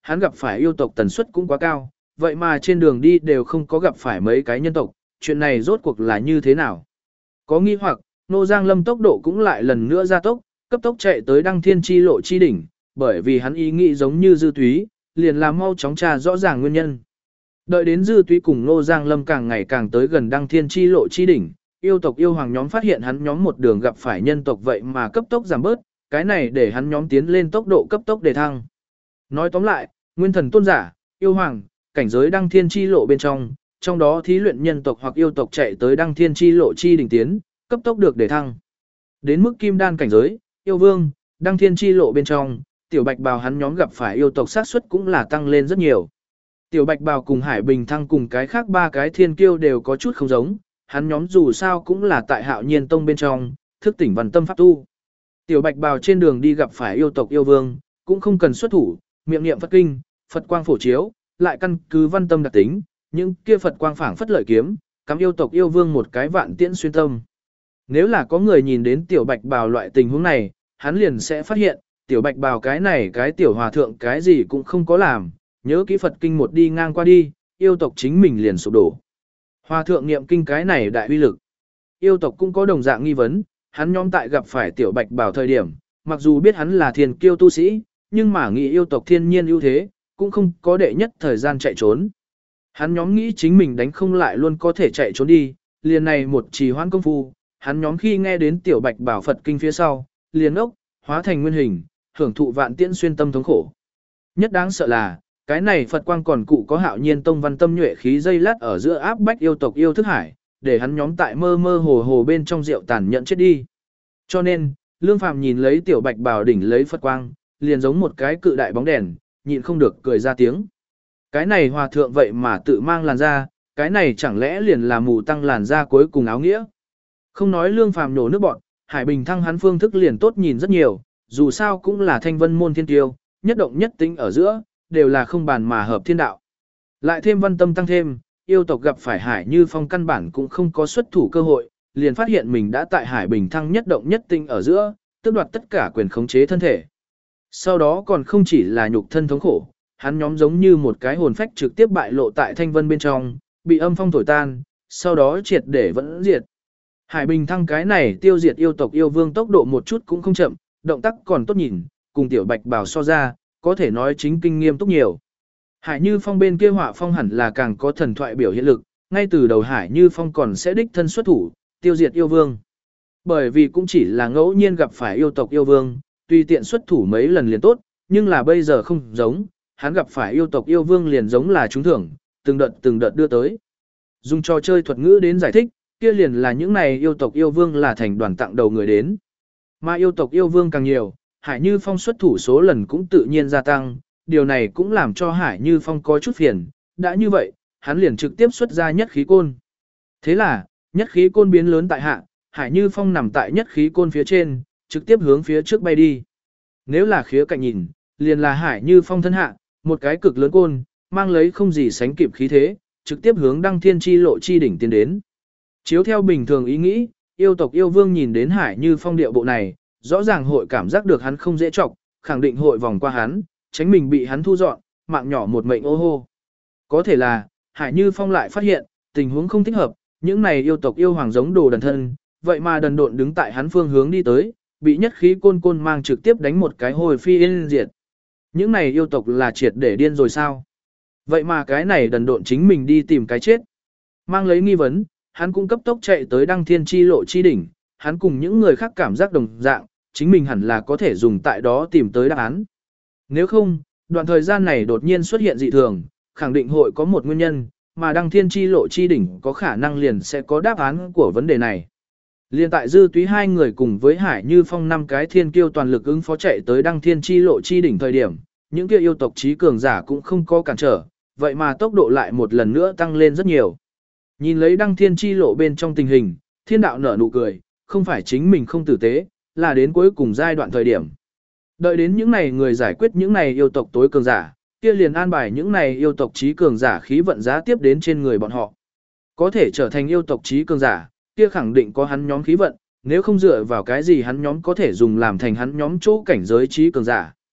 hắn gặp phải yêu tộc tần suất cũng quá cao, vậy mà trên đường đi đều không có gặp phải mấy cái nhân tộc, chuyện này rốt cuộc là như thế nào? Có nghi hoặc, Nô Giang Lâm tốc độ cũng lại lần nữa gia tốc, cấp tốc chạy tới Đăng Thiên Chi Lộ chi đỉnh, bởi vì hắn ý nghĩ giống như Dư Túy, liền làm mau chóng tra rõ ràng nguyên nhân. Đợi đến Dư Túy cùng Nô Giang Lâm càng ngày càng tới gần Đăng Thiên Chi Lộ chi đỉnh, yêu tộc yêu hoàng nhóm phát hiện hắn nhóm một đường gặp phải nhân tộc vậy mà cấp tốc giảm bớt, cái này để hắn nhóm tiến lên tốc độ cấp tốc đề thăng. Nói tóm lại, nguyên thần tôn giả, yêu hoàng, cảnh giới Đăng Thiên Chi Lộ bên trong, trong đó thí luyện nhân tộc hoặc yêu tộc chạy tới Đăng Thiên Chi Lộ chi đỉnh tiến, cấp tốc được đề thăng. Đến mức kim đan cảnh giới, yêu vương, Đăng Thiên Chi Lộ bên trong, tiểu bạch bào hắn nhóm gặp phải yêu tộc xác suất cũng là tăng lên rất nhiều. Tiểu bạch bào cùng Hải Bình Thăng cùng cái khác ba cái thiên kiêu đều có chút không giống, hắn nhóm dù sao cũng là tại Hạo Nhiên Tông bên trong, thức tỉnh văn tâm pháp tu. Tiểu bạch bào trên đường đi gặp phải yêu tộc yêu vương, cũng không cần xuất thủ, miệng niệm Phật kinh, Phật quang phổ chiếu, lại căn cứ văn tâm đặc tính, những kia Phật quang phảng phất lợi kiếm, cắm yêu tộc yêu vương một cái vạn tiễn xuyên tâm. Nếu là có người nhìn đến tiểu bạch bào loại tình huống này, hắn liền sẽ phát hiện, tiểu bạch bào cái này cái tiểu hòa thượng cái gì cũng không có làm, nhớ kỹ Phật kinh một đi ngang qua đi, yêu tộc chính mình liền sụp đổ. Hòa thượng niệm kinh cái này đại uy lực. Yêu tộc cũng có đồng dạng nghi vấn, hắn nhóm tại gặp phải tiểu bạch bào thời điểm, mặc dù biết hắn là thiên kiêu tu sĩ, nhưng mà nghĩ yêu tộc thiên nhiên ưu thế, cũng không có đệ nhất thời gian chạy trốn. Hắn nhóm nghĩ chính mình đánh không lại luôn có thể chạy trốn đi, liền này một trì hoãn công phu, hắn nhóm khi nghe đến tiểu bạch bảo Phật kinh phía sau, liền ốc, hóa thành nguyên hình, hưởng thụ vạn tiễn xuyên tâm thống khổ. Nhất đáng sợ là, cái này Phật quang còn cụ có Hạo Nhiên Tông văn tâm nhuệ khí dây lát ở giữa áp bách yêu tộc yêu thức hải, để hắn nhóm tại mơ mơ hồ hồ bên trong rượu tàn nhẫn chết đi. Cho nên, Lương Phàm nhìn lấy tiểu bạch bảo đỉnh lấy Phật quang, liền giống một cái cự đại bóng đèn, nhịn không được cười ra tiếng. Cái này hòa thượng vậy mà tự mang làn da, cái này chẳng lẽ liền là mù tăng làn da cuối cùng áo nghĩa. Không nói Lương Phàm nổ nước bọn, Hải Bình Thăng hắn phương thức liền tốt nhìn rất nhiều, dù sao cũng là thanh vân môn thiên tiêu, nhất động nhất tính ở giữa, đều là không bàn mà hợp thiên đạo. Lại thêm văn tâm tăng thêm, yêu tộc gặp phải Hải Như Phong căn bản cũng không có xuất thủ cơ hội, liền phát hiện mình đã tại Hải Bình Thăng nhất động nhất tinh ở giữa, tước đoạt tất cả quyền khống chế thân thể. Sau đó còn không chỉ là nhục thân thống khổ, hắn nhóm giống như một cái hồn phách trực tiếp bại lộ tại thanh vân bên trong, bị âm phong thổi tan, sau đó triệt để vẫn diệt. Hải Bình Thăng cái này tiêu diệt yêu tộc yêu vương tốc độ một chút cũng không chậm, động tác còn tốt nhìn, cùng tiểu bạch bảo so ra, có thể nói chính kinh nghiêm túc nhiều. Hải Như Phong bên kia họa phong hẳn là càng có thần thoại biểu hiện lực, ngay từ đầu Hải Như Phong còn sẽ đích thân xuất thủ, tiêu diệt yêu vương. Bởi vì cũng chỉ là ngẫu nhiên gặp phải yêu tộc yêu vương, tùy tiện xuất thủ mấy lần liền tốt, nhưng là bây giờ không giống, hắn gặp phải yêu tộc yêu vương liền giống là trúng thưởng, từng đợt từng đợt đưa tới. Dùng trò chơi thuật ngữ đến giải thích, kia liền là những này yêu tộc yêu vương là thành đoàn tặng đầu người đến. Mà yêu tộc yêu vương càng nhiều, Hải Như Phong xuất thủ số lần cũng tự nhiên gia tăng, điều này cũng làm cho Hải Như Phong có chút phiền, đã như vậy, hắn liền trực tiếp xuất ra nhất khí côn. Thế là, nhất khí côn biến lớn tại hạ, Hải Như Phong nằm tại nhất khí côn phía trên, trực tiếp hướng phía trước bay đi. Nếu là khía cạnh nhìn, liền là Hải Như Phong thân hạ, một cái cực lớn côn, mang lấy không gì sánh kịp khí thế, trực tiếp hướng Đăng Thiên Chi Lộ chi đỉnh tiến đến. Chiếu theo bình thường ý nghĩ, yêu tộc yêu vương nhìn đến Hải Như Phong điệu bộ này, rõ ràng hội cảm giác được hắn không dễ chọc, khẳng định hội vòng qua hắn, tránh mình bị hắn thu dọn, mạng nhỏ một mệnh ô hô. Có thể là, Hải Như Phong lại phát hiện, tình huống không thích hợp, những này yêu tộc yêu hoàng giống đồ đần thân, vậy mà đần độn đứng tại hắn phương hướng đi tới, bị nhất khí côn côn mang trực tiếp đánh một cái hồi phi yên diệt. Những này yêu tộc là triệt để điên rồi sao? Vậy mà cái này đần độn chính mình đi tìm cái chết. Mang lấy nghi vấn, hắn cũng cấp tốc chạy tới Đăng Thiên Chi Lộ chi đỉnh, hắn cùng những người khác cảm giác đồng dạng, chính mình hẳn là có thể dùng tại đó tìm tới đáp án. Nếu không, đoạn thời gian này đột nhiên xuất hiện dị thường, khẳng định hội có một nguyên nhân, mà Đăng Thiên Chi Lộ chi đỉnh có khả năng liền sẽ có đáp án của vấn đề này. Liên tại Dư Túy hai người cùng với Hải Như Phong năm cái thiên kiêu toàn lực ứng phó chạy tới Đăng Thiên Chi Lộ chi đỉnh thời điểm, những kia yêu tộc trí cường giả cũng không có cản trở, vậy mà tốc độ lại một lần nữa tăng lên rất nhiều. Nhìn lấy Đăng Thiên Chi Lộ bên trong tình hình, thiên đạo nở nụ cười, không phải chính mình không tử tế, là đến cuối cùng giai đoạn thời điểm. Đợi đến những này người giải quyết những này yêu tộc tối cường giả, kia liền an bài những này yêu tộc trí cường giả khí vận giá tiếp đến trên người bọn họ. Có thể trở thành yêu tộc trí cường giả, kia khẳng định có hắn nhóm khí vận, nếu không dựa vào cái gì hắn nhóm có thể dùng làm thành hắn nhóm chỗ cảnh giới trí cường giả.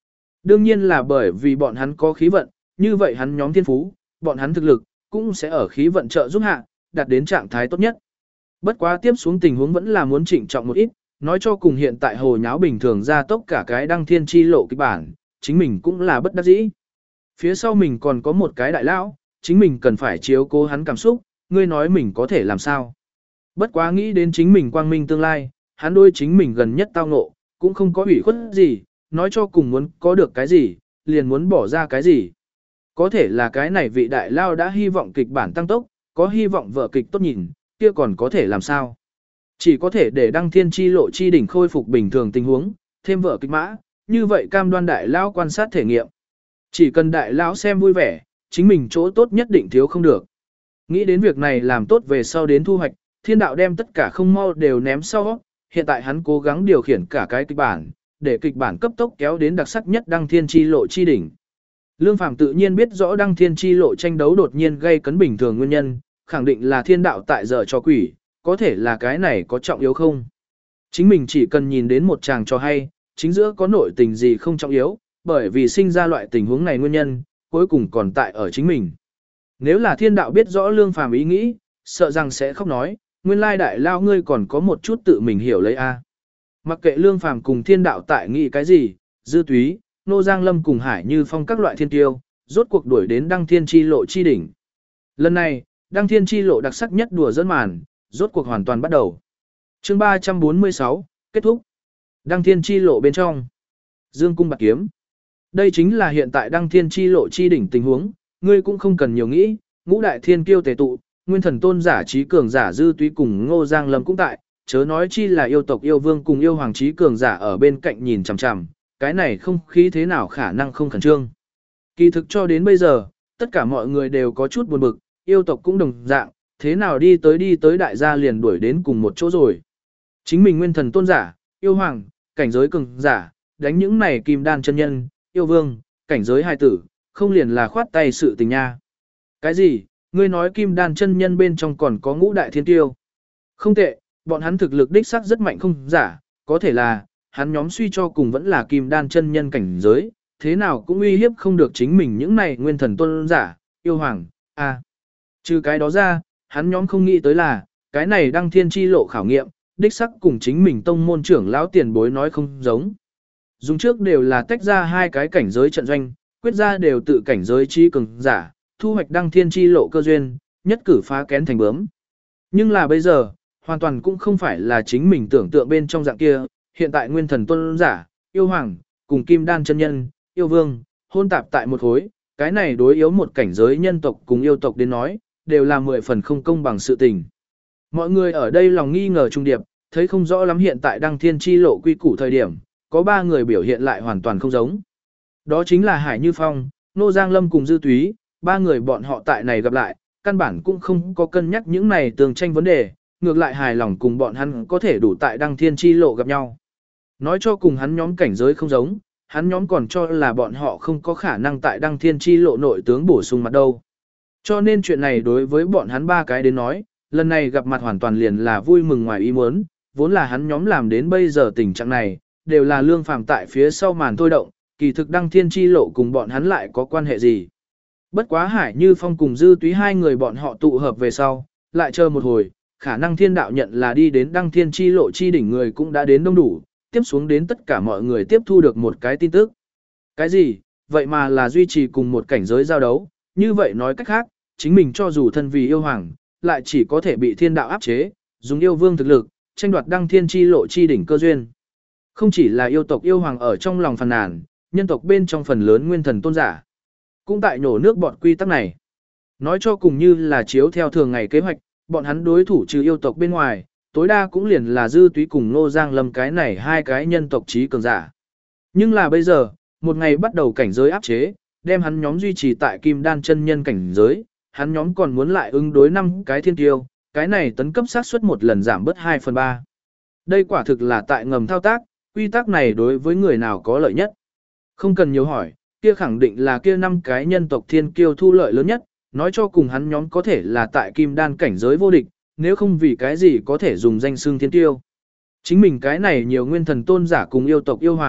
đương nhiên là bởi vì bọn hắn có khí vận, như vậy hắn nhóm thiên phú, bọn hắn thực lực, cũng sẽ ở khí vận trợ giúp hạ, đạt đến trạng thái tốt nhất. Bất quá tiếp xuống tình huống vẫn là muốn trịnh trọng một ít, nói cho cùng hiện tại hồ nháo bình thường ra tốc cả cái đăng thiên chi lộ kịch bản, chính mình cũng là bất đắc dĩ. Phía sau mình còn có một cái đại lão, chính mình cần phải chiếu cố hắn cảm xúc, ngươi nói mình có thể làm sao. Bất quá nghĩ đến chính mình quang minh tương lai, hắn đôi chính mình gần nhất tao ngộ, cũng không có ủy khuất gì, nói cho cùng muốn có được cái gì, liền muốn bỏ ra cái gì. Có thể là cái này vị đại lao đã hy vọng kịch bản tăng tốc, có hy vọng vở kịch tốt nhìn, kia còn có thể làm sao. Chỉ có thể để đăng thiên chi lộ chi đỉnh khôi phục bình thường tình huống, thêm vở kịch mã, như vậy cam đoan đại lao quan sát thể nghiệm. Chỉ cần đại lão xem vui vẻ, chính mình chỗ tốt nhất định thiếu không được. Nghĩ đến việc này làm tốt về sau đến thu hoạch, thiên đạo đem tất cả không mau đều ném sau, hiện tại hắn cố gắng điều khiển cả cái kịch bản, để kịch bản cấp tốc kéo đến đặc sắc nhất đăng thiên chi lộ chi đỉnh. Lương Phàm tự nhiên biết rõ đăng thiên chi lộ tranh đấu đột nhiên gây cấn bình thường nguyên nhân, khẳng định là thiên đạo tại giờ cho quỷ, có thể là cái này có trọng yếu không? Chính mình chỉ cần nhìn đến một chàng cho hay, chính giữa có nội tình gì không trọng yếu, bởi vì sinh ra loại tình huống này nguyên nhân, cuối cùng còn tại ở chính mình. Nếu là thiên đạo biết rõ Lương Phàm ý nghĩ, sợ rằng sẽ khóc nói, nguyên lai đại lao ngươi còn có một chút tự mình hiểu lấy a. Mặc kệ Lương Phàm cùng thiên đạo tại nghĩ cái gì, Dư Túy, Nô Giang Lâm cùng Hải Như Phong các loại thiên tiêu, rốt cuộc đuổi đến đăng thiên chi lộ chi đỉnh. Lần này, đăng thiên chi lộ đặc sắc nhất đùa dẫn màn, rốt cuộc hoàn toàn bắt đầu. Chương ba trăm bốn mươi sáu, kết thúc. Đăng thiên chi lộ bên trong. Dương cung bạc kiếm. Đây chính là hiện tại đăng thiên chi lộ chi đỉnh tình huống, ngươi cũng không cần nhiều nghĩ, ngũ đại thiên kiêu tề tụ, nguyên thần tôn giả trí cường giả Dư Túy cùng Ngô Giang Lâm cũng tại, chớ nói chi là yêu tộc yêu vương cùng yêu hoàng trí cường giả ở bên cạnh nhìn chằm chằm, cái này không khí thế nào khả năng không khẩn trương. Kỳ thực cho đến bây giờ, tất cả mọi người đều có chút buồn bực, yêu tộc cũng đồng dạng, thế nào đi tới đi tới đại gia liền đuổi đến cùng một chỗ rồi. Chính mình nguyên thần tôn giả, yêu hoàng, cảnh giới cường giả, đánh những này kim đan chân nhân, yêu vương, cảnh giới hai tử, không liền là khoát tay sự tình nha. Cái gì, ngươi nói kim đan chân nhân bên trong còn có ngũ đại thiên tiêu. Không tệ, bọn hắn thực lực đích sắc rất mạnh không giả, có thể là, hắn nhóm suy cho cùng vẫn là kim đan chân nhân cảnh giới, thế nào cũng uy hiếp không được chính mình những này nguyên thần tôn giả, yêu hoàng, à. Trừ cái đó ra, hắn nhóm không nghĩ tới là, cái này đăng thiên chi lộ khảo nghiệm, đích sắc cùng chính mình tông môn trưởng lão tiền bối nói không giống. Dùng trước đều là tách ra hai cái cảnh giới trận doanh, quyết ra đều tự cảnh giới chi cường giả, thu hoạch đăng thiên chi lộ cơ duyên, nhất cử phá kén thành bướm. Nhưng là bây giờ, hoàn toàn cũng không phải là chính mình tưởng tượng bên trong dạng kia, hiện tại nguyên thần tôn giả, yêu hoàng, cùng kim đan chân nhân, yêu vương, hôn tạp tại một khối, cái này đối yếu một cảnh giới nhân tộc cùng yêu tộc đến nói, đều là mười phần không công bằng sự tình. Mọi người ở đây lòng nghi ngờ trung điệp, thấy không rõ lắm hiện tại đăng thiên chi lộ quy củ thời điểm, có ba người biểu hiện lại hoàn toàn không giống. Đó chính là Hải Như Phong, Nô Giang Lâm cùng Dư Túy, ba người bọn họ tại này gặp lại, căn bản cũng không có cân nhắc những này tường tranh vấn đề, ngược lại hài lòng cùng bọn hắn có thể đủ tại đăng thiên chi lộ gặp nhau. Nói cho cùng hắn nhóm cảnh giới không giống, hắn nhóm còn cho là bọn họ không có khả năng tại đăng thiên chi lộ nội tướng bổ sung mặt đâu. Cho nên chuyện này đối với bọn hắn ba cái đến nói, lần này gặp mặt hoàn toàn liền là vui mừng ngoài ý muốn, vốn là hắn nhóm làm đến bây giờ tình trạng này, đều là Lương Phàm tại phía sau màn thôi động, kỳ thực đăng thiên chi lộ cùng bọn hắn lại có quan hệ gì. Bất quá Hải Như Phong cùng Dư Túy hai người bọn họ tụ hợp về sau, lại chờ một hồi, khả năng thiên đạo nhận là đi đến đăng thiên chi lộ chi đỉnh người cũng đã đến đông đủ, tiếp xuống đến tất cả mọi người tiếp thu được một cái tin tức. Cái gì, vậy mà là duy trì cùng một cảnh giới giao đấu, như vậy nói cách khác, chính mình cho dù thân vì yêu hoàng, lại chỉ có thể bị thiên đạo áp chế, dùng yêu vương thực lực, tranh đoạt đăng thiên chi lộ chi đỉnh cơ duyên. Không chỉ là yêu tộc yêu hoàng ở trong lòng phàn nàn, nhân tộc bên trong phần lớn nguyên thần tôn giả, cũng tại nhổ nước bọt quy tắc này. Nói cho cùng như là chiếu theo thường ngày kế hoạch, bọn hắn đối thủ trừ yêu tộc bên ngoài, tối đa cũng liền là Dư Túy cùng Nô Giang Lâm cái này hai cái nhân tộc trí cường giả. Nhưng là bây giờ, một ngày bắt đầu cảnh giới áp chế, đem hắn nhóm duy trì tại kim đan chân nhân cảnh giới, hắn nhóm còn muốn lại ứng đối năm cái thiên tiêu, cái này tấn cấp xác suất một lần giảm bớt hai phần ba. Đây quả thực là tại ngầm thao tác, quy tắc này đối với người nào có lợi nhất. Không cần nhiều hỏi, kia khẳng định là kia năm cái nhân tộc thiên kiêu thu lợi lớn nhất, nói cho cùng hắn nhóm có thể là tại kim đan cảnh giới vô địch, nếu không vì cái gì có thể dùng danh xưng thiên kiêu. Chính mình cái này nhiều nguyên thần tôn giả cùng yêu tộc yêu hoàng,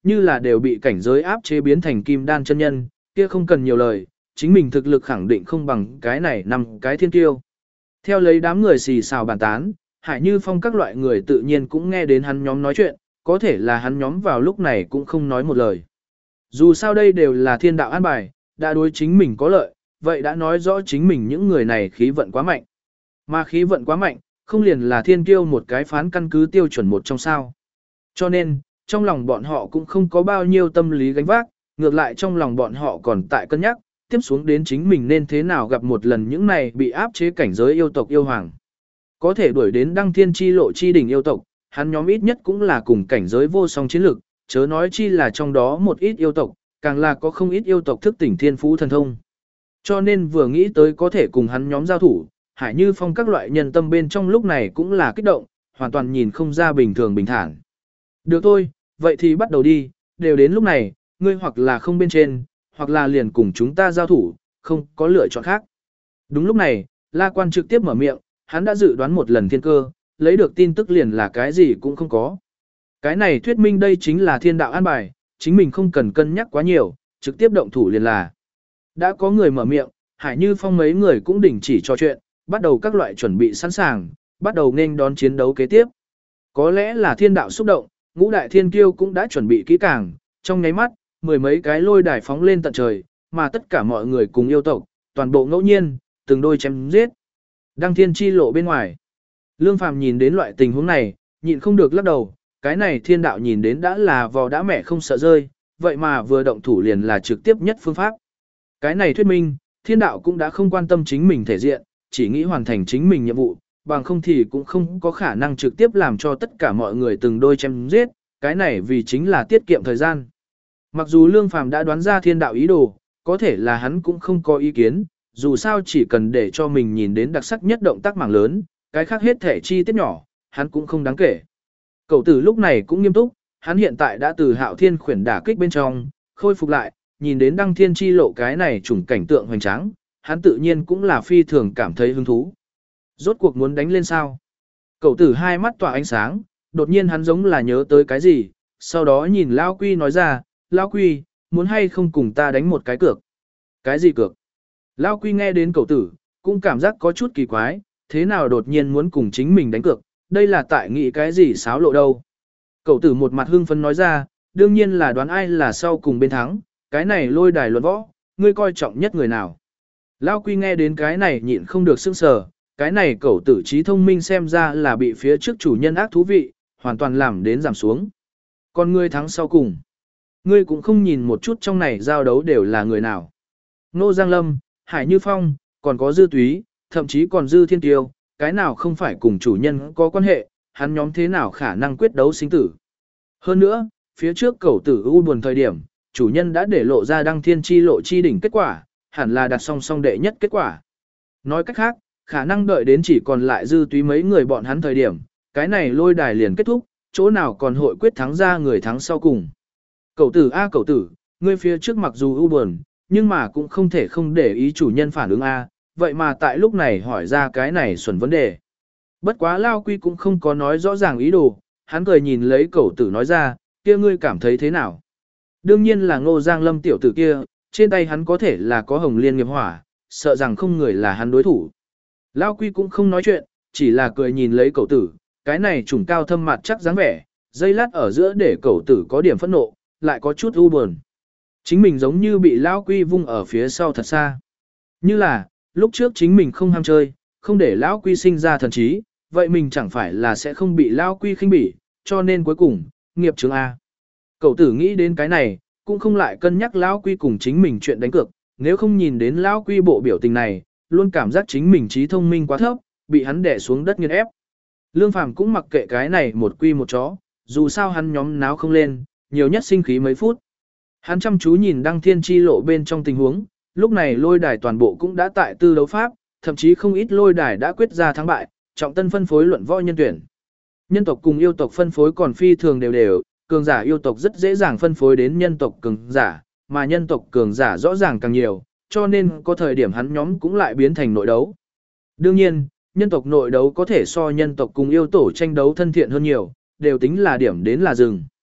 như là đều bị cảnh giới áp chế biến thành kim đan chân nhân, kia không cần nhiều lời, chính mình thực lực khẳng định không bằng cái này năm cái thiên kiêu. Theo lấy đám người xì xào bàn tán, Hải Như Phong các loại người tự nhiên cũng nghe đến hắn nhóm nói chuyện, có thể là hắn nhóm vào lúc này cũng không nói một lời. Dù sao đây đều là thiên đạo an bài, đã đối chính mình có lợi, vậy đã nói rõ chính mình những người này khí vận quá mạnh. Mà khí vận quá mạnh, không liền là thiên kiêu một cái phán căn cứ tiêu chuẩn một trong sao. Cho nên, trong lòng bọn họ cũng không có bao nhiêu tâm lý gánh vác, ngược lại trong lòng bọn họ còn tại cân nhắc, tiếp xuống đến chính mình nên thế nào gặp một lần những này bị áp chế cảnh giới yêu tộc yêu hoàng. Có thể đuổi đến đăng thiên chi lộ chi đỉnh yêu tộc, hắn nhóm ít nhất cũng là cùng cảnh giới vô song chiến lực, chớ nói chi là trong đó một ít yêu tộc, càng là có không ít yêu tộc thức tỉnh thiên phú thần thông. Cho nên vừa nghĩ tới có thể cùng hắn nhóm giao thủ, Hải Như Phong các loại nhân tâm bên trong lúc này cũng là kích động, hoàn toàn nhìn không ra bình thường bình thản. Được thôi, vậy thì bắt đầu đi, đều đến lúc này, ngươi hoặc là không bên trên, hoặc là liền cùng chúng ta giao thủ, không có lựa chọn khác. Đúng lúc này, La Quan trực tiếp mở miệng, hắn đã dự đoán một lần thiên cơ, lấy được tin tức liền là cái gì cũng không có. Cái này thuyết minh đây chính là thiên đạo an bài, chính mình không cần cân nhắc quá nhiều, trực tiếp động thủ liền là. Đã có người mở miệng, Hải Như Phong mấy người cũng đình chỉ trò chuyện, bắt đầu các loại chuẩn bị sẵn sàng, bắt đầu nên đón chiến đấu kế tiếp. Có lẽ là thiên đạo xúc động, ngũ đại thiên kiêu cũng đã chuẩn bị kỹ càng, trong nháy mắt, mười mấy cái lôi đài phóng lên tận trời, mà tất cả mọi người cùng yêu tộc, toàn bộ ngẫu nhiên, từng đôi chém giết. Đăng thiên chi lộ bên ngoài. Lương Phàm nhìn đến loại tình huống này, nhịn không được lắc đầu, cái này thiên đạo nhìn đến đã là vò đã mẹ không sợ rơi, vậy mà vừa động thủ liền là trực tiếp nhất phương pháp. Cái này thuyết minh, thiên đạo cũng đã không quan tâm chính mình thể diện, chỉ nghĩ hoàn thành chính mình nhiệm vụ, bằng không thì cũng không có khả năng trực tiếp làm cho tất cả mọi người từng đôi chém giết, cái này vì chính là tiết kiệm thời gian. Mặc dù Lương Phàm đã đoán ra thiên đạo ý đồ, có thể là hắn cũng không có ý kiến, dù sao chỉ cần để cho mình nhìn đến đặc sắc nhất động tác mảng lớn, cái khác hết thể chi tiết nhỏ, hắn cũng không đáng kể. Cậu tử lúc này cũng nghiêm túc, hắn hiện tại đã từ Hạo Thiên khuyển đả kích bên trong, khôi phục lại, nhìn đến đăng thiên chi lộ cái này trùng cảnh tượng hoành tráng, hắn tự nhiên cũng là phi thường cảm thấy hứng thú. Rốt cuộc muốn đánh lên sao? Cậu tử hai mắt tỏa ánh sáng, đột nhiên hắn giống là nhớ tới cái gì, sau đó nhìn Lao Quy nói ra, Lao Quy, muốn hay không cùng ta đánh một cái cược? Cái gì cược? Lao Quy nghe đến cậu tử, cũng cảm giác có chút kỳ quái, thế nào đột nhiên muốn cùng chính mình đánh cược, đây là tại nghĩ cái gì xáo lộ đâu. Cậu tử một mặt hưng phấn nói ra, đương nhiên là đoán ai là sau cùng bên thắng, cái này lôi đài luận võ, ngươi coi trọng nhất người nào. Lao Quy nghe đến cái này nhịn không được sững sờ, cái này cậu tử trí thông minh xem ra là bị phía trước chủ nhân ác thú vị, hoàn toàn làm đến giảm xuống. Còn ngươi thắng sau cùng. Ngươi cũng không nhìn một chút trong này giao đấu đều là người nào. Nô Giang Lâm, Hải Như Phong, còn có Dư Túy, thậm chí còn Dư Thiên Tiêu, cái nào không phải cùng chủ nhân có quan hệ, hắn nhóm thế nào khả năng quyết đấu sinh tử. Hơn nữa, phía trước cậu tử u buồn thời điểm, chủ nhân đã để lộ ra đăng thiên chi lộ chi đỉnh kết quả, hẳn là đặt song song đệ nhất kết quả. Nói cách khác, khả năng đợi đến chỉ còn lại Dư Túy mấy người bọn hắn thời điểm, cái này lôi đài liền kết thúc, chỗ nào còn hội quyết thắng ra người thắng sau cùng. Cậu tử a cậu tử, ngươi phía trước mặc dù u buồn, nhưng mà cũng không thể không để ý chủ nhân phản ứng a, vậy mà tại lúc này hỏi ra cái này xuẩn vấn đề. Bất quá Lao Quy cũng không có nói rõ ràng ý đồ, hắn cười nhìn lấy cậu tử nói ra, kia ngươi cảm thấy thế nào? Đương nhiên là Ngô Giang Lâm tiểu tử kia, trên tay hắn có thể là có hồng liên nghiệp hỏa, sợ rằng không người là hắn đối thủ. Lao Quy cũng không nói chuyện, chỉ là cười nhìn lấy cậu tử, cái này trùng cao thâm mặt chắc dáng vẻ, dây lát ở giữa để cậu tử có điểm phẫn nộ, lại có chút u buồn. Chính mình giống như bị Lao Quy vung ở phía sau thật xa. Như là, lúc trước chính mình không ham chơi, không để Lão Quy sinh ra thần trí, vậy mình chẳng phải là sẽ không bị Lão Quy khinh bỉ, cho nên cuối cùng, nghiệp chướng A. Cậu tử nghĩ đến cái này, cũng không lại cân nhắc Lão Quy cùng chính mình chuyện đánh cược, nếu không nhìn đến Lão Quy bộ biểu tình này, luôn cảm giác chính mình trí thông minh quá thấp, bị hắn đè xuống đất nghiền ép. Lương Phàm cũng mặc kệ cái này một quy một chó, dù sao hắn nhóm náo không lên, nhiều nhất sinh khí mấy phút. Hắn chăm chú nhìn đăng thiên chi lộ bên trong tình huống, lúc này lôi đài toàn bộ cũng đã tại tư đấu pháp, thậm chí không ít lôi đài đã quyết ra thắng bại, trọng tân phân phối luận võ nhân tuyển. Nhân tộc cùng yêu tộc phân phối còn phi thường đều đều, cường giả yêu tộc rất dễ dàng phân phối đến nhân tộc cường giả, mà nhân tộc cường giả rõ ràng càng nhiều, cho nên có thời điểm hắn nhóm cũng lại biến thành nội đấu. Đương nhiên, nhân tộc nội đấu có thể so nhân tộc cùng yêu tổ tranh đấu thân thiện hơn nhiều, đều tính là điểm đến là dừng.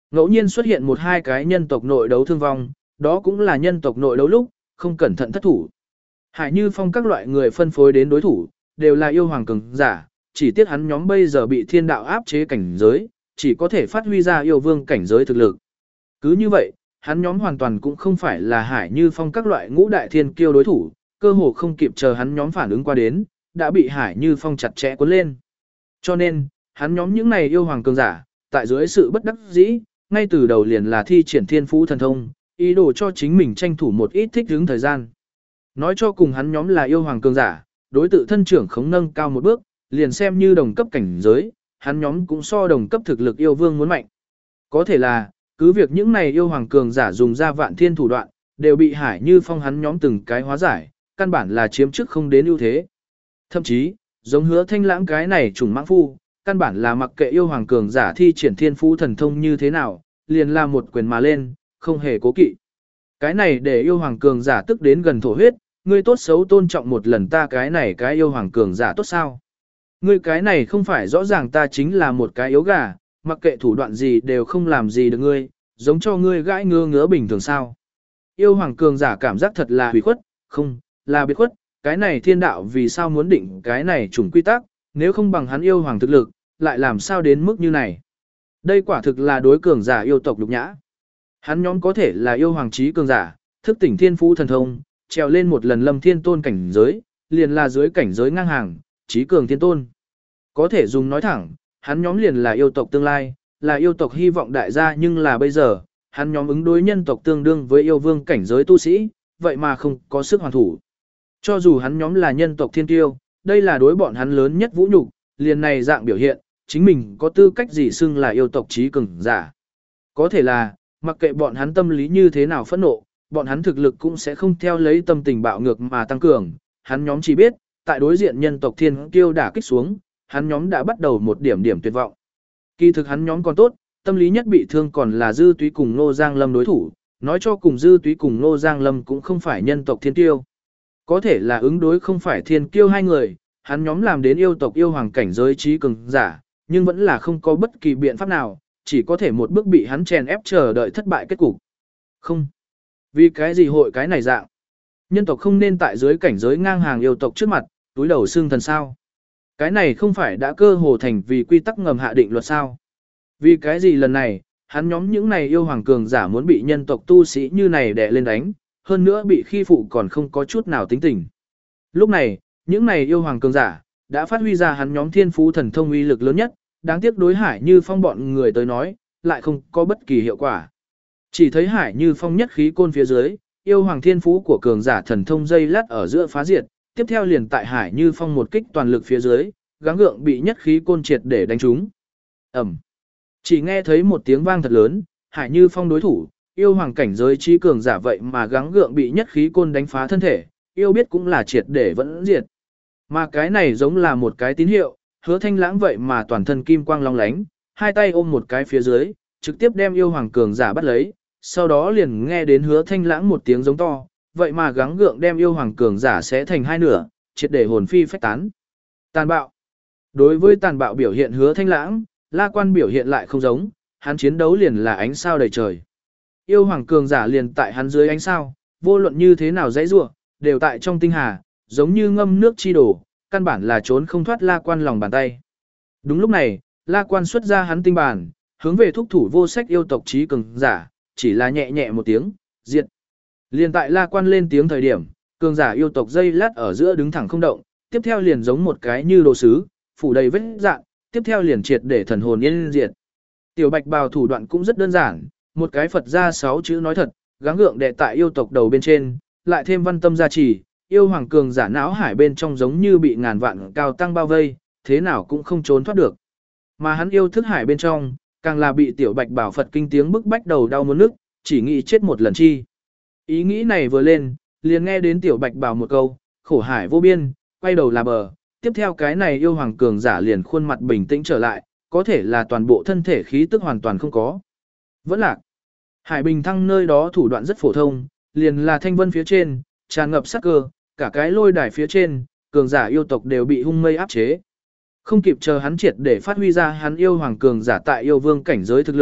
Ngẫu nhiên xuất hiện một hai cái nhân tộc nội đấu thương vong, đó cũng là nhân tộc nội đấu lúc, không cẩn thận thất thủ. Hải Như Phong các loại người phân phối đến đối thủ, đều là yêu hoàng cường giả, chỉ tiếc hắn nhóm bây giờ bị thiên đạo áp chế cảnh giới, chỉ có thể phát huy ra yêu vương cảnh giới thực lực. Cứ như vậy, hắn nhóm hoàn toàn cũng không phải là Hải Như Phong các loại ngũ đại thiên kiêu đối thủ, cơ hồ không kịp chờ hắn nhóm phản ứng qua đến, đã bị Hải Như Phong chặt chẽ cuốn lên. Cho nên, hắn nhóm những này yêu hoàng cường giả, tại dưới sự bất đắc dĩ, ngay từ đầu liền là thi triển thiên phú thần thông, ý đồ cho chính mình tranh thủ một ít thích ứng thời gian. Nói cho cùng hắn nhóm là yêu hoàng cường giả, đối tự thân trưởng khống nâng cao một bước, liền xem như đồng cấp cảnh giới, hắn nhóm cũng so đồng cấp thực lực yêu vương muốn mạnh. Có thể là, cứ việc những này yêu hoàng cường giả dùng ra vạn thiên thủ đoạn, đều bị Hải Như Phong hắn nhóm từng cái hóa giải, căn bản là chiếm trước không đến ưu thế. Thậm chí, giống Hứa Thanh Lãng cái này trùng mãng phu, căn bản là mặc kệ yêu hoàng cường giả thi triển thiên phú thần thông như thế nào, liền là một quyền mà lên, không hề cố kỵ. Cái này để yêu hoàng cường giả tức đến gần thổ huyết, ngươi tốt xấu tôn trọng một lần ta cái này cái yêu hoàng cường giả tốt sao? Ngươi cái này không phải rõ ràng ta chính là một cái yếu gà, mặc kệ thủ đoạn gì đều không làm gì được ngươi, giống cho ngươi gãi ngứa ngứa bình thường sao? Yêu hoàng cường giả cảm giác thật là hủy khuất, không, là biệt khuất, cái này thiên đạo vì sao muốn định cái này chủng quy tắc, nếu không bằng hắn yêu hoàng thực lực, lại làm sao đến mức như này? Đây quả thực là đối cường giả yêu tộc nhục nhã. Hắn nhóm có thể là yêu hoàng trí cường giả, thức tỉnh thiên phú thần thông, trèo lên một lần lâm thiên tôn cảnh giới, liền là dưới cảnh giới ngang hàng, trí cường thiên tôn. Có thể dùng nói thẳng, hắn nhóm liền là yêu tộc tương lai, là yêu tộc hy vọng đại gia, nhưng là bây giờ, hắn nhóm ứng đối nhân tộc tương đương với yêu vương cảnh giới tu sĩ, vậy mà không có sức hoàn thủ. Cho dù hắn nhóm là nhân tộc thiên tiêu, đây là đối bọn hắn lớn nhất vũ nhục, liền này dạng biểu hiện, chính mình có tư cách gì xưng là yêu tộc trí cường giả. Có thể là, mặc kệ bọn hắn tâm lý như thế nào phẫn nộ, bọn hắn thực lực cũng sẽ không theo lấy tâm tình bạo ngược mà tăng cường, hắn nhóm chỉ biết, tại đối diện nhân tộc thiên kiêu đả kích xuống, hắn nhóm đã bắt đầu một điểm điểm tuyệt vọng. Kỳ thực hắn nhóm còn tốt, tâm lý nhất bị thương còn là Dư Túy cùng Ngô Giang Lâm đối thủ, nói cho cùng Dư Túy cùng Ngô Giang Lâm cũng không phải nhân tộc thiên kiêu. Có thể là ứng đối không phải thiên kiêu hai người, hắn nhóm làm đến yêu tộc yêu hoàng cảnh giới trí cường giả, nhưng vẫn là không có bất kỳ biện pháp nào, chỉ có thể một bước bị hắn chèn ép chờ đợi thất bại kết cục. Không. Vì cái gì hội cái này dạng? Nhân tộc không nên tại dưới cảnh giới ngang hàng yêu tộc trước mặt, túi đầu xương thần sao? Cái này không phải đã cơ hồ thành vì quy tắc ngầm hạ định luật sao? Vì cái gì lần này, hắn nhóm những này yêu hoàng cường giả muốn bị nhân tộc tu sĩ như này đè lên đánh, hơn nữa bị khi phụ còn không có chút nào tính tình. Lúc này, những này yêu hoàng cường giả, đã phát huy ra hắn nhóm thiên phú thần thông uy lực lớn nhất, đáng tiếc đối Hải Như Phong bọn người tới nói, lại không có bất kỳ hiệu quả. Chỉ thấy Hải Như Phong nhất khí côn phía dưới, yêu hoàng thiên phú của cường giả thần thông dây lát ở giữa phá diệt, tiếp theo liền tại Hải Như Phong một kích toàn lực phía dưới, gắng gượng bị nhất khí côn triệt để đánh trúng. Ầm. Chỉ nghe thấy một tiếng vang thật lớn, Hải Như Phong đối thủ, yêu hoàng cảnh giới trí cường giả vậy mà gắng gượng bị nhất khí côn đánh phá thân thể, yêu biết cũng là triệt để vẫn diệt. Mà cái này giống là một cái tín hiệu, Hứa Thanh Lãng vậy mà toàn thân kim quang long lánh, hai tay ôm một cái phía dưới, trực tiếp đem yêu hoàng cường giả bắt lấy, sau đó liền nghe đến Hứa Thanh Lãng một tiếng giống to, vậy mà gắng gượng đem yêu hoàng cường giả xé thành hai nửa, triệt để hồn phi phách tán. Tàn bạo. Đối với tàn bạo biểu hiện Hứa Thanh Lãng, La Quan biểu hiện lại không giống, hắn chiến đấu liền là ánh sao đầy trời. Yêu hoàng cường giả liền tại hắn dưới ánh sao, vô luận như thế nào dãy rủa, đều tại trong tinh hà, giống như ngâm nước chi đổ, căn bản là trốn không thoát La Quan lòng bàn tay. Đúng lúc này, La Quan xuất ra hắn tinh bản, hướng về thúc thủ vô sách yêu tộc trí cường giả, chỉ là nhẹ nhẹ một tiếng, diệt. Liền tại La Quan lên tiếng thời điểm, cường giả yêu tộc dây lát ở giữa đứng thẳng không động, tiếp theo liền giống một cái như đồ sứ, phủ đầy vết dạn, tiếp theo liền triệt để thần hồn yên diệt. Tiểu Bạch Bào thủ đoạn cũng rất đơn giản, một cái Phật ra sáu chữ nói thật, gắng gượng đệ tại yêu tộc đầu bên trên, lại thêm văn tâm gia trì, yêu hoàng cường giả não hải bên trong giống như bị ngàn vạn cao tăng bao vây, thế nào cũng không trốn thoát được. Mà hắn yêu thức hải bên trong, càng là bị Tiểu Bạch Bảo Phật kinh tiếng bức bách đầu đau muốn nức, chỉ nghĩ chết một lần chi. Ý nghĩ này vừa lên, liền nghe đến Tiểu Bạch Bảo một câu, khổ hải vô biên, quay đầu là bờ, tiếp theo cái này yêu hoàng cường giả liền khuôn mặt bình tĩnh trở lại, có thể là toàn bộ thân thể khí tức hoàn toàn không có. Vẫn lạc. Hải Bình Thăng nơi đó thủ đoạn rất phổ thông, liền là thanh vân phía trên, tràn ngập sát cơ, cả cái lôi đài phía trên, cường giả yêu tộc đều bị hung mây áp chế. Không kịp chờ hắn triệt để phát huy ra hắn yêu hoàng cường giả tại yêu vương cảnh giới thực lực,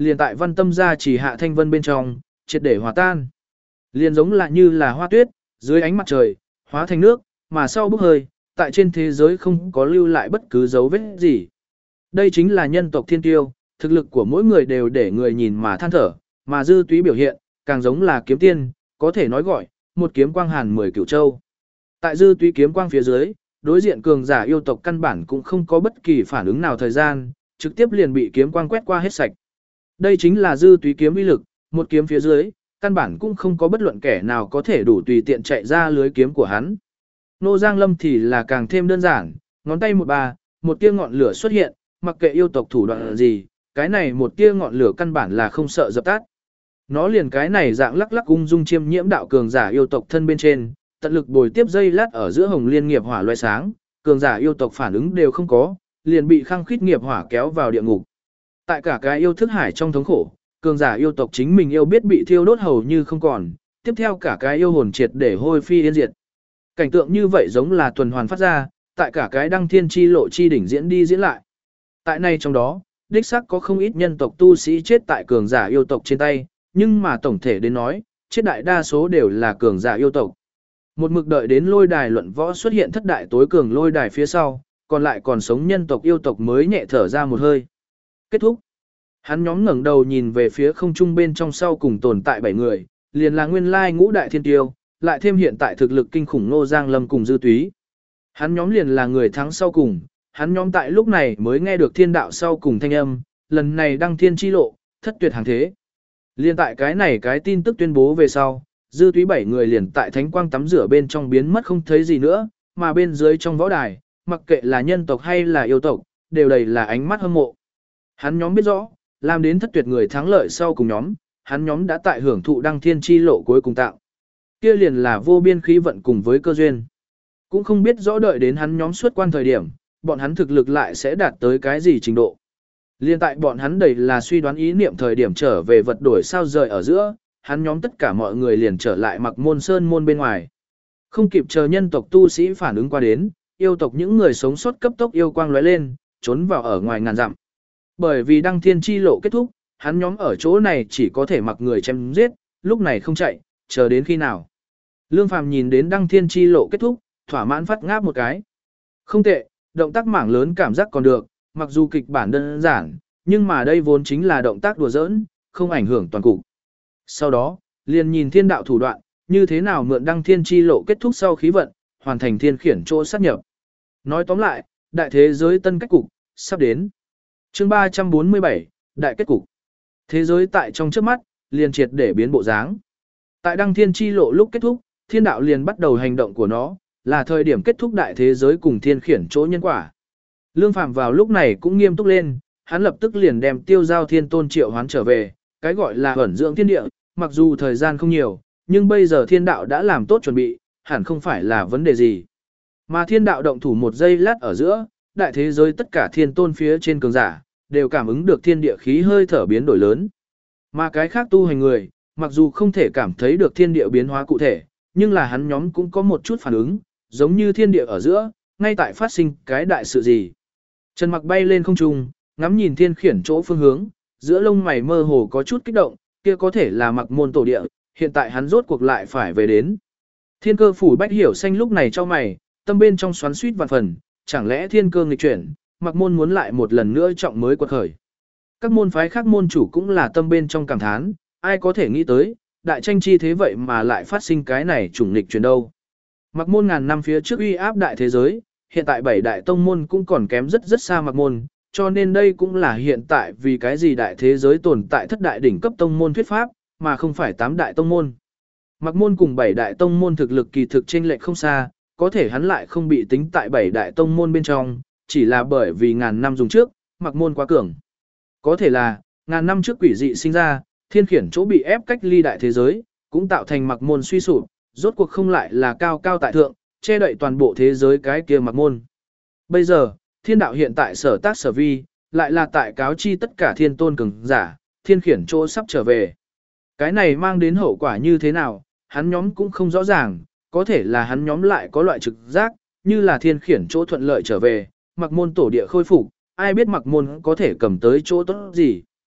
liền tại văn tâm gia chỉ hạ thanh vân bên trong, triệt để hòa tan. Liền giống là như là hoa tuyết, dưới ánh mặt trời, hóa thành nước, mà sau bốc hơi, tại trên thế giới không có lưu lại bất cứ dấu vết gì. Đây chính là nhân tộc thiên tiêu, thực lực của mỗi người đều để người nhìn mà than thở, mà dư túy biểu hiện, càng giống là kiếm tiên, có thể nói gọi, một kiếm quang hàn mười cửu châu. Tại dư túy kiếm quang phía dưới, đối diện cường giả yêu tộc căn bản cũng không có bất kỳ phản ứng nào thời gian, trực tiếp liền bị kiếm quang quét qua hết sạch. Đây chính là dư túy kiếm uy lực, một kiếm phía dưới, căn bản cũng không có bất luận kẻ nào có thể đủ tùy tiện chạy ra lưới kiếm của hắn. Nô Giang Lâm thì là càng thêm đơn giản, ngón tay một ba, một tia ngọn lửa xuất hiện, mặc kệ yêu tộc thủ đoạn gì, cái này một tia ngọn lửa căn bản là không sợ dập tắt. Nó liền cái này dạng lắc lắc ung dung chiêm nhiễm đạo cường giả yêu tộc thân bên trên, tận lực bồi tiếp dây lát ở giữa hồng liên nghiệp hỏa loé sáng, cường giả yêu tộc phản ứng đều không có, liền bị khăng khít nghiệp hỏa kéo vào địa ngục. Tại cả cái yêu thức hải trong thống khổ, cường giả yêu tộc chính mình yêu biết bị thiêu đốt hầu như không còn, tiếp theo cả cái yêu hồn triệt để hôi phi yên diệt. Cảnh tượng như vậy giống là tuần hoàn phát ra, tại cả cái đăng thiên chi lộ chi đỉnh diễn đi diễn lại. Tại này trong đó, đích xác có không ít nhân tộc tu sĩ chết tại cường giả yêu tộc trên tay, nhưng mà tổng thể đến nói, chết đại đa số đều là cường giả yêu tộc. Một mực đợi đến lôi đài luận võ xuất hiện thất đại tối cường lôi đài phía sau, còn lại còn sống nhân tộc yêu tộc mới nhẹ thở ra một hơi. Kết thúc. Hắn nhóm ngẩng đầu nhìn về phía không trung bên trong sau cùng tồn tại bảy người, liền là nguyên lai ngũ đại thiên tiêu, lại thêm hiện tại thực lực kinh khủng Nô Giang Lâm cùng Dư Túy. Hắn nhóm liền là người thắng sau cùng, hắn nhóm tại lúc này mới nghe được thiên đạo sau cùng thanh âm, lần này đăng thiên chi lộ, thất tuyệt hàng thế. Liên tại cái này cái tin tức tuyên bố về sau, Dư Túy bảy người liền tại thánh quang tắm rửa bên trong biến mất không thấy gì nữa, mà bên dưới trong võ đài, mặc kệ là nhân tộc hay là yêu tộc, đều đầy là ánh mắt hâm mộ. Hắn nhóm biết rõ, làm đến thất tuyệt người thắng lợi sau cùng nhóm, hắn nhóm đã tại hưởng thụ đăng thiên chi lộ cuối cùng tạo. Kia liền là vô biên khí vận cùng với cơ duyên. Cũng không biết rõ đợi đến hắn nhóm xuất quan thời điểm, bọn hắn thực lực lại sẽ đạt tới cái gì trình độ. Liên tại bọn hắn đầy là suy đoán ý niệm thời điểm trở về vật đổi sao rời ở giữa, hắn nhóm tất cả mọi người liền trở lại mặc môn sơn môn bên ngoài. Không kịp chờ nhân tộc tu sĩ phản ứng qua đến, yêu tộc những người sống sót cấp tốc yêu quang lóe lên, trốn vào ở ngoài ngàn dặm. Bởi vì đăng thiên chi lộ kết thúc, hắn nhóm ở chỗ này chỉ có thể mặc người chém giết, lúc này không chạy, chờ đến khi nào. Lương Phàm nhìn đến đăng thiên chi lộ kết thúc, thỏa mãn phát ngáp một cái. Không tệ, động tác mảng lớn cảm giác còn được, mặc dù kịch bản đơn giản, nhưng mà đây vốn chính là động tác đùa giỡn, không ảnh hưởng toàn cục. Sau đó, liền nhìn thiên đạo thủ đoạn, như thế nào mượn đăng thiên chi lộ kết thúc sau khí vận, hoàn thành thiên khiển chỗ sát nhập. Nói tóm lại, đại thế giới tân cách cục, sắp đến. Chương ba trăm bốn mươi bảy, đại kết cục. Thế giới tại trong trước mắt, liền triệt để biến bộ dáng. Tại đăng thiên chi lộ lúc kết thúc, thiên đạo liền bắt đầu hành động của nó, là thời điểm kết thúc đại thế giới cùng thiên khiển chỗ nhân quả. Lương Phàm vào lúc này cũng nghiêm túc lên, hắn lập tức liền đem tiêu giao thiên tôn triệu hoán trở về, cái gọi là ẩn dưỡng thiên địa, mặc dù thời gian không nhiều, nhưng bây giờ thiên đạo đã làm tốt chuẩn bị, hẳn không phải là vấn đề gì. Mà thiên đạo động thủ một giây lát ở giữa, đại thế giới tất cả thiên tôn phía trên cường giả, đều cảm ứng được thiên địa khí hơi thở biến đổi lớn. Mà cái khác tu hành người, mặc dù không thể cảm thấy được thiên địa biến hóa cụ thể, nhưng là hắn nhóm cũng có một chút phản ứng, giống như thiên địa ở giữa, ngay tại phát sinh cái đại sự gì. Trần Mặc bay lên không trung, ngắm nhìn thiên khiển chỗ phương hướng, giữa lông mày mơ hồ có chút kích động, kia có thể là Mặc môn tổ địa, hiện tại hắn rốt cuộc lại phải về đến. Thiên cơ phủ Bách Hiểu Xanh lúc này cho mày, tâm bên trong xoắn xuýt vạn phần, chẳng lẽ thiên cơ nghịch chuyển, Mặc môn muốn lại một lần nữa trọng mới quật khởi. Các môn phái khác môn chủ cũng là tâm bên trong cảm thán, ai có thể nghĩ tới, đại tranh chi thế vậy mà lại phát sinh cái này chủng nghịch chuyển đâu. Mặc môn ngàn năm phía trước uy áp đại thế giới, hiện tại bảy đại tông môn cũng còn kém rất rất xa mặc môn, cho nên đây cũng là hiện tại vì cái gì đại thế giới tồn tại thất đại đỉnh cấp tông môn thuyết pháp, mà không phải tám đại tông môn. Mặc môn cùng bảy đại tông môn thực lực kỳ thực chênh lệch không xa, có thể hắn lại không bị tính tại bảy đại tông môn bên trong, chỉ là bởi vì ngàn năm dùng trước, mặc môn quá cường. Có thể là, ngàn năm trước quỷ dị sinh ra, thiên khiển chỗ bị ép cách ly đại thế giới, cũng tạo thành mặc môn suy sụp, rốt cuộc không lại là cao cao tại thượng, che đậy toàn bộ thế giới cái kia mặc môn. Bây giờ, thiên đạo hiện tại sở tác sở vi, lại là tại cáo chi tất cả thiên tôn cường giả, thiên khiển chỗ sắp trở về. Cái này mang đến hậu quả như thế nào, hắn nhóm cũng không rõ ràng, có thể là hắn nhóm lại có loại trực giác, như là thiên khiển chỗ thuận lợi trở về, mặc môn tổ địa khôi phục, ai biết mặc môn có thể cầm tới chỗ tốt gì.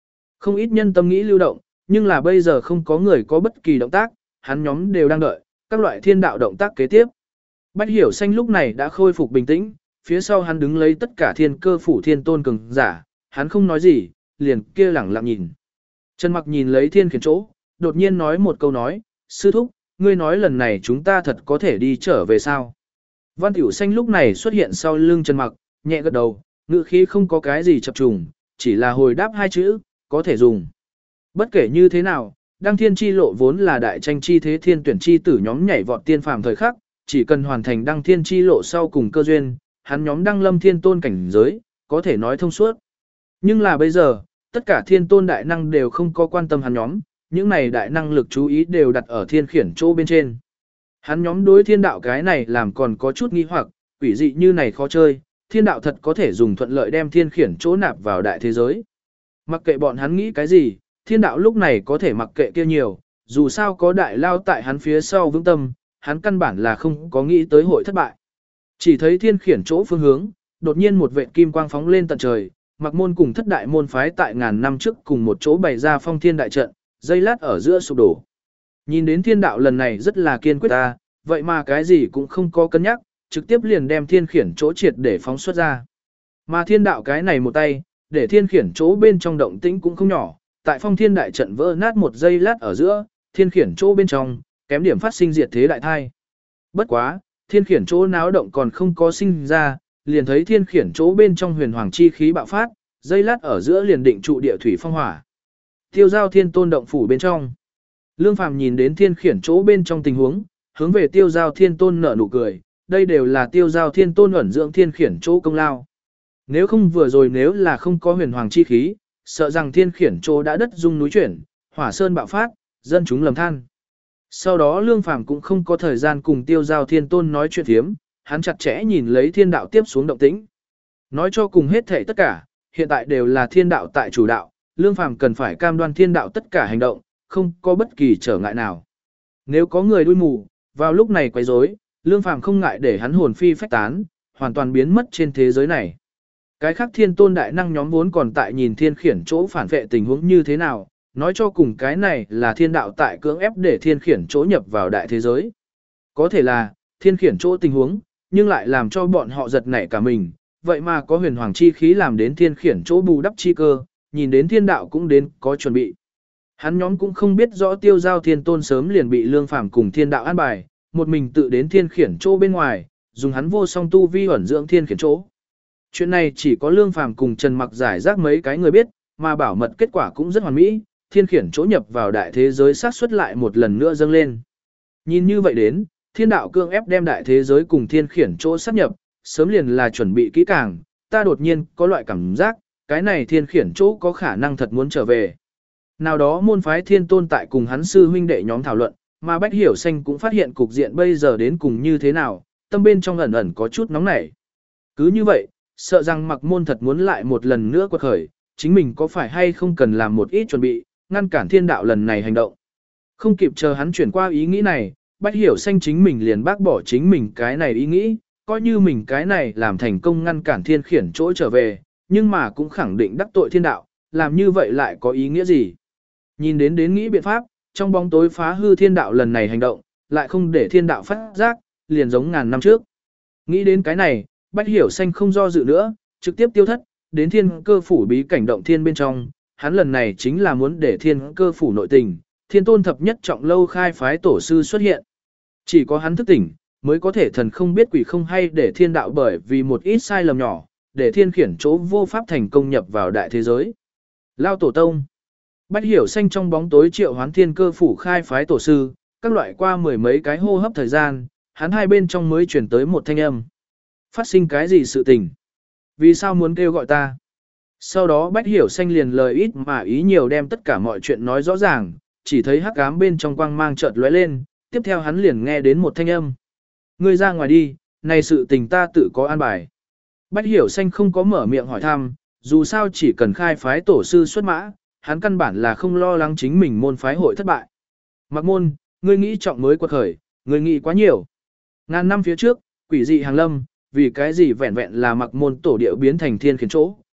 Không ít nhân tâm nghĩ lưu động, nhưng là bây giờ không có người có bất kỳ động tác, hắn nhóm đều đang đợi, các loại thiên đạo động tác kế tiếp. Bách Hiểu Xanh lúc này đã khôi phục bình tĩnh, phía sau hắn đứng lấy tất cả thiên cơ phủ thiên tôn cường giả, hắn không nói gì, liền kia lẳng lặng nhìn. Trần Mặc nhìn lấy thiên khiển chỗ, đột nhiên nói một câu nói, sư thúc, ngươi nói lần này chúng ta thật có thể đi trở về sao? Văn Tiểu Xanh lúc này xuất hiện sau lưng Trần Mặc, nhẹ gật đầu, ngữ khí không có cái gì chập trùng, chỉ là hồi đáp hai chữ, có thể dùng. Bất kể như thế nào, đăng thiên chi lộ vốn là đại tranh chi thế thiên tuyển chi tử nhóm nhảy vọt tiên phàm thời khắc, chỉ cần hoàn thành đăng thiên chi lộ sau cùng cơ duyên, hắn nhóm đăng lâm thiên tôn cảnh giới, có thể nói thông suốt. Nhưng là bây giờ, tất cả thiên tôn đại năng đều không có quan tâm hắn nhóm, những này đại năng lực chú ý đều đặt ở thiên khiển chỗ bên trên. Hắn nhóm đối thiên đạo cái này làm còn có chút nghi hoặc, quỷ dị như này khó chơi, thiên đạo thật có thể dùng thuận lợi đem thiên khiển chỗ nạp vào đại thế giới. Mặc kệ bọn hắn nghĩ cái gì, thiên đạo lúc này có thể mặc kệ kia nhiều, dù sao có đại lao tại hắn phía sau vững tâm, hắn căn bản là không có nghĩ tới hội thất bại. Chỉ thấy thiên khiển chỗ phương hướng, đột nhiên một vệt kim quang phóng lên tận trời, Mặc môn cùng thất đại môn phái tại ngàn năm trước cùng một chỗ bày ra phong thiên đại trận, dây lát ở giữa sụp đổ. Nhìn đến thiên đạo lần này rất là kiên quyết ta, vậy mà cái gì cũng không có cân nhắc, trực tiếp liền đem thiên khiển chỗ triệt để phóng xuất ra. Mà thiên đạo cái này một tay, để thiên khiển chỗ bên trong động tĩnh cũng không nhỏ, tại phong thiên đại trận vỡ nát một giây lát ở giữa, thiên khiển chỗ bên trong, kém điểm phát sinh diệt thế đại thai. Bất quá, thiên khiển chỗ náo động còn không có sinh ra, liền thấy thiên khiển chỗ bên trong huyền hoàng chi khí bạo phát, giây lát ở giữa liền định trụ địa thủy phong hỏa. Tiêu giao thiên tôn động phủ bên trong. Lương Phàm nhìn đến thiên khiển chỗ bên trong tình huống, hướng về tiêu giao thiên tôn nở nụ cười, đây đều là tiêu giao thiên tôn ẩn dưỡng thiên khiển chỗ công lao. Nếu không vừa rồi nếu là không có huyền hoàng chi khí, sợ rằng thiên khiển chỗ đã đất rung núi chuyển, hỏa sơn bạo phát, dân chúng lầm than. Sau đó Lương Phàm cũng không có thời gian cùng tiêu giao thiên tôn nói chuyện thiếm, hắn chặt chẽ nhìn lấy thiên đạo tiếp xuống động tĩnh. Nói cho cùng hết thảy tất cả, hiện tại đều là thiên đạo tại chủ đạo, Lương Phàm cần phải cam đoan thiên đạo tất cả hành động, không có bất kỳ trở ngại nào. Nếu có người đuôi mù, vào lúc này quấy rối, Lương Phàm không ngại để hắn hồn phi phách tán, hoàn toàn biến mất trên thế giới này. Cái khác thiên tôn đại năng nhóm vốn còn tại nhìn thiên khiển chỗ phản vệ tình huống như thế nào, nói cho cùng cái này là thiên đạo tại cưỡng ép để thiên khiển chỗ nhập vào đại thế giới. Có thể là, thiên khiển chỗ tình huống, nhưng lại làm cho bọn họ giật nảy cả mình, vậy mà có huyền hoàng chi khí làm đến thiên khiển chỗ bù đắp chi cơ, nhìn đến thiên đạo cũng đến có chuẩn bị. Hắn nhóm cũng không biết rõ tiêu giao thiên tôn sớm liền bị Lương Phàm cùng thiên đạo an bài, một mình tự đến thiên khiển chỗ bên ngoài, dùng hắn vô song tu vi ẩn dưỡng thiên khiển chỗ. Chuyện này chỉ có Lương Phàm cùng Trần Mặc giải rác mấy cái người biết, mà bảo mật kết quả cũng rất hoàn mỹ, thiên khiển chỗ nhập vào đại thế giới sát xuất lại một lần nữa dâng lên. Nhìn như vậy đến, thiên đạo cương ép đem đại thế giới cùng thiên khiển chỗ sát nhập, sớm liền là chuẩn bị kỹ càng, ta đột nhiên có loại cảm giác, cái này thiên khiển chỗ có khả năng thật muốn trở về. Nào đó môn phái thiên tôn tại cùng hắn sư huynh đệ nhóm thảo luận, mà Bách Hiểu Xanh cũng phát hiện cục diện bây giờ đến cùng như thế nào, tâm bên trong ẩn ẩn có chút nóng nảy. Cứ như vậy, sợ rằng Mặc Môn thật muốn lại một lần nữa quật khởi, chính mình có phải hay không cần làm một ít chuẩn bị, ngăn cản thiên đạo lần này hành động. Không kịp chờ hắn chuyển qua ý nghĩ này, Bách Hiểu Xanh chính mình liền bác bỏ chính mình cái này ý nghĩ, coi như mình cái này làm thành công ngăn cản thiên khiển chỗ trở về, nhưng mà cũng khẳng định đắc tội thiên đạo, làm như vậy lại có ý nghĩa gì. Nhìn đến đến nghĩ biện pháp, trong bóng tối phá hư thiên đạo lần này hành động, lại không để thiên đạo phát giác, liền giống ngàn năm trước. Nghĩ đến cái này, Bách Hiểu Xanh không do dự nữa, trực tiếp tiêu thất, đến thiên cơ phủ bí cảnh động thiên bên trong, hắn lần này chính là muốn để thiên cơ phủ nội tình, thiên tôn thập nhất trọng lâu khai phái tổ sư xuất hiện. Chỉ có hắn thức tỉnh, mới có thể thần không biết quỷ không hay để thiên đạo bởi vì một ít sai lầm nhỏ, để thiên khiển chỗ vô pháp thành công nhập vào đại thế giới. Lao tổ tông. Bách Hiểu Xanh trong bóng tối triệu hoán thiên cơ phủ khai phái tổ sư, các loại qua mười mấy cái hô hấp thời gian, hắn hai bên trong mới chuyển tới một thanh âm. Phát sinh cái gì sự tình? Vì sao muốn kêu gọi ta? Sau đó Bách Hiểu Xanh liền lời ít mà ý nhiều đem tất cả mọi chuyện nói rõ ràng, chỉ thấy hắc ám bên trong quang mang chợt lóe lên, tiếp theo hắn liền nghe đến một thanh âm. Ngươi ra ngoài đi, này sự tình ta tự có an bài. Bách Hiểu Xanh không có mở miệng hỏi thăm, dù sao chỉ cần khai phái tổ sư xuất mã, hắn căn bản là không lo lắng chính mình môn phái hội thất bại. Mặc môn, ngươi nghĩ trọng mới quật khởi, ngươi nghĩ quá nhiều. Ngàn năm phía trước, quỷ dị hàng lâm, vì cái gì vẹn vẹn là mặc môn tổ điệu biến thành thiên khiển chỗ,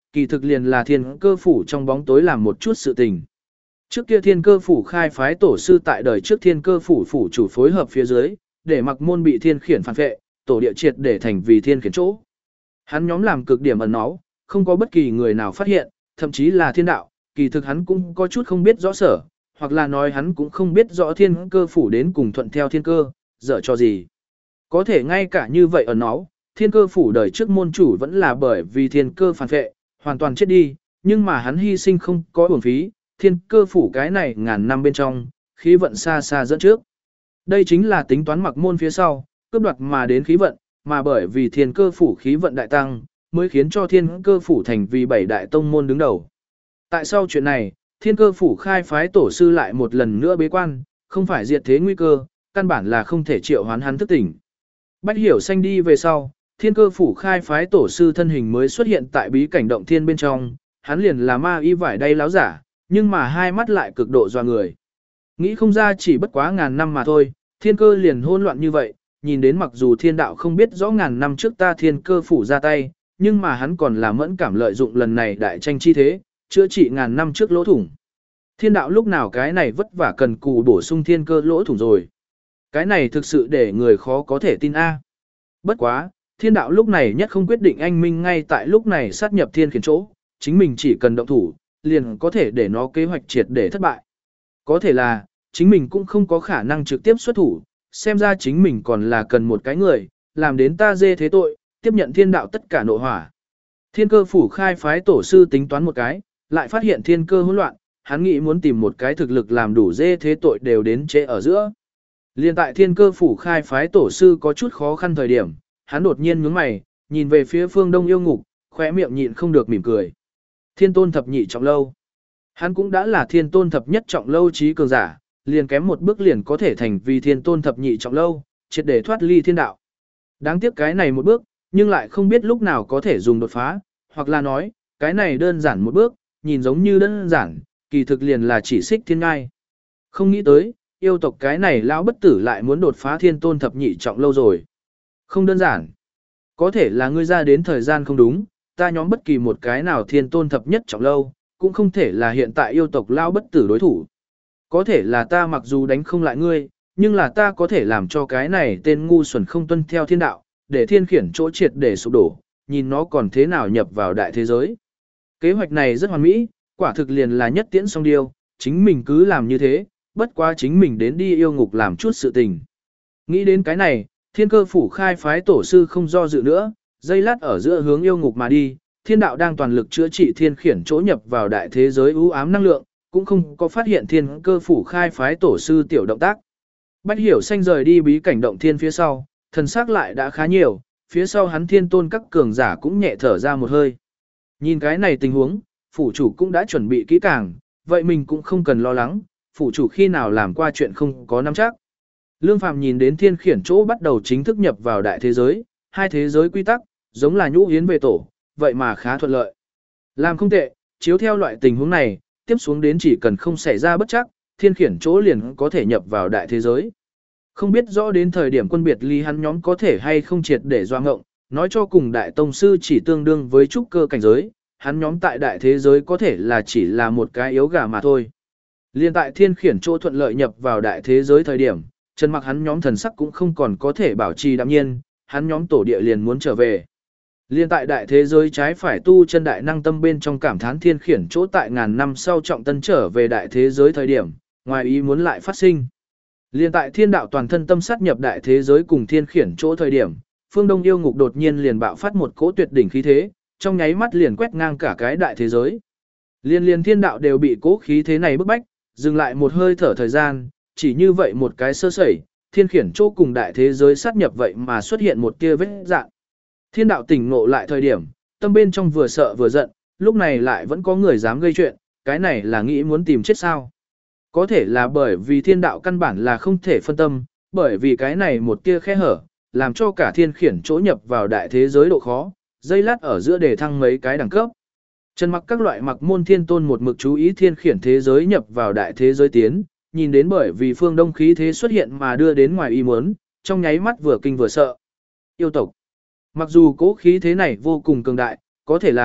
kỳ thực liền là thiên cơ phủ trong bóng tối làm một chút sự tình. Trước kia thiên cơ phủ khai phái tổ sư tại đời trước thiên cơ phủ phủ chủ phối hợp phía dưới, để mặc môn bị thiên khiển phản vệ, tổ địa triệt để thành vì thiên khiển chỗ. Hắn nhóm làm cực điểm ẩn náu, không có bất kỳ người nào phát hiện, thậm chí là thiên đạo, kỳ thực hắn cũng có chút không biết rõ sở, hoặc là nói hắn cũng không biết rõ thiên cơ phủ đến cùng thuận theo thiên cơ, dở cho gì. Có thể ngay cả như vậy ẩn náu, thiên cơ phủ đời trước môn chủ vẫn là bởi vì thiên cơ phản vệ, hoàn toàn chết đi, nhưng mà hắn hy sinh không có uổng phí, thiên cơ phủ cái này ngàn năm bên trong, khí vận xa xa dẫn trước. Đây chính là tính toán mặc môn phía sau, cướp đoạt mà đến khí vận, mà bởi vì thiên cơ phủ khí vận đại tăng, mới khiến cho thiên cơ phủ thành vì bảy đại tông môn đứng đầu. Tại sao chuyện này, thiên cơ phủ khai phái tổ sư lại một lần nữa bế quan, không phải diệt thế nguy cơ, căn bản là không thể triệu hoán hắn thức tỉnh. Bách hiểu xanh đi về sau, thiên cơ phủ khai phái tổ sư thân hình mới xuất hiện tại bí cảnh động thiên bên trong, hắn liền là ma y vải đay láo giả, nhưng mà hai mắt lại cực độ doa người. Nghĩ không ra chỉ bất quá ngàn năm mà thôi, thiên cơ liền hỗn loạn như vậy, nhìn đến mặc dù thiên đạo không biết rõ ngàn năm trước ta thiên cơ phủ ra tay, nhưng mà hắn còn là mẫn cảm lợi dụng lần này đại tranh chi thế, chữa trị ngàn năm trước lỗ thủng. Thiên đạo lúc nào cái này vất vả cần cù bổ sung thiên cơ lỗ thủng rồi. Cái này thực sự để người khó có thể tin a. Bất quá, thiên đạo lúc này nhất không quyết định anh minh ngay tại lúc này sát nhập thiên khiển chỗ, chính mình chỉ cần động thủ, liền có thể để nó kế hoạch triệt để thất bại. Có thể là, chính mình cũng không có khả năng trực tiếp xuất thủ, xem ra chính mình còn là cần một cái người, làm đến ta dê thế tội, tiếp nhận thiên đạo tất cả nộ hỏa. Thiên cơ phủ khai phái tổ sư tính toán một cái, lại phát hiện thiên cơ hỗn loạn, hắn nghĩ muốn tìm một cái thực lực làm đủ dê thế tội đều đến trễ ở giữa. Liên tại thiên cơ phủ khai phái tổ sư có chút khó khăn thời điểm, hắn đột nhiên nhướng mày, nhìn về phía phương đông yêu ngục, khóe miệng nhịn không được mỉm cười. Thiên tôn thập nhị trọng lâu. Hắn cũng đã là thiên tôn thập nhất trọng lâu trí cường giả, liền kém một bước liền có thể thành vì thiên tôn thập nhị trọng lâu, triệt để thoát ly thiên đạo. Đáng tiếc cái này một bước, nhưng lại không biết lúc nào có thể dùng đột phá, hoặc là nói, cái này đơn giản một bước, nhìn giống như đơn giản, kỳ thực liền là chỉ xích thiên ngai. Không nghĩ tới, yêu tộc cái này lão bất tử lại muốn đột phá thiên tôn thập nhị trọng lâu rồi. Không đơn giản. Có thể là ngươi ra đến thời gian không đúng, ta nhóm bất kỳ một cái nào thiên tôn thập nhất trọng lâu, cũng không thể là hiện tại yêu tộc lão bất tử đối thủ. Có thể là ta mặc dù đánh không lại ngươi, nhưng là ta có thể làm cho cái này tên ngu xuẩn không tuân theo thiên đạo, để thiên khiển chỗ triệt để sụp đổ, nhìn nó còn thế nào nhập vào đại thế giới. Kế hoạch này rất hoàn mỹ, quả thực liền là nhất tiễn song điêu, chính mình cứ làm như thế, bất quá chính mình đến đi yêu ngục làm chút sự tình. Nghĩ đến cái này, thiên cơ phủ khai phái tổ sư không do dự nữa, dây lát ở giữa hướng yêu ngục mà đi, thiên đạo đang toàn lực chữa trị thiên khiển chỗ nhập vào đại thế giới u ám năng lượng, cũng không có phát hiện thiên cơ phủ khai phái tổ sư tiểu động tác. Bách hiểu xanh rời đi bí cảnh động thiên phía sau, thần sắc lại đã khá nhiều, phía sau hắn thiên tôn các cường giả cũng nhẹ thở ra một hơi. Nhìn cái này tình huống, phủ chủ cũng đã chuẩn bị kỹ càng, vậy mình cũng không cần lo lắng, phủ chủ khi nào làm qua chuyện không có nắm chắc. Lương Phàm nhìn đến thiên khiển chỗ bắt đầu chính thức nhập vào đại thế giới, hai thế giới quy tắc, giống là nhũ hiến về tổ, vậy mà khá thuận lợi. Làm không tệ, chiếu theo loại tình huống này, tiếp xuống đến chỉ cần không xảy ra bất chắc, thiên khiển chỗ liền có thể nhập vào đại thế giới. Không biết rõ đến thời điểm quân biệt ly hắn nhóm có thể hay không triệt để doa ngộng, nói cho cùng đại tông sư chỉ tương đương với trúc cơ cảnh giới, hắn nhóm tại đại thế giới có thể là chỉ là một cái yếu gà mà thôi. Liên tại thiên khiển chỗ thuận lợi nhập vào đại thế giới thời điểm, Trần Mặc hắn nhóm thần sắc cũng không còn có thể bảo trì đạm nhiên, hắn nhóm tổ địa liền muốn trở về. Liên tại đại thế giới trái phải tu chân đại năng tâm bên trong cảm thán thiên khiển chỗ tại ngàn năm sau trọng tân trở về đại thế giới thời điểm, ngoài ý muốn lại phát sinh. Liên tại thiên đạo toàn thân tâm sát nhập đại thế giới cùng thiên khiển chỗ thời điểm, phương đông yêu ngục đột nhiên liền bạo phát một cỗ tuyệt đỉnh khí thế, trong nháy mắt liền quét ngang cả cái đại thế giới. Liên liên thiên đạo đều bị cỗ khí thế này bức bách, dừng lại một hơi thở thời gian, chỉ như vậy một cái sơ sẩy, thiên khiển chỗ cùng đại thế giới sát nhập vậy mà xuất hiện một tia vết dạng. Thiên đạo tỉnh ngộ lại thời điểm, tâm bên trong vừa sợ vừa giận, lúc này lại vẫn có người dám gây chuyện, cái này là nghĩ muốn tìm chết sao. Có thể là bởi vì thiên đạo căn bản là không thể phân tâm, bởi vì cái này một tia khe hở, làm cho cả thiên khiển chỗ nhập vào đại thế giới độ khó, dây lát ở giữa để thăng mấy cái đẳng cấp. Trần Mặc các loại mặc môn thiên tôn một mực chú ý thiên khiển thế giới nhập vào đại thế giới tiến, nhìn đến bởi vì phương đông khí thế xuất hiện mà đưa đến ngoài ý muốn, trong nháy mắt vừa kinh vừa sợ. Yêu tộc. Mặc dù cố khí thế này vô cùng cường đại, có thể là,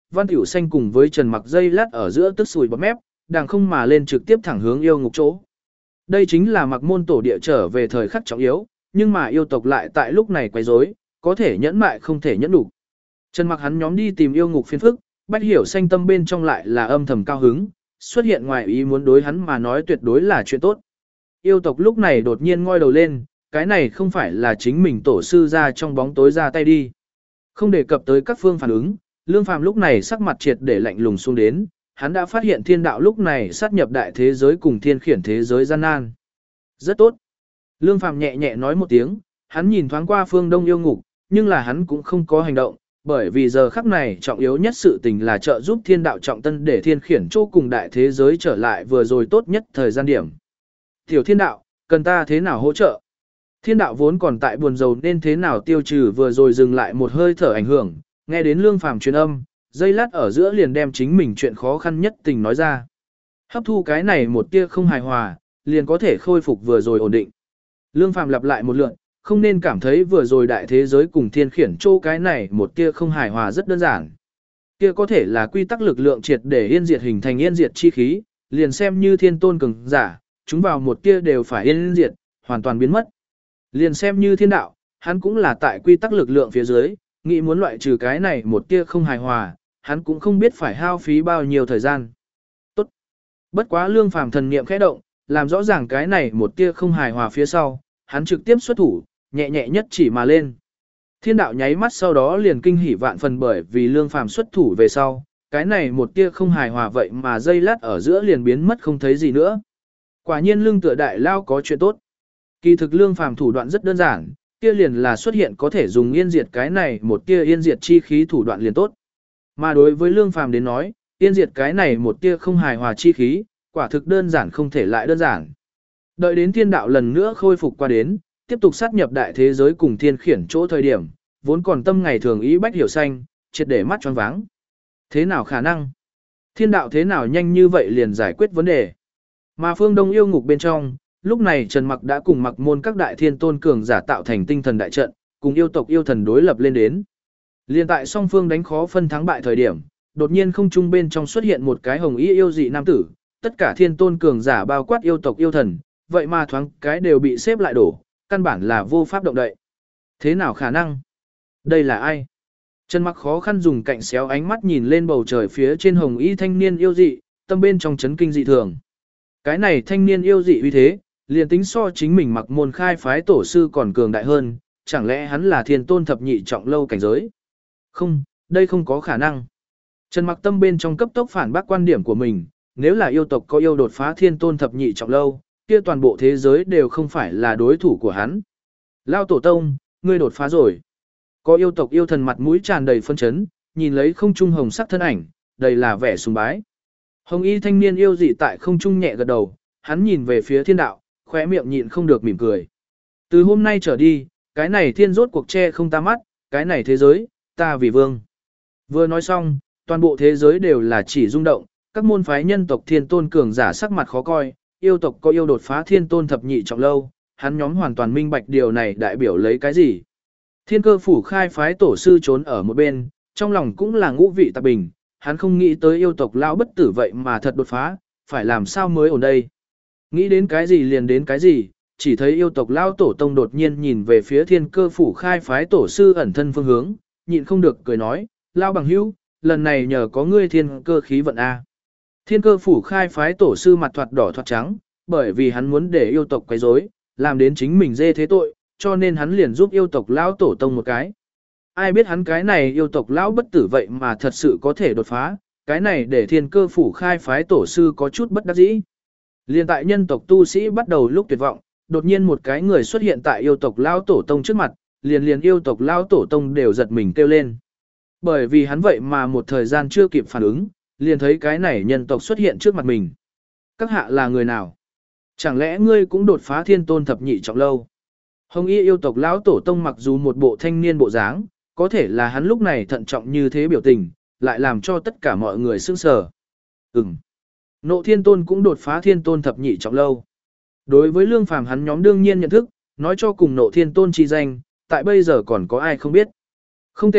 Văn Tiểu Xanh cùng với Trần Mặc dây lát ở giữa tức sùi bọt mép, đàng không mà lên trực tiếp thẳng hướng yêu ngục chỗ. Đây chính là Mặc môn tổ địa trở về thời khắc trọng yếu, nhưng mà yêu tộc lại tại lúc này quấy rối, có thể nhẫn mại không thể nhẫn đủ. Trần Mặc hắn nhóm đi tìm yêu ngục phiền phức, Bách Hiểu Xanh tâm bên trong lại là âm thầm cao hứng, xuất hiện ngoài ý muốn đối hắn mà nói tuyệt đối là chuyện tốt. Yêu tộc lúc này đột nhiên ngoi đầu lên, cái này không phải là chính mình tổ sư ra trong bóng tối ra tay đi. Không đề cập tới các phương phản ứng, Lương Phàm lúc này sắc mặt triệt để lạnh lùng xuống đến, hắn đã phát hiện thiên đạo lúc này sát nhập đại thế giới cùng thiên khiển thế giới gian nan. Rất tốt. Lương Phàm nhẹ nhẹ nói một tiếng, hắn nhìn thoáng qua phương đông yêu ngục, nhưng là hắn cũng không có hành động, bởi vì giờ khắc này trọng yếu nhất sự tình là trợ giúp thiên đạo trọng tân để thiên khiển chỗ cùng đại thế giới trở lại vừa rồi tốt nhất thời gian điểm. Tiểu thiên đạo, cần ta thế nào hỗ trợ? Thiên đạo vốn còn tại buồn rầu nên thế nào tiêu trừ vừa rồi dừng lại một hơi thở ảnh hưởng, nghe đến Lương Phàm truyền âm, dây lát ở giữa liền đem chính mình chuyện khó khăn nhất tình nói ra. Hấp thu cái này một tia không hài hòa, liền có thể khôi phục vừa rồi ổn định. Lương Phàm lặp lại một lượt, không nên cảm thấy vừa rồi đại thế giới cùng thiên khiển châu cái này một tia không hài hòa rất đơn giản. Kia có thể là quy tắc lực lượng triệt để yên diệt hình thành yên diệt chi khí, liền xem như thiên tôn cường giả, chúng vào một tia đều phải yên diệt, hoàn toàn biến mất. Liền xem như thiên đạo, hắn cũng là tại quy tắc lực lượng phía dưới, nghĩ muốn loại trừ cái này một tia không hài hòa, hắn cũng không biết phải hao phí bao nhiêu thời gian. Tốt. Bất quá Lương Phàm thần niệm khẽ động, làm rõ ràng cái này một tia không hài hòa phía sau, hắn trực tiếp xuất thủ, nhẹ nhẹ nhất chỉ mà lên. Thiên đạo nháy mắt sau đó liền kinh hỉ vạn phần bởi vì Lương Phàm xuất thủ về sau, cái này một tia không hài hòa vậy mà dây lát ở giữa liền biến mất không thấy gì nữa. Quả nhiên lương tựa đại lao có chuyện tốt. Kỳ thực Lương Phàm thủ đoạn rất đơn giản, kia liền là xuất hiện có thể dùng yên diệt cái này một tia yên diệt chi khí thủ đoạn liền tốt. Mà đối với Lương Phàm đến nói, yên diệt cái này một tia không hài hòa chi khí, quả thực đơn giản không thể lại đơn giản. Đợi đến thiên đạo lần nữa khôi phục qua đến, tiếp tục sát nhập đại thế giới cùng thiên khiển chỗ thời điểm, vốn còn tâm ngày thường ý Bách Hiểu Xanh, triệt để mắt choáng váng. Thế nào khả năng? Thiên đạo thế nào nhanh như vậy liền giải quyết vấn đề? Mà phương đông yêu ngục bên trong, lúc này Trần Mặc đã cùng Mặc môn các đại thiên tôn cường giả tạo thành tinh thần đại trận, cùng yêu tộc yêu thần đối lập lên đến. Liên tại song phương đánh khó phân thắng bại thời điểm, đột nhiên không trung bên trong xuất hiện một cái hồng y yêu dị nam tử, tất cả thiên tôn cường giả bao quát yêu tộc yêu thần, vậy mà thoáng cái đều bị xếp lại đổ, căn bản là vô pháp động đậy. Thế nào khả năng? Đây là ai? Trần Mặc khó khăn dùng cạnh xéo ánh mắt nhìn lên bầu trời phía trên hồng y thanh niên yêu dị, tâm bên trong chấn kinh dị thường. Cái này thanh niên yêu dị uy thế, liền tính so chính mình Mặc môn khai phái tổ sư còn cường đại hơn, chẳng lẽ hắn là thiên tôn thập nhị trọng lâu cảnh giới? Không, đây không có khả năng. Trần Mặc tâm bên trong cấp tốc phản bác quan điểm của mình, nếu là yêu tộc có yêu đột phá thiên tôn thập nhị trọng lâu, kia toàn bộ thế giới đều không phải là đối thủ của hắn. Lao tổ tông, ngươi đột phá rồi. Có yêu tộc yêu thần mặt mũi tràn đầy phân chấn, nhìn lấy không trung hồng sắc thân ảnh, đầy là vẻ sùng bái. Hồng y thanh niên yêu dị tại không trung nhẹ gật đầu, hắn nhìn về phía thiên đạo, khóe miệng nhịn không được mỉm cười. Từ hôm nay trở đi, cái này thiên rốt cuộc che không ta mắt, cái này thế giới, ta vì vương. Vừa nói xong, toàn bộ thế giới đều là chỉ rung động, các môn phái nhân tộc thiên tôn cường giả sắc mặt khó coi, yêu tộc có yêu đột phá thiên tôn thập nhị trọng lâu, hắn nhóm hoàn toàn minh bạch điều này đại biểu lấy cái gì. Thiên cơ phủ khai phái tổ sư trốn ở một bên, trong lòng cũng là ngũ vị tạp bình, hắn không nghĩ tới yêu tộc lão bất tử vậy mà thật đột phá, phải làm sao mới ổn đây. Nghĩ đến cái gì liền đến cái gì, chỉ thấy yêu tộc lão tổ tông đột nhiên nhìn về phía thiên cơ phủ khai phái tổ sư ẩn thân phương hướng, nhịn không được cười nói, lão bằng hữu, lần này nhờ có ngươi thiên cơ khí vận A. Thiên cơ phủ khai phái tổ sư mặt thoạt đỏ thoạt trắng, bởi vì hắn muốn để yêu tộc quấy rối, làm đến chính mình dê thế tội, cho nên hắn liền giúp yêu tộc lão tổ tông một cái. Ai biết hắn cái này yêu tộc lão bất tử vậy mà thật sự có thể đột phá, cái này để thiên cơ phủ khai phái tổ sư có chút bất đắc dĩ. Liên tại nhân tộc tu sĩ bắt đầu lúc tuyệt vọng, đột nhiên một cái người xuất hiện tại yêu tộc lão tổ tông trước mặt, liền liền yêu tộc lão tổ tông đều giật mình kêu lên. Bởi vì hắn vậy mà một thời gian chưa kịp phản ứng, liền thấy cái này nhân tộc xuất hiện trước mặt mình. Các hạ là người nào? Chẳng lẽ ngươi cũng đột phá thiên tôn thập nhị trọng lâu? Hồng y yêu tộc lão tổ tông mặc dù một bộ thanh niên bộ dáng, có thể là hắn lúc này thận trọng như thế biểu tình, lại làm cho tất cả mọi người sững sờ. Ừm. Nộ thiên tôn cũng đột phá thiên tôn thập nhị trọng lâu. Đối với lương phàm hắn nhóm đương nhiên nhận thức, nói cho cùng nộ thiên tôn chi danh, tại bây giờ còn có ai không biết. Không tệ,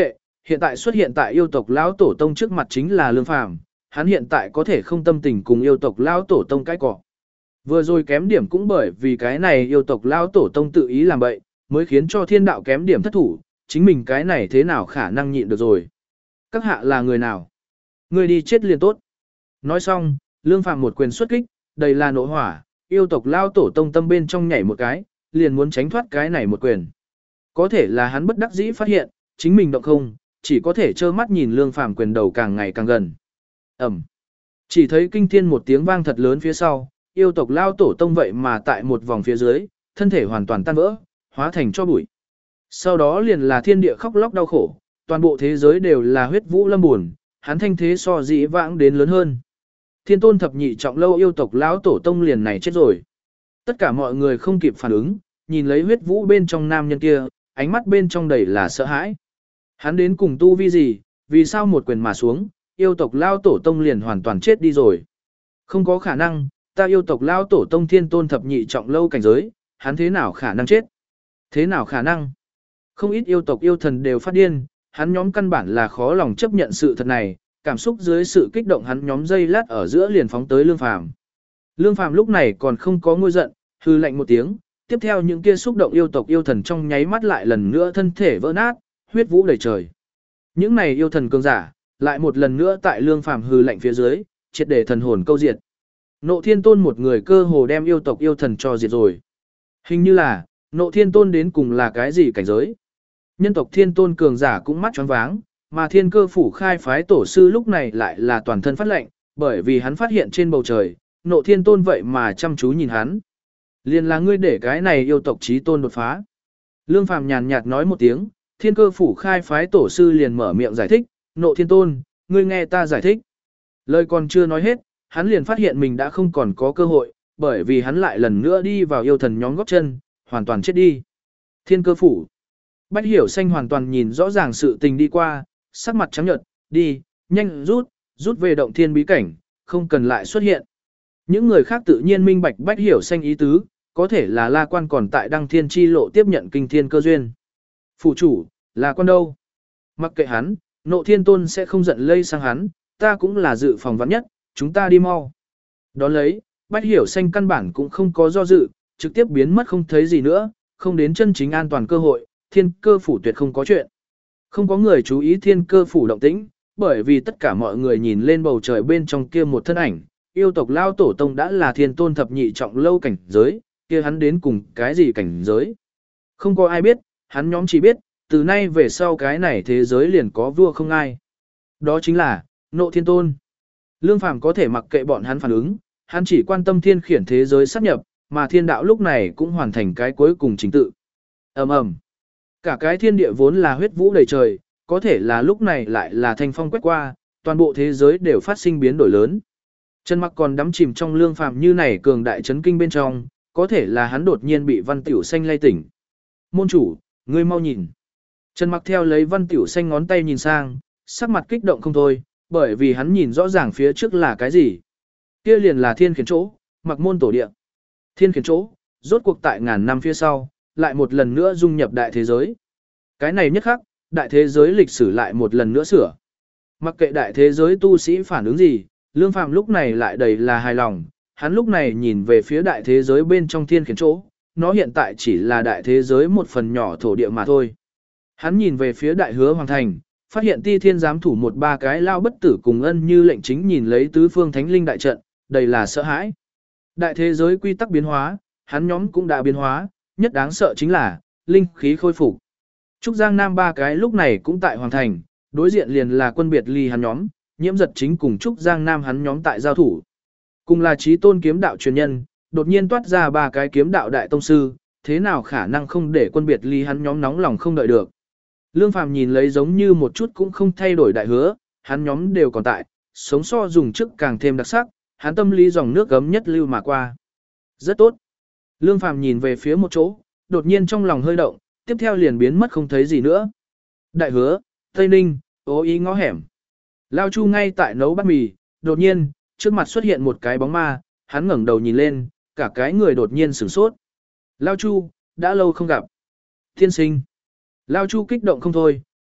Hiện tại xuất hiện tại yêu tộc lão tổ tông trước mặt chính là Lương Phàm, hắn hiện tại có thể không tâm tình cùng yêu tộc lão tổ tông cái cọ. Vừa rồi kém điểm cũng bởi vì cái này yêu tộc lão tổ tông tự ý làm bậy, mới khiến cho thiên đạo kém điểm thất thủ, chính mình cái này thế nào khả năng nhịn được rồi. Các hạ là người nào? Người đi chết liền tốt. Nói xong, Lương Phàm một quyền xuất kích, đầy là nộ hỏa, yêu tộc lão tổ tông tâm bên trong nhảy một cái, liền muốn tránh thoát cái này một quyền. Có thể là hắn bất đắc dĩ phát hiện, chính mình động không, chỉ có thể trơ mắt nhìn Lương Phàm quyền đầu càng ngày càng gần. Ẩm. Chỉ thấy kinh thiên một tiếng vang thật lớn phía sau, yêu tộc lao tổ tông vậy mà tại một vòng phía dưới, thân thể hoàn toàn tan vỡ, hóa thành cho bụi. Sau đó liền là thiên địa khóc lóc đau khổ, toàn bộ thế giới đều là huyết vũ lâm buồn, hắn thanh thế so dĩ vãng đến lớn hơn. Thiên tôn thập nhị trọng lâu yêu tộc lão tổ tông liền này chết rồi. Tất cả mọi người không kịp phản ứng, nhìn lấy huyết vũ bên trong nam nhân kia, ánh mắt bên trong đầy là sợ hãi. Hắn đến cùng tu vi gì, vì sao một quyền mà xuống, yêu tộc lao tổ tông liền hoàn toàn chết đi rồi. Không có khả năng, ta yêu tộc lao tổ tông thiên tôn thập nhị trọng lâu cảnh giới, hắn thế nào khả năng chết? Thế nào khả năng? Không ít yêu tộc yêu thần đều phát điên, hắn nhóm căn bản là khó lòng chấp nhận sự thật này, cảm xúc dưới sự kích động hắn nhóm dây lát ở giữa liền phóng tới Lương Phàm. Lương Phàm lúc này còn không có ngôi giận, hư lạnh một tiếng, tiếp theo những kia xúc động yêu tộc yêu thần trong nháy mắt lại lần nữa thân thể vỡ nát, huyết vũ đầy trời. Những này yêu thần cường giả, lại một lần nữa tại Lương Phàm hư lạnh phía dưới, triệt để thần hồn câu diệt. Nộ Thiên Tôn một người cơ hồ đem yêu tộc yêu thần cho diệt rồi. Hình như là, Nộ Thiên Tôn đến cùng là cái gì cảnh giới? Nhân tộc Thiên Tôn cường giả cũng mắt choáng váng, mà Thiên Cơ phủ khai phái tổ sư lúc này lại là toàn thân phát lạnh, bởi vì hắn phát hiện trên bầu trời, Nộ Thiên Tôn vậy mà chăm chú nhìn hắn. Liền là ngươi để cái này yêu tộc chí tôn đột phá. Lương Phàm nhàn nhạt nói một tiếng, Thiên Cơ phủ khai phái tổ sư liền mở miệng giải thích, Nộ Thiên Tôn, ngươi nghe ta giải thích. Lời còn chưa nói hết, hắn liền phát hiện mình đã không còn có cơ hội, bởi vì hắn lại lần nữa đi vào yêu thần nhóm góp chân, hoàn toàn chết đi. Thiên Cơ phủ. Bách Hiểu Xanh hoàn toàn nhìn rõ ràng sự tình đi qua, sắc mặt trắng nhợt, đi, nhanh rút, rút về động thiên bí cảnh, không cần lại xuất hiện. Những người khác tự nhiên minh bạch Bách Hiểu Xanh ý tứ, có thể là La Quan còn tại Đăng Thiên chi lộ tiếp nhận kinh thiên cơ duyên. Phủ chủ, La Quan đâu? Mặc kệ hắn, Nộ Thiên Tôn sẽ không giận lây sang hắn, ta cũng là dự phòng vắn nhất, chúng ta đi mau. Đón lấy, Bách Hiểu Xanh căn bản cũng không có do dự, trực tiếp biến mất không thấy gì nữa, không đến chân chính an toàn cơ hội, Thiên Cơ phủ tuyệt không có chuyện. Không có người chú ý Thiên Cơ phủ động tĩnh, bởi vì tất cả mọi người nhìn lên bầu trời bên trong kia một thân ảnh, yêu tộc lao tổ tông đã là thiên tôn thập nhị trọng lâu cảnh giới, kia hắn đến cùng cái gì cảnh giới. Không có ai biết, hắn nhóm chỉ biết, từ nay về sau cái này thế giới liền có vua không ai. Đó chính là, Nộ Thiên Tôn. Lương Phàm có thể mặc kệ bọn hắn phản ứng, hắn chỉ quan tâm thiên khiển thế giới sáp nhập, mà thiên đạo lúc này cũng hoàn thành cái cuối cùng chính tự. ầm ầm, cả cái thiên địa vốn là huyết vũ đầy trời, có thể là lúc này lại là thanh phong quét qua, toàn bộ thế giới đều phát sinh biến đổi lớn. Trần Mặc còn đắm chìm trong Lương Phàm như này cường đại chấn kinh bên trong, có thể là hắn đột nhiên bị Văn Tiểu Xanh lay tỉnh. Môn chủ, ngươi mau nhìn. Trần Mặc theo lấy Văn Tiểu Xanh ngón tay nhìn sang, sắc mặt kích động không thôi, bởi vì hắn nhìn rõ ràng phía trước là cái gì. Kia liền là thiên khiển chỗ, Mặc môn tổ địa. Thiên khiển chỗ, rốt cuộc tại ngàn năm phía sau, lại một lần nữa dung nhập đại thế giới. Cái này nhất khắc, đại thế giới lịch sử lại một lần nữa sửa. Mặc kệ đại thế giới tu sĩ phản ứng gì, Lương Phàm lúc này lại đầy là hài lòng, hắn lúc này nhìn về phía đại thế giới bên trong thiên khiển chỗ, nó hiện tại chỉ là đại thế giới một phần nhỏ thổ địa mà thôi. Hắn nhìn về phía đại hứa hoàng thành, phát hiện ti thiên giám thủ một ba cái lao bất tử cùng ân như lệnh chính nhìn lấy tứ phương thánh linh đại trận, đầy là sợ hãi. Đại thế giới quy tắc biến hóa, hắn nhóm cũng đã biến hóa, nhất đáng sợ chính là, linh khí khôi phục. Trúc Giang Nam ba cái lúc này cũng tại hoàng thành, đối diện liền là quân biệt ly hắn nhóm, nhiễm giật chính cùng Trúc Giang Nam hắn nhóm tại giao thủ. Cùng là chí tôn kiếm đạo truyền nhân, đột nhiên toát ra ba cái kiếm đạo đại tông sư, thế nào khả năng không để quân biệt ly hắn nhóm nóng lòng không đợi được. Lương Phàm nhìn lấy giống như một chút cũng không thay đổi đại hứa, hắn nhóm đều còn tại, sống so dùng chức càng thêm đặc sắc, hắn tâm lý dòng nước gấm nhất lưu mà qua. Rất tốt. Lương Phàm nhìn về phía một chỗ, đột nhiên trong lòng hơi động, tiếp theo liền biến mất không thấy gì nữa. Đại hứa, Tây Ninh, ố ý ngõ hẻm. Lao Chu ngay tại nấu bát mì, đột nhiên, trước mặt xuất hiện một cái bóng ma, hắn ngẩng đầu nhìn lên, cả cái người đột nhiên sửng sốt. Lao Chu, đã lâu không gặp. Thiên sinh. Lao Chu kích động không thôi,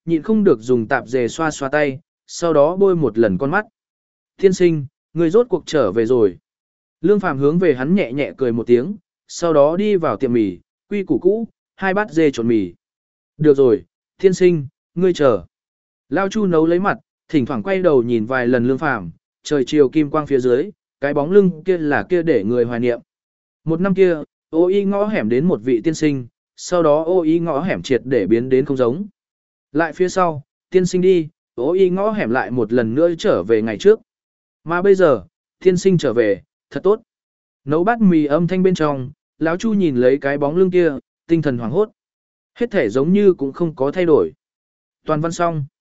nhịn không được dùng tạp dề xoa xoa tay, sau đó bôi một lần con mắt. Tiên sinh, người rốt cuộc trở về rồi. Lương Phàm hướng về hắn nhẹ nhẹ cười một tiếng, sau đó đi vào tiệm mì, quy củ cũ, hai bát dê trộn mì. Được rồi, tiên sinh, ngươi chờ. Lao Chu nấu lấy mặt, thỉnh thoảng quay đầu nhìn vài lần Lương Phàm, trời chiều kim quang phía dưới, cái bóng lưng kia là kia để người hoài niệm. Một năm kia, ô y ngõ hẻm đến một vị tiên sinh, sau đó ô y ngõ hẻm triệt để biến đến không giống. Lại phía sau, tiên sinh đi, ô y ngõ hẻm lại một lần nữa trở về ngày trước. Mà bây giờ, tiên sinh trở về, thật tốt. Nấu bát mì âm thanh bên trong, lão Chu nhìn lấy cái bóng lưng kia, tinh thần hoảng hốt. Hết thể giống như cũng không có thay đổi. Toàn văn xong.